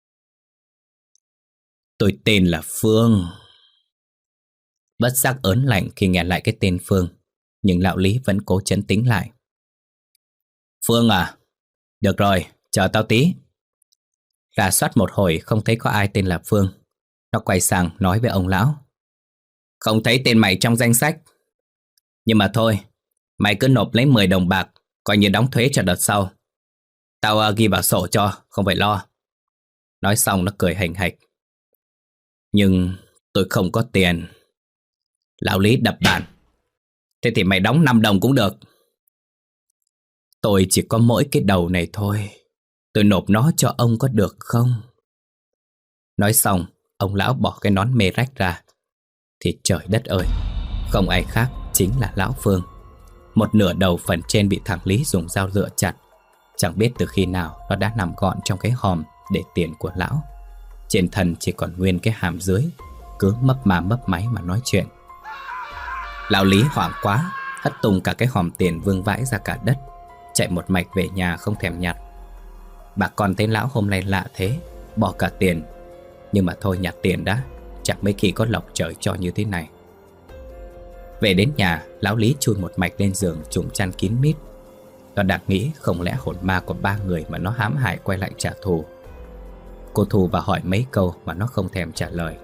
Tôi tên là Phương. Bất giác ớn lạnh khi nghe lại cái tên Phương, nhưng lão Lý vẫn cố trấn tĩnh lại. Phương à? Được rồi, chờ tao tí. Rà soát một hồi không thấy có ai tên là Phương. Nó quay sang nói với ông lão. Không thấy tên mày trong danh sách. Nhưng mà thôi, mày cứ nộp lấy 10 đồng bạc, coi như đóng thuế cho đợt sau. Tao ghi vào sổ cho, không phải lo. Nói xong nó cười hành hạch. Nhưng tôi không có tiền. Lão Lý đập bàn. Thế thì mày đóng 5 đồng cũng được. Tôi chỉ có mỗi cái đầu này thôi. Tôi nộp nó cho ông có được không? Nói xong, ông lão bỏ cái nón mê rách ra. Thì trời đất ơi, không ai khác chính là lão Phương. Một nửa đầu phần trên bị thằng Lý dùng dao lựa chặt. Chẳng biết từ khi nào nó đã nằm gọn trong cái hòm để tiền của lão. Trên thân chỉ còn nguyên cái hàm dưới, cứ mấp máy mà nói chuyện. Lão Lý hoảng quá, hất tung cả cái hòm tiền vương vãi ra cả đất, chạy một mạch về nhà không thèm nhặt. Bà con thấy lão hôm nay lạ thế, bỏ cả tiền. Nhưng mà thôi nhặt tiền đã, chẳng mấy khi có lộc trời cho như thế này. Về đến nhà, lão Lý chui một mạch lên giường trùm chăn kín mít. Nó đang nghĩ không lẽ hồn ma của 3 người mà nó hãm hại quay lại trả thù. Cô Thu và hỏi mấy câu mà nó không thèm trả lời.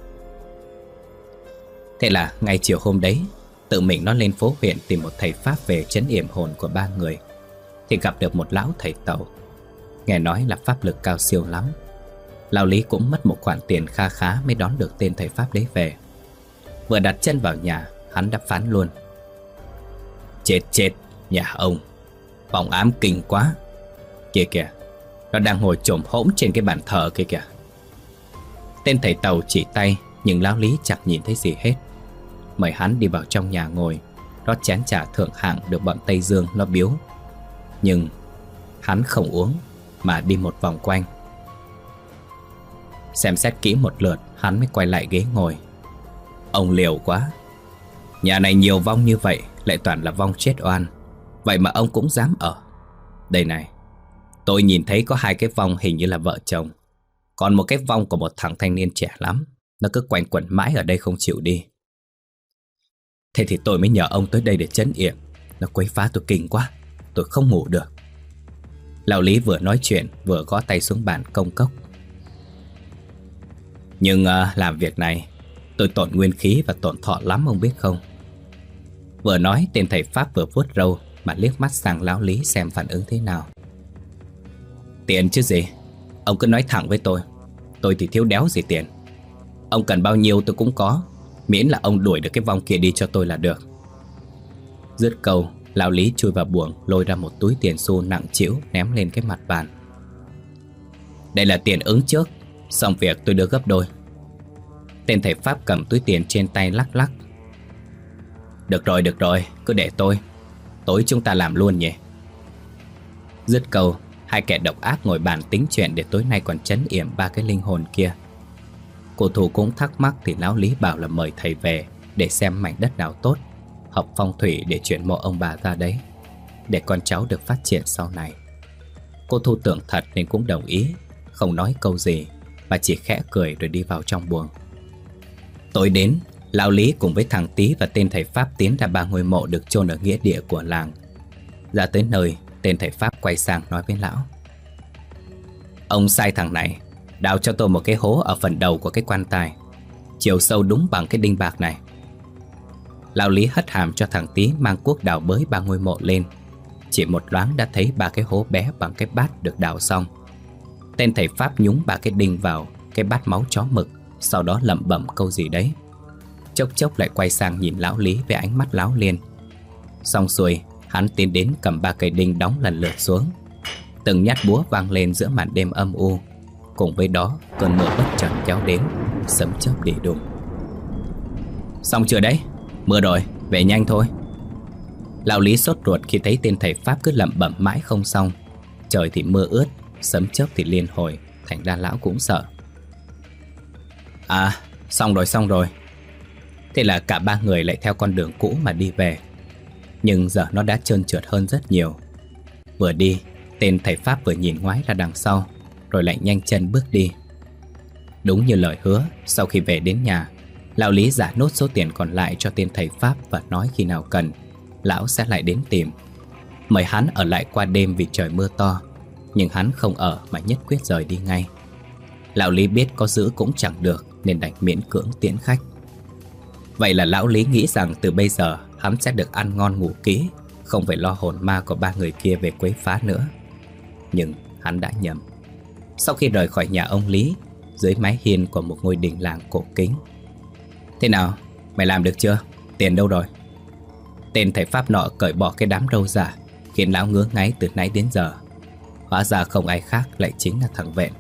Thế là ngay chiều hôm đấy, tự mình nó lên phố huyện tìm một thầy pháp về trấn yểm hồn của 3 người. Thì gặp được một lão thầy Tàu. Nghe nói là pháp lực cao siêu lắm. Lão Lý cũng mất một khoản tiền kha khá mới đón được tên thầy pháp đấy về. Vừa đặt chân vào nhà, hắn đã phán luôn. Chết chết, nhà ông vong ám kinh quá. Kìa kìa, nó đang ngồi chồm hổm trên cái bàn thờ kia kìa. Tên thầy Tàu chỉ tay, nhưng lão Lý chẳng nhìn thấy gì hết. Mời hắn đi vào trong nhà ngồi, rót chén trà thượng hạng được bọn Tây Dương nó biếu. Nhưng hắn không uống mà đi một vòng quanh. Xem xét kỹ một lượt, hắn mới quay lại ghế ngồi. Ông liều quá. Nhà này nhiều vong như vậy, lại toàn là vong chết oan. Vậy mà ông cũng dám ở. Đây này, tôi nhìn thấy có 2 cái vong hình như là vợ chồng. Còn một cái vong của một thằng thanh niên trẻ lắm. Nó cứ quanh quẩn mãi ở đây không chịu đi. Thế thì tôi mới nhờ ông tới đây để trấn yểm. Nó quấy phá tôi kinh quá, tôi không ngủ được. Lão Lý vừa nói chuyện vừa gõ tay xuống bàn công cốc. Nhưng làm việc này tôi tổn nguyên khí và tổn thọ lắm, ông biết không? Vừa nói, tên thầy Pháp vừa vuốt râu mà liếc mắt sang lão Lý xem phản ứng thế nào. Tiền chứ gì, ông cứ nói thẳng với tôi thì thiếu đéo gì tiền. Ông cần bao nhiêu tôi cũng có, miễn là ông đuổi được cái vong kia đi cho tôi là được. Dứt câu, lão Lý chui vào buồng, lôi ra một túi tiền xu nặng trĩu ném lên cái mặt bàn. Đây là tiền ứng trước, xong việc tôi đưa gấp đôi. Tên thầy Pháp cầm túi tiền trên tay lắc lắc. Được rồi, cứ để tôi. Tối chúng ta làm luôn nhỉ. Dứt câu, 2 kẻ độc ác ngồi bàn tính chuyện để tối nay còn trấn yểm 3 cái linh hồn kia. Cô Thu cũng thắc mắc thì lão Lý bảo là mời thầy về để xem mảnh đất nào tốt, hợp phong thủy để chuyển mộ ông bà ra đấy, để con cháu được phát triển sau này. Cô Thu tưởng thật nên cũng đồng ý, không nói câu gì mà chỉ khẽ cười rồi đi vào trong buồng. Tối đến, lão Lý cùng với thằng Tý và tên thầy Pháp tiến ra 3 ngôi mộ được chôn ở nghĩa địa của làng. Ra tới nơi, tên thầy Pháp quay sang nói với lão. Ông sai thằng này đào cho tôi một cái hố ở phần đầu của cái quan tài, chiều sâu đúng bằng cái đinh bạc này. Lão Lý hất hàm cho thằng Tý mang cuốc đào bới 3 ngôi mộ lên. Chỉ một loáng đã thấy 3 cái hố bé bằng cái bát được đào xong. Tên thầy Pháp nhúng 3 cái đinh vào cái bát máu chó mực, sau đó lẩm bẩm câu gì đấy. Chốc chốc lại quay sang nhìn lão Lý với ánh mắt láo liên. Xong xuôi, hắn tiến đến cầm 3 cây đinh đóng lần lượt xuống. Từng nhát búa vang lên giữa màn đêm âm u. Cùng với đó, cơn mưa bất chợt kéo đến, sấm chớp đỉ đùng. Xong chưa đấy? Mưa rồi, về nhanh thôi. Lão Lý sốt ruột khi thấy tên thầy Pháp cứ lẩm bẩm mãi không xong. Trời thì mưa ướt, sấm chớp thì liên hồi, thành ra lão cũng sợ. À, xong rồi. Thế là cả 3 người lại theo con đường cũ mà đi về. Nhưng giờ nó đã trơn trượt hơn rất nhiều. Vừa đi, tên thầy Pháp vừa nhìn ngoái ra đằng sau, rồi lại nhanh chân bước đi. Đúng như lời hứa, sau khi về đến nhà, lão Lý trả nốt số tiền còn lại cho tên thầy Pháp và nói khi nào cần, lão sẽ lại đến tìm. Mời hắn ở lại qua đêm vì trời mưa to, nhưng hắn không ở mà nhất quyết rời đi ngay. Lão Lý biết có giữ cũng chẳng được nên đành miễn cưỡng tiễn khách. Vậy là lão Lý nghĩ rằng từ bây giờ hắn sẽ được ăn ngon ngủ kỹ, không phải lo hồn ma của 3 người kia về quấy phá nữa. Nhưng hắn đã nhầm. Sau khi rời khỏi nhà ông Lý, dưới mái hiên của một ngôi đình làng cổ kính. Thế nào, mày làm được chưa? Tiền đâu rồi? Tên thầy Pháp nọ cởi bỏ cái đám râu giả, khiến lão ngứa ngáy từ nãy đến giờ. Hóa ra không ai khác lại chính là thằng Vẹn.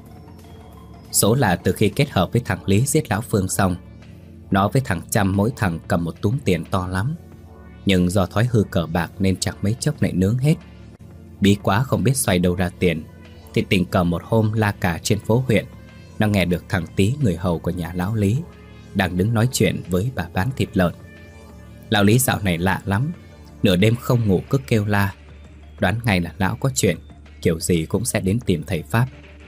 Số là từ khi kết hợp với thằng Lý giết lão Phương xong, nó với thằng Chăm mỗi thằng cầm một túm tiền to lắm. Nhưng do thói hư cờ bạc nên chẳng mấy chốc lại nướng hết. Bí quá không biết xoay đâu ra tiền, thì tình cờ một hôm la cà trên phố huyện, nó nghe được thằng Tý, người hầu của nhà lão Lý, đang đứng nói chuyện với bà bán thịt lợn. Lão Lý dạo này lạ lắm, nửa đêm không ngủ cứ kêu la. Đoán ngay là lão có chuyện, kiểu gì cũng sẽ đến tìm thầy Pháp.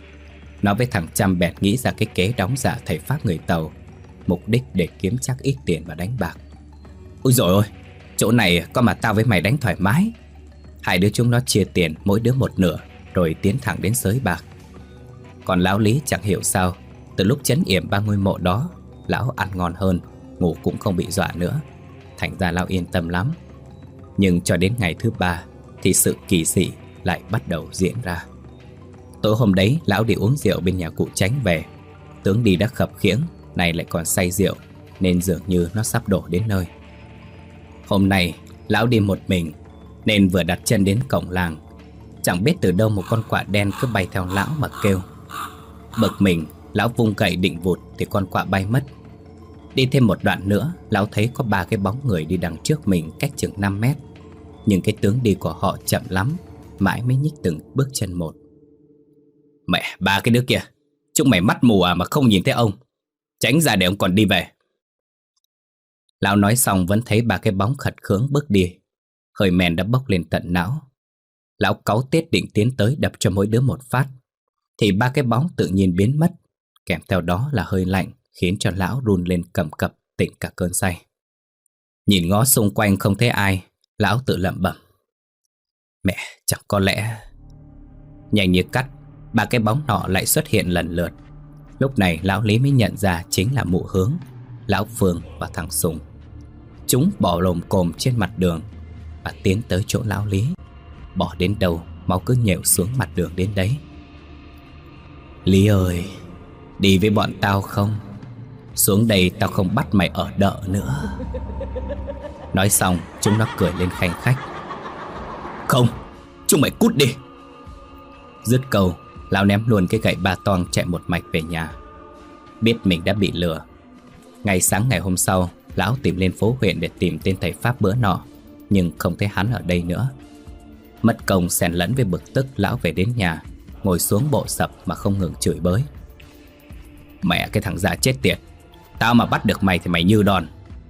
Nó với thằng Chăm bèn nghĩ ra cái kế đóng giả thầy Pháp người Tàu, mục đích để kiếm chắc ít tiền và đánh bạc. Ôi dồi ôi, chỗ này có mà tao với mày đánh thoải mái. Hai đứa chúng nó chia tiền mỗi đứa một nửa, rồi tiến thẳng đến sới bạc. Còn lão Lý chẳng hiểu sao, từ lúc trấn yểm 3 ngôi mộ đó, lão ăn ngon hơn, ngủ cũng không bị dọa nữa. Thành ra lão yên tâm lắm. Nhưng cho đến ngày thứ 3 thì sự kỳ dị lại bắt đầu diễn ra. Tối hôm đấy lão đi uống rượu bên nhà cụ Chánh về. Tướng đi đã khập khiễng, này lại còn say rượu, nên dường như nó sắp đổ đến nơi. Hôm nay lão đi một mình, nên vừa đặt chân đến cổng làng, chẳng biết từ đâu một con quạ đen cứ bay theo lão mà kêu. Bực mình, lão vung gậy định vụt thì con quạ bay mất. Đi thêm một đoạn nữa, lão thấy có 3 cái bóng người đi đằng trước mình cách chừng 5 mét. Nhưng cái tướng đi của họ chậm lắm, mãi mới nhích từng bước chân một. Mẹ, 3 cái đứa kia, chúng mày mắt mù à mà không nhìn thấy ông. Tránh ra để ông còn đi về. Lão nói xong vẫn thấy 3 cái bóng khật khướng bước đi. Hơi men đã bốc lên tận não. Lão cáu tiết định tiến tới đập cho mỗi đứa một phát, thì 3 cái bóng tự nhiên biến mất, kèm theo đó là hơi lạnh khiến cho lão run lên cầm cập, tỉnh cả cơn say. Nhìn ngó xung quanh không thấy ai, lão tự lẩm bẩm: mẹ, chẳng có lẽ... Nhanh như cắt, 3 cái bóng nọ lại xuất hiện lần lượt. Lúc này lão Lý mới nhận ra chính là Mụ Hướng, lão Phương và thằng Sùng. Chúng bỏ lồm cồm trên mặt đường và tiến tới chỗ lão Lý. Bỏ đến đâu máu cứ nhèo xuống mặt đường đến đấy. Lý ơi, đi với bọn tao không? Xuống đây tao không bắt mày ở đợ nữa. Nói xong chúng nó cười lên khanh khách. Không, chúng mày cút đi. Dứt câu, lão ném luôn cái gậy ba toang chạy một mạch về nhà. Biết mình đã bị lừa. Ngày sáng ngày hôm sau, lão tìm lên phố huyện để tìm tên thầy Pháp bữa nọ, nhưng không thấy hắn ở đây nữa. Mất công xen lẫn với bực tức, lão về đến nhà, ngồi xuống bộ sập mà không ngừng chửi bới. Mẹ cái thằng già chết tiệt, tao mà bắt được mày thì mày như đòn.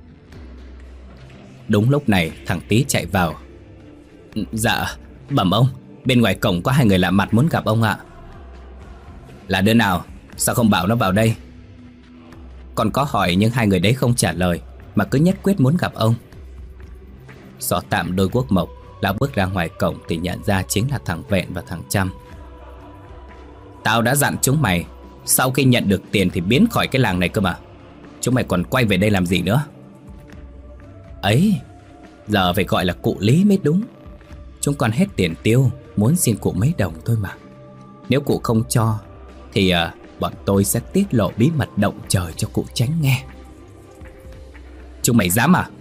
Đúng lúc này thằng Tý chạy vào. Dạ, bẩm ông, bên ngoài cổng có 2 người lạ mặt muốn gặp ông ạ. Là đứa nào? Sao không bảo nó vào đây? Còn có hỏi nhưng 2 người đấy không trả lời, mà cứ nhất quyết muốn gặp ông. Xỏ tạm đôi guốc mộc, lão bước ra ngoài cổng thì nhận ra chính là thằng Vẹn và thằng Chăm. Tao đã dặn chúng mày sau khi nhận được tiền thì biến khỏi cái làng này cơ mà. Chúng mày còn quay về đây làm gì nữa? Ấy, giờ phải gọi là cụ Lý mới đúng. Chúng con hết tiền tiêu, muốn xin cụ mấy đồng thôi mà. Nếu cụ không cho thì bọn tôi sẽ tiết lộ bí mật động trời cho cụ tránh nghe. Chúng mày dám à?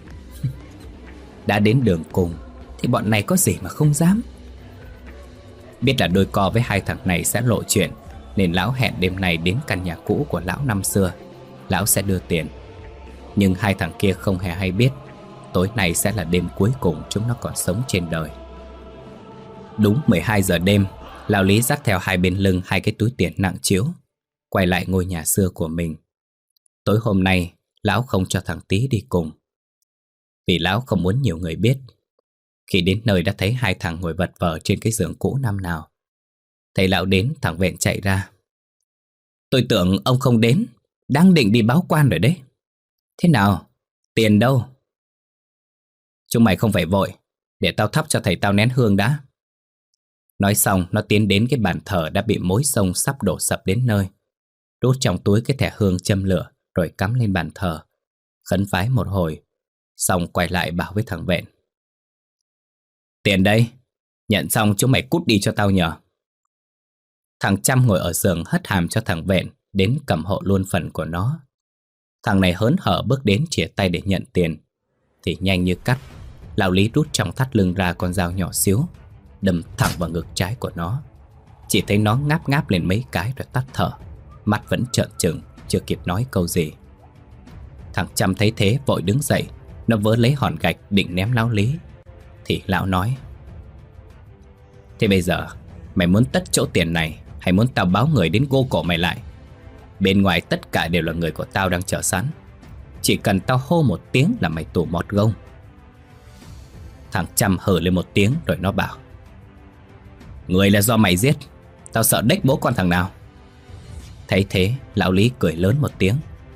Đã đến đường cùng thì bọn này có gì mà không dám. Biết là đôi co với 2 thằng này sẽ lộ chuyện, nên lão hẹn đêm nay đến căn nhà cũ của lão năm xưa. Lão sẽ đưa tiền. Nhưng 2 thằng kia không hề hay biết tối nay sẽ là đêm cuối cùng chúng nó còn sống trên đời. Đúng 12 giờ đêm, lão Lý dắt theo 2 bên lưng 2 cái túi tiền nặng trĩu, quay lại ngôi nhà xưa của mình. Tối hôm nay lão không cho thằng Tý đi cùng, vì lão không muốn nhiều người biết. Khi đến nơi đã thấy 2 thằng ngồi vật vờ trên cái giường cũ năm nào. Thấy lão đến, thằng Vẹn chạy ra. Tôi tưởng ông không đến, đang định đi báo quan rồi đấy. Thế nào? Tiền đâu? Chúng mày không phải vội, để tao thắp cho thầy tao nén hương đã. Nói xong nó tiến đến cái bàn thờ đã bị mối xông sắp đổ sập đến nơi, đút trong túi cái thẻ hương châm lửa rồi cắm lên bàn thờ, khấn vái một hồi, xong quay lại bảo với thằng Vẹn. Tiền đây, nhận xong chúng mày cút đi cho tao nhờ. Thằng Chăm ngồi ở giường hất hàm cho thằng Vẹn đến cầm hộ luôn phần của nó. Thằng này hớn hở bước đến chìa tay để nhận tiền, thì nhanh như cắt, lão Lý rút trong thắt lưng ra con dao nhỏ xíu, đâm thẳng vào ngực trái của nó. Chỉ thấy nó ngáp ngáp lên mấy cái rồi tắt thở, mắt vẫn trợn trừng, chưa kịp nói câu gì. Thằng Chăm thấy thế vội đứng dậy, nó vớ lấy hòn gạch định ném lão Lý. Thì lão nói: Thế bây giờ mày muốn tất chỗ tiền này, hay muốn tao báo người đến gô cổ mày lại? Bên ngoài tất cả đều là người của tao đang chờ sẵn, chỉ cần tao hô một tiếng là mày tủ mọt gông. Thằng Chăm hừ lên một tiếng rồi nó bảo: Người là do mày giết, tao sợ đếch bố con thằng nào. Thấy thế lão Lý cười lớn một tiếng.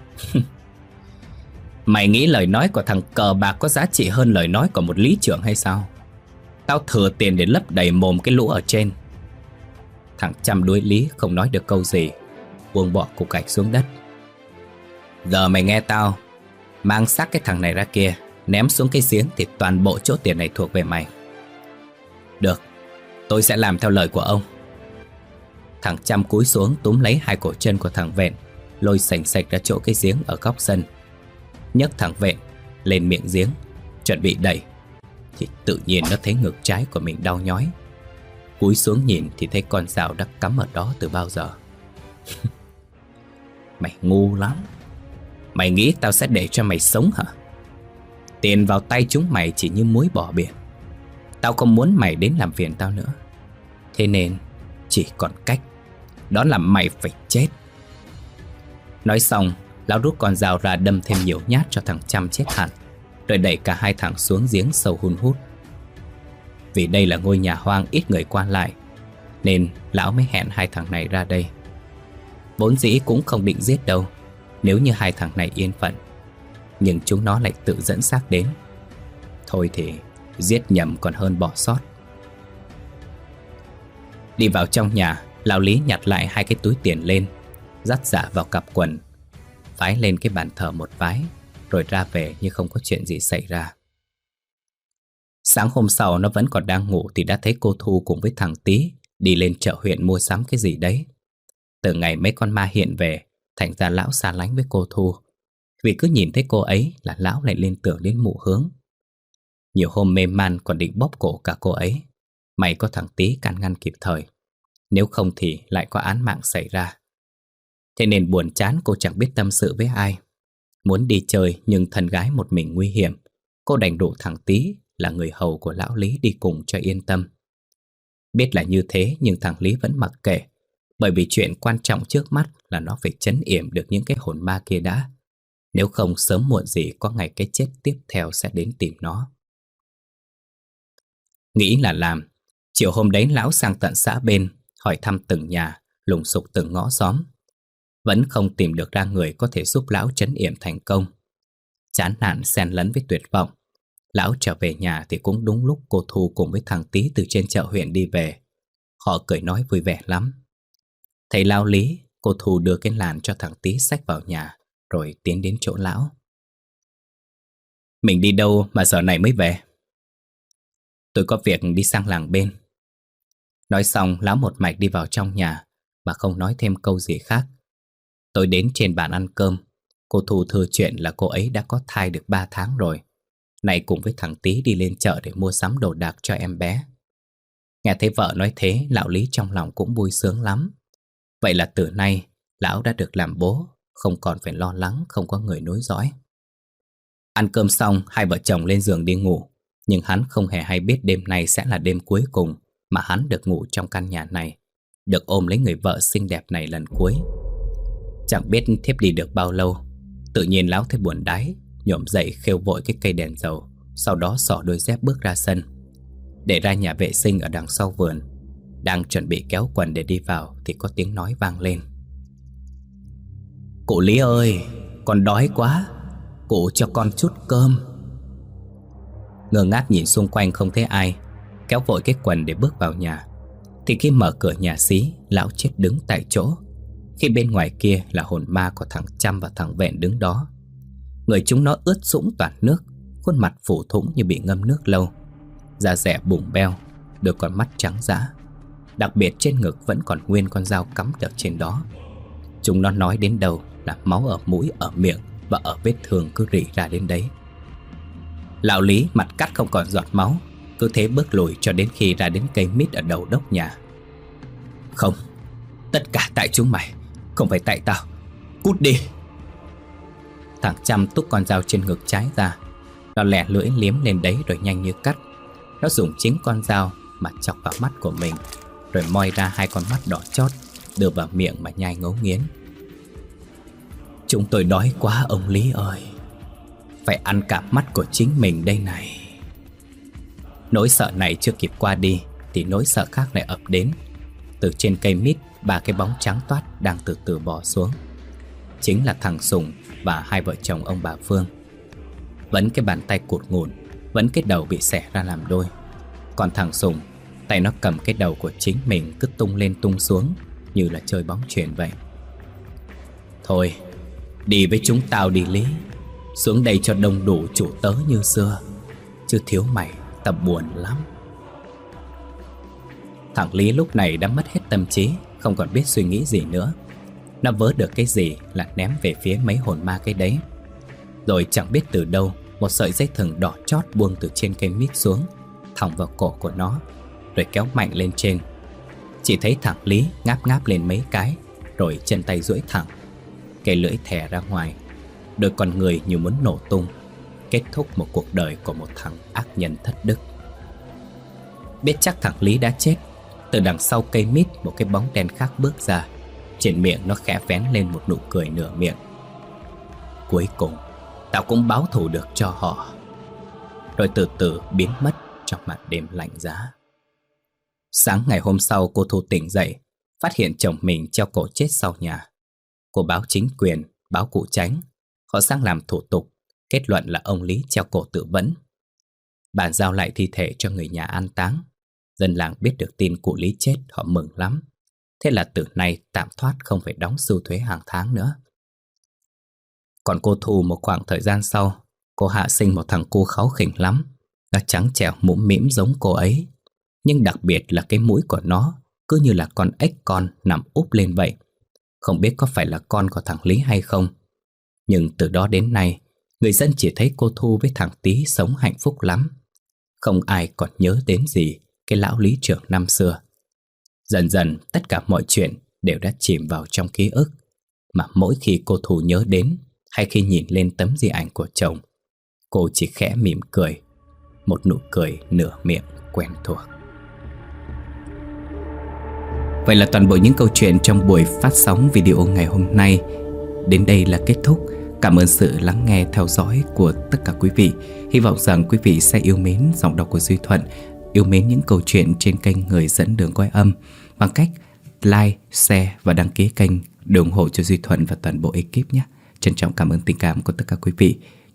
Mày nghĩ lời nói của thằng cờ bạc có giá trị hơn lời nói của một lý trưởng hay sao? Tao thừa tiền để lấp đầy mồm cái lũ ở trên. Thằng Chăm đuối lý không nói được câu gì, buông bỏ cục gạch xuống đất. Giờ mày nghe tao, mang xác cái thằng này ra kia, ném xuống cái giếng thì toàn bộ chỗ tiền này thuộc về mày. Được, tôi sẽ làm theo lời của ông. Thằng Chăm cúi xuống túm lấy 2 cổ chân của thằng Vẹn, lôi sành sạch ra chỗ cái giếng ở góc sân, nhấc thằng Vẹn lên miệng giếng, chuẩn bị đẩy. thì tự nhiên nó thấy ngực trái của mình đau nhói. Cúi xuống nhìn thì thấy con dao đã cắm ở đó từ bao giờ. Mày ngu lắm. Mày nghĩ tao sẽ để cho mày sống hả? Tiền vào tay chúng mày chỉ như muối bỏ biển. Tao không muốn mày đến làm phiền tao nữa. Thế nên chỉ còn cách, đó là mày phải chết. Nói xong, lão rút con dao ra đâm thêm nhiều nhát cho thằng Chăm chết hẳn, rồi đẩy cả hai thằng xuống giếng sâu hun hút. Vì đây là ngôi nhà hoang ít người qua lại, nên lão mới hẹn hai thằng này ra đây. Vốn dĩ cũng không định giết đâu, nếu như hai thằng này yên phận. Nhưng chúng nó lại tự dẫn xác đến. Thôi thì giết nhầm còn hơn bỏ sót. Đi vào trong nhà, lão Lý nhặt lại hai cái túi tiền lên, dắt dạ vào cặp quần, vái lên cái bàn thờ một vái, rồi ra về như không có chuyện gì xảy ra. Sáng hôm sau nó vẫn còn đang ngủ thì đã thấy cô Thu cùng với thằng Tý đi lên chợ huyện mua sắm cái gì đấy. Từ ngày mấy con ma hiện về, thành ra lão xa lánh với cô Thu. Vì cứ nhìn thấy cô ấy là lão lại liên tưởng đến mụ Hướng. Nhiều hôm mê man còn định bóp cổ cả cô ấy. May có thằng Tý can ngăn kịp thời, nếu không thì lại có án mạng xảy ra. Thế nên buồn chán cô chẳng biết tâm sự với ai. Muốn đi chơi nhưng thân gái một mình nguy hiểm, cô đành rủ thằng Tý là người hầu của lão Lý đi cùng cho yên tâm. Biết là như thế nhưng thằng Lý vẫn mặc kệ, bởi vì chuyện quan trọng trước mắt là nó phải trấn yểm được những cái hồn ma kia đã. Nếu không sớm muộn gì có ngày cái chết tiếp theo sẽ đến tìm nó. Nghĩ là làm. Chiều hôm đấy lão sang tận xã bên, hỏi thăm từng nhà, lùng sục từng ngõ xóm. Vẫn không tìm được ra người có thể giúp lão trấn yểm thành công. Chán nản xen lẫn với tuyệt vọng, lão trở về nhà thì cũng đúng lúc cô Thu cùng với thằng Tý từ trên chợ huyện đi về. Họ cười nói vui vẻ lắm. Thấy lão Lý, cô Thu đưa cái làn cho thằng Tý xách vào nhà, rồi tiến đến chỗ lão. Mình đi đâu mà giờ này mới về? Tôi có việc đi sang làng bên. Nói xong lão một mạch đi vào trong nhà mà không nói thêm câu gì khác. Tôi đến trên bàn ăn cơm, cô Thu thừa chuyện là cô ấy đã có thai được 3 tháng rồi. Này cùng với thằng Tý đi lên chợ để mua sắm đồ đạc cho em bé. Nghe thấy vợ nói thế, lão Lý trong lòng cũng vui sướng lắm. Vậy là từ nay lão đã được làm bố, không còn phải lo lắng không có người nối dõi. Ăn cơm xong, hai vợ chồng lên giường đi ngủ. Nhưng hắn không hề hay biết đêm nay sẽ là đêm cuối cùng mà hắn được ngủ trong căn nhà này, được ôm lấy người vợ xinh đẹp này lần cuối. Chẳng biết thiếp đi được bao lâu, tự nhiên lão thấy buồn đáy, nhổm dậy khêu vội cái cây đèn dầu, sau đó xỏ đôi dép bước ra sân. Để ra nhà vệ sinh ở đằng sau vườn, đang chuẩn bị kéo quần để đi vào thì có tiếng nói vang lên. Cụ Lý ơi, con đói quá, cụ cho con chút cơm. Ngơ ngác nhìn xung quanh không thấy ai, kéo vội cái quần để bước vào nhà. Thì khi mở cửa nhà xí, lão chết đứng tại chỗ. Khi bên ngoài kia là hồn ma của thằng Chăm và thằng Vẹn đứng đó. Người chúng nó ướt sũng toàn nước, khuôn mặt phủ thủng như bị ngâm nước lâu, da dẻ bùng beo, đôi con mắt trắng dã. Đặc biệt trên ngực vẫn còn nguyên con dao cắm ở trên đó. Chúng nó nói đến đâu là máu ở mũi, ở miệng và ở vết thương cứ rỉ ra đến đấy. Lão Lý mặt cắt không còn giọt máu, cứ thế bước lùi cho đến khi ra đến cây mít ở đầu đốc nhà. Không, tất cả tại chúng mày, không phải tại tao. Cút đi. Thằng Chăm túc con dao trên ngực trái ra. Nó lẻ lưỡi liếm lên đấy rồi nhanh như cắt. Nó dùng chính con dao mà chọc vào mắt của mình, rồi moi ra hai con mắt đỏ chót, đưa vào miệng mà nhai ngấu nghiến. Chúng tôi đói quá ông Lý ơi, phải ăn cả mắt của chính mình đây này. Nỗi sợ này chưa kịp qua đi thì nỗi sợ khác lại ập đến. Từ trên cây mít, ba cái bóng trắng toát đang từ từ bò xuống. Chính là thằng Sùng và hai vợ chồng ông bà Phương. Vẫn cái bàn tay cụt ngủn, vẫn cái đầu bị xẻ ra làm đôi. Còn thằng Sùng, tay nó cầm cái đầu của chính mình cứ tung lên tung xuống như là chơi bóng chuyền vậy. Thôi, đi với chúng tao đi Lý, xuống đây cho đông đủ chủ tớ như xưa, chứ thiếu mày tao buồn lắm. Thằng Lý lúc này đã mất hết tâm trí, không còn biết suy nghĩ gì nữa. Nó vớ được cái gì là ném về phía mấy hồn ma cái đấy. Rồi chẳng biết từ đâu một sợi dây thừng đỏ chót buông từ trên cây mít xuống, thòng vào cổ của nó, rồi kéo mạnh lên trên. Chỉ thấy thằng Lý ngáp ngáp lên mấy cái, rồi chân tay duỗi thẳng, cây lưỡi thè ra ngoài, đôi con người như muốn nổ tung, kết thúc một cuộc đời của một thằng ác nhân thất đức. Biết chắc thằng Lý đã chết, từ đằng sau cây mít một cái bóng đen khác bước ra. Trên miệng nó khẽ vén lên một nụ cười nửa miệng. Cuối cùng tao cũng báo thù được cho họ. Rồi từ từ biến mất trong màn đêm lạnh giá. Sáng ngày hôm sau, cô Thu tỉnh dậy, phát hiện chồng mình treo cổ chết sau nhà. Cô báo chính quyền, báo cụ Chánh. Họ sang làm thủ tục, kết luận là ông Lý treo cổ tự vẫn. Bàn giao lại thi thể cho người nhà an táng. Dân làng biết được tin cụ Lý chết, họ mừng lắm. Thế là từ nay tạm thoát không phải đóng sưu thuế hàng tháng nữa. Còn cô Thu một khoảng thời gian sau, cô hạ sinh một thằng cu kháu khỉnh lắm. Nó trắng trẻo mũm mĩm giống cô ấy, nhưng đặc biệt là cái mũi của nó cứ như là con ếch con nằm úp lên vậy. Không biết có phải là con của thằng Lý hay không. Nhưng từ đó đến nay, người dân chỉ thấy cô Thu với thằng Tý sống hạnh phúc lắm. Không ai còn nhớ đến gì cái lão lý trưởng năm xưa. Dần dần tất cả mọi chuyện đều đã chìm vào trong ký ức. Mà mỗi khi cô Thu nhớ đến, hay khi nhìn lên tấm di ảnh của chồng, cô chỉ khẽ mỉm cười, một nụ cười nửa miệng quen thuộc. Vậy là toàn bộ những câu chuyện trong buổi phát sóng video ngày hôm nay đến đây là kết thúc. Cảm ơn sự lắng nghe theo dõi của tất cả quý vị. Hy vọng rằng quý vị sẽ yêu mến giọng đọc của Duy Thuận, yêu mến những câu chuyện trên kênh Người Dẫn Đường Quay Âm bằng cách like, share và đăng ký kênh để ủng hộ cho Duy Thuận và toàn bộ ekip nhé. Trân trọng cảm ơn tình cảm của tất cả quý vị.